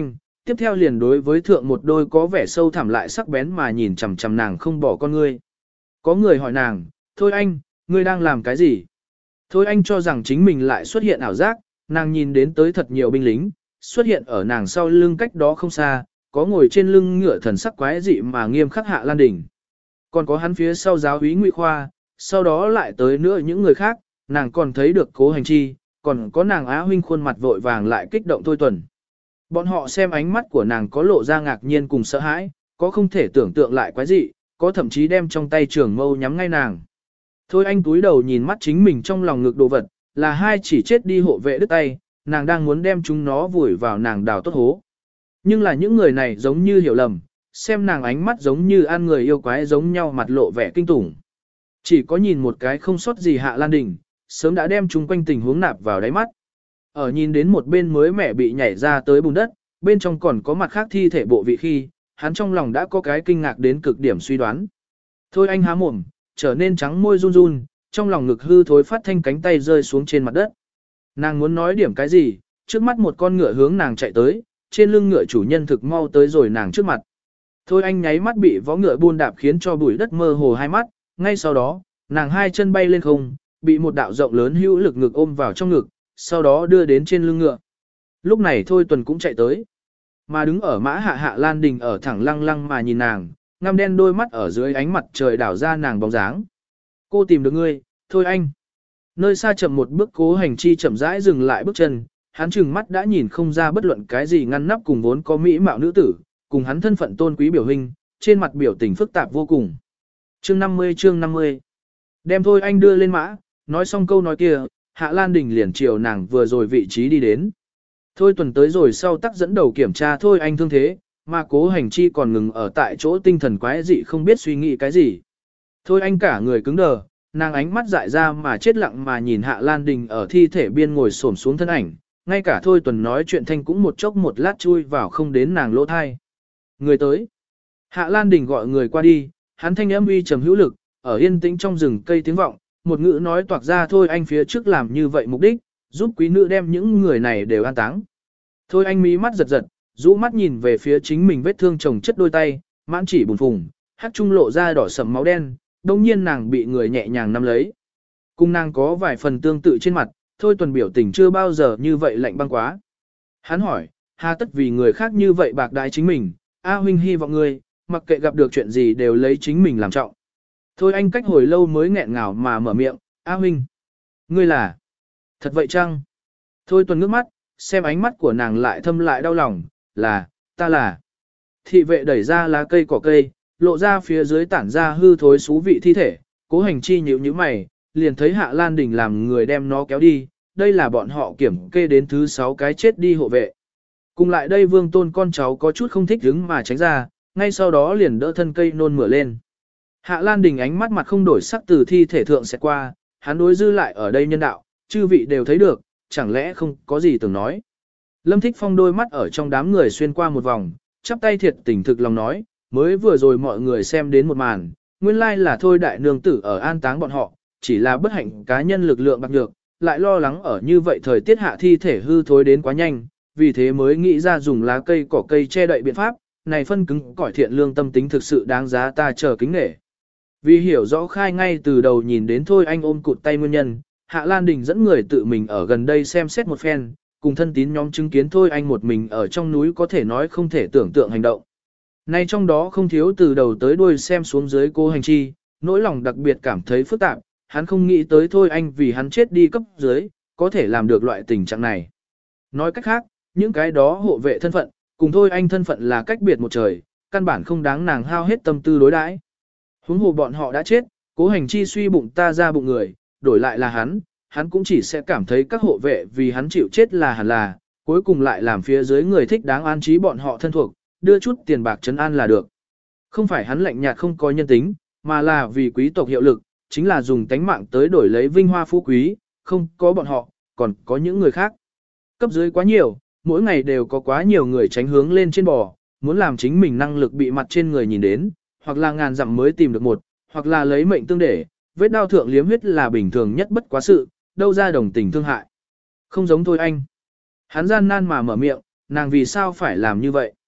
tiếp theo liền đối với thượng một đôi có vẻ sâu thẳm lại sắc bén mà nhìn chằm chằm nàng không bỏ con ngươi. Có người hỏi nàng, thôi anh, ngươi đang làm cái gì? Thôi anh cho rằng chính mình lại xuất hiện ảo giác, nàng nhìn đến tới thật nhiều binh lính, xuất hiện ở nàng sau lưng cách đó không xa, có ngồi trên lưng ngựa thần sắc quái dị mà nghiêm khắc Hạ Lan Đình. Còn có hắn phía sau giáo úy Ngụy Khoa, sau đó lại tới nữa những người khác, nàng còn thấy được Cố Hành Chi, còn có nàng Á huynh khuôn mặt vội vàng lại kích động Thôi Tuần. Bọn họ xem ánh mắt của nàng có lộ ra ngạc nhiên cùng sợ hãi, có không thể tưởng tượng lại quái dị, có thậm chí đem trong tay trường mâu nhắm ngay nàng. Thôi anh túi đầu nhìn mắt chính mình trong lòng ngực đồ vật, là hai chỉ chết đi hộ vệ đứt tay, nàng đang muốn đem chúng nó vùi vào nàng đào tốt hố. Nhưng là những người này giống như hiểu lầm, xem nàng ánh mắt giống như ăn người yêu quái giống nhau mặt lộ vẻ kinh tủng. Chỉ có nhìn một cái không sót gì Hạ Lan Đình, sớm đã đem chúng quanh tình huống nạp vào đáy mắt. Ở nhìn đến một bên mới mẻ bị nhảy ra tới bùn đất, bên trong còn có mặt khác thi thể bộ vị khi, hắn trong lòng đã có cái kinh ngạc đến cực điểm suy đoán. Thôi anh há mồm, trở nên trắng môi run run, trong lòng ngực hư thối phát thanh cánh tay rơi xuống trên mặt đất. Nàng muốn nói điểm cái gì, trước mắt một con ngựa hướng nàng chạy tới, trên lưng ngựa chủ nhân thực mau tới rồi nàng trước mặt. Thôi anh nháy mắt bị vó ngựa buôn đạp khiến cho bụi đất mơ hồ hai mắt, ngay sau đó, nàng hai chân bay lên không, bị một đạo rộng lớn hữu lực ngực ôm vào trong ngực, sau đó đưa đến trên lưng ngựa. Lúc này Thôi Tuần cũng chạy tới, mà đứng ở mã Hạ Hạ Lan Đình ở thẳng lăng lăng mà nhìn nàng, ngăm đen đôi mắt ở dưới ánh mặt trời đảo ra nàng bóng dáng. Cô tìm được ngươi, Thôi anh. Nơi xa chậm một bước Cố Hành Chi chậm rãi dừng lại bước chân, hắn trừng mắt đã nhìn không ra bất luận cái gì ngăn nắp cùng vốn có mỹ mạo nữ tử, cùng hắn thân phận tôn quý biểu hình, trên mặt biểu tình phức tạp vô cùng. Chương năm mươi chương năm mươi. Đem Thôi anh đưa lên mã, nói xong câu nói kia, Hạ Lan Đình liền chiều nàng vừa rồi vị trí đi đến. Thôi Tuần tới rồi sau tắc dẫn đầu kiểm tra Thôi anh thương thế, mà Cố Hành Chi còn ngừng ở tại chỗ tinh thần quái dị không biết suy nghĩ cái gì. Thôi anh cả người cứng đờ, nàng ánh mắt dại ra mà chết lặng mà nhìn Hạ Lan Đình ở thi thể biên ngồi xổm xuống thân ảnh, ngay cả Thôi Tuần nói chuyện thanh cũng một chốc một lát chui vào không đến nàng lỗ thai. Người tới. Hạ Lan Đình gọi người qua đi, hắn thanh âm uy trầm hữu lực, ở yên tĩnh trong rừng cây tiếng vọng, một ngữ nói toạc ra Thôi anh phía trước làm như vậy mục đích, giúp quý nữ đem những người này đều an táng. Thôi anh mí mắt giật giật, rũ mắt nhìn về phía chính mình vết thương chồng chất đôi tay, mãn chỉ bùn phùng, hắc trung lộ ra đỏ sẫm máu đen, đồng nhiên nàng bị người nhẹ nhàng nắm lấy. Cùng nàng có vài phần tương tự trên mặt, Thôi Tuần biểu tình chưa bao giờ như vậy lạnh băng quá. Hắn hỏi, hà tất vì người khác như vậy bạc đái chính mình, A huynh hy vọng ngươi, mặc kệ gặp được chuyện gì đều lấy chính mình làm trọng. Thôi anh cách hồi lâu mới nghẹn ngào mà mở miệng, A huynh, ngươi là, thật vậy chăng? Thôi Tuần ngước mắt, xem ánh mắt của nàng lại thâm lại đau lòng, là, ta là. Thị vệ đẩy ra lá cây cỏ cây, lộ ra phía dưới tản ra hư thối xú vị thi thể, Cố Hành Chi nhíu nhíu mày, liền thấy Hạ Lan Đình làm người đem nó kéo đi, đây là bọn họ kiểm kê đến thứ sáu cái chết đi hộ vệ. Cùng lại đây Vương Tôn con cháu có chút không thích đứng mà tránh ra, ngay sau đó liền đỡ thân cây nôn mửa lên. Hạ Lan Đình ánh mắt mặt không đổi sắc từ thi thể thượng sẽ qua, hắn đối dư lại ở đây nhân đạo, chư vị đều thấy được, chẳng lẽ không có gì tưởng nói. Lâm Thích Phong đôi mắt ở trong đám người xuyên qua một vòng, chắp tay thiệt tình thực lòng nói, mới vừa rồi mọi người xem đến một màn, nguyên lai là Thôi đại nương tử ở an táng bọn họ, chỉ là bất hạnh cá nhân lực lượng bạc nhược, lại lo lắng ở như vậy thời tiết hạ thi thể hư thối đến quá nhanh, vì thế mới nghĩ ra dùng lá cây cỏ cây che đậy biện pháp, này phân cứng cỏi thiện lương tâm tính thực sự đáng giá ta chờ kính nể. Vì hiểu rõ khai ngay từ đầu nhìn đến Thôi anh ôm cụt tay nguyên nhân, Hạ Lan Đình dẫn người tự mình ở gần đây xem xét một phen, cùng thân tín nhóm chứng kiến Thôi anh một mình ở trong núi có thể nói không thể tưởng tượng hành động. Nay trong đó không thiếu từ đầu tới đuôi xem xuống dưới Cố Hành Chi, nỗi lòng đặc biệt cảm thấy phức tạp, hắn không nghĩ tới Thôi anh vì hắn chết đi cấp dưới, có thể làm được loại tình trạng này. Nói cách khác, những cái đó hộ vệ thân phận, cùng Thôi anh thân phận là cách biệt một trời, căn bản không đáng nàng hao hết tâm tư đối đãi. Huống hồ bọn họ đã chết, Cố Hành Chi suy bụng ta ra bụng người, đổi lại là hắn, hắn cũng chỉ sẽ cảm thấy các hộ vệ vì hắn chịu chết là hẳn là, cuối cùng lại làm phía dưới người thích đáng an trí bọn họ thân thuộc, đưa chút tiền bạc trấn an là được. Không phải hắn lạnh nhạt không có nhân tính, mà là vì quý tộc hiệu lực, chính là dùng tánh mạng tới đổi lấy vinh hoa phú quý, không có bọn họ, còn có những người khác. Cấp dưới quá nhiều, mỗi ngày đều có quá nhiều người tránh hướng lên trên bò, muốn làm chính mình năng lực bị mặt trên người nhìn đến, hoặc là ngàn dặm mới tìm được một, hoặc là lấy mệnh tương để, vết đao thượng liếm huyết là bình thường nhất bất quá sự, đâu ra đồng tình thương hại. Không giống Thôi anh. Hắn gian nan mà mở miệng, nàng vì sao phải làm như vậy?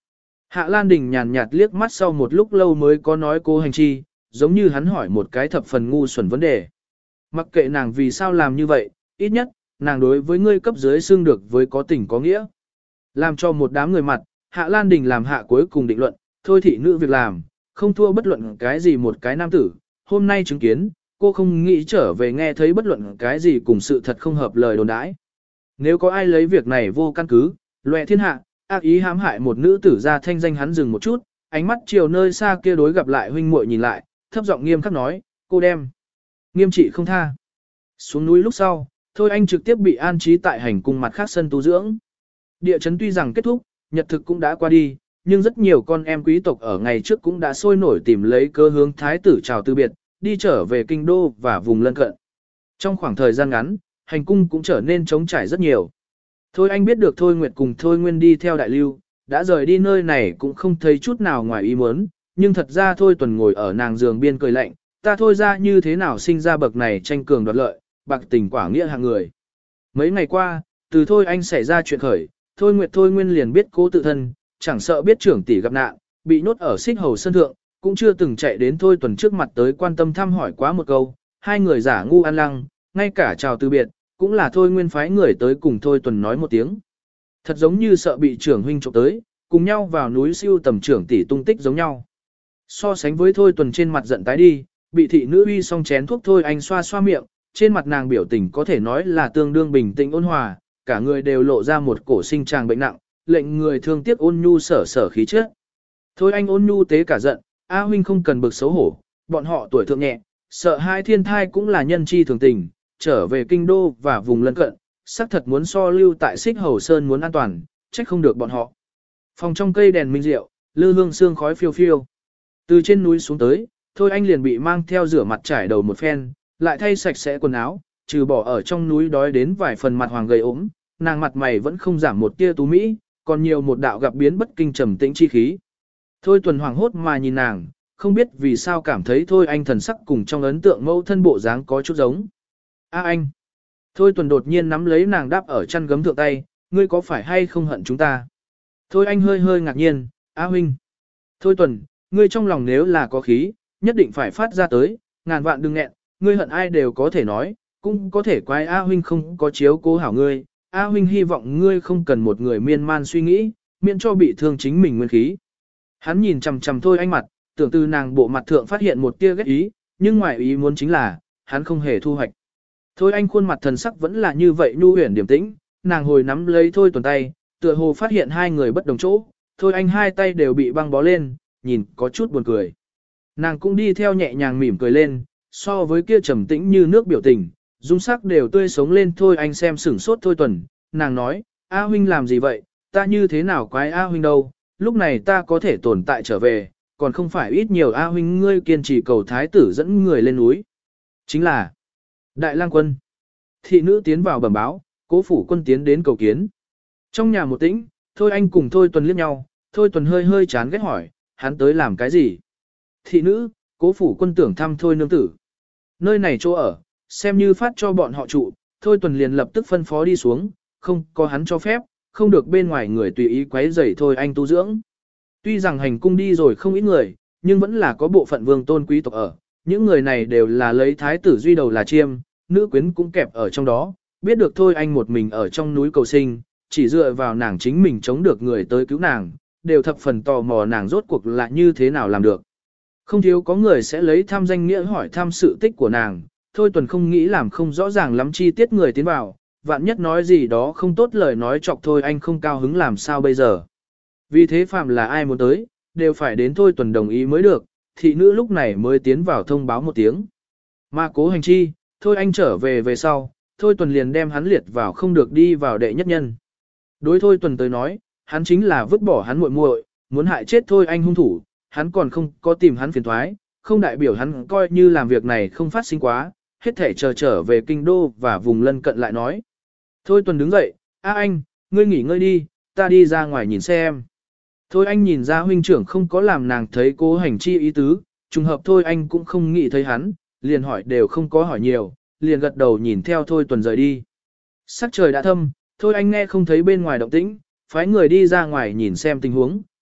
Hạ Lan Đình nhàn nhạt liếc mắt sau một lúc lâu mới có nói Cố Hành Chi, giống như hắn hỏi một cái thập phần ngu xuẩn vấn đề. Mặc kệ nàng vì sao làm như vậy, ít nhất, nàng đối với ngươi cấp dưới xương được với có tình có nghĩa. Làm cho một đám người mặt, Hạ Lan Đình làm hạ cuối cùng định luận, thôi thị nữ việc làm, không thua bất luận cái gì một cái nam tử, hôm nay chứng kiến, cô không nghĩ trở về nghe thấy bất luận cái gì cùng sự thật không hợp lời đồn đãi. Nếu có ai lấy việc này vô căn cứ, loẹ thiên hạ, ác ý hãm hại một nữ tử ra thanh danh hắn dừng một chút, ánh mắt chiều nơi xa kia đối gặp lại huynh muội nhìn lại, thấp giọng nghiêm khắc nói, cô đem. Nghiêm trị không tha. Xuống núi lúc sau, thôi anh trực tiếp bị an trí tại hành cung mặt khác sân tu dưỡng. Địa chấn tuy rằng kết thúc, nhật thực cũng đã qua đi, nhưng rất nhiều con em quý tộc ở ngày trước cũng đã sôi nổi tìm lấy cơ hướng thái tử chào từ biệt, đi trở về kinh đô và vùng lân cận. Trong khoảng thời gian ngắn, hành cung cũng trở nên trống trải rất nhiều. Thôi anh biết được Thôi Nguyệt cùng Thôi Nguyên đi theo đại lưu, đã rời đi nơi này cũng không thấy chút nào ngoài ý muốn, nhưng thật ra Thôi Tuần ngồi ở nàng giường biên cười lạnh, ta thôi ra như thế nào sinh ra bậc này tranh cường đoạt lợi, bạc tình quả nghĩa hạng người. Mấy ngày qua, từ Thôi anh xảy ra chuyện khởi, Thôi Nguyệt Thôi Nguyên liền biết cố tự thân, chẳng sợ biết trưởng tỷ gặp nạn, bị nhốt ở xích hầu sân thượng, cũng chưa từng chạy đến Thôi Tuần trước mặt tới quan tâm thăm hỏi quá một câu, hai người giả ngu ăn lăng, ngay cả chào từ biệt, cũng là Thôi Nguyên phái người tới cùng Thôi Tuần nói một tiếng. Thật giống như sợ bị trưởng huynh trộm tới, cùng nhau vào núi siêu tầm trưởng tỷ tung tích giống nhau. So sánh với Thôi Tuần trên mặt giận tái đi, bị thị nữ uy xong chén thuốc Thôi anh xoa xoa miệng, trên mặt nàng biểu tình có thể nói là tương đương bình tĩnh ôn hòa, cả người đều lộ ra một cổ sinh tràng bệnh nặng, lệnh người thương tiếc ôn nhu sở sở khí chất. Thôi anh ôn nhu tế cả giận, A huynh không cần bực xấu hổ, bọn họ tuổi thượng nhẹ, sợ hai thiên thai cũng là nhân chi thường tình, trở về kinh đô và vùng lân cận, xác thật muốn so lưu tại xích hầu sơn muốn an toàn, trách không được bọn họ. Phòng trong cây đèn minh rượu, lư hương sương khói phiêu phiêu. Từ trên núi xuống tới, Thôi anh liền bị mang theo rửa mặt trải đầu một phen, lại thay sạch sẽ quần áo, trừ bỏ ở trong núi đói đến vài phần mặt hoàng gầy ốm, nàng mặt mày vẫn không giảm một tia tú mỹ, còn nhiều một đạo gặp biến bất kinh trầm tĩnh chi khí. Thôi Tuần hoàng hốt mà nhìn nàng, không biết vì sao cảm thấy Thôi anh thần sắc cùng trong ấn tượng mẫu thân bộ dáng có chút giống. A anh. Thôi Tuần đột nhiên nắm lấy nàng đáp ở chăn gấm thượng tay, ngươi có phải hay không hận chúng ta? Thôi anh hơi hơi ngạc nhiên, A huynh. Thôi Tuần, ngươi trong lòng nếu là có khí, nhất định phải phát ra tới, ngàn vạn đừng nghẹn, ngươi hận ai đều có thể nói, cũng có thể quái A huynh không có chiếu cố hảo ngươi. A huynh hy vọng ngươi không cần một người miên man suy nghĩ, miễn cho bị thương chính mình nguyên khí. Hắn nhìn chằm chằm Thôi anh mặt, tưởng từ nàng bộ mặt thượng phát hiện một tia ghét ý, nhưng ngoài ý muốn chính là, hắn không hề thu hoạch. Thôi anh khuôn mặt thần sắc vẫn là như vậy nhu huyền điềm tĩnh, nàng hồi nắm lấy Thôi Tuần tay, tựa hồ phát hiện hai người bất đồng chỗ, Thôi anh hai tay đều bị băng bó lên, nhìn có chút buồn cười. Nàng cũng đi theo nhẹ nhàng mỉm cười lên, so với kia trầm tĩnh như nước biểu tình, dung sắc đều tươi sống lên. Thôi anh xem sửng sốt Thôi Tuần, nàng nói, A huynh làm gì vậy, ta như thế nào quái A huynh đâu, lúc này ta có thể tồn tại trở về, còn không phải ít nhiều A huynh ngươi kiên trì cầu thái tử dẫn người lên núi. Chính là Đại lang quân. Thị nữ tiến vào bẩm báo, Cố phủ quân tiến đến cầu kiến. Trong nhà một tĩnh, Thôi anh cùng Thôi Tuần liếc nhau, Thôi Tuần hơi hơi chán ghét hỏi, hắn tới làm cái gì? Thị nữ, Cố phủ quân tưởng thăm Thôi nương tử. Nơi này chỗ ở, xem như phát cho bọn họ trụ, Thôi Tuần liền lập tức phân phó đi xuống, không có hắn cho phép, không được bên ngoài người tùy ý quấy rầy Thôi anh tu dưỡng. Tuy rằng hành cung đi rồi không ít người, nhưng vẫn là có bộ phận vương tôn quý tộc ở, những người này đều là lấy thái tử duy đầu là chiêm, nữ quyến cũng kẹp ở trong đó, biết được Thôi anh một mình ở trong núi cầu sinh, chỉ dựa vào nàng chính mình chống được người tới cứu nàng, đều thập phần tò mò nàng rốt cuộc là như thế nào làm được. Không thiếu có người sẽ lấy tham danh nghĩa hỏi thăm sự tích của nàng, Thôi Tuần không nghĩ làm không rõ ràng lắm chi tiết người tiến vào, vạn nhất nói gì đó không tốt lời nói chọc Thôi anh không cao hứng làm sao bây giờ. Vì thế phạm là ai muốn tới, đều phải đến Thôi Tuần đồng ý mới được, thị nữ lúc này mới tiến vào thông báo một tiếng. Mà Cố Hành Chi, Thôi anh trở về về sau, Thôi Tuần liền đem hắn liệt vào không được đi vào đệ nhất nhân. Đối Thôi Tuần tới nói, hắn chính là vứt bỏ hắn muội muội, muốn hại chết Thôi anh hung thủ, hắn còn không có tìm hắn phiền toái, không đại biểu hắn coi như làm việc này không phát sinh quá, hết thể chờ trở về kinh đô và vùng lân cận lại nói. Thôi Tuần đứng dậy, a anh, ngươi nghỉ ngơi đi, ta đi ra ngoài nhìn xem. Thôi anh nhìn ra huynh trưởng không có làm nàng thấy Cố Hành Chi ý tứ, trùng hợp Thôi anh cũng không nghĩ thấy hắn, liền hỏi đều không có hỏi nhiều, liền gật đầu nhìn theo Thôi Tuần rời đi. Sắc trời đã thâm, Thôi anh nghe không thấy bên ngoài động tĩnh, phái người đi ra ngoài nhìn xem tình huống,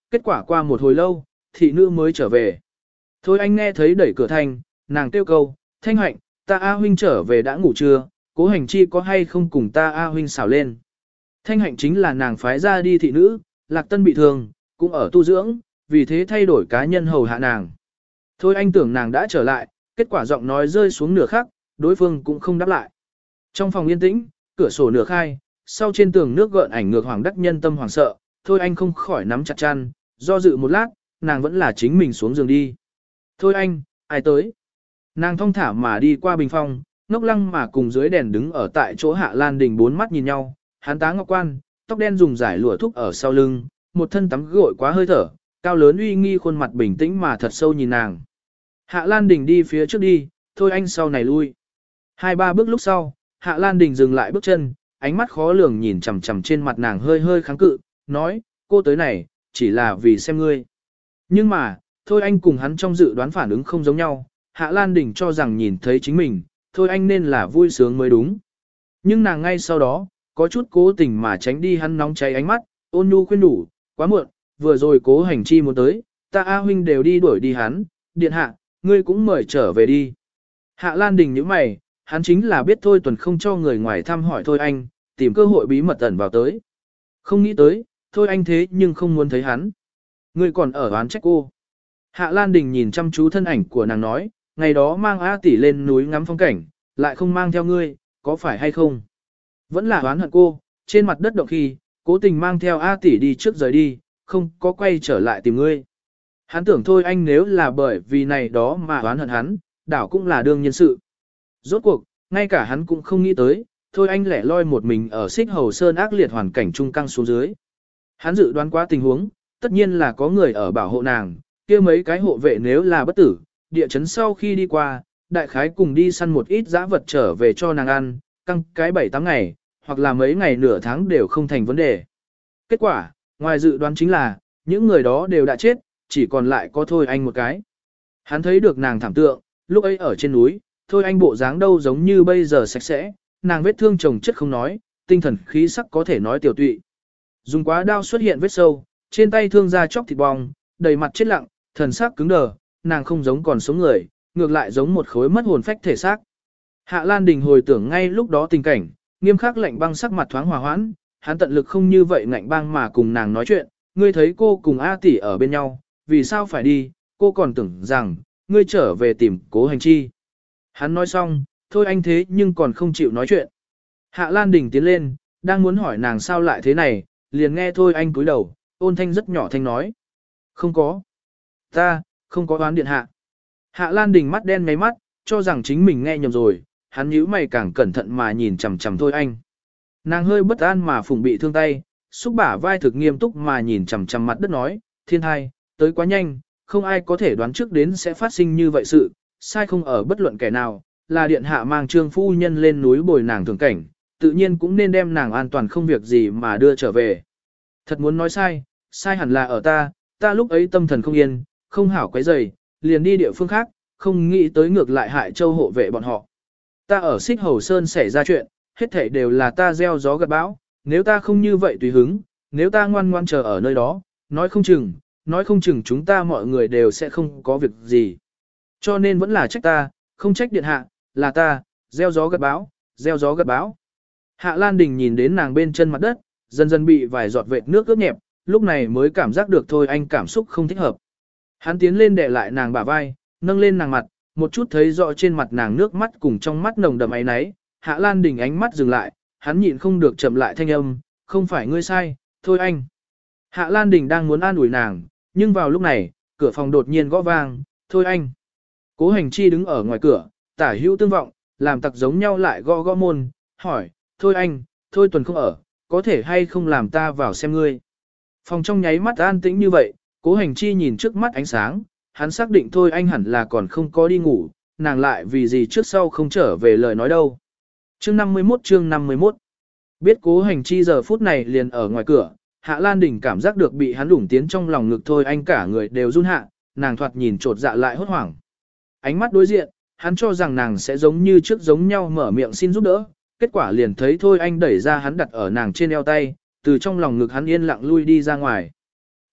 kết quả qua một hồi lâu, thị nữ mới trở về. Thôi anh nghe thấy đẩy cửa thanh, nàng kêu câu, Thanh Hạnh, ta A huynh trở về đã ngủ chưa, Cố Hành Chi có hay không cùng ta A huynh xảo lên. Thanh Hạnh chính là nàng phái ra đi thị nữ, Lạc Tân bị thương, cũng ở tu dưỡng, vì thế thay đổi cá nhân hầu hạ nàng. Thôi anh tưởng nàng đã trở lại, kết quả giọng nói rơi xuống nửa khắc, đối phương cũng không đáp lại. Trong phòng yên tĩnh, cửa sổ nửa khai, sau trên tường nước gợn ảnh ngược hoàng đắc nhân tâm hoàng sợ, thôi anh không khỏi nắm chặt chăn, do dự một lát, nàng vẫn là chính mình xuống giường đi. Thôi anh, ai tới? Nàng thong thả mà đi qua bình phong, ngốc lăng mà cùng dưới đèn đứng ở tại chỗ Hạ Lan Đình bốn mắt nhìn nhau, hắn tá ngọc quan, tóc đen dùng giải lụa thúc ở sau lưng, một thân tắm gội quá hơi thở, cao lớn uy nghi khuôn mặt bình tĩnh mà thật sâu nhìn nàng. Hạ Lan Đình đi phía trước đi, thôi anh sau này lui. Hai ba bước lúc sau, Hạ Lan Đình dừng lại bước chân, ánh mắt khó lường nhìn chằm chằm trên mặt nàng hơi hơi kháng cự, nói, cô tới này, chỉ là vì xem ngươi. Nhưng mà, thôi anh cùng hắn trong dự đoán phản ứng không giống nhau, Hạ Lan Đình cho rằng nhìn thấy chính mình, thôi anh nên là vui sướng mới đúng. Nhưng nàng ngay sau đó, có chút cố tình mà tránh đi hắn nóng cháy ánh mắt, ôn nhu khuyên đủ, quá muộn, vừa rồi Cố Hành Chi muốn tới, ta A huynh đều đi đuổi đi hắn, điện hạ, ngươi cũng mời trở về đi. Hạ Lan Đình nhíu mày, hắn chính là biết thôi tuần không cho người ngoài thăm hỏi thôi anh, tìm cơ hội bí mật ẩn vào tới. Không nghĩ tới, thôi anh thế nhưng không muốn thấy hắn. Ngươi còn ở oán trách cô. Hạ Lan Đình nhìn chăm chú thân ảnh của nàng nói, ngày đó mang A tỷ lên núi ngắm phong cảnh, lại không mang theo ngươi, có phải hay không? Vẫn là oán hận cô, trên mặt đất động khi, cố tình mang theo A tỷ đi trước rời đi, không có quay trở lại tìm ngươi. Hắn tưởng thôi anh nếu là bởi vì này đó mà oán hận hắn, đảo cũng là đương nhân sự. Rốt cuộc, ngay cả hắn cũng không nghĩ tới, thôi anh lẻ loi một mình ở Xích Hầu Sơn ác liệt hoàn cảnh trung căng xuống dưới. Hắn dự đoán quá tình huống, tất nhiên là có người ở bảo hộ nàng, kia mấy cái hộ vệ nếu là bất tử, địa chấn sau khi đi qua, đại khái cùng đi săn một ít dã vật trở về cho nàng ăn, căng cái bảy tám ngày, hoặc là mấy ngày nửa tháng đều không thành vấn đề. Kết quả, ngoài dự đoán chính là, những người đó đều đã chết, chỉ còn lại có thôi anh một cái. Hắn thấy được nàng thảm tượng, lúc ấy ở trên núi, thôi anh bộ dáng đâu giống như bây giờ sạch sẽ, nàng vết thương chồng chất không nói, tinh thần khí sắc có thể nói tiểu tụy. Dùng quá đao xuất hiện vết sâu, trên tay thương ra chóc thịt bong, đầy mặt chết lặng, thần sắc cứng đờ, nàng không giống còn sống người, ngược lại giống một khối mất hồn phách thể xác. Hạ Lan Đình hồi tưởng ngay lúc đó tình cảnh, nghiêm khắc lạnh băng sắc mặt thoáng hòa hoãn, hắn tận lực không như vậy ngạnh băng mà cùng nàng nói chuyện, ngươi thấy cô cùng A tỷ ở bên nhau, vì sao phải đi, cô còn tưởng rằng, ngươi trở về tìm Cố Hành Chi. Hắn nói xong, thôi anh thế nhưng còn không chịu nói chuyện. Hạ Lan Đình tiến lên, đang muốn hỏi nàng sao lại thế này, liền nghe thôi anh cúi đầu, ôn thanh rất nhỏ thanh nói. Không có. Ta, không có đoán điện hạ. Hạ Lan Đình mắt đen ngáy mắt, cho rằng chính mình nghe nhầm rồi, hắn nhíu mày càng cẩn thận mà nhìn chằm chằm thôi anh. Nàng hơi bất an mà phụng bị thương tay, xúc bả vai thực nghiêm túc mà nhìn chằm chằm mặt đất nói, thiên thai, tới quá nhanh, không ai có thể đoán trước đến sẽ phát sinh như vậy sự, sai không ở bất luận kẻ nào, là điện hạ mang trương phu nhân lên núi bồi nàng thường cảnh, tự nhiên cũng nên đem nàng an toàn không việc gì mà đưa trở về. Thật muốn nói sai, sai hẳn là ở ta, ta lúc ấy tâm thần không yên, không hảo quấy rầy, liền đi địa phương khác, không nghĩ tới ngược lại hại châu hộ vệ bọn họ. Ta ở Xích Hầu Sơn xảy ra chuyện, hết thảy đều là ta gieo gió gặt bão, nếu ta không như vậy tùy hứng, nếu ta ngoan ngoan chờ ở nơi đó, nói không chừng, nói không chừng chúng ta mọi người đều sẽ không có việc gì. Cho nên vẫn là trách ta, không trách điện hạ, là ta, gieo gió gặt bão, gieo gió gặt bão. Hạ Lan Đình nhìn đến nàng bên chân mặt đất, dần dần bị vài giọt vệt nước ướt nhẹp, lúc này mới cảm giác được thôi anh cảm xúc không thích hợp. Hắn tiến lên đè lại nàng bả vai, nâng lên nàng mặt, một chút thấy rõ trên mặt nàng nước mắt cùng trong mắt nồng đậm áy náy. Hạ Lan Đình ánh mắt dừng lại, hắn nhịn không được chậm lại thanh âm, không phải ngươi sai, thôi anh. Hạ Lan Đình đang muốn an ủi nàng, nhưng vào lúc này, cửa phòng đột nhiên gõ vang, thôi anh. Cố Hành Chi đứng ở ngoài cửa, tả hữu tương vọng, làm tặc giống nhau lại gõ gõ môn, hỏi, thôi anh, thôi tuần không ở, có thể hay không làm ta vào xem ngươi. Phòng trong nháy mắt an tĩnh như vậy, Cố Hành Chi nhìn trước mắt ánh sáng, hắn xác định thôi anh hẳn là còn không có đi ngủ, nàng lại vì gì trước sau không trở về lời nói đâu. Chương năm mươi mốt chương năm mươi mốt Biết Cố Hành Chi giờ phút này liền ở ngoài cửa, Hạ Lan Đình cảm giác được bị hắn đủng tiến trong lòng ngực thôi anh cả người đều run hạ, nàng thoạt nhìn trột dạ lại hốt hoảng. Ánh mắt đối diện, hắn cho rằng nàng sẽ giống như trước giống nhau mở miệng xin giúp đỡ, kết quả liền thấy thôi anh đẩy ra hắn đặt ở nàng trên eo tay, từ trong lòng ngực hắn yên lặng lui đi ra ngoài.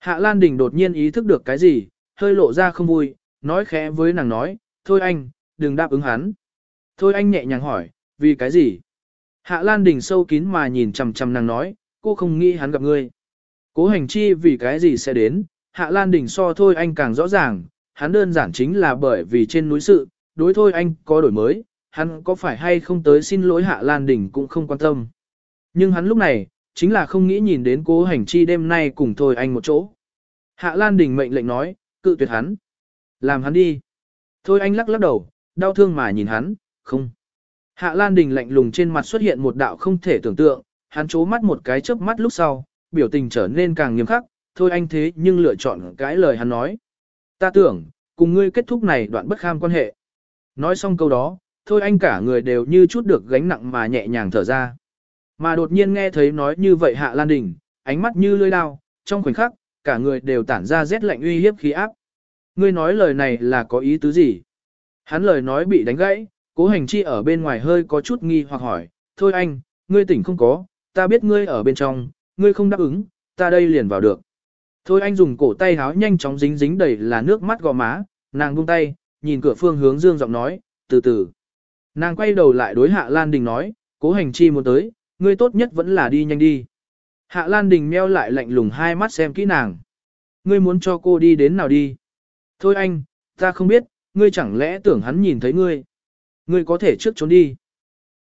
Hạ Lan Đình đột nhiên ý thức được cái gì, hơi lộ ra không vui, nói khẽ với nàng nói, thôi anh, đừng đáp ứng hắn. Thôi anh nhẹ nhàng hỏi, vì cái gì? Hạ Lan Đình sâu kín mà nhìn chằm chằm nàng nói, cô không nghĩ hắn gặp ngươi. Cố Hành Chi vì cái gì sẽ đến, Hạ Lan Đình so thôi anh càng rõ ràng, hắn đơn giản chính là bởi vì trên núi sự, đối thôi anh có đổi mới, hắn có phải hay không tới xin lỗi Hạ Lan Đình cũng không quan tâm. Nhưng hắn lúc này, chính là không nghĩ nhìn đến Cố Hành Chi đêm nay cùng thôi anh một chỗ. Hạ Lan Đình mệnh lệnh nói, cự tuyệt hắn. Làm hắn đi. Thôi anh lắc lắc đầu, đau thương mà nhìn hắn, không. Hạ Lan Đình lạnh lùng trên mặt xuất hiện một đạo không thể tưởng tượng, hắn chố mắt một cái chớp mắt lúc sau, biểu tình trở nên càng nghiêm khắc, thôi anh thế nhưng lựa chọn cái lời hắn nói. Ta tưởng, cùng ngươi kết thúc này đoạn bất kham quan hệ. Nói xong câu đó, thôi anh cả người đều như chút được gánh nặng mà nhẹ nhàng thở ra. Mà đột nhiên nghe thấy nói như vậy Hạ Lan Đình, ánh mắt như lưỡi dao, trong khoảnh khắc, cả người đều tản ra rét lạnh uy hiếp khí áp. Ngươi nói lời này là có ý tứ gì? Hắn lời nói bị đánh gãy, Cố Hành Chi ở bên ngoài hơi có chút nghi hoặc hỏi, thôi anh, ngươi tỉnh không có, ta biết ngươi ở bên trong, ngươi không đáp ứng, ta đây liền vào được. Thôi anh dùng cổ tay háo nhanh chóng dính dính đầy là nước mắt gò má, nàng buông tay, nhìn cửa phương hướng dương giọng nói, từ từ. Nàng quay đầu lại đối Hạ Lan Đình nói, Cố Hành Chi muốn tới, ngươi tốt nhất vẫn là đi nhanh đi. Hạ Lan Đình meo lại lạnh lùng hai mắt xem kỹ nàng. Ngươi muốn cho cô đi đến nào đi? Thôi anh, ta không biết, ngươi chẳng lẽ tưởng hắn nhìn thấy ngươi? Ngươi có thể trước trốn đi.